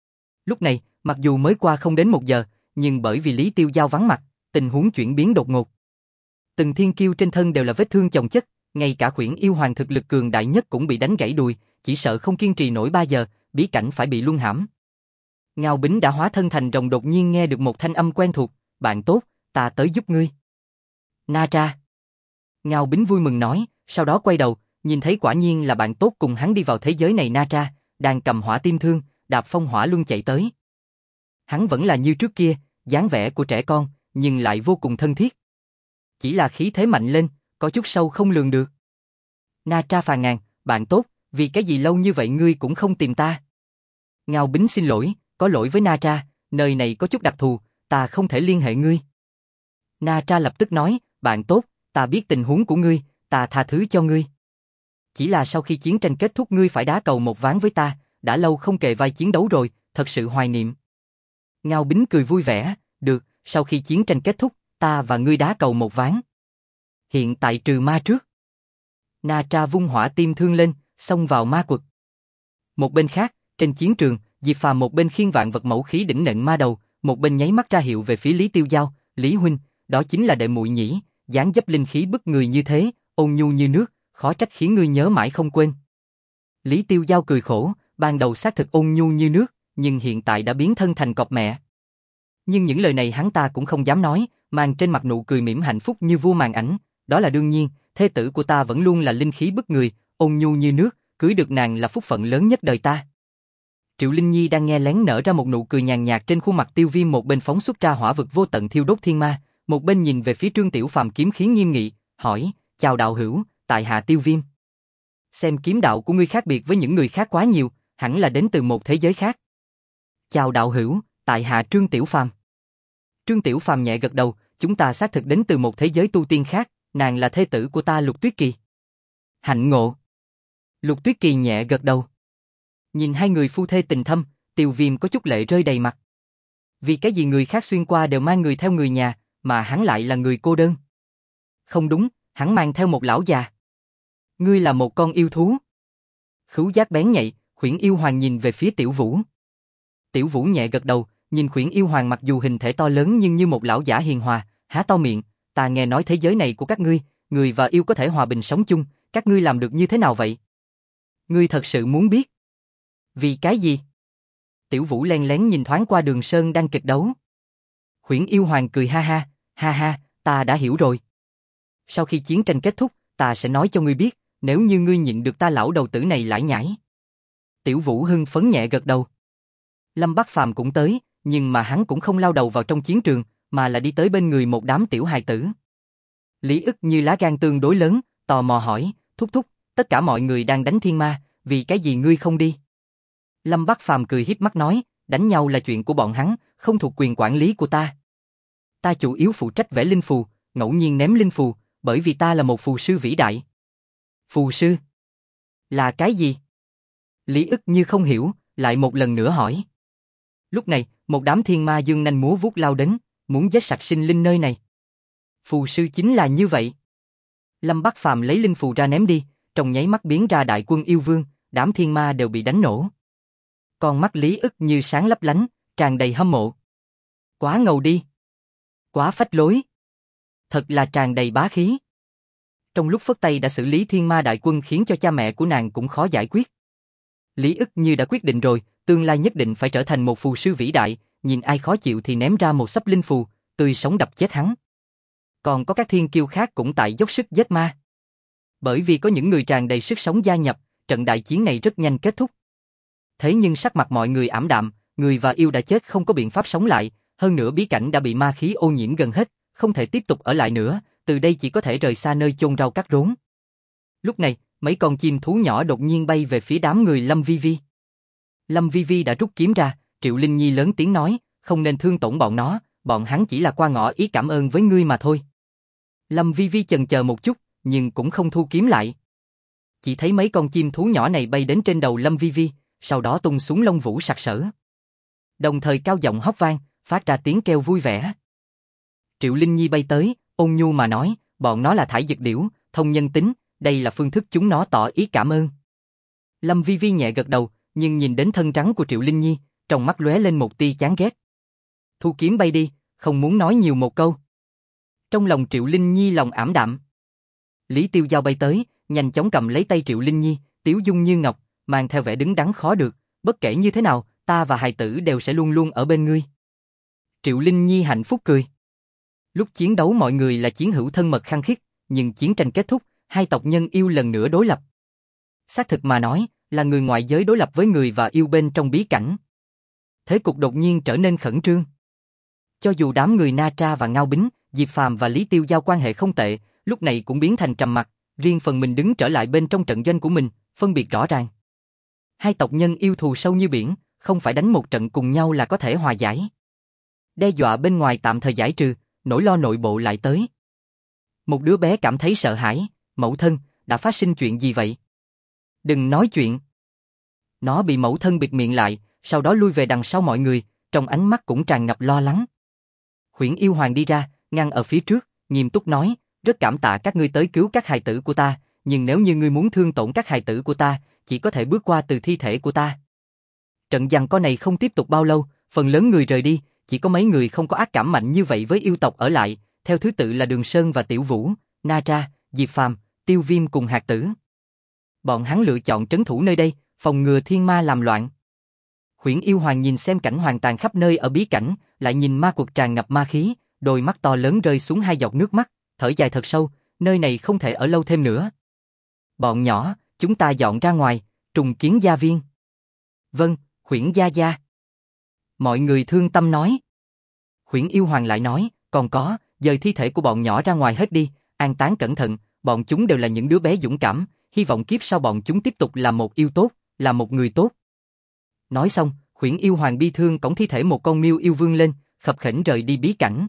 Lúc này, mặc dù mới qua không đến 1 giờ, nhưng bởi vì Lý Tiêu Giao vắng mặt, tình huống chuyển biến đột ngột. Từng thiên kiêu trên thân đều là vết thương chồng chất, ngay cả khuyển yêu hoàng thực lực cường đại nhất cũng bị đánh gãy đùi, chỉ sợ không kiên trì nổi 3 giờ, bí cảnh phải bị luân hãm. Ngao Bính đã hóa thân thành rồng đột nhiên nghe được một thanh âm quen thuộc, bạn tốt, ta tới giúp ngươi. Na Tra. Ngao Bính vui mừng nói, sau đó quay đầu, nhìn thấy quả nhiên là bạn tốt cùng hắn đi vào thế giới này Na Tra, đang cầm hỏa tim thương, đạp phong hỏa luân chạy tới. Hắn vẫn là như trước kia, dáng vẻ của trẻ con, nhưng lại vô cùng thân thiết. Chỉ là khí thế mạnh lên, có chút sâu không lường được. Na Tra phàn nàn, bạn tốt, vì cái gì lâu như vậy ngươi cũng không tìm ta? Ngao Bính xin lỗi, có lỗi với Na Tra, nơi này có chút đặc thù, ta không thể liên hệ ngươi. Na Tra lập tức nói, bạn tốt, ta biết tình huống của ngươi, ta tha thứ cho ngươi. Chỉ là sau khi chiến tranh kết thúc ngươi phải đá cầu một ván với ta, đã lâu không kề vai chiến đấu rồi, thật sự hoài niệm. Ngao Bính cười vui vẻ, được, sau khi chiến tranh kết thúc, ta và ngươi đá cầu một ván. Hiện tại trừ ma trước. Na Tra vung hỏa tim thương lên, xông vào ma quật. Một bên khác, trên chiến trường, Diệp Phàm một bên khiêng vạn vật mẫu khí đỉnh nện ma đầu, một bên nháy mắt ra hiệu về phía Lý Tiêu Giao, Lý huynh, đó chính là đệ muội nhỉ, dáng dấp linh khí bức người như thế, ôn nhu như nước, khó trách khiến ngươi nhớ mãi không quên. Lý Tiêu Giao cười khổ, ban đầu xác thực ôn nhu như nước, nhưng hiện tại đã biến thân thành cọp mẹ. Nhưng những lời này hắn ta cũng không dám nói, mang trên mặt nụ cười mỉm hạnh phúc như vua màn ảnh, đó là đương nhiên, thê tử của ta vẫn luôn là linh khí bức người, ôn nhu như nước, cưới được nàng là phúc phận lớn nhất đời ta. Triệu Linh Nhi đang nghe lén nở ra một nụ cười nhàn nhạt trên khuôn mặt Tiêu Viêm, một bên phóng xuất ra hỏa vực vô tận thiêu đốt thiên ma, một bên nhìn về phía Trương Tiểu Phàm kiếm khí nghiêm nghị, hỏi, chào đạo hữu, tại hạ Tiêu Viêm. Xem kiếm đạo của ngươi khác biệt với những người khác quá nhiều, hẳn là đến từ một thế giới khác. Chào đạo hữu, tại hạ Trương Tiểu Phàm. Trương Tiểu Phàm nhẹ gật đầu, chúng ta xác thực đến từ một thế giới tu tiên khác, nàng là thê tử của ta Lục Tuyết Kỳ. Hạnh ngộ. Lục Tuyết Kỳ nhẹ gật đầu. Nhìn hai người phu thê tình thâm, Tiêu Viêm có chút lệ rơi đầy mặt. Vì cái gì người khác xuyên qua đều mang người theo người nhà, mà hắn lại là người cô đơn? Không đúng, hắn mang theo một lão già. Ngươi là một con yêu thú. Khứu giác bén nhạy, Khuyển Yêu Hoàng nhìn về phía Tiểu Vũ. Tiểu Vũ nhẹ gật đầu, nhìn Khuyển Yêu Hoàng mặc dù hình thể to lớn nhưng như một lão giả hiền hòa, há to miệng, ta nghe nói thế giới này của các ngươi, người và yêu có thể hòa bình sống chung, các ngươi làm được như thế nào vậy? Ngươi thật sự muốn biết? Vì cái gì? Tiểu Vũ len lén nhìn thoáng qua Đường Sơn đang kịch đấu. Khuyển Yêu Hoàng cười ha ha, ta đã hiểu rồi. Sau khi chiến tranh kết thúc, ta sẽ nói cho ngươi biết, nếu như ngươi nhịn được ta lão đầu tử này lải nhải. Tiểu Vũ hưng phấn nhẹ gật đầu. Lâm Bắc Phàm cũng tới, nhưng mà hắn cũng không lao đầu vào trong chiến trường, mà là đi tới bên người một đám tiểu hài tử. Lý ức như lá gan tương đối lớn, tò mò hỏi, thúc thúc, tất cả mọi người đang đánh thiên ma, vì cái gì ngươi không đi? Lâm Bắc Phàm cười híp mắt nói, đánh nhau là chuyện của bọn hắn, không thuộc quyền quản lý của ta. Ta chủ yếu phụ trách vẽ linh phù, ngẫu nhiên ném linh phù, bởi vì ta là một phù sư vĩ đại. Phù sư? Là cái gì? Lý ức như không hiểu, lại một lần nữa hỏi. Lúc này, một đám thiên ma dương nanh múa vuốt lao đến, muốn giết sạch sinh linh nơi này. Phù sư chính là như vậy. Lâm Bắc Phàm lấy linh phù ra ném đi, trong nháy mắt biến ra đại quân yêu vương, đám thiên ma đều bị đánh nổ. Con mắt Lý ức như sáng lấp lánh, tràn đầy hâm mộ. Quá ngầu đi. Quá phách lối. Thật là tràn đầy bá khí. Trong lúc phất tay đã xử lý thiên ma đại quân khiến cho cha mẹ của nàng cũng khó giải quyết. Lý ức như đã quyết định rồi, tương lai nhất định phải trở thành một phù sư vĩ đại, nhìn ai khó chịu thì ném ra một xấp linh phù, tươi sống đập chết hắn. Còn có các thiên kiêu khác cũng tại dốc sức giết ma. Bởi vì có những người tràn đầy sức sống gia nhập, trận đại chiến này rất nhanh kết thúc. Thế nhưng sắc mặt mọi người ảm đạm, người và yêu đã chết không có biện pháp sống lại, hơn nữa bí cảnh đã bị ma khí ô nhiễm gần hết, không thể tiếp tục ở lại nữa, từ đây chỉ có thể rời xa nơi chôn rau cắt rốn. Lúc này, mấy con chim thú nhỏ đột nhiên bay về phía đám người Lâm Vi Vi. Lâm Vi Vi đã rút kiếm ra, Triệu Linh Nhi lớn tiếng nói, không nên thương tổn bọn nó, bọn hắn chỉ là qua ngỏ ý cảm ơn với ngươi mà thôi. Lâm Vi Vi chần chờ một chút, nhưng cũng không thu kiếm lại. Chỉ thấy mấy con chim thú nhỏ này bay đến trên đầu Lâm Vi Vi, sau đó tung xuống lông vũ sặc sỡ. Đồng thời cao giọng hót vang, phát ra tiếng kêu vui vẻ. Triệu Linh Nhi bay tới, ôn nhu mà nói, bọn nó là thải dược điểu, thông nhân tính, đây là phương thức chúng nó tỏ ý cảm ơn. Lâm Vi Vi nhẹ gật đầu, nhưng nhìn đến thân trắng của Triệu Linh Nhi, trong mắt lóe lên một tia chán ghét. Thu kiếm bay đi, không muốn nói nhiều một câu. Trong lòng Triệu Linh Nhi lòng ảm đạm. Lý Tiêu Giao bay tới, nhanh chóng cầm lấy tay Triệu Linh Nhi, tiếu dung như ngọc, mang theo vẻ đứng đắn khó được, bất kể như thế nào, ta và hài tử đều sẽ luôn luôn ở bên ngươi. Triệu Linh Nhi hạnh phúc cười. Lúc chiến đấu mọi người là chiến hữu thân mật khăng khít, nhưng chiến tranh kết thúc, hai tộc nhân yêu lần nữa đối lập. Xác thực mà nói, là người ngoại giới đối lập với người và yêu bên trong bí cảnh. Thế cục đột nhiên trở nên khẩn trương. Cho dù đám người Na Tra và Ngao Bính, Diệp Phàm và Lý Tiêu Giao quan hệ không tệ, lúc này cũng biến thành trầm mặc, riêng phần mình đứng trở lại bên trong trận doanh của mình, phân biệt rõ ràng. Hai tộc nhân yêu thù sâu như biển, không phải đánh một trận cùng nhau là có thể hòa giải. Đe dọa bên ngoài tạm thời giải trừ, nỗi lo nội bộ lại tới. Một đứa bé cảm thấy sợ hãi, mẫu thân, đã phát sinh chuyện gì vậy? Đừng nói chuyện. Nó bị mẫu thân bịt miệng lại, sau đó lui về đằng sau mọi người, trong ánh mắt cũng tràn ngập lo lắng. Khuyển yêu hoàng đi ra, ngăn ở phía trước, nghiêm túc nói, rất cảm tạ các ngươi tới cứu các hài tử của ta, nhưng nếu như ngươi muốn thương tổn các hài tử của ta, chỉ có thể bước qua từ thi thể của ta. Trận giằng co này không tiếp tục bao lâu, phần lớn người rời đi, chỉ có mấy người không có ác cảm mạnh như vậy với yêu tộc ở lại, theo thứ tự là Đường Sơn và Tiểu Vũ, Na Tra, Diệp Phàm, Tiêu Viêm cùng Hạt Tử. Bọn hắn lựa chọn trấn thủ nơi đây, phòng ngừa thiên ma làm loạn. Khuyển yêu hoàng nhìn xem cảnh hoàng tàn khắp nơi ở bí cảnh, lại nhìn ma quật tràn ngập ma khí, đôi mắt to lớn rơi xuống hai giọt nước mắt, thở dài thật sâu, nơi này không thể ở lâu thêm nữa. Bọn nhỏ, chúng ta dọn ra ngoài, trùng kiến gia viên. Vâng, Khuyển gia gia. Mọi người thương tâm nói. Khuyển yêu hoàng lại nói, còn có, dời thi thể của bọn nhỏ ra ngoài hết đi, an táng cẩn thận, bọn chúng đều là những đứa bé dũng cảm, hy vọng kiếp sau bọn chúng tiếp tục là một yêu tốt, là một người tốt. Nói xong, Khuyển yêu hoàng bi thương cõng thi thể một con miêu yêu vương lên, khập khiễng rời đi bí cảnh.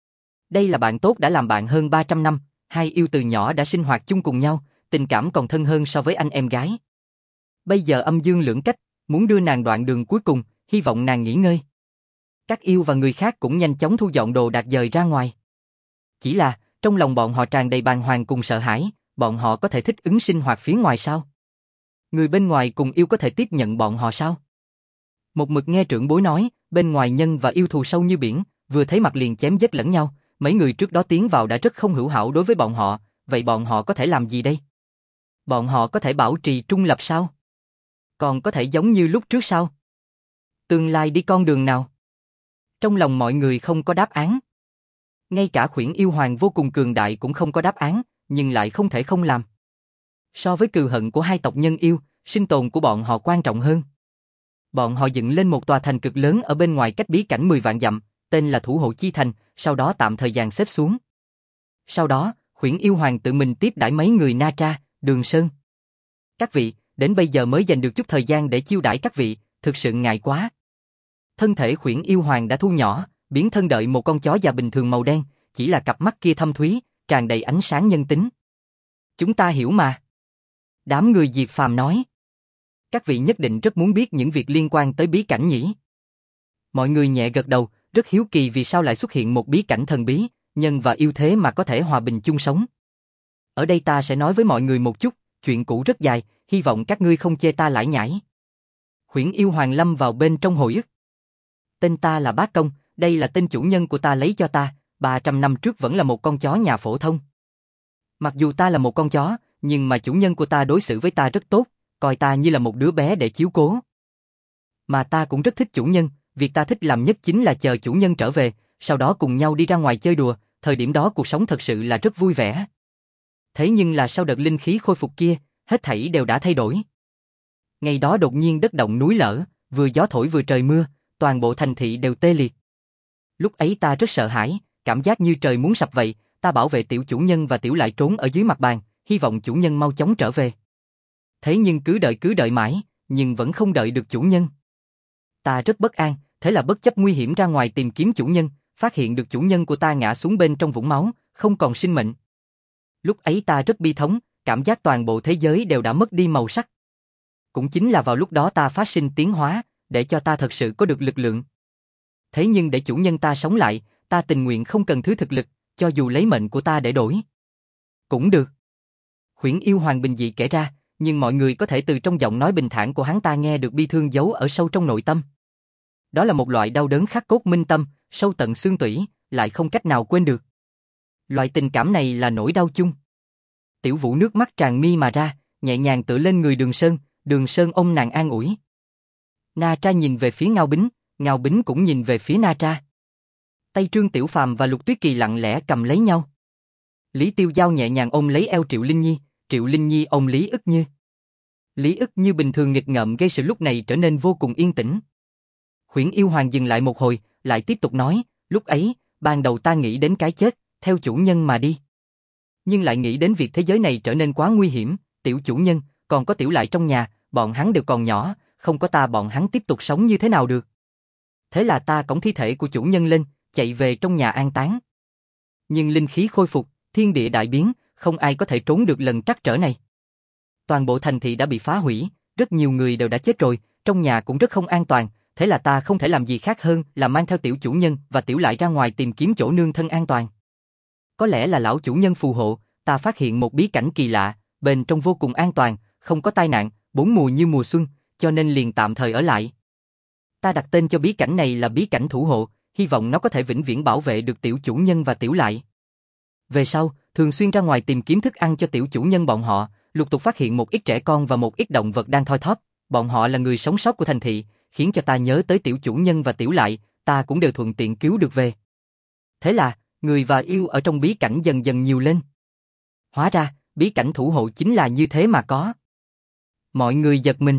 Đây là bạn tốt đã làm bạn hơn 300 năm, hai yêu từ nhỏ đã sinh hoạt chung cùng nhau, tình cảm còn thân hơn so với anh em gái. Bây giờ âm dương lưỡng cách, muốn đưa nàng đoạn đường cuối cùng, hy vọng nàng nghỉ ngơi. Các yêu và người khác cũng nhanh chóng thu dọn đồ đạc dời ra ngoài. Chỉ là, trong lòng bọn họ tràn đầy bàng hoàng cùng sợ hãi, bọn họ có thể thích ứng sinh hoạt phía ngoài sao? Người bên ngoài cùng yêu có thể tiếp nhận bọn họ sao? Một mực nghe trưởng bối nói, bên ngoài nhân và yêu thù sâu như biển, vừa thấy mặt liền chém giết lẫn nhau, mấy người trước đó tiến vào đã rất không hữu hảo đối với bọn họ, vậy bọn họ có thể làm gì đây? Bọn họ có thể bảo trì trung lập sao? Còn có thể giống như lúc trước sao? Tương lai đi con đường nào? Trong lòng mọi người không có đáp án. Ngay cả Khuyển yêu hoàng vô cùng cường đại cũng không có đáp án, nhưng lại không thể không làm. So với cừu hận của hai tộc nhân yêu, sinh tồn của bọn họ quan trọng hơn. Bọn họ dựng lên một tòa thành cực lớn ở bên ngoài cách bí cảnh 10 vạn dặm, tên là Thủ Hộ Chi Thành, sau đó tạm thời dàn xếp xuống. Sau đó, Khuyển yêu hoàng tự mình tiếp đãi mấy người Na Tra, Đường Sơn. Các vị, đến bây giờ mới dành được chút thời gian để chiêu đãi các vị, thực sự ngại quá. Thân thể Khuyển yêu hoàng đã thu nhỏ, biến thân đợi một con chó già bình thường màu đen, chỉ là cặp mắt kia thâm thúy, tràn đầy ánh sáng nhân tính. Chúng ta hiểu mà. Đám người Diệp Phàm nói. Các vị nhất định rất muốn biết những việc liên quan tới bí cảnh nhỉ? Mọi người nhẹ gật đầu, rất hiếu kỳ vì sao lại xuất hiện một bí cảnh thần bí, nhân và yêu thế mà có thể hòa bình chung sống. Ở đây ta sẽ nói với mọi người một chút, chuyện cũ rất dài, hy vọng các ngươi không chê ta lải nhải. Khuyển yêu hoàng lâm vào bên trong hồi ức. Tên ta là Bác Công, đây là tên chủ nhân của ta lấy cho ta, 300 năm trước vẫn là một con chó nhà phổ thông. Mặc dù ta là một con chó, nhưng mà chủ nhân của ta đối xử với ta rất tốt, coi ta như là một đứa bé để chiếu cố. Mà ta cũng rất thích chủ nhân, việc ta thích làm nhất chính là chờ chủ nhân trở về, sau đó cùng nhau đi ra ngoài chơi đùa, thời điểm đó cuộc sống thật sự là rất vui vẻ. Thế nhưng là sau đợt linh khí khôi phục kia, hết thảy đều đã thay đổi. Ngày đó đột nhiên đất động núi lở, vừa gió thổi vừa trời mưa, toàn bộ thành thị đều tê liệt. Lúc ấy ta rất sợ hãi, cảm giác như trời muốn sập vậy, ta bảo vệ tiểu chủ nhân và tiểu lại trốn ở dưới mặt bàn, hy vọng chủ nhân mau chóng trở về. Thế nhưng cứ đợi mãi, nhưng vẫn không đợi được chủ nhân. Ta rất bất an, thế là bất chấp nguy hiểm ra ngoài tìm kiếm chủ nhân, phát hiện được chủ nhân của ta ngã xuống bên trong vũng máu, không còn sinh mệnh. Lúc ấy ta rất bi thống, cảm giác toàn bộ thế giới đều đã mất đi màu sắc. Cũng chính là vào lúc đó ta phát sinh tiến hóa, để cho ta thật sự có được lực lượng. Thế nhưng để chủ nhân ta sống lại, ta tình nguyện không cần thứ thực lực, cho dù lấy mệnh của ta để đổi. Cũng được. Khuyển yêu hoàng bình dị kể ra, nhưng mọi người có thể từ trong giọng nói bình thản của hắn ta nghe được bi thương giấu ở sâu trong nội tâm. Đó là một loại đau đớn khắc cốt minh tâm, sâu tận xương tủy, lại không cách nào quên được. Loại tình cảm này là nỗi đau chung. Tiểu Vũ nước mắt tràn mi mà ra, nhẹ nhàng tựa lên người Đường Sơn ôm nàng an ủi. Na Tra nhìn về phía Ngao Bính cũng nhìn về phía Na Tra. Tay Trương Tiểu Phàm và Lục Tuyết Kỳ lặng lẽ cầm lấy nhau. Lý Tiêu Giao nhẹ nhàng ôm lấy eo Triệu Linh Nhi, Triệu Linh Nhi ôm Lý Ức Như. Lý Ức Như bình thường nghịch ngợm gây sự lúc này trở nên vô cùng yên tĩnh. Khuyển Yêu Hoàng dừng lại một hồi, lại tiếp tục nói, lúc ấy, ban đầu ta nghĩ đến cái chết, theo chủ nhân mà đi. Nhưng lại nghĩ đến việc thế giới này trở nên quá nguy hiểm, tiểu chủ nhân, còn có tiểu lại trong nhà, bọn hắn đều còn nhỏ, không có ta bọn hắn tiếp tục sống như thế nào được. Thế là ta cõng thi thể của chủ nhân lên, chạy về trong nhà an táng. Nhưng linh khí khôi phục, thiên địa đại biến, không ai có thể trốn được lần trắc trở này. Toàn bộ thành thị đã bị phá hủy, rất nhiều người đều đã chết rồi, trong nhà cũng rất không an toàn, thế là ta không thể làm gì khác hơn là mang theo tiểu chủ nhân và tiểu lại ra ngoài tìm kiếm chỗ nương thân an toàn. Có lẽ là lão chủ nhân phù hộ, ta phát hiện một bí cảnh kỳ lạ, bên trong vô cùng an toàn, không có tai nạn, bốn mùa như mùa xuân, cho nên liền tạm thời ở lại. Ta đặt tên cho bí cảnh này là bí cảnh thủ hộ, hy vọng nó có thể vĩnh viễn bảo vệ được tiểu chủ nhân và tiểu lại. Về sau, thường xuyên ra ngoài tìm kiếm thức ăn cho tiểu chủ nhân bọn họ, lục tục phát hiện một ít trẻ con và một ít động vật đang thoi thóp, bọn họ là người sống sót của thành thị, khiến cho ta nhớ tới tiểu chủ nhân và tiểu lại, ta cũng đều thuận tiện cứu được về. Thế là, người và yêu ở trong bí cảnh dần dần nhiều lên. Hóa ra, bí cảnh thủ hộ chính là như thế mà có. Mọi người giật mình.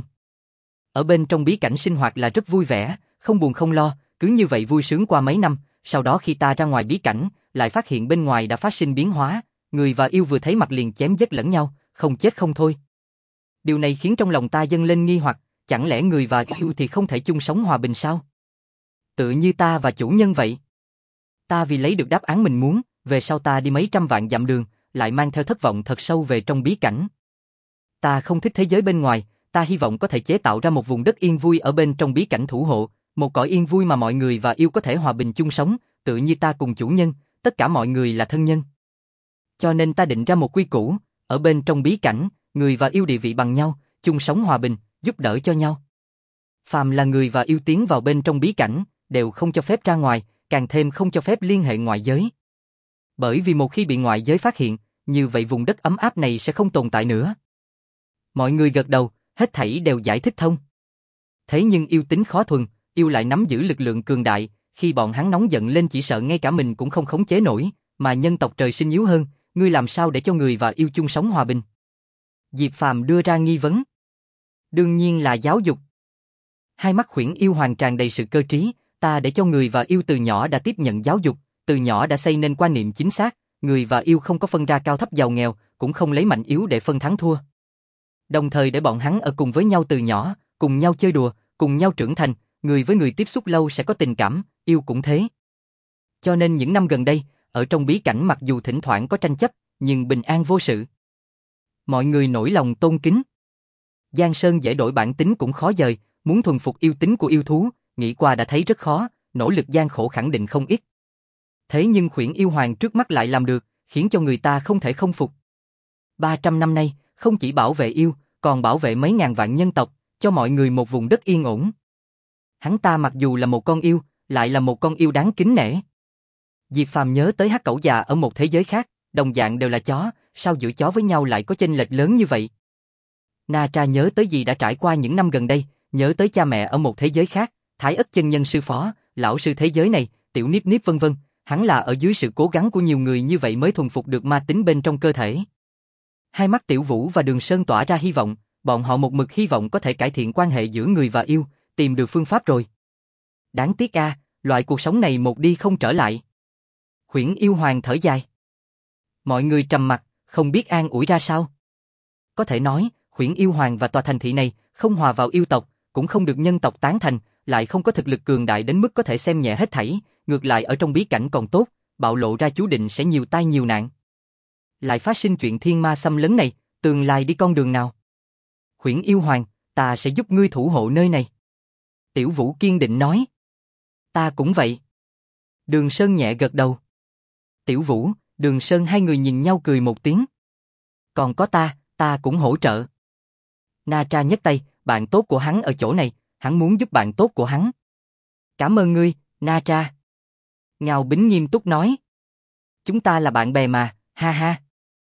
Ở bên trong bí cảnh sinh hoạt là rất vui vẻ, không buồn không lo, cứ như vậy vui sướng qua mấy năm, sau đó khi ta ra ngoài bí cảnh, lại phát hiện bên ngoài đã phát sinh biến hóa, người và yêu vừa thấy mặt liền chém giết lẫn nhau, không chết không thôi. Điều này khiến trong lòng ta dâng lên nghi hoặc, chẳng lẽ người và yêu thì không thể chung sống hòa bình sao? Tự như ta và chủ nhân vậy. Ta vì lấy được đáp án mình muốn, về sau ta đi mấy trăm vạn dặm đường, lại mang theo thất vọng thật sâu về trong bí cảnh. Ta không thích thế giới bên ngoài, ta hy vọng có thể chế tạo ra một vùng đất yên vui ở bên trong bí cảnh thủ hộ, một cõi yên vui mà mọi người và yêu có thể hòa bình chung sống, tự như ta cùng chủ nhân, tất cả mọi người là thân nhân. Cho nên ta định ra một quy củ, ở bên trong bí cảnh, người và yêu địa vị bằng nhau, chung sống hòa bình, giúp đỡ cho nhau. Phàm là người và yêu tiến vào bên trong bí cảnh, đều không cho phép ra ngoài, càng thêm không cho phép liên hệ ngoại giới. Bởi vì một khi bị ngoại giới phát hiện, như vậy vùng đất ấm áp này sẽ không tồn tại nữa. Mọi người gật đầu, hết thảy đều giải thích thông. Thế nhưng yêu tính khó thuần, yêu lại nắm giữ lực lượng cường đại, khi bọn hắn nóng giận lên chỉ sợ ngay cả mình cũng không khống chế nổi, mà nhân tộc trời sinh yếu hơn, ngươi làm sao để cho người và yêu chung sống hòa bình? Diệp Phàm đưa ra nghi vấn. Đương nhiên là giáo dục. Hai mắt Khuyển Yêu Hoàng tràn đầy sự cơ trí, ta để cho người và yêu từ nhỏ đã tiếp nhận giáo dục, từ nhỏ đã xây nên quan niệm chính xác, người và yêu không có phân ra cao thấp giàu nghèo, cũng không lấy mạnh yếu để phân thắng thua. Đồng thời để bọn hắn ở cùng với nhau từ nhỏ, cùng nhau chơi đùa, cùng nhau trưởng thành, người với người tiếp xúc lâu sẽ có tình cảm, yêu cũng thế. Cho nên những năm gần đây, ở trong bí cảnh mặc dù thỉnh thoảng có tranh chấp, nhưng bình an vô sự. Mọi người nổi lòng tôn kính. Giang Sơn dễ đổi bản tính cũng khó dời, muốn thuần phục yêu tính của yêu thú, nghĩ qua đã thấy rất khó, nỗ lực gian khổ khẳng định không ít. Thế nhưng Khuyển Yêu Hoàng trước mắt lại làm được, khiến cho người ta không thể không phục. 300 năm nay, không chỉ bảo vệ yêu, còn bảo vệ mấy ngàn vạn nhân tộc, cho mọi người một vùng đất yên ổn. Hắn ta mặc dù là một con yêu, lại là một con yêu đáng kính nể. Diệp Phàm nhớ tới Hắc Cẩu già ở một thế giới khác, đồng dạng đều là chó, sao giữa chó với nhau lại có chênh lệch lớn như vậy? Na Tra nhớ tới gì đã trải qua những năm gần đây, nhớ tới cha mẹ ở một thế giới khác, Thái Ất chân nhân sư phó, lão sư thế giới này, Tiểu Niếp Niếp vân vân, hắn là ở dưới sự cố gắng của nhiều người như vậy mới thuần phục được ma tính bên trong cơ thể. Hai mắt Tiểu Vũ và Đường Sơn tỏa ra hy vọng, bọn họ một mực hy vọng có thể cải thiện quan hệ giữa người và yêu, tìm được phương pháp rồi. Đáng tiếc a, loại cuộc sống này một đi không trở lại. Khuyển Yêu Hoàng thở dài. Mọi người trầm mặc, không biết an ủi ra sao. Có thể nói, Khuyển Yêu Hoàng và tòa thành thị này không hòa vào yêu tộc, cũng không được nhân tộc tán thành, lại không có thực lực cường đại đến mức có thể xem nhẹ hết thảy, ngược lại ở trong bí cảnh còn tốt, bạo lộ ra chú định sẽ nhiều tai nhiều nạn. Lại phát sinh chuyện thiên ma xâm lấn này, tương lai đi con đường nào? Khuyển Yêu Hoàng, ta sẽ giúp ngươi thủ hộ nơi này. Tiểu Vũ kiên định nói. Ta cũng vậy. Đường Sơn nhẹ gật đầu. Tiểu Vũ, Đường Sơn hai người nhìn nhau cười một tiếng. Còn có ta cũng hỗ trợ. Na Tra nhấc tay, bạn tốt của hắn ở chỗ này, hắn muốn giúp bạn tốt của hắn. Cảm ơn ngươi, Na Tra. Ngao Bính nghiêm túc nói. Chúng ta là bạn bè mà, ha ha.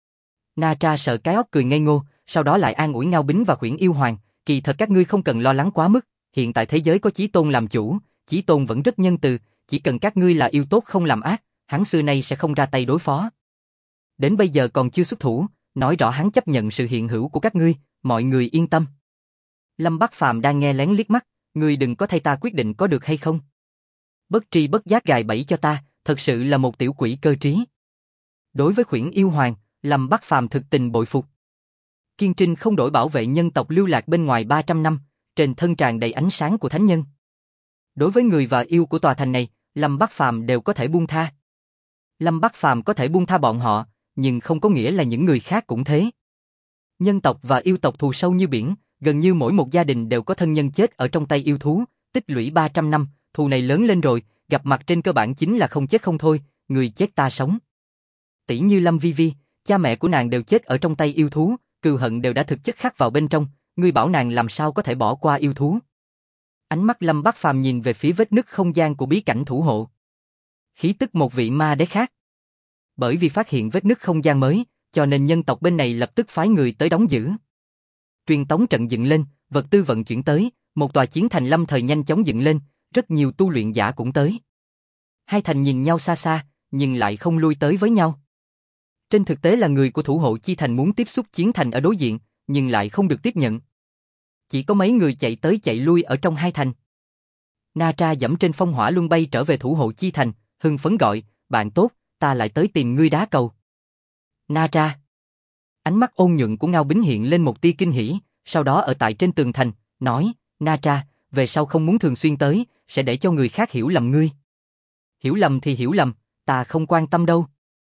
Na Tra sợ cái óc cười ngây ngô, sau đó lại an ủi Ngao Bính và Khuyển Yêu Hoàng, kỳ thật các ngươi không cần lo lắng quá mức, hiện tại thế giới có Chí Tôn làm chủ, Chí Tôn vẫn rất nhân từ, chỉ cần các ngươi là yêu tốt không làm ác, hắn xưa nay sẽ không ra tay đối phó. Đến bây giờ còn chưa xuất thủ, nói rõ hắn chấp nhận sự hiện hữu của các ngươi, mọi người yên tâm. Lâm Bắc Phàm đang nghe lén liếc mắt, ngươi đừng có thay ta quyết định có được hay không. Bất tri bất giác gài bẫy cho ta, thật sự là một tiểu quỷ cơ trí. Đối với Khuyển Yêu Hoàng, Lâm Bắc Phàm thực tình bội phục. Kiên trinh không đổi bảo vệ nhân tộc lưu lạc bên ngoài 300 năm, trên thân tràn đầy ánh sáng của thánh nhân. Đối với người và yêu của tòa thành này, Lâm Bắc Phàm đều có thể buông tha. Lâm Bắc Phàm có thể buông tha bọn họ, nhưng không có nghĩa là những người khác cũng thế. Nhân tộc và yêu tộc thù sâu như biển, gần như mỗi một gia đình đều có thân nhân chết ở trong tay yêu thú, tích lũy 300 năm, thù này lớn lên rồi, gặp mặt trên cơ bản chính là không chết không thôi, người chết ta sống. Tỷ như Lâm Vi Vi, cha mẹ của nàng đều chết ở trong tay yêu thú, cừu hận đều đã thực chất khắc vào bên trong, ngươi bảo nàng làm sao có thể bỏ qua yêu thú. Ánh mắt Lâm Bắc Phàm nhìn về phía vết nứt không gian của bí cảnh thủ hộ. Khí tức một vị ma đế khác. Bởi vì phát hiện vết nứt không gian mới, cho nên nhân tộc bên này lập tức phái người tới đóng giữ. Truyền tống trận dựng lên, vật tư vận chuyển tới, một tòa chiến thành lâm thời nhanh chóng dựng lên, rất nhiều tu luyện giả cũng tới. Hai thành nhìn nhau xa xa, nhưng lại không lui tới với nhau. Trên thực tế là người của thủ hộ chi thành muốn tiếp xúc chiến thành ở đối diện, nhưng lại không được tiếp nhận. Chỉ có mấy người chạy tới chạy lui ở trong hai thành. Na Tra dẫm trên phong hỏa luân bay trở về thủ hộ chi thành, hưng phấn gọi, bạn tốt, ta lại tới tìm ngươi đá cầu. Na Tra. Ánh mắt ôn nhuận của Ngao Bính hiện lên một tia kinh hỉ, sau đó ở tại trên tường thành, nói, Na Tra, về sau không muốn thường xuyên tới, sẽ để cho người khác hiểu lầm ngươi. Hiểu lầm thì hiểu lầm, ta không quan tâm đâu.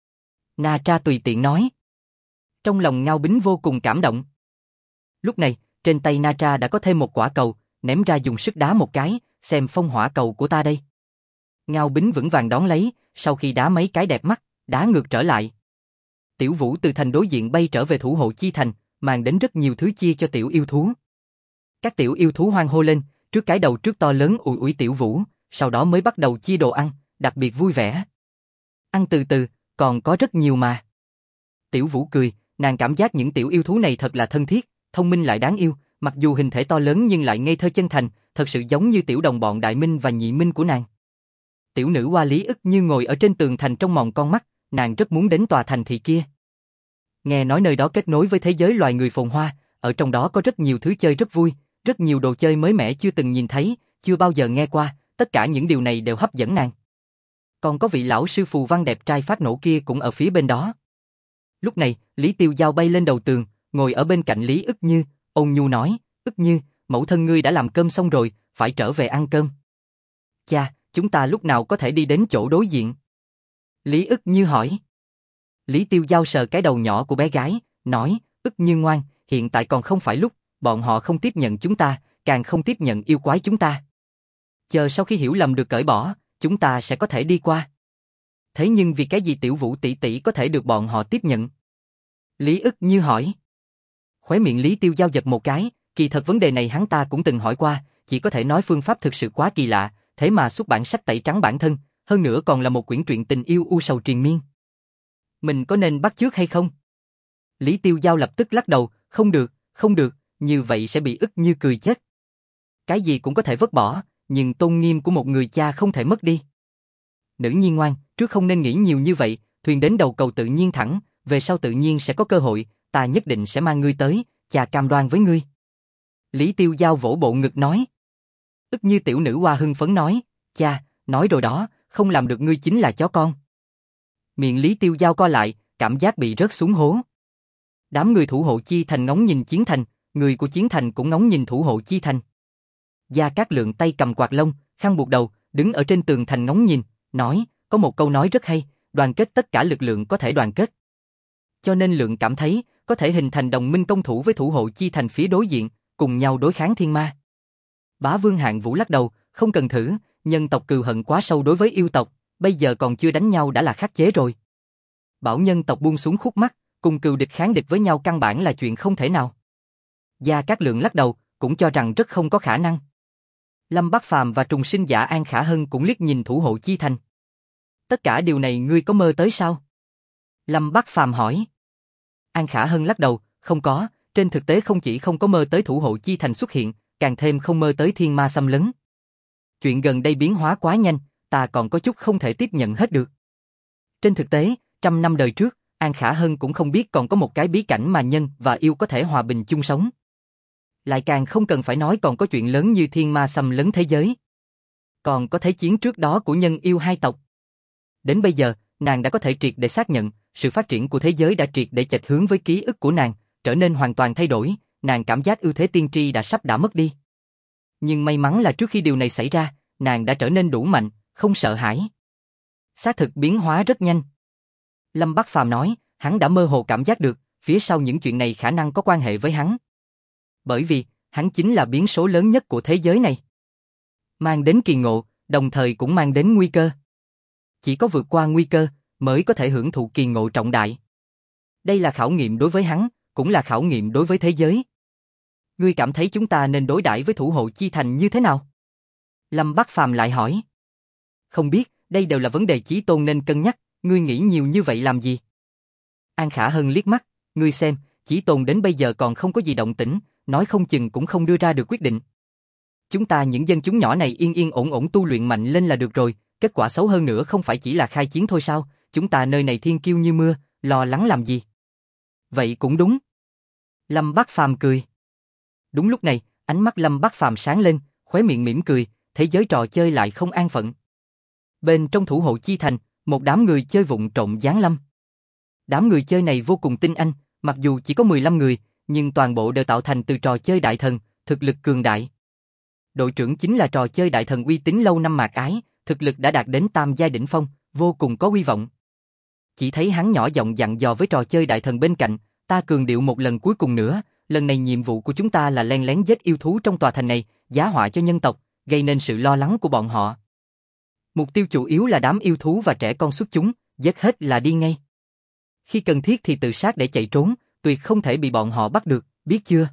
Na Tra tùy tiện nói. Trong lòng Ngao Bính vô cùng cảm động. Lúc này, trên tay Na Tra đã có thêm một quả cầu, ném ra dùng sức đá một cái, xem phong hỏa cầu của ta đây. Ngao Bính vững vàng đón lấy, sau khi đá mấy cái đẹp mắt, đá ngược trở lại. Tiểu Vũ từ thành đối diện bay trở về thủ hộ chi thành, mang đến rất nhiều thứ chia cho tiểu yêu thú. Các tiểu yêu thú hoan hô lên, trước cái đầu trước to lớn ủi ủi Tiểu Vũ, sau đó mới bắt đầu chia đồ ăn, đặc biệt vui vẻ. Ăn từ từ, còn có rất nhiều mà. Tiểu Vũ cười, nàng cảm giác những tiểu yêu thú này thật là thân thiết, thông minh lại đáng yêu, mặc dù hình thể to lớn nhưng lại ngây thơ chân thành, thật sự giống như tiểu đồng bọn Đại Minh và Nhị Minh của nàng. Tiểu nữ Hoa Lý ức như ngồi ở trên tường thành trong mòn con mắt, nàng rất muốn đến tòa thành thị kia. Nghe nói nơi đó kết nối với thế giới loài người phồn hoa, ở trong đó có rất nhiều thứ chơi rất vui, rất nhiều đồ chơi mới mẻ chưa từng nhìn thấy, chưa bao giờ nghe qua, tất cả những điều này đều hấp dẫn nàng. Còn có vị lão sư phù văn đẹp trai phát nổ kia cũng ở phía bên đó. Lúc này, Lý Tiêu Giao bay lên đầu tường, ngồi ở bên cạnh Lý ức như, ôn nhu nói, ức như, mẫu thân ngươi đã làm cơm xong rồi, phải trở về ăn cơm. Cha, chúng ta lúc nào có thể đi đến chỗ đối diện? Lý ức như hỏi. Lý Tiêu Giao sờ cái đầu nhỏ của bé gái, nói, ức như ngoan, hiện tại còn không phải lúc, bọn họ không tiếp nhận chúng ta, càng không tiếp nhận yêu quái chúng ta. Chờ sau khi hiểu lầm được cởi bỏ, chúng ta sẽ có thể đi qua. Thế nhưng vì cái gì Tiểu Vũ tỷ tỷ có thể được bọn họ tiếp nhận? Lý ức như hỏi. Khóe miệng Lý Tiêu Giao giật một cái, kỳ thật vấn đề này hắn ta cũng từng hỏi qua, chỉ có thể nói phương pháp thực sự quá kỳ lạ, thế mà xuất bản sách tẩy trắng bản thân, hơn nữa còn là một quyển truyện tình yêu u sầu triền miên. Mình có nên bắt chước hay không? Lý Tiêu Giao lập tức lắc đầu, không được, không được, như vậy sẽ bị ức như cười chết. Cái gì cũng có thể vứt bỏ, nhưng tôn nghiêm của một người cha không thể mất đi. Nữ nhi ngoan, trước không nên nghĩ nhiều như vậy, thuyền đến đầu cầu tự nhiên thẳng, về sau tự nhiên sẽ có cơ hội, ta nhất định sẽ mang ngươi tới, cha cam đoan với ngươi. Lý Tiêu Giao vỗ bộ ngực nói. Ức như tiểu nữ hoa hưng phấn nói, cha, nói rồi đó, không làm được ngươi chính là chó con. Miệng Lý Tiêu Giao co lại, cảm giác bị rớt xuống hố. Đám người thủ hộ chi thành ngóng nhìn chiến thành, người của chiến thành cũng ngóng nhìn thủ hộ chi thành. Gia Cát Lượng tay cầm quạt lông, khăn buộc đầu, đứng ở trên tường thành ngóng nhìn, nói, có một câu nói rất hay, đoàn kết tất cả lực lượng có thể đoàn kết. Cho nên Lượng cảm thấy, có thể hình thành đồng minh công thủ với thủ hộ chi thành phía đối diện, cùng nhau đối kháng thiên ma. Bá Vương Hạng Vũ lắc đầu, không cần thử, nhân tộc cừu hận quá sâu đối với yêu tộc, bây giờ còn chưa đánh nhau đã là khắc chế rồi. Bảo nhân tộc buông xuống khúc mắc, cùng cừu địch kháng địch với nhau căn bản là chuyện không thể nào. Gia Cát Lượng lắc đầu, cũng cho rằng rất không có khả năng. Lâm Bắc Phàm và trùng sinh giả An Khả Hân cũng liếc nhìn thủ hộ chi thành. Tất cả điều này ngươi có mơ tới sao? Lâm Bắc Phàm hỏi. An Khả Hân lắc đầu, không có, trên thực tế không chỉ không có mơ tới thủ hộ chi thành xuất hiện, càng thêm không mơ tới thiên ma xâm lấn. Chuyện gần đây biến hóa quá nhanh, ta còn có chút không thể tiếp nhận hết được. Trên thực tế, 100 năm đời trước, An Khả Hân cũng không biết còn có một cái bí cảnh mà nhân và yêu có thể hòa bình chung sống. Lại càng không cần phải nói còn có chuyện lớn như thiên ma xâm lấn thế giới. Còn có thế chiến trước đó của nhân yêu hai tộc. Đến bây giờ, nàng đã có thể triệt để xác nhận, sự phát triển của thế giới đã triệt để chệch hướng với ký ức của nàng, trở nên hoàn toàn thay đổi, nàng cảm giác ưu thế tiên tri đã mất đi. Nhưng may mắn là trước khi điều này xảy ra, nàng đã trở nên đủ mạnh, không sợ hãi. Xác thực biến hóa rất nhanh. Lâm Bắc Phàm nói, hắn đã mơ hồ cảm giác được, phía sau những chuyện này khả năng có quan hệ với hắn. Bởi vì, hắn chính là biến số lớn nhất của thế giới này. Mang đến kỳ ngộ, đồng thời cũng mang đến nguy cơ. Chỉ có vượt qua nguy cơ, mới có thể hưởng thụ kỳ ngộ trọng đại. Đây là khảo nghiệm đối với hắn, cũng là khảo nghiệm đối với thế giới. Ngươi cảm thấy chúng ta nên đối đãi với thủ hộ chi thành như thế nào? Lâm Bắc Phàm lại hỏi. Không biết, đây đều là vấn đề Chí Tôn nên cân nhắc, ngươi nghĩ nhiều như vậy làm gì? An Khả Hân liếc mắt, ngươi xem, Chí Tôn đến bây giờ còn không có gì động tĩnh, nói không chừng cũng không đưa ra được quyết định. Chúng ta những dân chúng nhỏ này yên yên ổn ổn tu luyện mạnh lên là được rồi, kết quả xấu hơn nữa không phải chỉ là khai chiến thôi sao, chúng ta nơi này thiên kiêu như mưa, lo lắng làm gì? Vậy cũng đúng. Lâm Bắc Phàm cười. Đúng lúc này, ánh mắt Lâm Bắc Phàm sáng lên, khóe miệng mỉm cười, thế giới trò chơi lại không an phận. Bên trong thủ hộ chi thành, một đám người chơi vụng trộm giáng lâm. Đám người chơi này vô cùng tinh anh, mặc dù chỉ có 15 người, nhưng toàn bộ đều tạo thành từ trò chơi đại thần, thực lực cường đại. Đội trưởng chính là trò chơi đại thần uy tín lâu năm Mạc Ái, thực lực đã đạt đến tam giai đỉnh phong, vô cùng có uy vọng. Chỉ thấy hắn nhỏ giọng dặn dò với trò chơi đại thần bên cạnh, ta cường điệu một lần cuối cùng nữa, lần này nhiệm vụ của chúng ta là len lén giết yêu thú trong tòa thành này, giá họa cho nhân tộc, gây nên sự lo lắng của bọn họ. Mục tiêu chủ yếu là đám yêu thú và trẻ con xuất chúng, giết hết là đi ngay. Khi cần thiết thì tự sát để chạy trốn, tuyệt không thể bị bọn họ bắt được, biết chưa?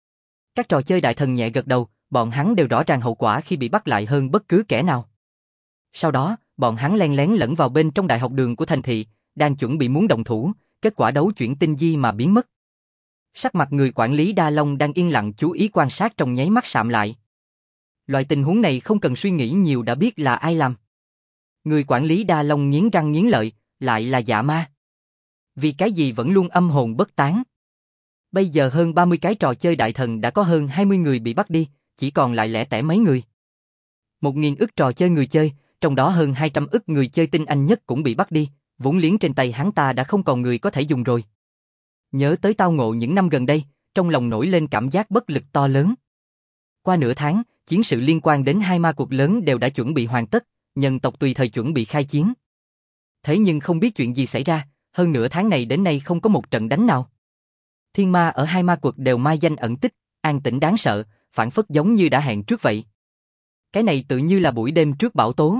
Các trò chơi đại thần nhẹ gật đầu, bọn hắn đều rõ ràng hậu quả khi bị bắt lại hơn bất cứ kẻ nào. Sau đó, bọn hắn len lén lẫn vào bên trong đại học đường của thành thị, đang chuẩn bị muốn động thủ, kết quả đấu chuyển tinh di mà biến mất. Sắc mặt người quản lý Đa Long đang yên lặng chú ý quan sát trong nháy mắt sạm lại. Loại tình huống này không cần suy nghĩ nhiều đã biết là ai làm. Người quản lý Đa Long nghiến răng nghiến lợi, lại là Dạ Ma. Vì cái gì vẫn luôn âm hồn bất tán. Bây giờ hơn 30 cái trò chơi đại thần đã có hơn 20 người bị bắt đi, chỉ còn lại lẻ tẻ mấy người. 1.000 ức trò chơi người chơi, trong đó hơn 200 ức người chơi tinh anh nhất cũng bị bắt đi, vốn liếng trên tay hắn ta đã không còn người có thể dùng rồi. Nhớ tới tao ngộ những năm gần đây, trong lòng nổi lên cảm giác bất lực to lớn. Qua nửa tháng, chiến sự liên quan đến hai ma cuộc lớn đều đã chuẩn bị hoàn tất, nhân tộc tùy thời chuẩn bị khai chiến. Thế nhưng không biết chuyện gì xảy ra, hơn nửa tháng này đến nay không có một trận đánh nào. Thiên ma ở hai ma cuộc đều mai danh ẩn tích, an tĩnh đáng sợ, phảng phất giống như đã hẹn trước vậy. Cái này tự như là buổi đêm trước bão tố.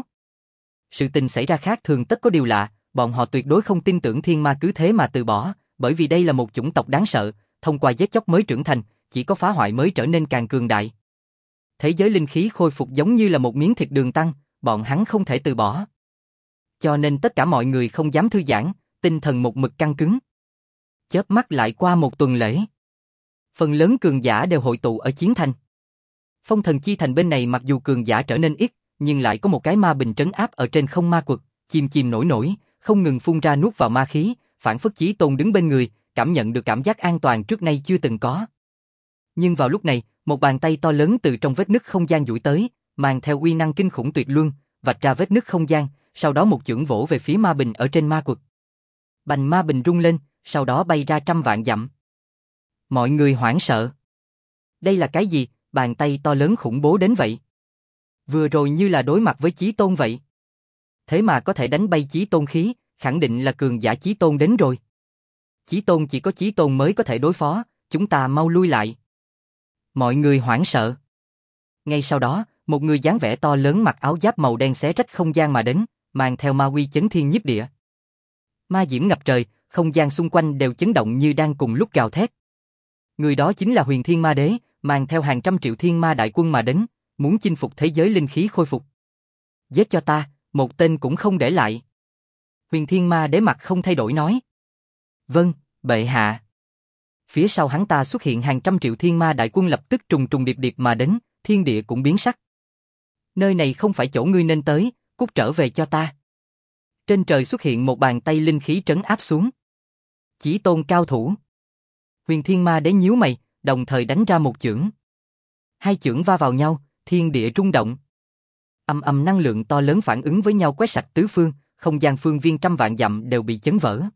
Sự tình xảy ra khác thường tất có điều lạ, bọn họ tuyệt đối không tin tưởng thiên ma cứ thế mà từ bỏ, bởi vì đây là một chủng tộc đáng sợ, thông qua giết chóc mới trưởng thành, chỉ có phá hoại mới trở nên càng cường đại. Thế giới linh khí khôi phục giống như là một miếng thịt đường tăng, bọn hắn không thể từ bỏ. Cho nên tất cả mọi người không dám thư giãn, tinh thần một mực căng cứng. Chớp mắt lại qua một tuần lễ. Phần lớn cường giả đều hội tụ ở chiến thành. Phong Thần Chi Thành bên này mặc dù cường giả trở nên ít, nhưng lại có một cái ma bình trấn áp ở trên không ma quật, chìm chìm nổi nổi, không ngừng phun ra nuốt vào ma khí, phảng phất Chí Tôn đứng bên người, cảm nhận được cảm giác an toàn trước nay chưa từng có. Nhưng vào lúc này, một bàn tay to lớn từ trong vết nứt không gian duỗi tới, mang theo uy năng kinh khủng tuyệt luân, vạch ra vết nứt không gian, sau đó một chưởng vỗ về phía ma bình ở trên ma quật. Bành ma bình rung lên, sau đó bay ra trăm vạn dặm. Mọi người hoảng sợ. Đây là cái gì, bàn tay to lớn khủng bố đến vậy? Vừa rồi như là đối mặt với Chí Tôn vậy. Thế mà có thể đánh bay Chí Tôn khí, khẳng định là cường giả Chí Tôn đến rồi. Chí Tôn chỉ có Chí Tôn mới có thể đối phó, chúng ta mau lui lại. Mọi người hoảng sợ. Ngay sau đó, một người dáng vẻ to lớn mặc áo giáp màu đen xé rách không gian mà đến, mang theo ma uy chấn thiên nhiếp địa. Ma diễm ngập trời, không gian xung quanh đều chấn động như đang cùng lúc gào thét. Người đó chính là Huyền Thiên Ma Đế, mang theo hàng trăm triệu thiên ma đại quân mà đến, muốn chinh phục thế giới linh khí khôi phục. Giết cho ta, một tên cũng không để lại. Huyền Thiên Ma Đế mặt không thay đổi nói. Vâng, bệ hạ. Phía sau hắn ta xuất hiện hàng trăm triệu thiên ma đại quân lập tức trùng trùng điệp điệp mà đến, thiên địa cũng biến sắc. Nơi này không phải chỗ ngươi nên tới, cút trở về cho ta. Trên trời xuất hiện một bàn tay linh khí trấn áp xuống. Chí tôn cao thủ. Huyền Thiên Ma Đế nhíu mày, đồng thời đánh ra một chưởng. Hai chưởng va vào nhau, thiên địa rung động. Ầm ầm năng lượng to lớn phản ứng với nhau quét sạch tứ phương, không gian phương viên trăm vạn dặm đều bị chấn vỡ.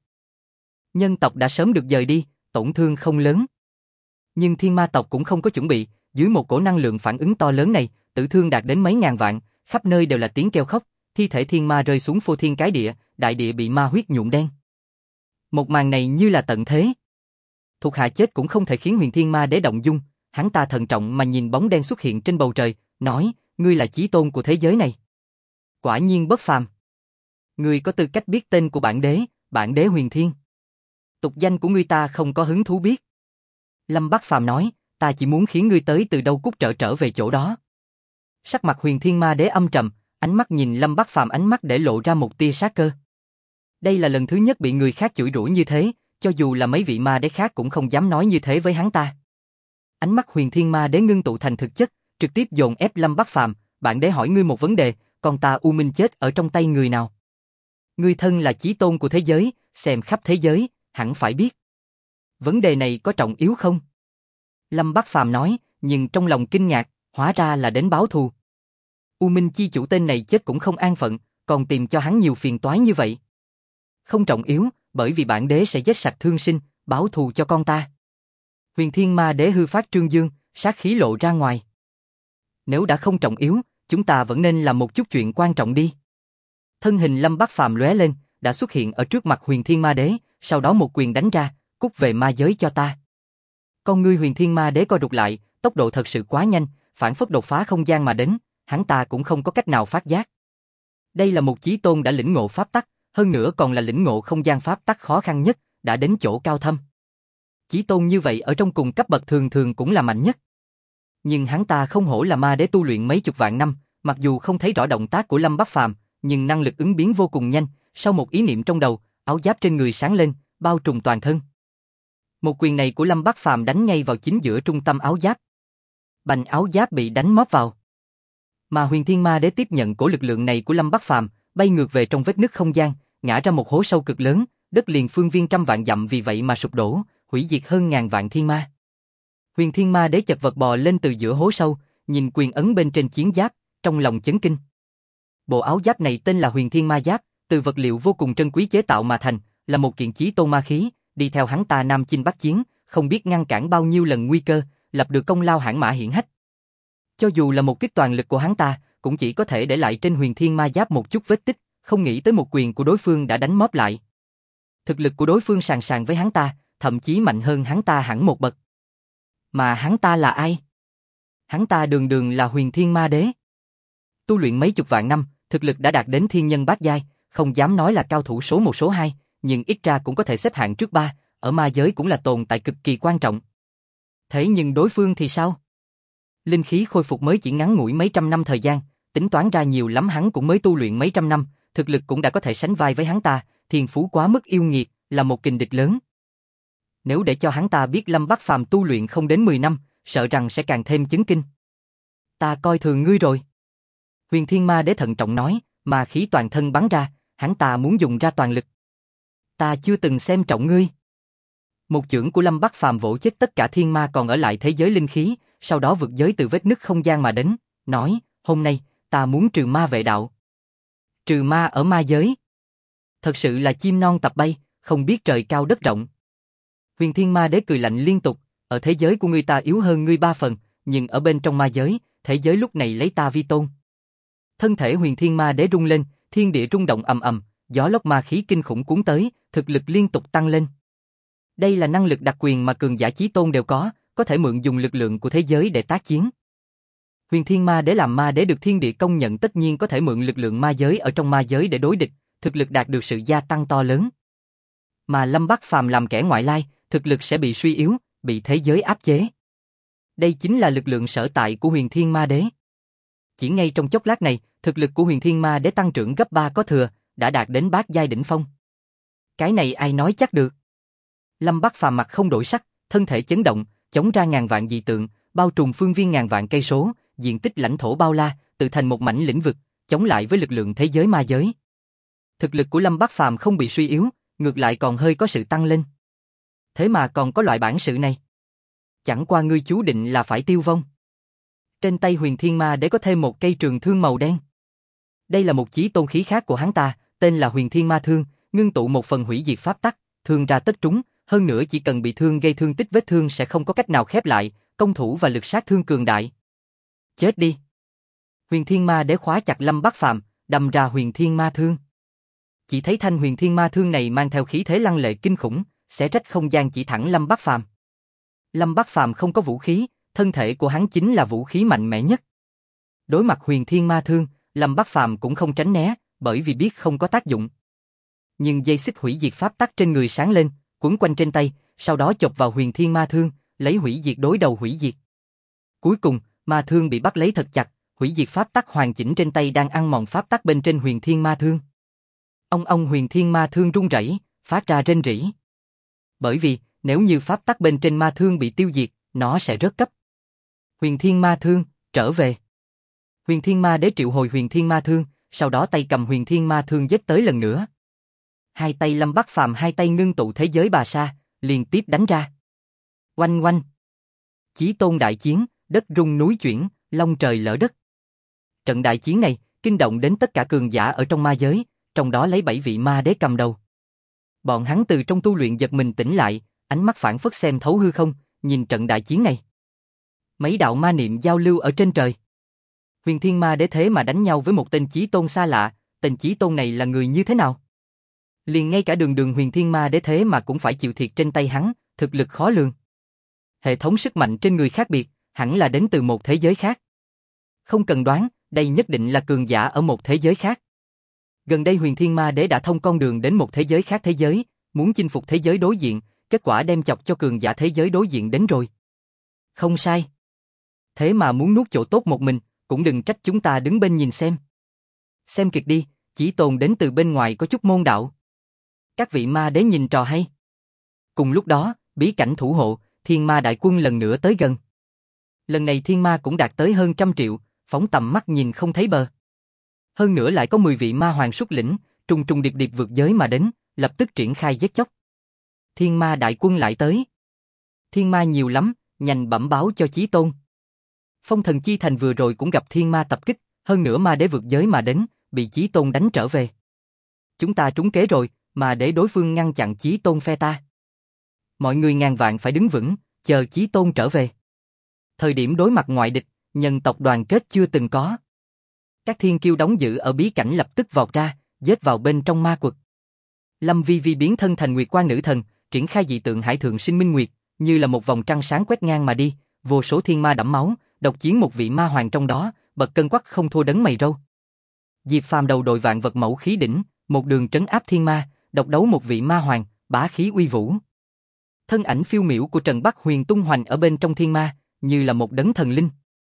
Nhân tộc đã sớm được dời đi, tổn thương không lớn. Nhưng thiên ma tộc cũng không có chuẩn bị, dưới một cổ năng lượng phản ứng to lớn này, tử thương đạt đến mấy ngàn vạn, khắp nơi đều là tiếng kêu khóc, thi thể thiên ma rơi xuống phô thiên cái địa, đại địa bị ma huyết nhuộm đen. Một màn này như là tận thế. Thuộc hạ chết cũng không thể khiến Huyền Thiên Ma Đế động dung, hắn ta thận trọng mà nhìn bóng đen xuất hiện trên bầu trời, nói, ngươi là chí tôn của thế giới này. Quả nhiên bất phàm. Ngươi có tư cách biết tên của bản đế Huyền Thiên. Tục danh của ngươi ta không có hứng thú biết. Lâm Bắc Phàm nói, ta chỉ muốn khiến ngươi tới từ đâu cút trở về chỗ đó. Sắc mặt Huyền Thiên Ma Đế âm trầm, ánh mắt nhìn Lâm Bắc Phàm ánh mắt để lộ ra một tia sát cơ. Đây là lần thứ nhất bị người khác chửi rủa như thế, cho dù là mấy vị ma đế khác cũng không dám nói như thế với hắn ta. Ánh mắt Huyền Thiên Ma Đế ngưng tụ thành thực chất, trực tiếp dồn ép Lâm Bắc Phàm, bản đế hỏi ngươi một vấn đề, con ta U Minh chết ở trong tay người nào? Ngươi thân là chí tôn của thế giới, xem khắp thế giới, hẳn phải biết. Vấn đề này có trọng yếu không? Lâm Bắc Phàm nói, nhưng trong lòng kinh ngạc, hóa ra là đến báo thù. U Minh chi chủ tên này chết cũng không an phận, còn tìm cho hắn nhiều phiền toái như vậy. Không trọng yếu, bởi vì bản đế sẽ giết sạch thương sinh, báo thù cho con ta. Huyền Thiên Ma Đế hư phát trương dương, sát khí lộ ra ngoài. Nếu đã không trọng yếu, chúng ta vẫn nên làm một chút chuyện quan trọng đi. Thân hình Lâm Bắc Phàm lóe lên, đã xuất hiện ở trước mặt Huyền Thiên Ma Đế, sau đó một quyền đánh ra, cút về ma giới cho ta. Con ngươi Huyền Thiên Ma Đế co rụt lại, tốc độ thật sự quá nhanh, phản phất đột phá không gian mà đến, hắn ta cũng không có cách nào phát giác. Đây là một chí tôn đã lĩnh ngộ pháp tắc, hơn nữa còn là lĩnh ngộ không gian pháp tắc khó khăn nhất, đã đến chỗ cao thâm. Chí tôn như vậy ở trong cùng cấp bậc thường thường cũng là mạnh nhất. Nhưng hắn ta không hổ là ma đế tu luyện mấy chục vạn năm, mặc dù không thấy rõ động tác của Lâm Bắc Phàm, nhưng năng lực ứng biến vô cùng nhanh, sau một ý niệm trong đầu, áo giáp trên người sáng lên, bao trùm toàn thân. Một quyền này của Lâm Bắc Phàm đánh ngay vào chính giữa trung tâm áo giáp. Bành áo giáp bị đánh móp vào. Mà Huyền Thiên Ma Đế tiếp nhận cổ lực lượng này của Lâm Bắc Phàm, bay ngược về trong vết nứt không gian, ngã ra một hố sâu cực lớn, đất liền phương viên trăm vạn dặm vì vậy mà sụp đổ, hủy diệt hơn ngàn vạn thiên ma. Huyền Thiên Ma Đế chật vật bò lên từ giữa hố sâu, nhìn quyền ấn bên trên chiến giáp, trong lòng chấn kinh. Bộ áo giáp này tên là Huyền Thiên Ma Giáp, từ vật liệu vô cùng trân quý chế tạo mà thành, là một kiện chí tôn ma khí, đi theo hắn ta nam chinh bắc chiến, không biết ngăn cản bao nhiêu lần nguy cơ, lập được công lao hãn mã hiển hách. Cho dù là một kích toàn lực của hắn ta, cũng chỉ có thể để lại trên Huyền Thiên Ma Giáp một chút vết tích, không nghĩ tới một quyền của đối phương đã đánh móp lại. Thực lực của đối phương sàn sàn với hắn ta, thậm chí mạnh hơn hắn ta hẳn một bậc. Mà hắn ta là ai? Hắn ta đường đường là Huyền Thiên Ma Đế. Tu luyện mấy chục vạn năm, thực lực đã đạt đến thiên nhân bát giai, không dám nói là cao thủ số 1 số 2, nhưng ít ra cũng có thể xếp hạng trước 3, ở ma giới cũng là tồn tại cực kỳ quan trọng. Thế nhưng đối phương thì sao? Linh khí khôi phục mới chỉ ngắn ngủi mấy trăm năm thời gian, tính toán ra nhiều lắm hắn cũng mới tu luyện mấy trăm năm, thực lực cũng đã có thể sánh vai với hắn ta, thiên phú quá mức yêu nghiệt, là một kình địch lớn. Nếu để cho hắn ta biết Lâm Bắc Phàm tu luyện không đến 10 năm, sợ rằng sẽ càng thêm chấn kinh. Ta coi thường ngươi rồi. Huyền Thiên Ma Đế thận trọng nói, mà khí toàn thân bắn ra, hắn ta muốn dùng ra toàn lực. Ta chưa từng xem trọng ngươi. Một chưởng của Lâm Bắc Phàm vỗ chết tất cả thiên ma còn ở lại thế giới linh khí, sau đó vượt giới từ vết nứt không gian mà đến, nói, hôm nay, ta muốn trừ ma vệ đạo. Trừ ma ở ma giới. Thật sự là chim non tập bay, không biết trời cao đất rộng. Huyền Thiên Ma Đế cười lạnh liên tục, ở thế giới của ngươi ta yếu hơn ngươi 3 phần, nhưng ở bên trong ma giới, thế giới lúc này lấy ta vi tôn. Thân thể Huyền Thiên Ma Đế rung lên, thiên địa rung động ầm ầm, gió lốc ma khí kinh khủng cuốn tới, thực lực liên tục tăng lên. Đây là năng lực đặc quyền mà cường giả chí tôn đều có thể mượn dùng lực lượng của thế giới để tác chiến. Huyền Thiên Ma Đế làm ma đế được thiên địa công nhận tất nhiên có thể mượn lực lượng ma giới ở trong ma giới để đối địch, thực lực đạt được sự gia tăng to lớn. Mà Lâm Bắc Phàm làm kẻ ngoại lai, thực lực sẽ bị suy yếu, bị thế giới áp chế. Đây chính là lực lượng sở tại của Huyền Thiên Ma Đế. Chỉ ngay trong chốc lát này, thực lực của Huyền Thiên Ma Đế tăng trưởng gấp 3 có thừa, đã đạt đến bát giai đỉnh phong. Cái này ai nói chắc được? Lâm Bắc Phàm mặt không đổi sắc, thân thể chấn động, chống ra ngàn vạn dị tượng, bao trùm phương viên ngàn vạn cây số, diện tích lãnh thổ bao la, tự thành một mảnh lĩnh vực, chống lại với lực lượng thế giới ma giới. Thực lực của Lâm Bác Phàm không bị suy yếu, ngược lại còn hơi có sự tăng lên. Thế mà còn có loại bản sự này. Chẳng qua ngươi chú định là phải tiêu vong. Trên tay Huyền Thiên Ma Đế có thêm một cây trường thương màu đen. Đây là một chí tôn khí khác của hắn ta, tên là Huyền Thiên Ma Thương, ngưng tụ một phần hủy diệt pháp tắc, thương ra tất trúng, hơn nữa chỉ cần bị thương gây thương tích vết thương sẽ không có cách nào khép lại, công thủ và lực sát thương cường đại. Chết đi. Huyền Thiên Ma Đế khóa chặt Lâm Bác Phàm, đâm ra Huyền Thiên Ma Thương. Chỉ thấy thanh Huyền Thiên Ma Thương này mang theo khí thế lăng lệ kinh khủng, xé rách không gian chỉ thẳng Lâm Bác Phàm. Lâm Bác Phàm không có vũ khí, thân thể của hắn chính là vũ khí mạnh mẽ nhất. Đối mặt Huyền Thiên Ma Thương, Lâm Bác Phàm cũng không tránh né, bởi vì biết không có tác dụng. Nhưng dây xích hủy diệt pháp tắc trên người sáng lên, quấn quanh trên tay, sau đó chộp vào Huyền Thiên Ma Thương, lấy hủy diệt đối đầu hủy diệt. Cuối cùng, ma thương bị bắt lấy thật chặt, hủy diệt pháp tắc hoàn chỉnh trên tay đang ăn mòn pháp tắc bên trên Huyền Thiên Ma Thương. Ông Huyền Thiên Ma Thương run rẩy, phát ra rên rỉ. Bởi vì, nếu như pháp tắc bên trên ma thương bị tiêu diệt, nó sẽ rớt cấp. Huyền Thiên Ma Thương, trở về. Huyền Thiên Ma Đế triệu hồi Huyền Thiên Ma Thương, sau đó tay cầm Huyền Thiên Ma Thương giết tới lần nữa. Hai tay Lâm Bác Phàm hai tay ngưng tụ thế giới bà sa, liên tiếp đánh ra. Oanh oanh. Chí tôn đại chiến, đất rung núi chuyển, long trời lở đất. Trận đại chiến này, kinh động đến tất cả cường giả ở trong ma giới, trong đó lấy 7 vị ma đế cầm đầu. Bọn hắn từ trong tu luyện giật mình tỉnh lại, ánh mắt phảng phất xem thấu hư không, nhìn trận đại chiến này. Mấy đạo ma niệm giao lưu ở trên trời. Huyền Thiên Ma Đế thế mà đánh nhau với một tên chí tôn xa lạ, tên chí tôn này là người như thế nào? Liền ngay cả đường Huyền Thiên Ma Đế thế mà cũng phải chịu thiệt trên tay hắn, thực lực khó lường. Hệ thống sức mạnh trên người khác biệt, hẳn là đến từ một thế giới khác. Không cần đoán, đây nhất định là cường giả ở một thế giới khác. Gần đây Huyền Thiên Ma Đế đã thông con đường đến một thế giới khác thế giới, muốn chinh phục thế giới đối diện, kết quả đem chọc cho cường giả thế giới đối diện đến rồi. Không sai. Thế mà muốn nuốt chỗ tốt một mình, cũng đừng trách chúng ta đứng bên nhìn xem. Xem kịch đi, chỉ tồn đến từ bên ngoài có chút môn đạo. Các vị ma đế nhìn trò hay. Cùng lúc đó, bí cảnh thủ hộ, thiên ma đại quân lần nữa tới gần. Lần này thiên ma cũng đạt tới hơn 100 triệu, phóng tầm mắt nhìn không thấy bờ. Hơn nữa lại có 10 vị ma hoàng xuất lĩnh, trùng trùng điệp điệp vượt giới mà đến, lập tức triển khai giết chóc. Thiên ma đại quân lại tới. Thiên ma nhiều lắm, nhanh bẩm báo cho Chí Tôn. Phong Thần Chi Thành vừa rồi cũng gặp thiên ma tập kích, hơn nữa ma đế vượt giới mà đến, bị Chí Tôn đánh trở về. Chúng ta trúng kế rồi, mà để đối phương ngăn chặn Chí Tôn phe ta. Mọi người ngàn vạn phải đứng vững, chờ Chí Tôn trở về. Thời điểm đối mặt ngoại địch, nhân tộc đoàn kết chưa từng có. Các thiên kiêu đóng giữ ở bí cảnh lập tức vọt ra, giết vào bên trong ma quật. Lâm Vi Vi biến thân thành Nguyệt Quan Nữ Thần, triển khai dị tượng Hải Thượng Sinh Minh Nguyệt, như là một vòng trăng sáng quét ngang mà đi, vô số thiên ma đẫm máu, độc chiến một vị ma hoàng trong đó, bật cân quắc không thua đấng mày râu. Diệp Phàm đầu đội vạn vật mẫu khí đỉnh, một đường trấn áp thiên ma, độc đấu một vị ma hoàng, bá khí uy vũ. Thân ảnh phiêu miểu của Trần Bắc Huyền tung hoành ở bên trong thiên ma, như là một đấng thần linh.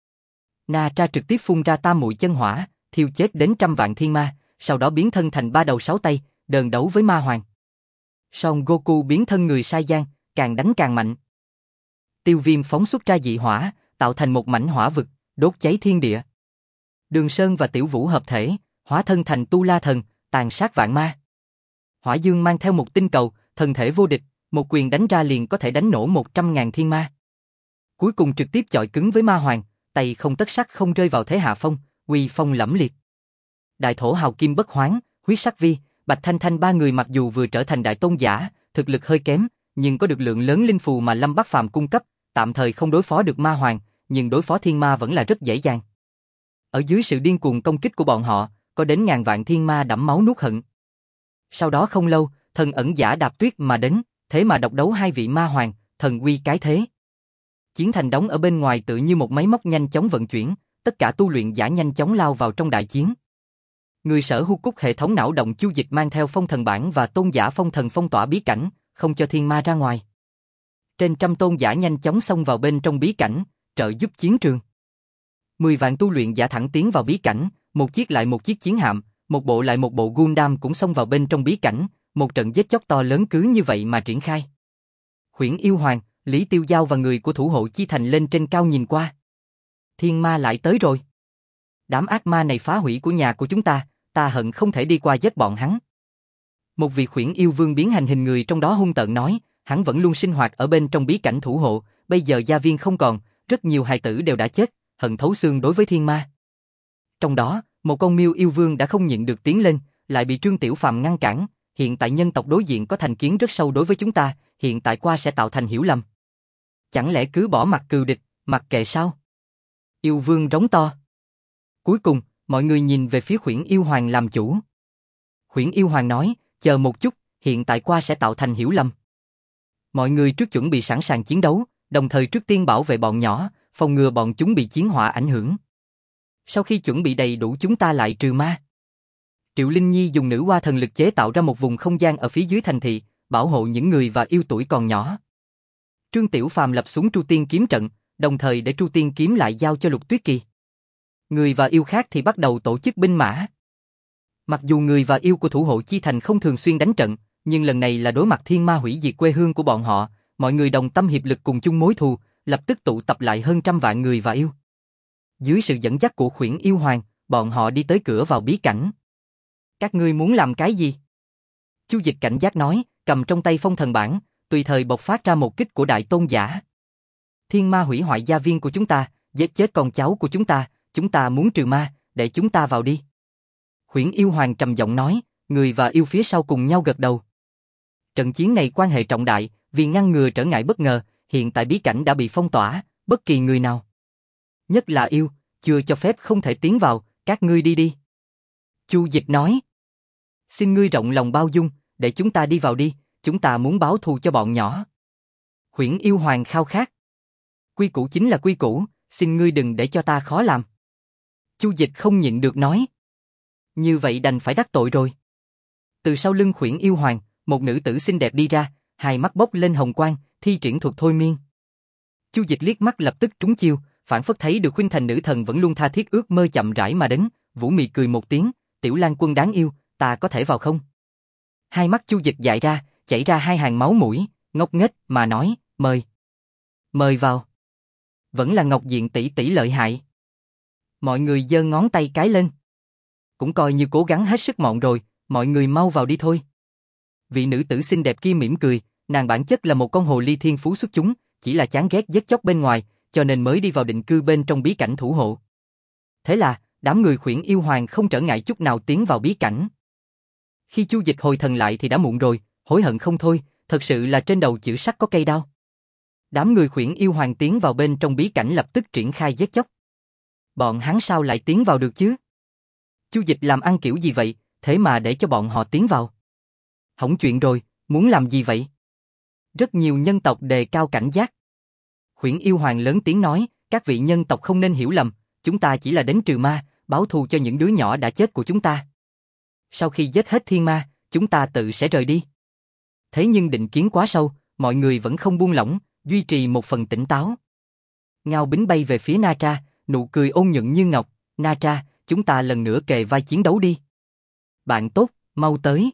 Na Tra trực tiếp phun ra tam muội chân hỏa, thiêu chết đến 100 vạn thiên ma, sau đó biến thân thành 3 đầu 6 tay, đờn đấu với ma hoàng. Son Goku biến thân người Sai Giang, càng đánh càng mạnh. Tiêu Viêm phóng xuất ra dị hỏa, tạo thành một mảnh hỏa vực, đốt cháy thiên địa. Đường Sơn và Tiểu Vũ hợp thể, hóa thân thành Tu La Thần, tàn sát vạn ma. Hỏa Dương mang theo một tinh cầu, thần thể vô địch, một quyền đánh ra liền có thể đánh nổ 100.000 thiên ma. Cuối cùng trực tiếp chọi cứng với ma hoàng, tay không tất sắt không rơi vào thế hạ phong, uy phong lẫm liệt. Đại Thổ Hào Kim Bất Hoán, Huyết Sắc Vi, Bạch Thanh Thanh ba người mặc dù vừa trở thành đại tôn giả, thực lực hơi kém, nhưng có được lượng lớn linh phù mà Lâm Bác Phàm cung cấp, tạm thời không đối phó được ma hoàng, nhưng đối phó thiên ma vẫn là rất dễ dàng. Ở dưới sự điên cuồng công kích của bọn họ, có đến ngàn vạn thiên ma đẫm máu nuốt hận. Sau đó không lâu, thần ẩn giả Đạp Tuyết mà đến, thế mà độc đấu 2 vị ma hoàng, thần uy cái thế. Chiến thành đóng ở bên ngoài tự như một máy móc nhanh chóng vận chuyển, tất cả tu luyện giả nhanh chóng lao vào trong đại chiến. Người sở hữu cúc hệ thống não động chu dịch mang theo phong thần bản và tôn giả phong thần phong tỏa bí cảnh, không cho thiên ma ra ngoài. Trên 100 tôn giả nhanh chóng xông vào bên trong bí cảnh, trợ giúp chiến trường. 10 vạn tu luyện giả thẳng tiến vào bí cảnh, một chiếc lại một chiếc chiến hạm, một bộ lại một bộ Gundam cũng xông vào bên trong bí cảnh, một trận giết chóc to lớn cứ như vậy mà triển khai. Khuyển Yêu Hoàng, Lý Tiêu Giao và người của thủ hộ chi thành lên trên cao nhìn qua. Thiên ma lại tới rồi. Đám ác ma này phá hủy của nhà của chúng ta hận không thể đi qua giết bọn hắn. Một vị khuyển yêu vương biến thành hình người trong đó hung tợn nói, hắn vẫn luôn sinh hoạt ở bên trong bí cảnh thủ hộ, bây giờ gia viên không còn, rất nhiều hài tử đều đã chết, hận thấu xương đối với thiên ma. Trong đó, một con miêu yêu vương đã không nhịn được tiến lên, lại bị Trương Tiểu Phàm ngăn cản, hiện tại nhân tộc đối diện có thành kiến rất sâu đối với chúng ta, hiện tại qua sẽ tạo thành hiểu lầm. Chẳng lẽ cứ bỏ mặt cừu địch, mặc kệ sao? Yêu vương rống to. Cuối cùng, mọi người nhìn về phía khuyển yêu hoàng làm chủ. Khuyển yêu hoàng nói, chờ một chút, hiện tại qua sẽ tạo thành hiểu lầm. Mọi người trước chuẩn bị sẵn sàng chiến đấu, đồng thời trước tiên bảo vệ bọn nhỏ, phòng ngừa bọn chúng bị chiến hỏa ảnh hưởng. Sau khi chuẩn bị đầy đủ chúng ta lại trừ ma. Triệu Linh Nhi dùng nữ hoa thần lực chế tạo ra một vùng không gian ở phía dưới thành thị, bảo hộ những người và yêu tuổi còn nhỏ. Trương Tiểu Phàm lập xuống Tru Tiên kiếm trận, đồng thời để Tru Tiên kiếm lại giao cho Lục Tuyết Kỳ. Người và yêu khác thì bắt đầu tổ chức binh mã. Mặc dù người và yêu của thủ hộ chi thành không thường xuyên đánh trận, nhưng lần này là đối mặt thiên ma hủy diệt quê hương của bọn họ, mọi người đồng tâm hiệp lực cùng chung mối thù, lập tức tụ tập lại hơn 100 vạn người và yêu. Dưới sự dẫn dắt của khuyển yêu hoàng, bọn họ đi tới cửa vào bí cảnh. Các ngươi muốn làm cái gì? Chu Dịch cảnh giác nói, cầm trong tay phong thần bản, tùy thời bộc phát ra một kích của đại tôn giả. Thiên ma hủy hoại gia viên của chúng ta, giết chết con cháu của chúng ta muốn trừ ma, để chúng ta vào đi. Khuyển yêu hoàng trầm giọng nói, người và yêu phía sau cùng nhau gật đầu. Trận chiến này quan hệ trọng đại, vì ngăn ngừa trở ngại bất ngờ, hiện tại bí cảnh đã bị phong tỏa, bất kỳ người nào, nhất là yêu, chưa cho phép không thể tiến vào, các ngươi đi đi. Chu Dịch nói, xin ngươi rộng lòng bao dung, để chúng ta đi vào đi, chúng ta muốn báo thù cho bọn nhỏ. Khuyển yêu hoàng khao khát. Quy củ chính là quy củ, xin ngươi đừng để cho ta khó làm. Chu Dịch không nhịn được nói. Như vậy đành phải đắc tội rồi. Từ sau lưng khuyển yêu hoàng, một nữ tử xinh đẹp đi ra, hai mắt bốc lên hồng quang, thi triển thuật thôi miên. Chu Dịch liếc mắt lập tức trúng chiêu, phản phất thấy được khuynh thành nữ thần vẫn luôn tha thiết ước mơ chậm rãi mà đến, Vũ Mị cười một tiếng, Tiểu Lan Quân đáng yêu, ta có thể vào không? Hai mắt Chu Dịch dại ra, chảy ra hai hàng máu mũi, ngốc nghếch mà nói, mời. Mời vào. Vẫn là Ngọc Diện tỷ tỷ lợi hại. Mọi người giơ ngón tay cái lên. Cũng coi như cố gắng hết sức mọn rồi, mọi người mau vào đi thôi. Vị nữ tử xinh đẹp kia mỉm cười, nàng bản chất là một con hồ ly thiên phú xuất chúng, chỉ là chán ghét giết chóc bên ngoài, cho nên mới đi vào định cư bên trong bí cảnh thủ hộ. Thế là, đám người khuyển yêu hoàng không trở ngại chút nào tiến vào bí cảnh. Khi Chu Dịch hồi thần lại thì đã muộn rồi, hối hận không thôi, thật sự là trên đầu chữ sắt có cây đao. Đám người khuyển yêu hoàng tiến vào bên trong bí cảnh lập tức triển khai giết chóc. Bọn hắn sao lại tiến vào được chứ? Chu Dịch làm ăn kiểu gì vậy, thế mà để cho bọn họ tiến vào? Hỏng chuyện rồi, muốn làm gì vậy? Rất nhiều nhân tộc đề cao cảnh giác. Khuyển yêu hoàng lớn tiếng nói, các vị nhân tộc không nên hiểu lầm, chúng ta chỉ là đến trừ ma, báo thù cho những đứa nhỏ đã chết của chúng ta. Sau khi giết hết thiên ma, chúng ta tự sẽ rời đi. Thế nhưng định kiến quá sâu, mọi người vẫn không buông lỏng, duy trì một phần tỉnh táo. Ngao Bính bay về phía Na Tra, nụ cười ôn nhuận như ngọc, Na Tra, chúng ta lần nữa kề vai chiến đấu đi. Bạn tốt, mau tới.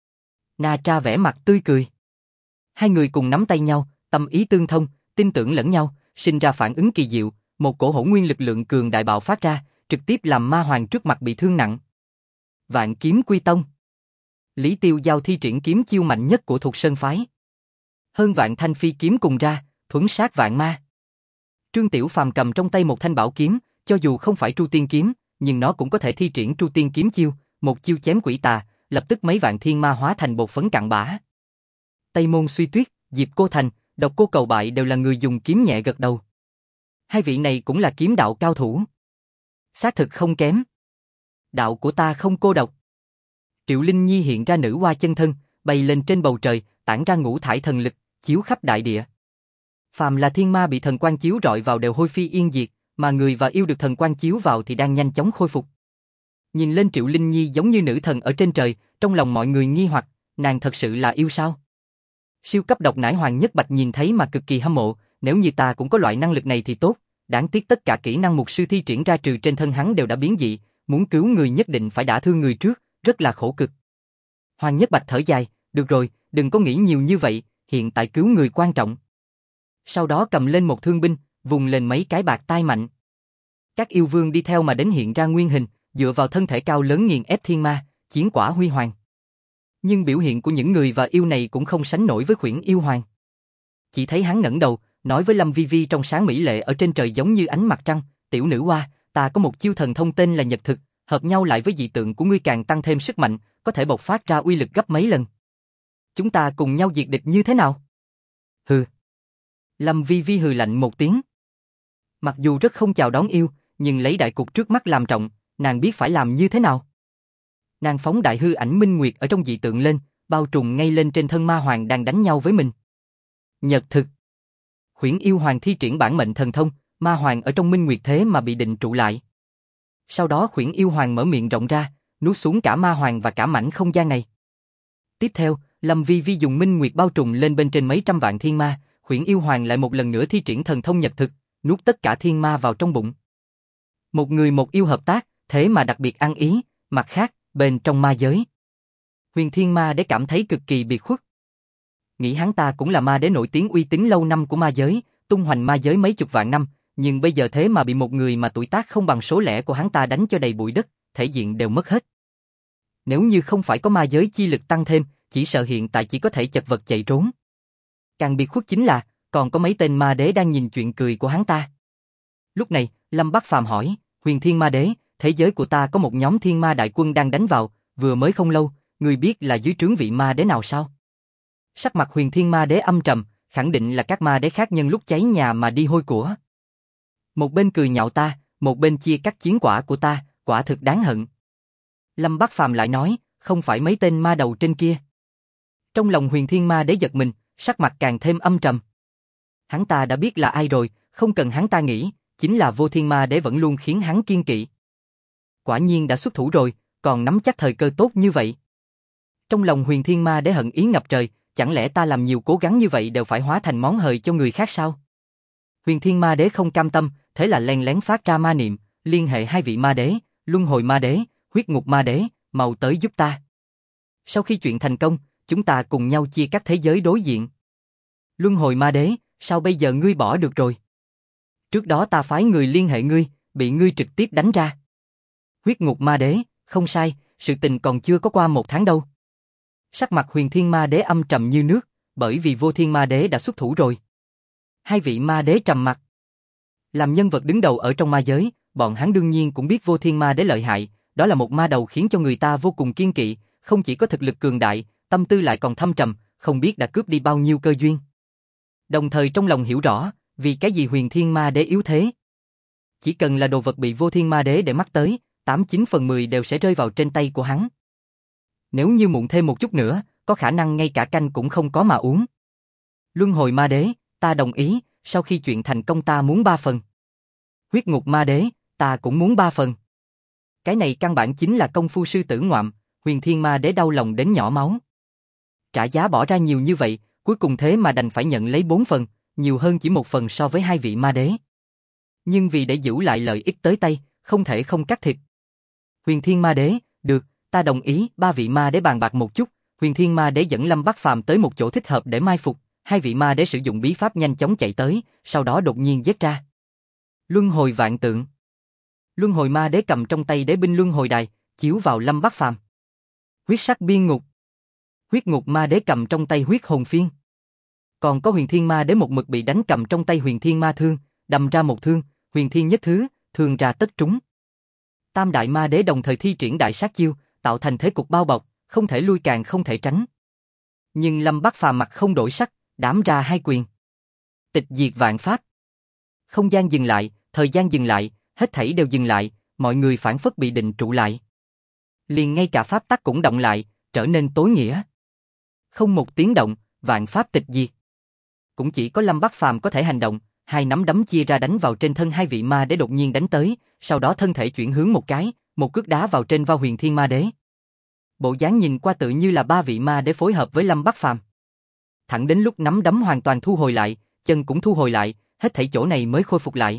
Na Tra vẻ mặt tươi cười. Hai người cùng nắm tay nhau, tâm ý tương thông, tin tưởng lẫn nhau, sinh ra phản ứng kỳ diệu, một cổ hỗn nguyên lực lượng cường đại bạo phát ra, trực tiếp làm ma hoàng trước mặt bị thương nặng. Vạn kiếm quy tông. Lý Tiêu giao thi triển kiếm chiêu mạnh nhất của Thuộc Sơn phái. Hơn vạn thanh phi kiếm cùng ra, thuấn sát vạn ma. Trương Tiểu Phàm cầm trong tay một thanh bảo kiếm, cho dù không phải Tru Tiên kiếm, nhưng nó cũng có thể thi triển Tru Tiên kiếm chiêu, một chiêu chém quỷ tà, lập tức mấy vạn thiên ma hóa thành bột phấn cặn bã. Tây Môn Suy Tuyết, Diệp Cô Thành, Độc Cô Cầu Bại đều là người dùng kiếm nhẹ gật đầu. Hai vị này cũng là kiếm đạo cao thủ. Xác thực không kém. Đạo của ta không cô độc. Triệu Linh Nhi hiện ra nữ hoa chân thân, bay lên trên bầu trời, tản ra ngũ thải thần lực, chiếu khắp đại địa. Phàm là thiên ma bị thần quang chiếu rọi vào đều hôi phi yên diệt, mà người và yêu được thần quang chiếu vào thì đang nhanh chóng khôi phục. Nhìn lên Triệu Linh Nhi giống như nữ thần ở trên trời, trong lòng mọi người nghi hoặc, nàng thật sự là yêu sao? Siêu cấp độc nải Hoàng Nhất Bạch nhìn thấy mà cực kỳ hâm mộ, nếu như ta cũng có loại năng lực này thì tốt, đáng tiếc tất cả kỹ năng mục sư thi triển ra trừ trên thân hắn đều đã biến dị, muốn cứu người nhất định phải đả thương người trước, rất là khổ cực. Hoàng Nhất Bạch thở dài, được rồi, đừng có nghĩ nhiều như vậy, hiện tại cứu người quan trọng. Sau đó cầm lên một thương binh, vùng lên mấy cái bạc tai mạnh. Các yêu vương đi theo mà đến hiện ra nguyên hình, dựa vào thân thể cao lớn nghiền ép thiên ma, chiến quả huy hoàng. Nhưng biểu hiện của những người và yêu này cũng không sánh nổi với Khuyển Yêu Hoàng. Chỉ thấy hắn ngẩng đầu, nói với Lâm Vi Vi trong sáng mỹ lệ ở trên trời giống như ánh mặt trăng, tiểu nữ hoa, ta có một chiêu thần thông tên là Nhật Thực, hợp nhau lại với dị tượng của ngươi càng tăng thêm sức mạnh, có thể bộc phát ra uy lực gấp mấy lần. Chúng ta cùng nhau diệt địch như thế nào? Hừ. Lâm Vi Vi hừ lạnh một tiếng. Mặc dù rất không chào đón yêu, nhưng lấy đại cục trước mắt làm trọng, nàng biết phải làm như thế nào. Nàng phóng đại hư ảnh minh nguyệt ở trong dị tượng lên, bao trùm ngay lên trên thân ma hoàng đang đánh nhau với mình. Nhật Thực. Khuyển Yêu Hoàng thi triển bản mệnh thần thông, ma hoàng ở trong minh nguyệt thế mà bị định trụ lại. Sau đó Khuyển Yêu Hoàng mở miệng rộng ra, nuốt xuống cả ma hoàng và cả mảnh không gian này. Tiếp theo, Lâm Vi Vi dùng minh nguyệt bao trùm lên bên trên mấy trăm vạn thiên ma, Khuyển Yêu Hoàng lại một lần nữa thi triển thần thông Nhật Thực, nuốt tất cả thiên ma vào trong bụng. Một người một yêu hợp tác, thế mà đặc biệt ăn ý, mặt khác, bên trong ma giới. Huyền Thiên Ma Đế cảm thấy cực kỳ biệt khuất. Nghĩ hắn ta cũng là ma đế nổi tiếng uy tín lâu năm của ma giới, tung hoành ma giới mấy chục vạn năm, nhưng bây giờ thế mà bị một người mà tuổi tác không bằng số lẻ của hắn ta đánh cho đầy bụi đất, thể diện đều mất hết. Nếu như không phải có ma giới chi lực tăng thêm, chỉ sợ hiện tại chỉ có thể chật vật chạy trốn. Càng biệt khuất chính là, còn có mấy tên ma đế đang nhìn chuyện cười của hắn ta. Lúc này, Lâm Bắc Phàm hỏi, Huyền Thiên Ma Đế, thế giới của ta có một nhóm thiên ma đại quân đang đánh vào, vừa mới không lâu, ngươi biết là dưới trướng vị ma đế nào sao? Sắc mặt Huyền Thiên Ma Đế âm trầm, khẳng định là các ma đế khác nhân lúc cháy nhà mà đi hôi của. Một bên cười nhạo ta, một bên chia cắt chiến quả của ta, quả thực đáng hận. Lâm Bắc Phàm lại nói, không phải mấy tên ma đầu trên kia. Trong lòng Huyền Thiên Ma Đế giật mình, sắc mặt càng thêm âm trầm. Hắn ta đã biết là ai rồi, không cần hắn ta nghĩ, chính là Vô Thiên Ma Đế vẫn luôn khiến hắn kiên kỵ. Quả nhiên đã xuất thủ rồi, còn nắm chắc thời cơ tốt như vậy. Trong lòng Huyền Thiên Ma Đế hận ý ngập trời, chẳng lẽ ta làm nhiều cố gắng như vậy đều phải hóa thành món hời cho người khác sao? Huyền Thiên Ma Đế không cam tâm, thế là len lén phát ra ma niệm, liên hệ hai vị ma đế, Luân Hồi Ma Đế, Huyết Ngục Ma Đế, mau tới giúp ta. Sau khi chuyện thành công, chúng ta cùng nhau chia các thế giới đối diện. Luân Hồi Ma Đế, sao bây giờ ngươi bỏ được rồi? Trước đó ta phái người liên hệ ngươi, bị ngươi trực tiếp đánh ra. Huyết Ngục Ma Đế, không sai, sự tình còn chưa có qua 1 tháng đâu. Sắc mặt Huyền Thiên Ma Đế âm trầm như nước, bởi vì Vô Thiên Ma Đế đã xuất thủ rồi. Hai vị ma đế trầm mặt. Làm nhân vật đứng đầu ở trong ma giới, bọn hắn đương nhiên cũng biết Vô Thiên Ma Đế lợi hại, đó là một ma đầu khiến cho người ta vô cùng kiên kỵ, không chỉ có thực lực cường đại, tâm tư lại còn thâm trầm, không biết đã cướp đi bao nhiêu cơ duyên. Đồng thời trong lòng hiểu rõ, vì cái gì Huyền Thiên Ma Đế yếu thế. Chỉ cần là đồ vật bị Vô Thiên Ma Đế để mắt tới, 89 phần 10 đều sẽ rơi vào trên tay của hắn. Nếu như muộn thêm một chút nữa, có khả năng ngay cả canh cũng không có mà uống. Luân Hồi Ma Đế, ta đồng ý, sau khi chuyện thành công ta muốn 3 phần. Huyết Ngục Ma Đế, ta cũng muốn 3 phần. Cái này căn bản chính là công phu sư tử ngoạm, Huyền Thiên Ma Đế đau lòng đến nhỏ máu. Trả giá bỏ ra nhiều như vậy, cuối cùng thế mà đành phải nhận lấy 4 phần, nhiều hơn chỉ 1 phần so với hai vị ma đế. Nhưng vì để giữ lại lợi ích tới tay, không thể không cắt thịt. Huyền Thiên Ma Đế, được, ta đồng ý, 3 vị ma đế bàn bạc một chút, Huyền Thiên Ma Đế dẫn Lâm Bắc Phàm tới một chỗ thích hợp để mai phục, hai vị ma đế sử dụng bí pháp nhanh chóng chạy tới, sau đó đột nhiên giết ra. Luân Hồi Vạn Tượng. Luân Hồi Ma Đế cầm trong tay đế binh Luân Hồi Đài, chiếu vào Lâm Bắc Phàm. Huyết Sắc Biên Ngục. Huyết Ngục Ma Đế cầm trong tay Huyết Hồn Phiên. Còn có Huyền Thiên Ma Đế một mực bị đánh cầm trong tay Huyền Thiên Ma Thương, đâm ra một thương, Huyền Thiên nhất thứ, thương ra tất trúng. Tam đại ma đế đồng thời thi triển đại sát chiêu, tạo thành thế cục bao bọc, không thể lui càng không thể tránh. Nhưng Lâm Bắc Phàm mặt không đổi sắc, đám ra hai quyền. Tịch diệt vạn pháp. Không gian dừng lại, thời gian dừng lại, hết thảy đều dừng lại, mọi người phản phất bị định trụ lại. Liền ngay cả pháp tắc cũng động lại, trở nên tối nghĩa. Không một tiếng động, vạn pháp tịch diệt. Cũng chỉ có Lâm Bắc Phàm có thể hành động, hai nắm đấm chia ra đánh vào trên thân hai vị ma đế đột nhiên đánh tới, sau đó thân thể chuyển hướng một cái, một cước đá vào trên vai Huyền Thiên Ma Đế. Bộ dáng nhìn qua tự như là 3 vị ma đế phối hợp với Lâm Bắc Phàm. Thẳng đến lúc nắm đấm hoàn toàn thu hồi lại, chân cũng thu hồi lại, hết thảy chỗ này mới khôi phục lại.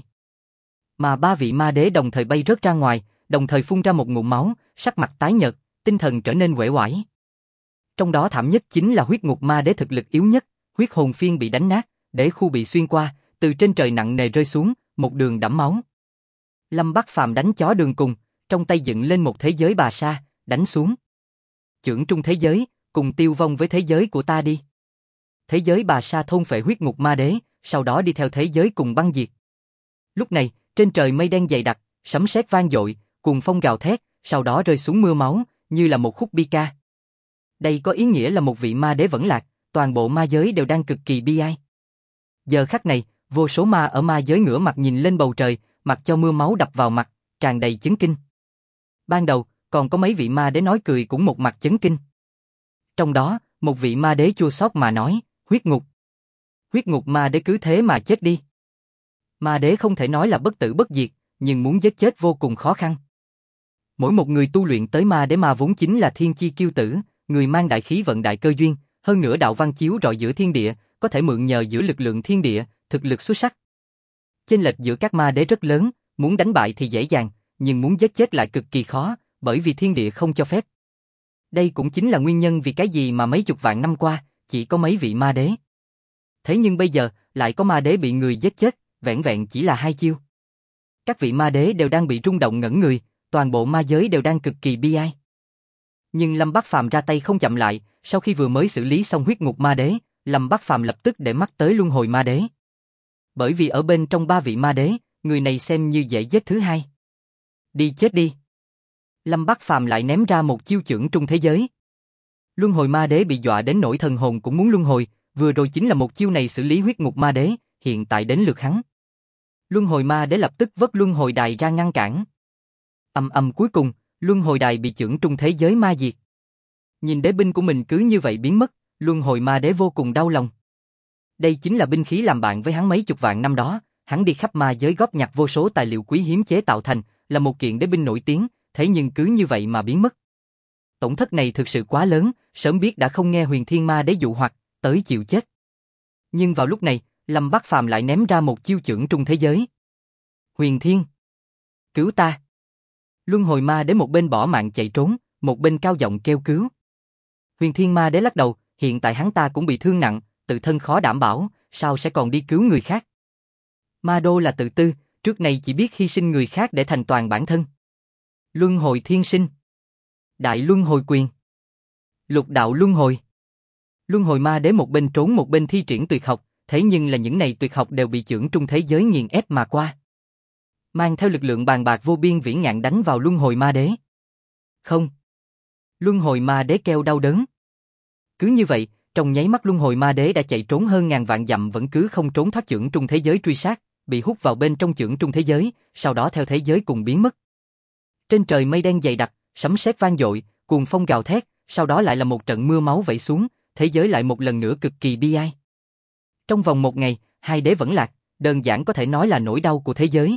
Mà 3 vị ma đế đồng thời bay rớt ra ngoài, đồng thời phun ra một ngụm máu, sắc mặt tái nhợt, tinh thần trở nên uể oải. Trong đó thảm nhất chính là Huyết Ngục Ma Đế thực lực yếu nhất, Huyết Hồn Phiên bị đánh nát, đế khu bị xuyên qua, từ trên trời nặng nề rơi xuống, một đường đẫm máu. Lâm Bắc Phàm đánh chó đường cùng, trong tay dựng lên một thế giới bà sa, đánh xuống. Chưởng trung thế giới, cùng tiêu vong với thế giới của ta đi. Thế giới bà sa thôn phệ huyết ngục ma đế, sau đó đi theo thế giới cùng băng diệt. Lúc này, trên trời mây đen dày đặc, sấm sét vang dội, cuồng phong gào thét, sau đó rơi xuống mưa máu, như là một khúc bi ca. Đây có ý nghĩa là một vị ma đế vẫn lạc, toàn bộ ma giới đều đang cực kỳ bi ai. Giờ khắc này, vô số ma ở ma giới ngửa mặt nhìn lên bầu trời, mặc cho mưa máu đập vào mặt, tràn đầy chấn kinh. Ban đầu, còn có mấy vị ma đế nói cười cũng một mặt chấn kinh. Trong đó, một vị ma đế chua xót mà nói, huyết ngục. Huyết ngục ma đế cứ thế mà chết đi. Ma đế không thể nói là bất tử bất diệt, nhưng muốn giết chết vô cùng khó khăn. Mỗi một người tu luyện tới ma đế ma vốn chính là thiên chi kiêu tử, người mang đại khí vận đại cơ duyên, hơn nữa đạo văn chiếu rọi giữa thiên địa, có thể mượn nhờ giữa lực lượng thiên địa, thực lực xuất sắc. Chênh lệch giữa các ma đế rất lớn, muốn đánh bại thì dễ dàng, nhưng muốn giết chết lại cực kỳ khó, bởi vì thiên địa không cho phép. Đây cũng chính là nguyên nhân vì cái gì mà mấy chục vạn năm qua, chỉ có mấy vị ma đế. Thế nhưng bây giờ, lại có ma đế bị người giết chết, vẹn vẹn chỉ là 2 chiêu. Các vị ma đế đều đang bị rung động ngẩn người, toàn bộ ma giới đều đang cực kỳ bi ai. Nhưng Lâm Bắc Phàm ra tay không chậm lại, sau khi vừa mới xử lý xong huyết ngục ma đế, Lâm Bắc Phàm lập tức để mắt tới luân hồi ma đế. Bởi vì ở bên trong 3 vị ma đế, người này xem như dễ giết thứ hai. Đi chết đi. Lâm Bắc Phàm lại ném ra một chiêu chưởng trung thế giới. Luân hồi ma đế bị dọa đến nỗi thần hồn cũng muốn luân hồi, vừa rồi chính là một chiêu này xử lý huyết ngục ma đế, hiện tại đến lượt hắn. Luân hồi ma đế lập tức vất luân hồi đài ra ngăn cản. Ầm ầm, cuối cùng, luân hồi đài bị chưởng trung thế giới ma diệt. Nhìn đế binh của mình cứ như vậy biến mất, luân hồi ma đế vô cùng đau lòng. Đây chính là binh khí làm bạn với hắn mấy chục vạn năm đó, hắn đi khắp ma giới góp nhặt vô số tài liệu quý hiếm chế tạo thành, là một kiện đế binh nổi tiếng, thế nhưng cứ như vậy mà biến mất. Tổn thất này thực sự quá lớn, sớm biết đã không nghe Huyền Thiên Ma Đế dụ hoặc, tới chịu chết. Nhưng vào lúc này, Lâm Bắc Phàm lại ném ra một chiêu chưởng trung thế giới. Huyền Thiên! Cứu ta! Luân hồi ma đế một bên bỏ mạng chạy trốn, một bên cao giọng kêu cứu. Huyền Thiên Ma Đế lắc đầu, hiện tại hắn ta cũng bị thương nặng, tự thân khó đảm bảo, sao sẽ còn đi cứu người khác. Ma đô là tự tư, trước này chỉ biết hy sinh người khác để thành toàn bản thân. Luân hồi thiên sinh. Đại luân hồi quyền. Lục đạo luân hồi. Luân hồi ma đế một bên trốn một bên thi triển tuyệt học, thế nhưng là những này tuyệt học đều bị chưởng trung thế giới nghiền ép mà qua. Mang theo lực lượng bàn bạc vô biên vĩ ngạn đánh vào luân hồi ma đế. Không. Luân hồi ma đế kêu đau đớn. Cứ như vậy, trong nháy mắt luân hồi ma đế đã chạy trốn hơn ngàn vạn dặm vẫn cứ không trốn thoát chưởng trung thế giới truy sát, bị hút vào bên trong chưởng trung thế giới, sau đó theo thế giới cùng biến mất. Trên trời mây đen dày đặc, sấm sét vang dội, cuồng phong gào thét, sau đó lại là một trận mưa máu vẩy xuống, thế giới lại một lần nữa cực kỳ bi ai. Trong vòng một ngày, hai đế vẫn lạc, đơn giản có thể nói là nỗi đau của thế giới.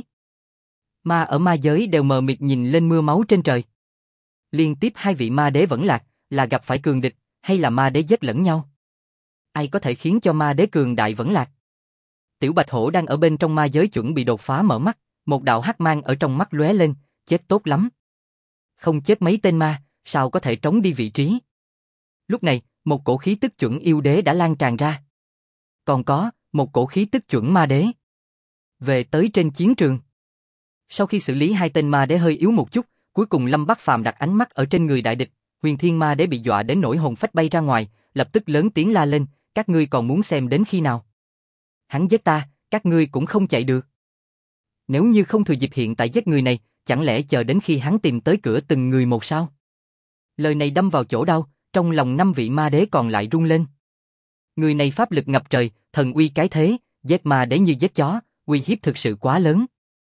Ma ở ma giới đều mờ mịt nhìn lên mưa máu trên trời. Liên tiếp hai vị ma đế vẫn lạc, là gặp phải cường địch, hay là ma đế giết lẫn nhau? Ai có thể khiến cho ma đế cường đại vẫn lạc? Tiểu Bạch Hổ đang ở bên trong ma giới chuẩn bị đột phá mở mắt, một đạo hắc mang ở trong mắt lóe lên, chết tốt lắm. Không chết mấy tên ma, sao có thể trống đi vị trí? Lúc này, một cổ khí tức chuẩn yêu đế đã lan tràn ra. Còn có, một cổ khí tức chuẩn ma đế. Về tới trên chiến trường. Sau khi xử lý hai tên ma đế hơi yếu một chút, cuối cùng Lâm Bắc Phàm đặt ánh mắt ở trên người đại địch, Huyền Thiên Ma Đế bị dọa đến nỗi hồn phách bay ra ngoài, lập tức lớn tiếng la lên, các ngươi còn muốn xem đến khi nào? Hắn giết ta, các ngươi cũng không chạy được. Nếu như không thừa dịp hiện tại giết người này, chẳng lẽ chờ đến khi hắn tìm tới cửa từng người một sao? Lời này đâm vào chỗ đau, trong lòng 5 vị ma đế còn lại rung lên. Người này pháp lực ngập trời, thần uy cái thế, giết ma đế như giết chó, uy hiếp thực sự quá lớn.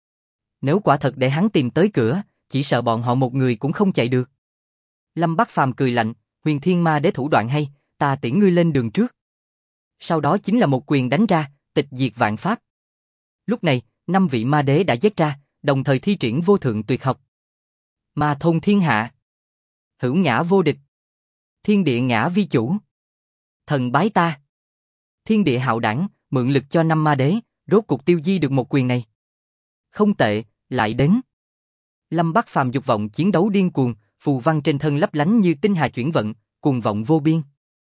Nếu quả thật để hắn tìm tới cửa, chỉ sợ bọn họ một người cũng không chạy được. Lâm Bắc Phàm cười lạnh, Huyền Thiên Ma Đế thủ đoạn hay, ta tiễn ngươi lên đường trước. Sau đó chính là một quyền đánh ra, tịch diệt vạn pháp. Lúc này, 5 vị ma đế đã giết ra, đồng thời thi triển vô thượng tuyệt học. Ma thôn thiên hạ. Hữu ngã vô địch. Thiên địa ngã vi chủ. Thần bái ta. Thiên địa hạo đảng, mượn lực cho 5 ma đế, rốt cục tiêu di được một quyền này. Không tệ, lại đến. Lâm Bắc Phàm dục vọng chiến đấu điên cuồng, phù văn trên thân lấp lánh như tinh hà chuyển vận, cuồng vọng vô biên.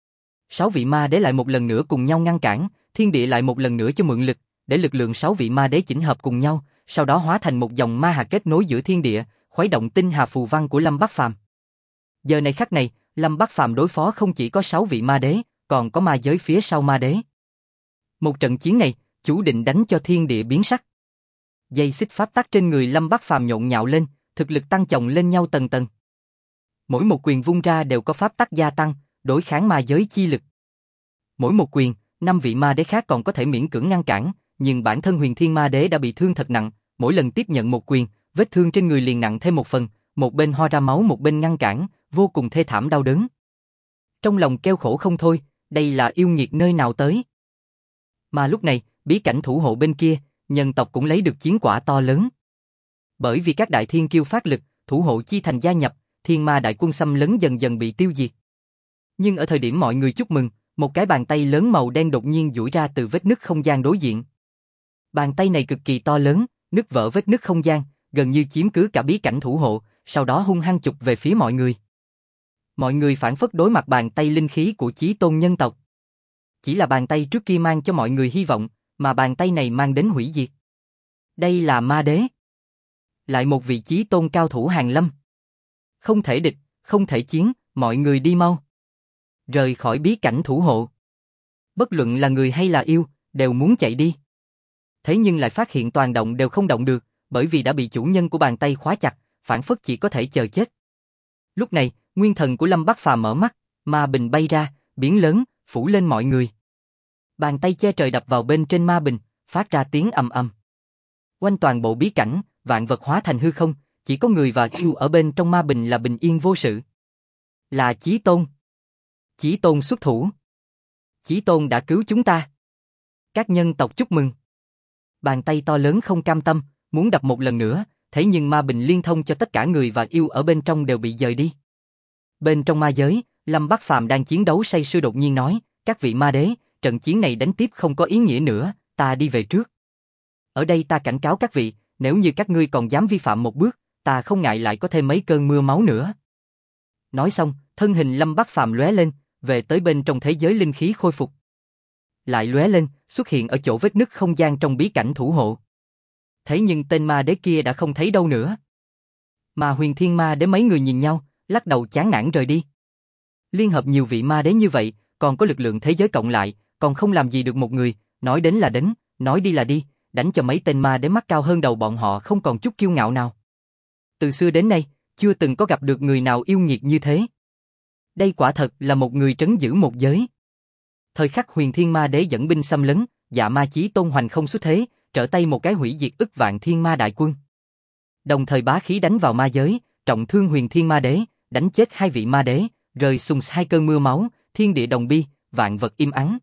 6 vị ma đế lại một lần nữa cùng nhau ngăn cản, thiên địa lại một lần nữa cho mượn lực, để lực lượng 6 vị ma đế chỉnh hợp cùng nhau, sau đó hóa thành một dòng ma hà kết nối giữa thiên địa, khuấy động tinh hà phù văn của Lâm Bắc Phàm. Giờ này khắc này, Lâm Bắc Phàm đối phó không chỉ có 6 vị ma đế, còn có ma giới phía sau ma đế. Một trận chiến này, chủ định đánh cho thiên địa biến sắc. Dây xích pháp tắc trên người Lâm Bắc Phàm nhộn nhạo lên, thực lực tăng chồng lên nhau tầng tầng. Mỗi một quyền vung ra đều có pháp tắc gia tăng, đối kháng ma giới chi lực. Mỗi một quyền, 5 vị ma đế khác còn có thể miễn cưỡng ngăn cản, nhưng bản thân Huyền Thiên Ma Đế đã bị thương thật nặng, mỗi lần tiếp nhận một quyền, vết thương trên người liền nặng thêm một phần, một bên ho ra máu một bên ngăn cản, vô cùng thê thảm đau đớn. Trong lòng kêu khổ không thôi, đây là yêu nghiệt nơi nào tới. Mà lúc này, bí cảnh thủ hộ bên kia, nhân tộc cũng lấy được chiến quả to lớn. Bởi vì các đại thiên kiêu phát lực, thủ hộ chi thành gia nhập, thiên ma đại quân xâm lấn dần dần bị tiêu diệt. Nhưng ở thời điểm mọi người chúc mừng, một cái bàn tay lớn màu đen đột nhiên duỗi ra từ vết nứt không gian đối diện. Bàn tay này cực kỳ to lớn, nứt vỡ vết nứt không gian, gần như chiếm cứ cả bí cảnh thủ hộ, sau đó hung hăng chụp về phía mọi người. Mọi người phản phất đối mặt bàn tay linh khí của chí tôn nhân tộc. Chỉ là bàn tay trước kia mang cho mọi người hy vọng, mà bàn tay này mang đến hủy diệt. Đây là ma đế. Lại một vị chí tôn cao thủ hàng lâm. Không thể địch, không thể chiến, mọi người đi mau. Rời khỏi bí cảnh thủ hộ. Bất luận là người hay là yêu, đều muốn chạy đi. Thế nhưng lại phát hiện toàn động đều không động được, bởi vì đã bị chủ nhân của bàn tay khóa chặt, phản phất chỉ có thể chờ chết. Lúc này, nguyên thần của Lâm Bắc Phàm mở mắt, ma bình bay ra, biến lớn, phủ lên mọi người. Bàn tay che trời đập vào bên trên ma bình, phát ra tiếng ầm ầm. Quanh toàn bộ bí cảnh, vạn vật hóa thành hư không, chỉ có người và yêu ở bên trong ma bình là bình yên vô sự. Là Chí Tôn. Chí Tôn xuất thủ. Chí Tôn đã cứu chúng ta. Các nhân tộc chúc mừng. Bàn tay to lớn không cam tâm, muốn đập một lần nữa, thế nhưng ma bình liên thông cho tất cả người và yêu ở bên trong đều bị dời đi. Bên trong ma giới, Lâm Bắc Phàm đang chiến đấu say sưa đột nhiên nói, các vị ma đế, trận chiến này đánh tiếp không có ý nghĩa nữa, ta đi về trước. Ở đây ta cảnh cáo các vị, nếu như các ngươi còn dám vi phạm một bước, ta không ngại lại có thêm mấy cơn mưa máu nữa. Nói xong, thân hình Lâm Bắc Phàm lóe lên, về tới bên trong thế giới linh khí khôi phục. Lại lóe lên, xuất hiện ở chỗ vết nứt không gian trong bí cảnh thủ hộ. Thế nhưng tên ma đế kia đã không thấy đâu nữa. Mà Huyền Thiên Ma Đế mấy người nhìn nhau, lắc đầu chán nản rời đi. Liên hợp nhiều vị ma đế như vậy, còn có lực lượng thế giới cộng lại, còn không làm gì được một người, nói đến là đến, nói đi là đi, đánh cho mấy tên ma đế mắt cao hơn đầu bọn họ không còn chút kiêu ngạo nào. Từ xưa đến nay, chưa từng có gặp được người nào yêu nghiệt như thế. Đây quả thật là một người trấn giữ một giới. Thời khắc Huyền Thiên Ma Đế dẫn binh xâm lấn, Dạ Ma Chí Tôn hoành không xuất thế, trở tay một cái hủy diệt ức vạn thiên ma đại quân. Đồng thời bá khí đánh vào ma giới, trọng thương Huyền Thiên Ma Đế, đánh chết 2 vị ma đế, rơi xung 2 cơn mưa máu, thiên địa đồng bi, vạn vật im ắng.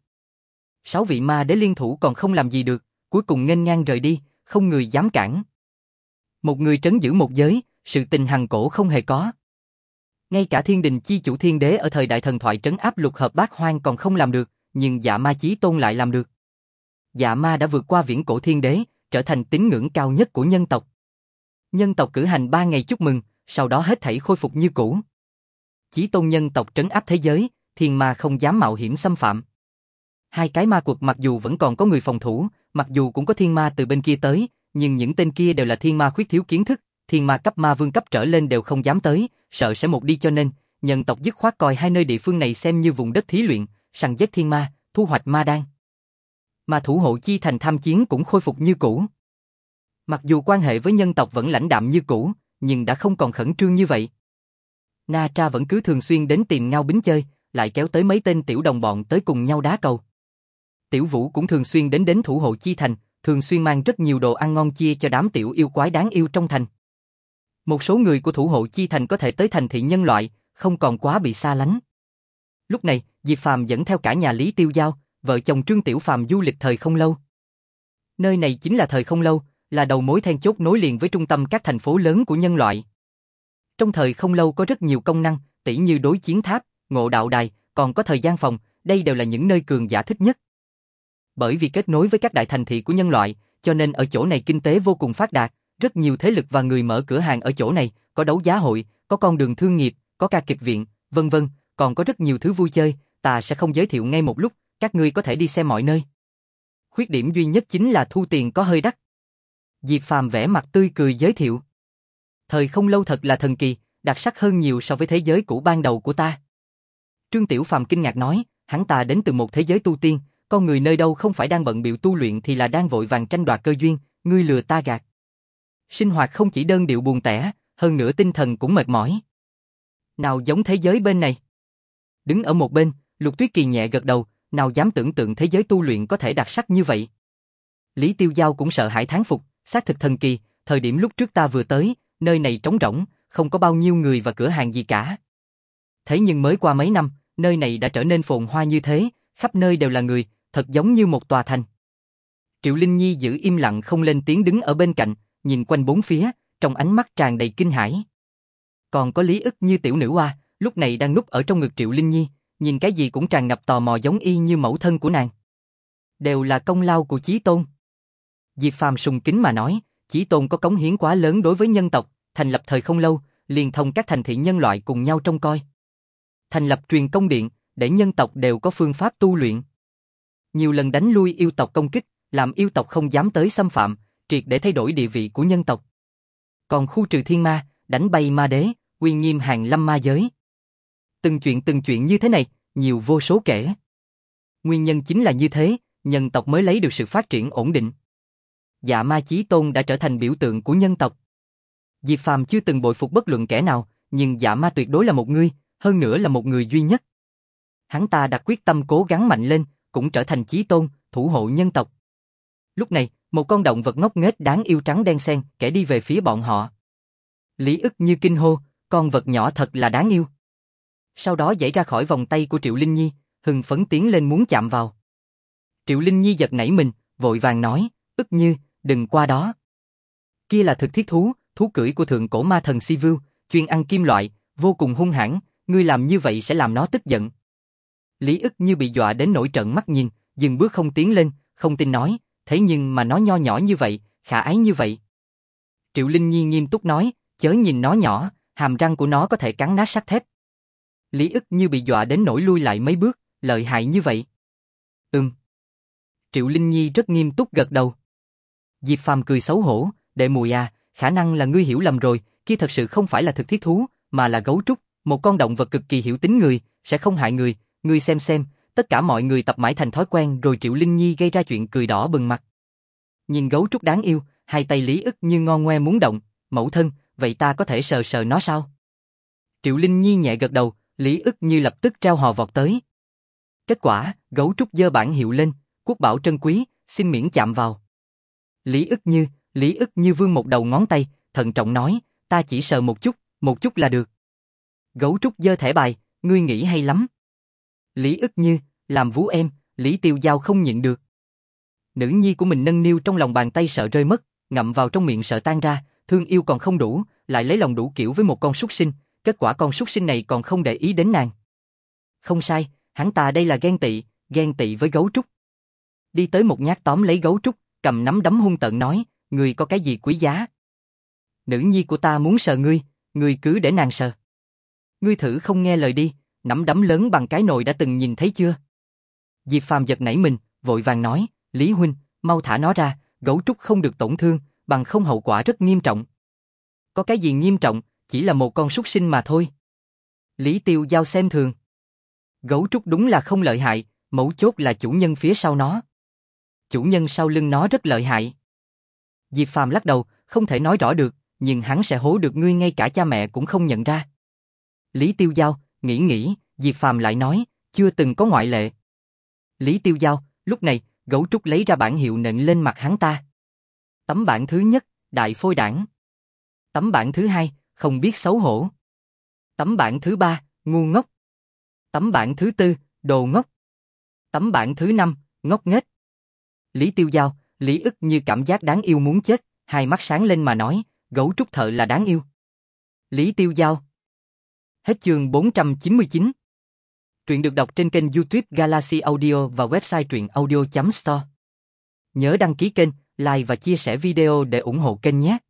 6 vị ma đế liên thủ còn không làm gì được, cuối cùng nghênh ngang rời đi, không người dám cản. Một người trấn giữ một giới, sự tình hằng cổ không hề có. Ngay cả Thiên Đình chi chủ Thiên Đế ở thời đại thần thoại trấn áp lục hợp bát hoang còn không làm được, nhưng Dạ Ma Chí Tôn lại làm được. Dạ Ma đã vượt qua viễn cổ Thiên Đế, trở thành tín ngưỡng cao nhất của nhân tộc. Nhân tộc cử hành 3 ngày chúc mừng, sau đó hết thảy khôi phục như cũ. Chí Tôn nhân tộc trấn áp thế giới, thiên ma không dám mạo hiểm xâm phạm. 2 cái ma quật mặc dù vẫn còn có người phòng thủ, mặc dù cũng có thiên ma từ bên kia tới, nhưng những tên kia đều là thiên ma khuyết thiếu kiến thức, thiên ma cấp ma vương cấp trở lên đều không dám tới, sợ sẽ một đi cho nên, nhân tộc dứt khoát coi 2 nơi địa phương này xem như vùng đất thí luyện, săn giết thiên ma, thu hoạch ma đan. Mà thủ hộ chi thành tham chiến cũng khôi phục như cũ. Mặc dù quan hệ với nhân tộc vẫn lãnh đạm như cũ, nhưng đã không còn khẩn trương như vậy. Na Tra vẫn cứ thường xuyên đến tìm Ngao Bính chơi, lại kéo tới mấy tên tiểu đồng bọn tới cùng nhau đá cầu. Tiểu Vũ cũng thường xuyên đến thủ hộ chi thành, thường xuyên mang rất nhiều đồ ăn ngon chia cho đám tiểu yêu quái đáng yêu trong thành. Một số người của thủ hộ chi thành có thể tới thành thị nhân loại, không còn quá bị xa lánh. Lúc này, Diệp Phàm dẫn theo cả nhà Lý Tiêu Giao, vợ chồng Trương Tiểu Phàm du lịch thời không lâu. Nơi này chính là thời không lâu, là đầu mối then chốt nối liền với trung tâm các thành phố lớn của nhân loại. Trong thời không lâu có rất nhiều công năng, tỉ như đối chiến tháp, ngộ đạo đài, còn có thời gian phòng, đây đều là những nơi cường giả thích nhất. Bởi vì kết nối với các đại thành thị của nhân loại, cho nên ở chỗ này kinh tế vô cùng phát đạt, rất nhiều thế lực và người mở cửa hàng ở chỗ này, có đấu giá hội, có con đường thương nghiệp, có ca kịch viện, vân vân, còn có rất nhiều thứ vui chơi, ta sẽ không giới thiệu ngay một lúc, các ngươi có thể đi xem mọi nơi. Khuyết điểm duy nhất chính là thu tiền có hơi đắt. Diệp Phàm vẻ mặt tươi cười giới thiệu. Thời không lâu thật là thần kỳ, đặc sắc hơn nhiều so với thế giới cũ ban đầu của ta. Trương Tiểu Phàm kinh ngạc nói, hắn ta đến từ một thế giới tu tiên, con người nơi đâu không phải đang bận bịu tu luyện thì là đang vội vàng tranh đoạt cơ duyên, ngươi lừa ta gạt. Sinh hoạt không chỉ đơn điệu buồn tẻ, hơn nữa tinh thần cũng mệt mỏi. Nào giống thế giới bên này. Đứng ở một bên, Lục Tuyết Kỳ nhẹ gật đầu, nào dám tưởng tượng thế giới tu luyện có thể đặc sắc như vậy. Lý Tiêu Giao cũng sợ hãi thán phục, xác thực thần kỳ, thời điểm lúc trước ta vừa tới, nơi này trống rỗng, không có bao nhiêu người và cửa hàng gì cả. Thế nhưng mới qua mấy năm, nơi này đã trở nên phồn hoa như thế, khắp nơi đều là người, thật giống như một tòa thành. Triệu Linh Nhi giữ im lặng không lên tiếng đứng ở bên cạnh, nhìn quanh bốn phía, trong ánh mắt tràn đầy kinh hãi. Còn có Lý Ức Như tiểu nữ oa, lúc này đang núp ở trong ngực Triệu Linh Nhi, nhìn cái gì cũng tràn ngập tò mò giống y như mẫu thân của nàng. Đều là công lao của Chí Tôn. Diệp Phàm sùng kính mà nói, Chí Tôn có cống hiến quá lớn đối với nhân tộc, thành lập thời không lâu, liền thông các thành thị nhân loại cùng nhau trông coi. Thành lập truyền công điện, để nhân tộc đều có phương pháp tu luyện. Nhiều lần đánh lui yêu tộc công kích, làm yêu tộc không dám tới xâm phạm, triệt để thay đổi địa vị của nhân tộc. Còn khu trừ thiên ma, đánh bay ma đế, uy nghiêm hàng lâm ma giới. Từng chuyện như thế này, nhiều vô số kể. Nguyên nhân chính là như thế, nhân tộc mới lấy được sự phát triển ổn định. Dạ ma Chí Tôn đã trở thành biểu tượng của nhân tộc. Diệp Phàm chưa từng bội phục bất luận kẻ nào, nhưng dạ ma tuyệt đối là một người, hơn nữa là một người duy nhất. Hắn ta đặt quyết tâm cố gắng mạnh lên, cũng trở thành Chí Tôn, thủ hộ nhân tộc. Lúc này, một con động vật ngốc nghếch đáng yêu trắng đen xen kẻ đi về phía bọn họ. Lý Ức Như kinh hô, con vật nhỏ thật là đáng yêu. Sau đó giãy ra khỏi vòng tay của Triệu Linh Nhi, hưng phấn tiến lên muốn chạm vào. Triệu Linh Nhi giật nảy mình, vội vàng nói, Ức Như, đừng qua đó. Kia là thực thiết thú, thú cưỡi của thượng cổ ma thần Sivu, chuyên ăn kim loại, vô cùng hung hãn, ngươi làm như vậy sẽ làm nó tức giận. Lý Ức Như bị dọa đến nỗi trợn mắt nhìn, dừng bước không tiến lên, không tin nói, thế nhưng mà nó nho nhỏ như vậy, khả ái như vậy. Triệu Linh Nhi nghiêm túc nói, chớ nhìn nó nhỏ, hàm răng của nó có thể cắn nát sắt thép. Lý Ức Như bị dọa đến nỗi lui lại mấy bước, lợi hại như vậy. Triệu Linh Nhi rất nghiêm túc gật đầu. Diệp Phàm cười xấu hổ, đệ muội à, khả năng là ngươi hiểu lầm rồi, kia thật sự không phải là thực thiết thú, mà là gấu trúc, một con động vật cực kỳ hiểu tính người, sẽ không hại người, ngươi xem, tất cả mọi người tập mãi thành thói quen rồi. Triệu Linh Nhi gây ra chuyện cười đỏ bừng mặt. Nhìn gấu trúc đáng yêu, hai tay Lý Ức Như ngon ngoe muốn động, mẫu thân, vậy ta có thể sờ sờ nó sao? Triệu Linh Nhi nhẹ gật đầu, Lý Ức Như lập tức treo hò vọt tới. Kết quả, gấu trúc giơ bản hiệu lên, quốc bảo trân quý, xin miễn chạm vào. Lý Ức Như vươn một đầu ngón tay, thận trọng nói, ta chỉ sờ một chút là được. Gấu trúc giơ thẻ bài, ngươi nghĩ hay lắm. Lý Ức Như, làm vú em, Lý Tiêu Giao không nhịn được. Nữ nhi của mình nâng niu trong lòng bàn tay sợ rơi mất, ngậm vào trong miệng sợ tan ra, thương yêu còn không đủ, lại lấy lòng đủ kiểu với một con súc sinh, kết quả con súc sinh này còn không để ý đến nàng. Không sai, hắn ta đây là ghen tị với gấu trúc. Đi tới một nhát tóm lấy gấu trúc, cầm nắm đấm hung tợn nói, ngươi có cái gì quý giá? Nữ nhi của ta muốn sờ ngươi cứ để nàng sờ. Ngươi thử không nghe lời đi, nắm đấm lớn bằng cái nồi đã từng nhìn thấy chưa? Diệp Phàm giật nảy mình, vội vàng nói, Lý huynh, mau thả nó ra, gấu trúc không được tổn thương, bằng không hậu quả rất nghiêm trọng. Có cái gì nghiêm trọng, chỉ là một con súc sinh mà thôi. Lý Tiêu Giao xem thường. Gấu trúc đúng là không lợi hại, mấu chốt là chủ nhân phía sau nó. Chủ nhân sau lưng nó rất lợi hại. Diệp Phàm lắc đầu, không thể nói rõ được, nhưng hắn sẽ hố được ngươi ngay cả cha mẹ cũng không nhận ra. Lý Tiêu Giao, nghĩ, Diệp Phàm lại nói, chưa từng có ngoại lệ. Lý Tiêu Giao, lúc này, gấu trúc lấy ra bản hiệu nện lên mặt hắn ta. Tấm bản thứ nhất, đại phôi đảng. Tấm bản thứ hai, không biết xấu hổ. Tấm bản thứ ba, ngu ngốc. Tấm bản thứ tư, đồ ngốc. Tấm bản thứ năm, ngốc nghếch. Lý Tiêu Giao, Lý Ức Như cảm giác đáng yêu muốn chết, hai mắt sáng lên mà nói, gấu trúc thợ là đáng yêu. Lý Tiêu Giao. Hết chương 499. Truyện được đọc trên kênh YouTube Galaxy Audio và website truyệnaudio.store. Nhớ đăng ký kênh, like và chia sẻ video để ủng hộ kênh nhé.